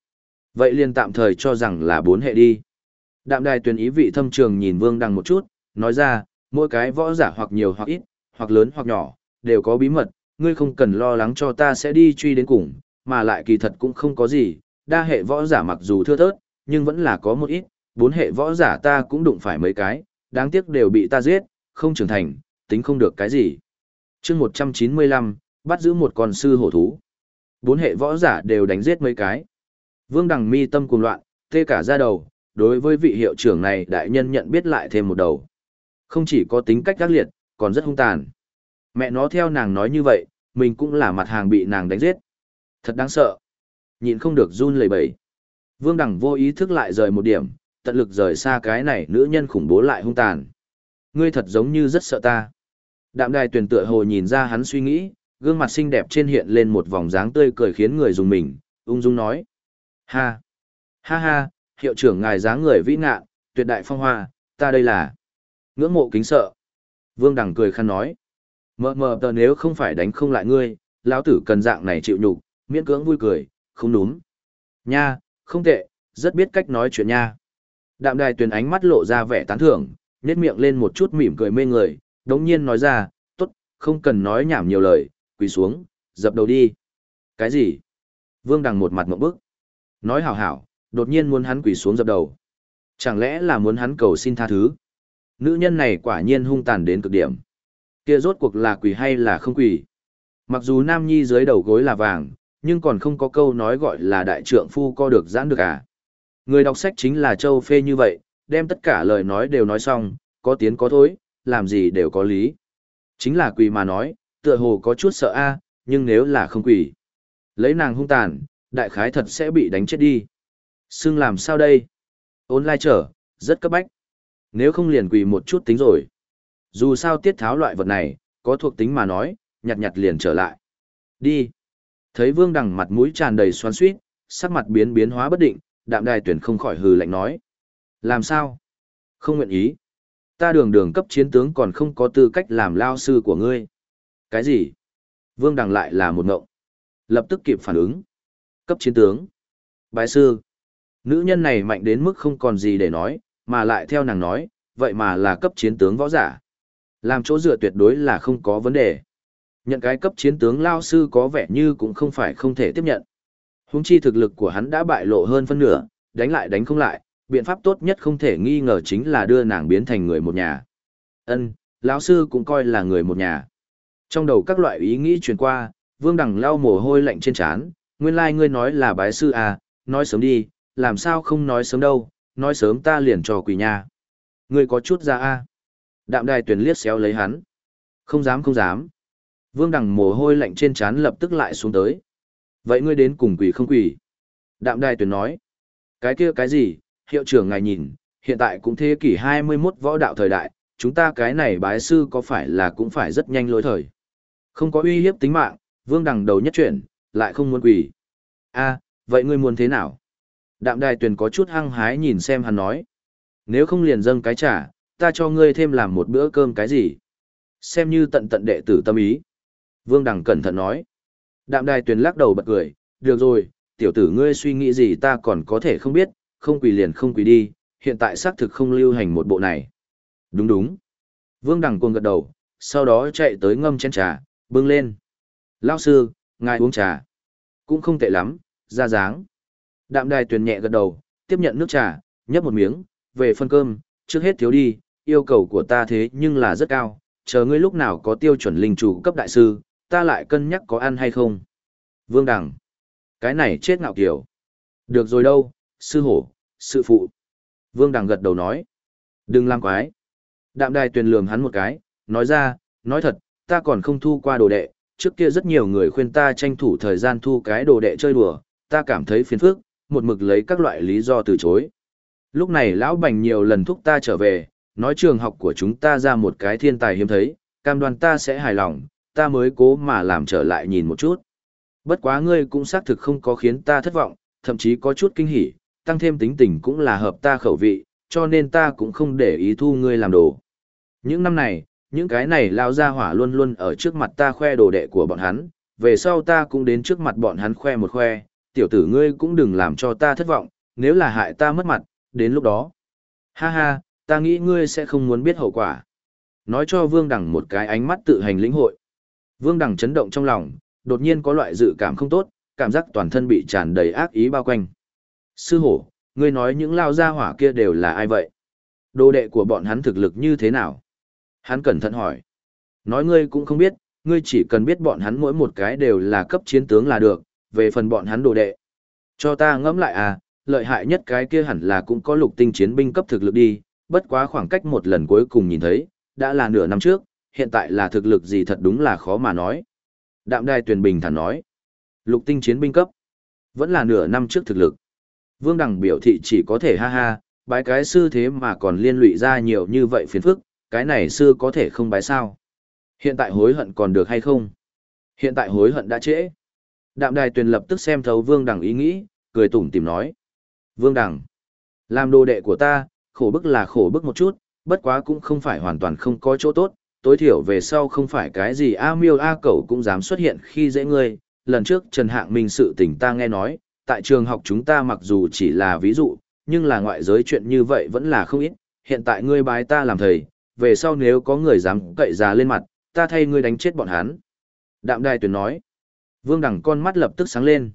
Vậy liền tạm thời cho rằng là 4 hệ đi. Đạm Đài Tuyền ý vị thâm trường nhìn Vương Đằng một chút, nói ra, mỗi cái võ giả hoặc nhiều hoặc ít, hoặc lớn hoặc nhỏ, đều có bí mật, ngươi không cần lo lắng cho ta sẽ đi truy đến cùng, mà lại kỳ thật cũng không có gì, đa hệ võ giả mặc dù thưa thớt, nhưng vẫn là có một ít, 4 hệ võ giả ta cũng đụng phải mấy cái, đáng tiếc đều bị ta giết, không trưởng thành, tính không được cái gì. Chương 195, bắt giữ một con sư hổ thú. 4 hệ võ giả đều đánh giết mấy cái. Vương Đằng mi tâm cuồng loạn, tê cả da đầu, đối với vị hiệu trưởng này đại nhân nhận biết lại thêm một đầu. Không chỉ có tính cách ác liệt, còn rất hung tàn. Mẹ nó theo nàng nói như vậy, mình cũng là mặt hàng bị nàng đánh giết. Thật đáng sợ. Nhịn không được run lẩy bẩy. Vương Đằng vô ý thức lại rời một điểm, tận lực rời xa cái này nữ nhân khủng bố lại hung tàn. Ngươi thật giống như rất sợ ta. Đạm Đài Tuyền tựa hồ nhìn ra hắn suy nghĩ, gương mặt xinh đẹp trên hiện lên một vòng dáng tươi cười khiến người dùng mình, ung dung nói. Ha! Ha ha, hiệu trưởng ngài dáng người vĩ ngạn, tuyệt đại phong hoa, ta đây là ngưỡng mộ kính sợ. Vương Đằng cười khăn nói. Mờ tờ nếu không phải đánh không lại ngươi, lão tử cần dạng này chịu nhục, miễn cưỡng vui cười, không đúng. Nha, không tệ, rất biết cách nói chuyện nha. Đạm Đài Tuyền ánh mắt lộ ra vẻ tán thưởng, nhếch miệng lên một chút mỉm cười mê người, đống nhiên nói ra, tốt, không cần nói nhảm nhiều lời, quỳ xuống, dập đầu đi. Cái gì? Vương Đằng một mặt ngộp bức. Nói hảo hảo, đột nhiên muốn hắn quỳ xuống dập đầu. Chẳng lẽ là muốn hắn cầu xin tha thứ? Nữ nhân này quả nhiên hung tàn đến cực điểm. Kia rốt cuộc là quỳ hay là không quỳ? Mặc dù Nam Nhi dưới đầu gối là vàng, nhưng còn không có câu nói gọi là đại trượng phu co được giãn được à. Người đọc sách chính là Châu Phê như vậy, đem tất cả lời nói đều nói xong, có tiến có thối, làm gì đều có lý. Chính là quỳ mà nói, tựa hồ có chút sợ a, nhưng nếu là không quỳ, lấy nàng hung tàn, đại khái thật sẽ bị đánh chết đi. Xưng làm sao đây? Online trở, rất cấp bách. Nếu không liền quỳ một chút tính rồi. Dù sao tiết tháo loại vật này, có thuộc tính mà nói, nhặt nhặt liền trở lại. Đi. Thấy Vương Đằng mặt mũi tràn đầy xoắn xuýt, sắc mặt biến hóa bất định, Đạm Đài Tuyền không khỏi hừ lạnh nói. Làm sao? Không nguyện ý. Ta đường cấp chiến tướng còn không có tư cách làm lao sư của ngươi. Cái gì? Vương Đằng lại là một ngộng. Lập tức kịp phản ứng. Cấp chiến tướng. Bái sư. Nữ nhân này mạnh đến mức không còn gì để nói, mà lại theo nàng nói, vậy mà là cấp chiến tướng võ giả. Làm chỗ dựa tuyệt đối là không có vấn đề. Nhận cái cấp chiến tướng lao sư có vẻ như cũng không phải không thể tiếp nhận. Huống chi thực lực của hắn đã bại lộ hơn phân nửa, đánh lại đánh không lại, biện pháp tốt nhất không thể nghi ngờ chính là đưa nàng biến thành người một nhà. Ân, lão sư cũng coi là người một nhà. Trong đầu các loại ý nghĩ truyền qua, Vương Đằng lau mồ hôi lạnh trên trán, nguyên lai ngươi nói là bái sư à, nói sớm đi, làm sao không nói sớm đâu, nói sớm ta liền cho quỳ nha. Ngươi có chút ra a. Đạm Đài Tuyền liếc xéo lấy hắn. Không dám không dám. Vương Đằng mồ hôi lạnh trên trán lập tức lại xuống tới. Vậy ngươi đến cùng quỳ không quỳ? Đạm Đài Tuyền nói. Cái kia cái gì, hiệu trưởng ngài nhìn, hiện tại cũng thế kỷ 21 võ đạo thời đại, chúng ta cái này bái sư có phải là cũng phải rất nhanh lỗi thời. Không có uy hiếp tính mạng, Vương Đằng đầu nhất chuyển, lại không muốn quỳ. A, vậy ngươi muốn thế nào? Đạm Đài Tuyền có chút hăng hái nhìn xem hắn nói. Nếu không liền dâng cái trả, ta cho ngươi thêm làm một bữa cơm cái gì? Xem như tận tận đệ tử tâm ý. Vương Đằng cẩn thận nói. Đạm Đài Tuyền lắc đầu bật cười, được rồi, tiểu tử ngươi suy nghĩ gì ta còn có thể không biết, không quỳ liền không quỳ đi, hiện tại xác thực không lưu hành một bộ này. Đúng đúng. Vương Đằng cuồng gật đầu, sau đó chạy tới ngâm chén trà, bưng lên. Lão sư, ngài uống trà. Cũng không tệ lắm, ra dáng. Đạm Đài Tuyền nhẹ gật đầu, tiếp nhận nước trà, nhấp một miếng, về phân cơm, trước hết thiếu đi, yêu cầu của ta thế nhưng là rất cao, chờ ngươi lúc nào có tiêu chuẩn linh chủ cấp đại sư, ta lại cân nhắc có ăn hay không. Vương Đằng. Cái này chết ngạo kiểu. Được rồi đâu, sư hổ, sư phụ. Vương Đằng gật đầu nói. Đừng làm quái. Đạm Đài Tuyền lườm hắn một cái, nói ra, nói thật, ta còn không thu qua đồ đệ, trước kia rất nhiều người khuyên ta tranh thủ thời gian thu cái đồ đệ chơi đùa, ta cảm thấy phiền phức, một mực lấy các loại lý do từ chối. Lúc này lão Bành nhiều lần thúc ta trở về, nói trường học của chúng ta ra một cái thiên tài hiếm thấy, cam đoan ta sẽ hài lòng, ta mới cố mà làm trở lại nhìn một chút. Bất quá ngươi cũng xác thực không có khiến ta thất vọng, thậm chí có chút kinh hỉ, tăng thêm tính tình cũng là hợp ta khẩu vị, cho nên ta cũng không để ý thu ngươi làm đồ. Những năm này, những cái này lao ra hỏa luôn luôn ở trước mặt ta khoe đồ đệ của bọn hắn, về sau ta cũng đến trước mặt bọn hắn khoe một khoe, tiểu tử ngươi cũng đừng làm cho ta thất vọng, nếu là hại ta mất mặt, đến lúc đó. Ha ha, ta nghĩ ngươi sẽ không muốn biết hậu quả. Nói cho Vương Đằng một cái ánh mắt tự hành lĩnh hội. Vương Đằng chấn động trong lòng, đột nhiên có loại dự cảm không tốt, cảm giác toàn thân bị tràn đầy ác ý bao quanh. Sư hổ, ngươi nói những lao gia hỏa kia đều là ai vậy? Đồ đệ của bọn hắn thực lực như thế nào? Hắn cẩn thận hỏi. Nói ngươi cũng không biết, ngươi chỉ cần biết bọn hắn mỗi một cái đều là cấp chiến tướng là được, về phần bọn hắn đồ đệ. Cho ta ngẫm lại à, lợi hại nhất cái kia hẳn là cũng có lục tinh chiến binh cấp thực lực đi, bất quá khoảng cách một lần cuối cùng nhìn thấy, đã là nửa năm trước, hiện tại là thực lực gì thật đúng là khó mà nói. Đạm Đài Tuyền bình thản nói, lục tinh chiến binh cấp, vẫn là nửa năm trước thực lực. Vương Đằng biểu thị chỉ có thể ha ha, bái cái sư thế mà còn liên lụy ra nhiều như vậy phiền phức, cái này sư có thể không bái sao. Hiện tại hối hận còn được hay không? Hiện tại hối hận đã trễ. Đạm Đài Tuyền lập tức xem thấu Vương Đằng ý nghĩ, cười tủm tỉm nói. Vương Đằng, làm đồ đệ của ta, khổ bức là khổ bức một chút, bất quá cũng không phải hoàn toàn không có chỗ tốt, tối thiểu về sau không phải cái gì A Miêu A Cẩu cũng dám xuất hiện khi dễ ngươi. Lần trước Trần Hạng Minh sự tình ta nghe nói, tại trường học chúng ta mặc dù chỉ là ví dụ, nhưng là ngoại giới chuyện như vậy vẫn là không ít, hiện tại ngươi bái ta làm thầy, về sau nếu có người dám cậy già lên mặt, ta thay ngươi đánh chết bọn hắn. Đạm Đài Tuyền nói. Vương Đằng con mắt lập tức sáng lên.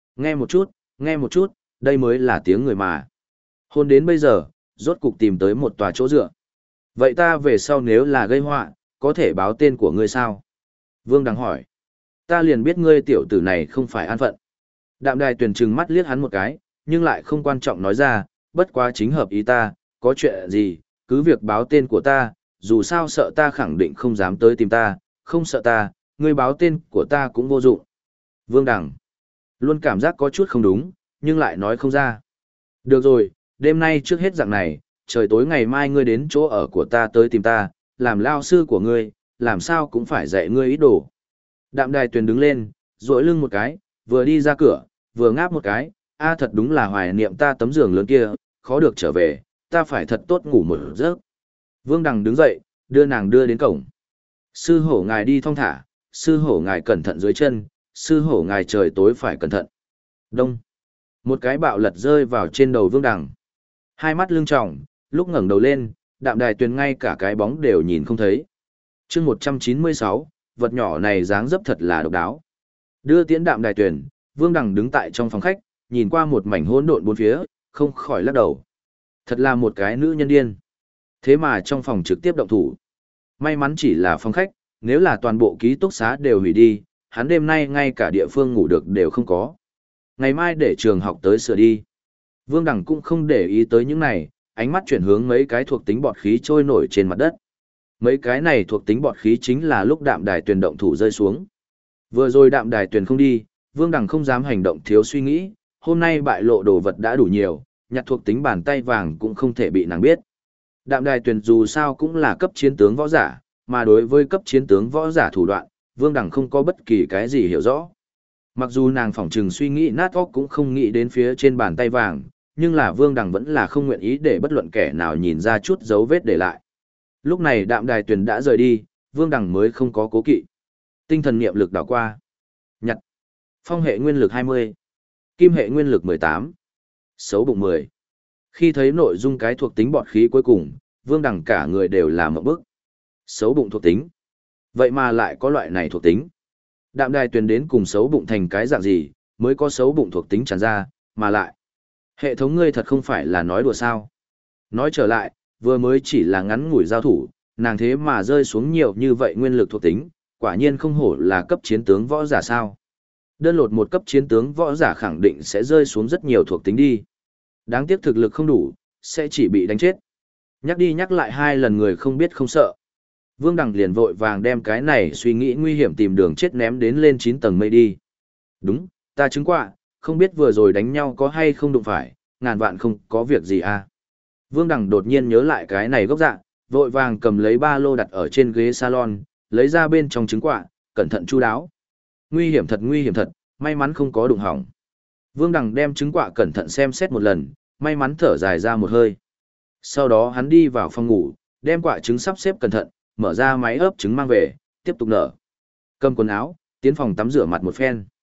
Nghe một chút, đây mới là tiếng người mà. Hôn đến bây giờ, rốt cục tìm tới một tòa chỗ dựa. Vậy ta về sau nếu là gây họa, có thể báo tên của ngươi sao? Vương Đằng hỏi. Ta liền biết ngươi tiểu tử này không phải an phận. Đạm Đài Tuyền trừng mắt liếc hắn một cái, nhưng lại không quan trọng nói ra, bất quá chính hợp ý ta, có chuyện gì, cứ việc báo tên của ta, dù sao sợ ta khẳng định không dám tới tìm ta, không sợ ta, ngươi báo tên của ta cũng vô dụng. Vương Đằng luôn cảm giác có chút không đúng, nhưng lại nói không ra. Được rồi, đêm nay trước hết dạng này, trời tối ngày mai ngươi đến chỗ ở của ta tới tìm ta, làm lao sư của ngươi, làm sao cũng phải dạy ngươi ít đồ. Đạm Đài Tuyền đứng lên, duỗi lưng một cái, vừa đi ra cửa, vừa ngáp một cái, a thật đúng là hoài niệm ta tấm giường lớn kia, khó được trở về, ta phải thật tốt ngủ một giấc. Vương Đằng đứng dậy, đưa nàng đưa đến cổng. Sư hổ ngài đi thong thả, sư hổ ngài cẩn thận dưới chân, sư hổ ngài trời tối phải cẩn thận. Đông. Một cái bạo lật rơi vào trên đầu Vương Đằng. Hai mắt lưng tròng, lúc ngẩng đầu lên, Đạm Đài Tuyền ngay cả cái bóng đều nhìn không thấy. chương 196, vật nhỏ này dáng dấp thật là độc đáo. Đưa tiễn Đạm Đài Tuyền, Vương Đằng đứng tại trong phòng khách, nhìn qua một mảnh hỗn độn bốn phía, không khỏi lắc đầu. Thật là một cái nữ nhân điên. Thế mà trong phòng trực tiếp động thủ. May mắn chỉ là phòng khách, nếu là toàn bộ ký túc xá đều hủy đi, hắn đêm nay ngay cả địa phương ngủ được đều không có. Ngày mai để trường học tới sửa đi. Vương Đằng cũng không để ý tới những này, ánh mắt chuyển hướng mấy cái thuộc tính bọt khí trôi nổi trên mặt đất. Mấy cái này thuộc tính bọt khí chính là lúc Đạm Đài Tuyền động thủ rơi xuống. Vừa rồi Đạm Đài Tuyền không đi, Vương Đằng không dám hành động thiếu suy nghĩ, hôm nay bại lộ đồ vật đã đủ nhiều, nhặt thuộc tính bàn tay vàng cũng không thể bị nàng biết. Đạm Đài Tuyền dù sao cũng là cấp chiến tướng võ giả, mà đối với cấp chiến tướng võ giả thủ đoạn, Vương Đằng không có bất kỳ cái gì hiểu rõ. Mặc dù nàng phỏng trừng suy nghĩ nát óc cũng không nghĩ đến phía trên bàn tay vàng, nhưng là Vương Đằng vẫn là không nguyện ý để bất luận kẻ nào nhìn ra chút dấu vết để lại. Lúc này Đạm Đài Tuyền đã rời đi, Vương Đằng mới không có cố kỵ. Tinh thần niệm lực đảo qua. Nhặt. Phong hệ nguyên lực 20. Kim hệ nguyên lực 18. Xấu bụng 10. Khi thấy nội dung cái thuộc tính bọt khí cuối cùng, Vương Đằng cả người đều là một bức. Xấu bụng thuộc tính. Vậy mà lại có loại này thuộc tính. Đạm Đài Tuyền đến cùng xấu bụng thành cái dạng gì, mới có xấu bụng thuộc tính tràn ra, mà lại. Hệ thống ngươi thật không phải là nói đùa sao. Nói trở lại, vừa mới chỉ là ngắn ngủi giao thủ, nàng thế mà rơi xuống nhiều như vậy nguyên lực thuộc tính, quả nhiên không hổ là cấp chiến tướng võ giả sao. Đơn lột một cấp chiến tướng võ giả khẳng định sẽ rơi xuống rất nhiều thuộc tính đi. Đáng tiếc thực lực không đủ, sẽ chỉ bị đánh chết. Nhắc đi nhắc lại hai lần người không biết không sợ. Vương Đằng liền vội vàng đem cái này suy nghĩ nguy hiểm tìm đường chết ném đến lên 9 tầng mây đi. Đúng, ta chứng quạ, không biết vừa rồi đánh nhau có hay không đụng phải, ngàn vạn không có việc gì à. Vương Đằng đột nhiên nhớ lại cái này gốc dạ, vội vàng cầm lấy ba lô đặt ở trên ghế salon, lấy ra bên trong trứng quạ, cẩn thận chu đáo. Nguy hiểm thật, may mắn không có đụng hỏng. Vương Đằng đem trứng quạ cẩn thận xem xét một lần, may mắn thở dài ra một hơi. Sau đó hắn đi vào phòng ngủ, đem quả trứng sắp xếp cẩn thận, mở ra máy ấp trứng mang về, tiếp tục nở. Cầm quần áo, tiến phòng tắm rửa mặt một phen.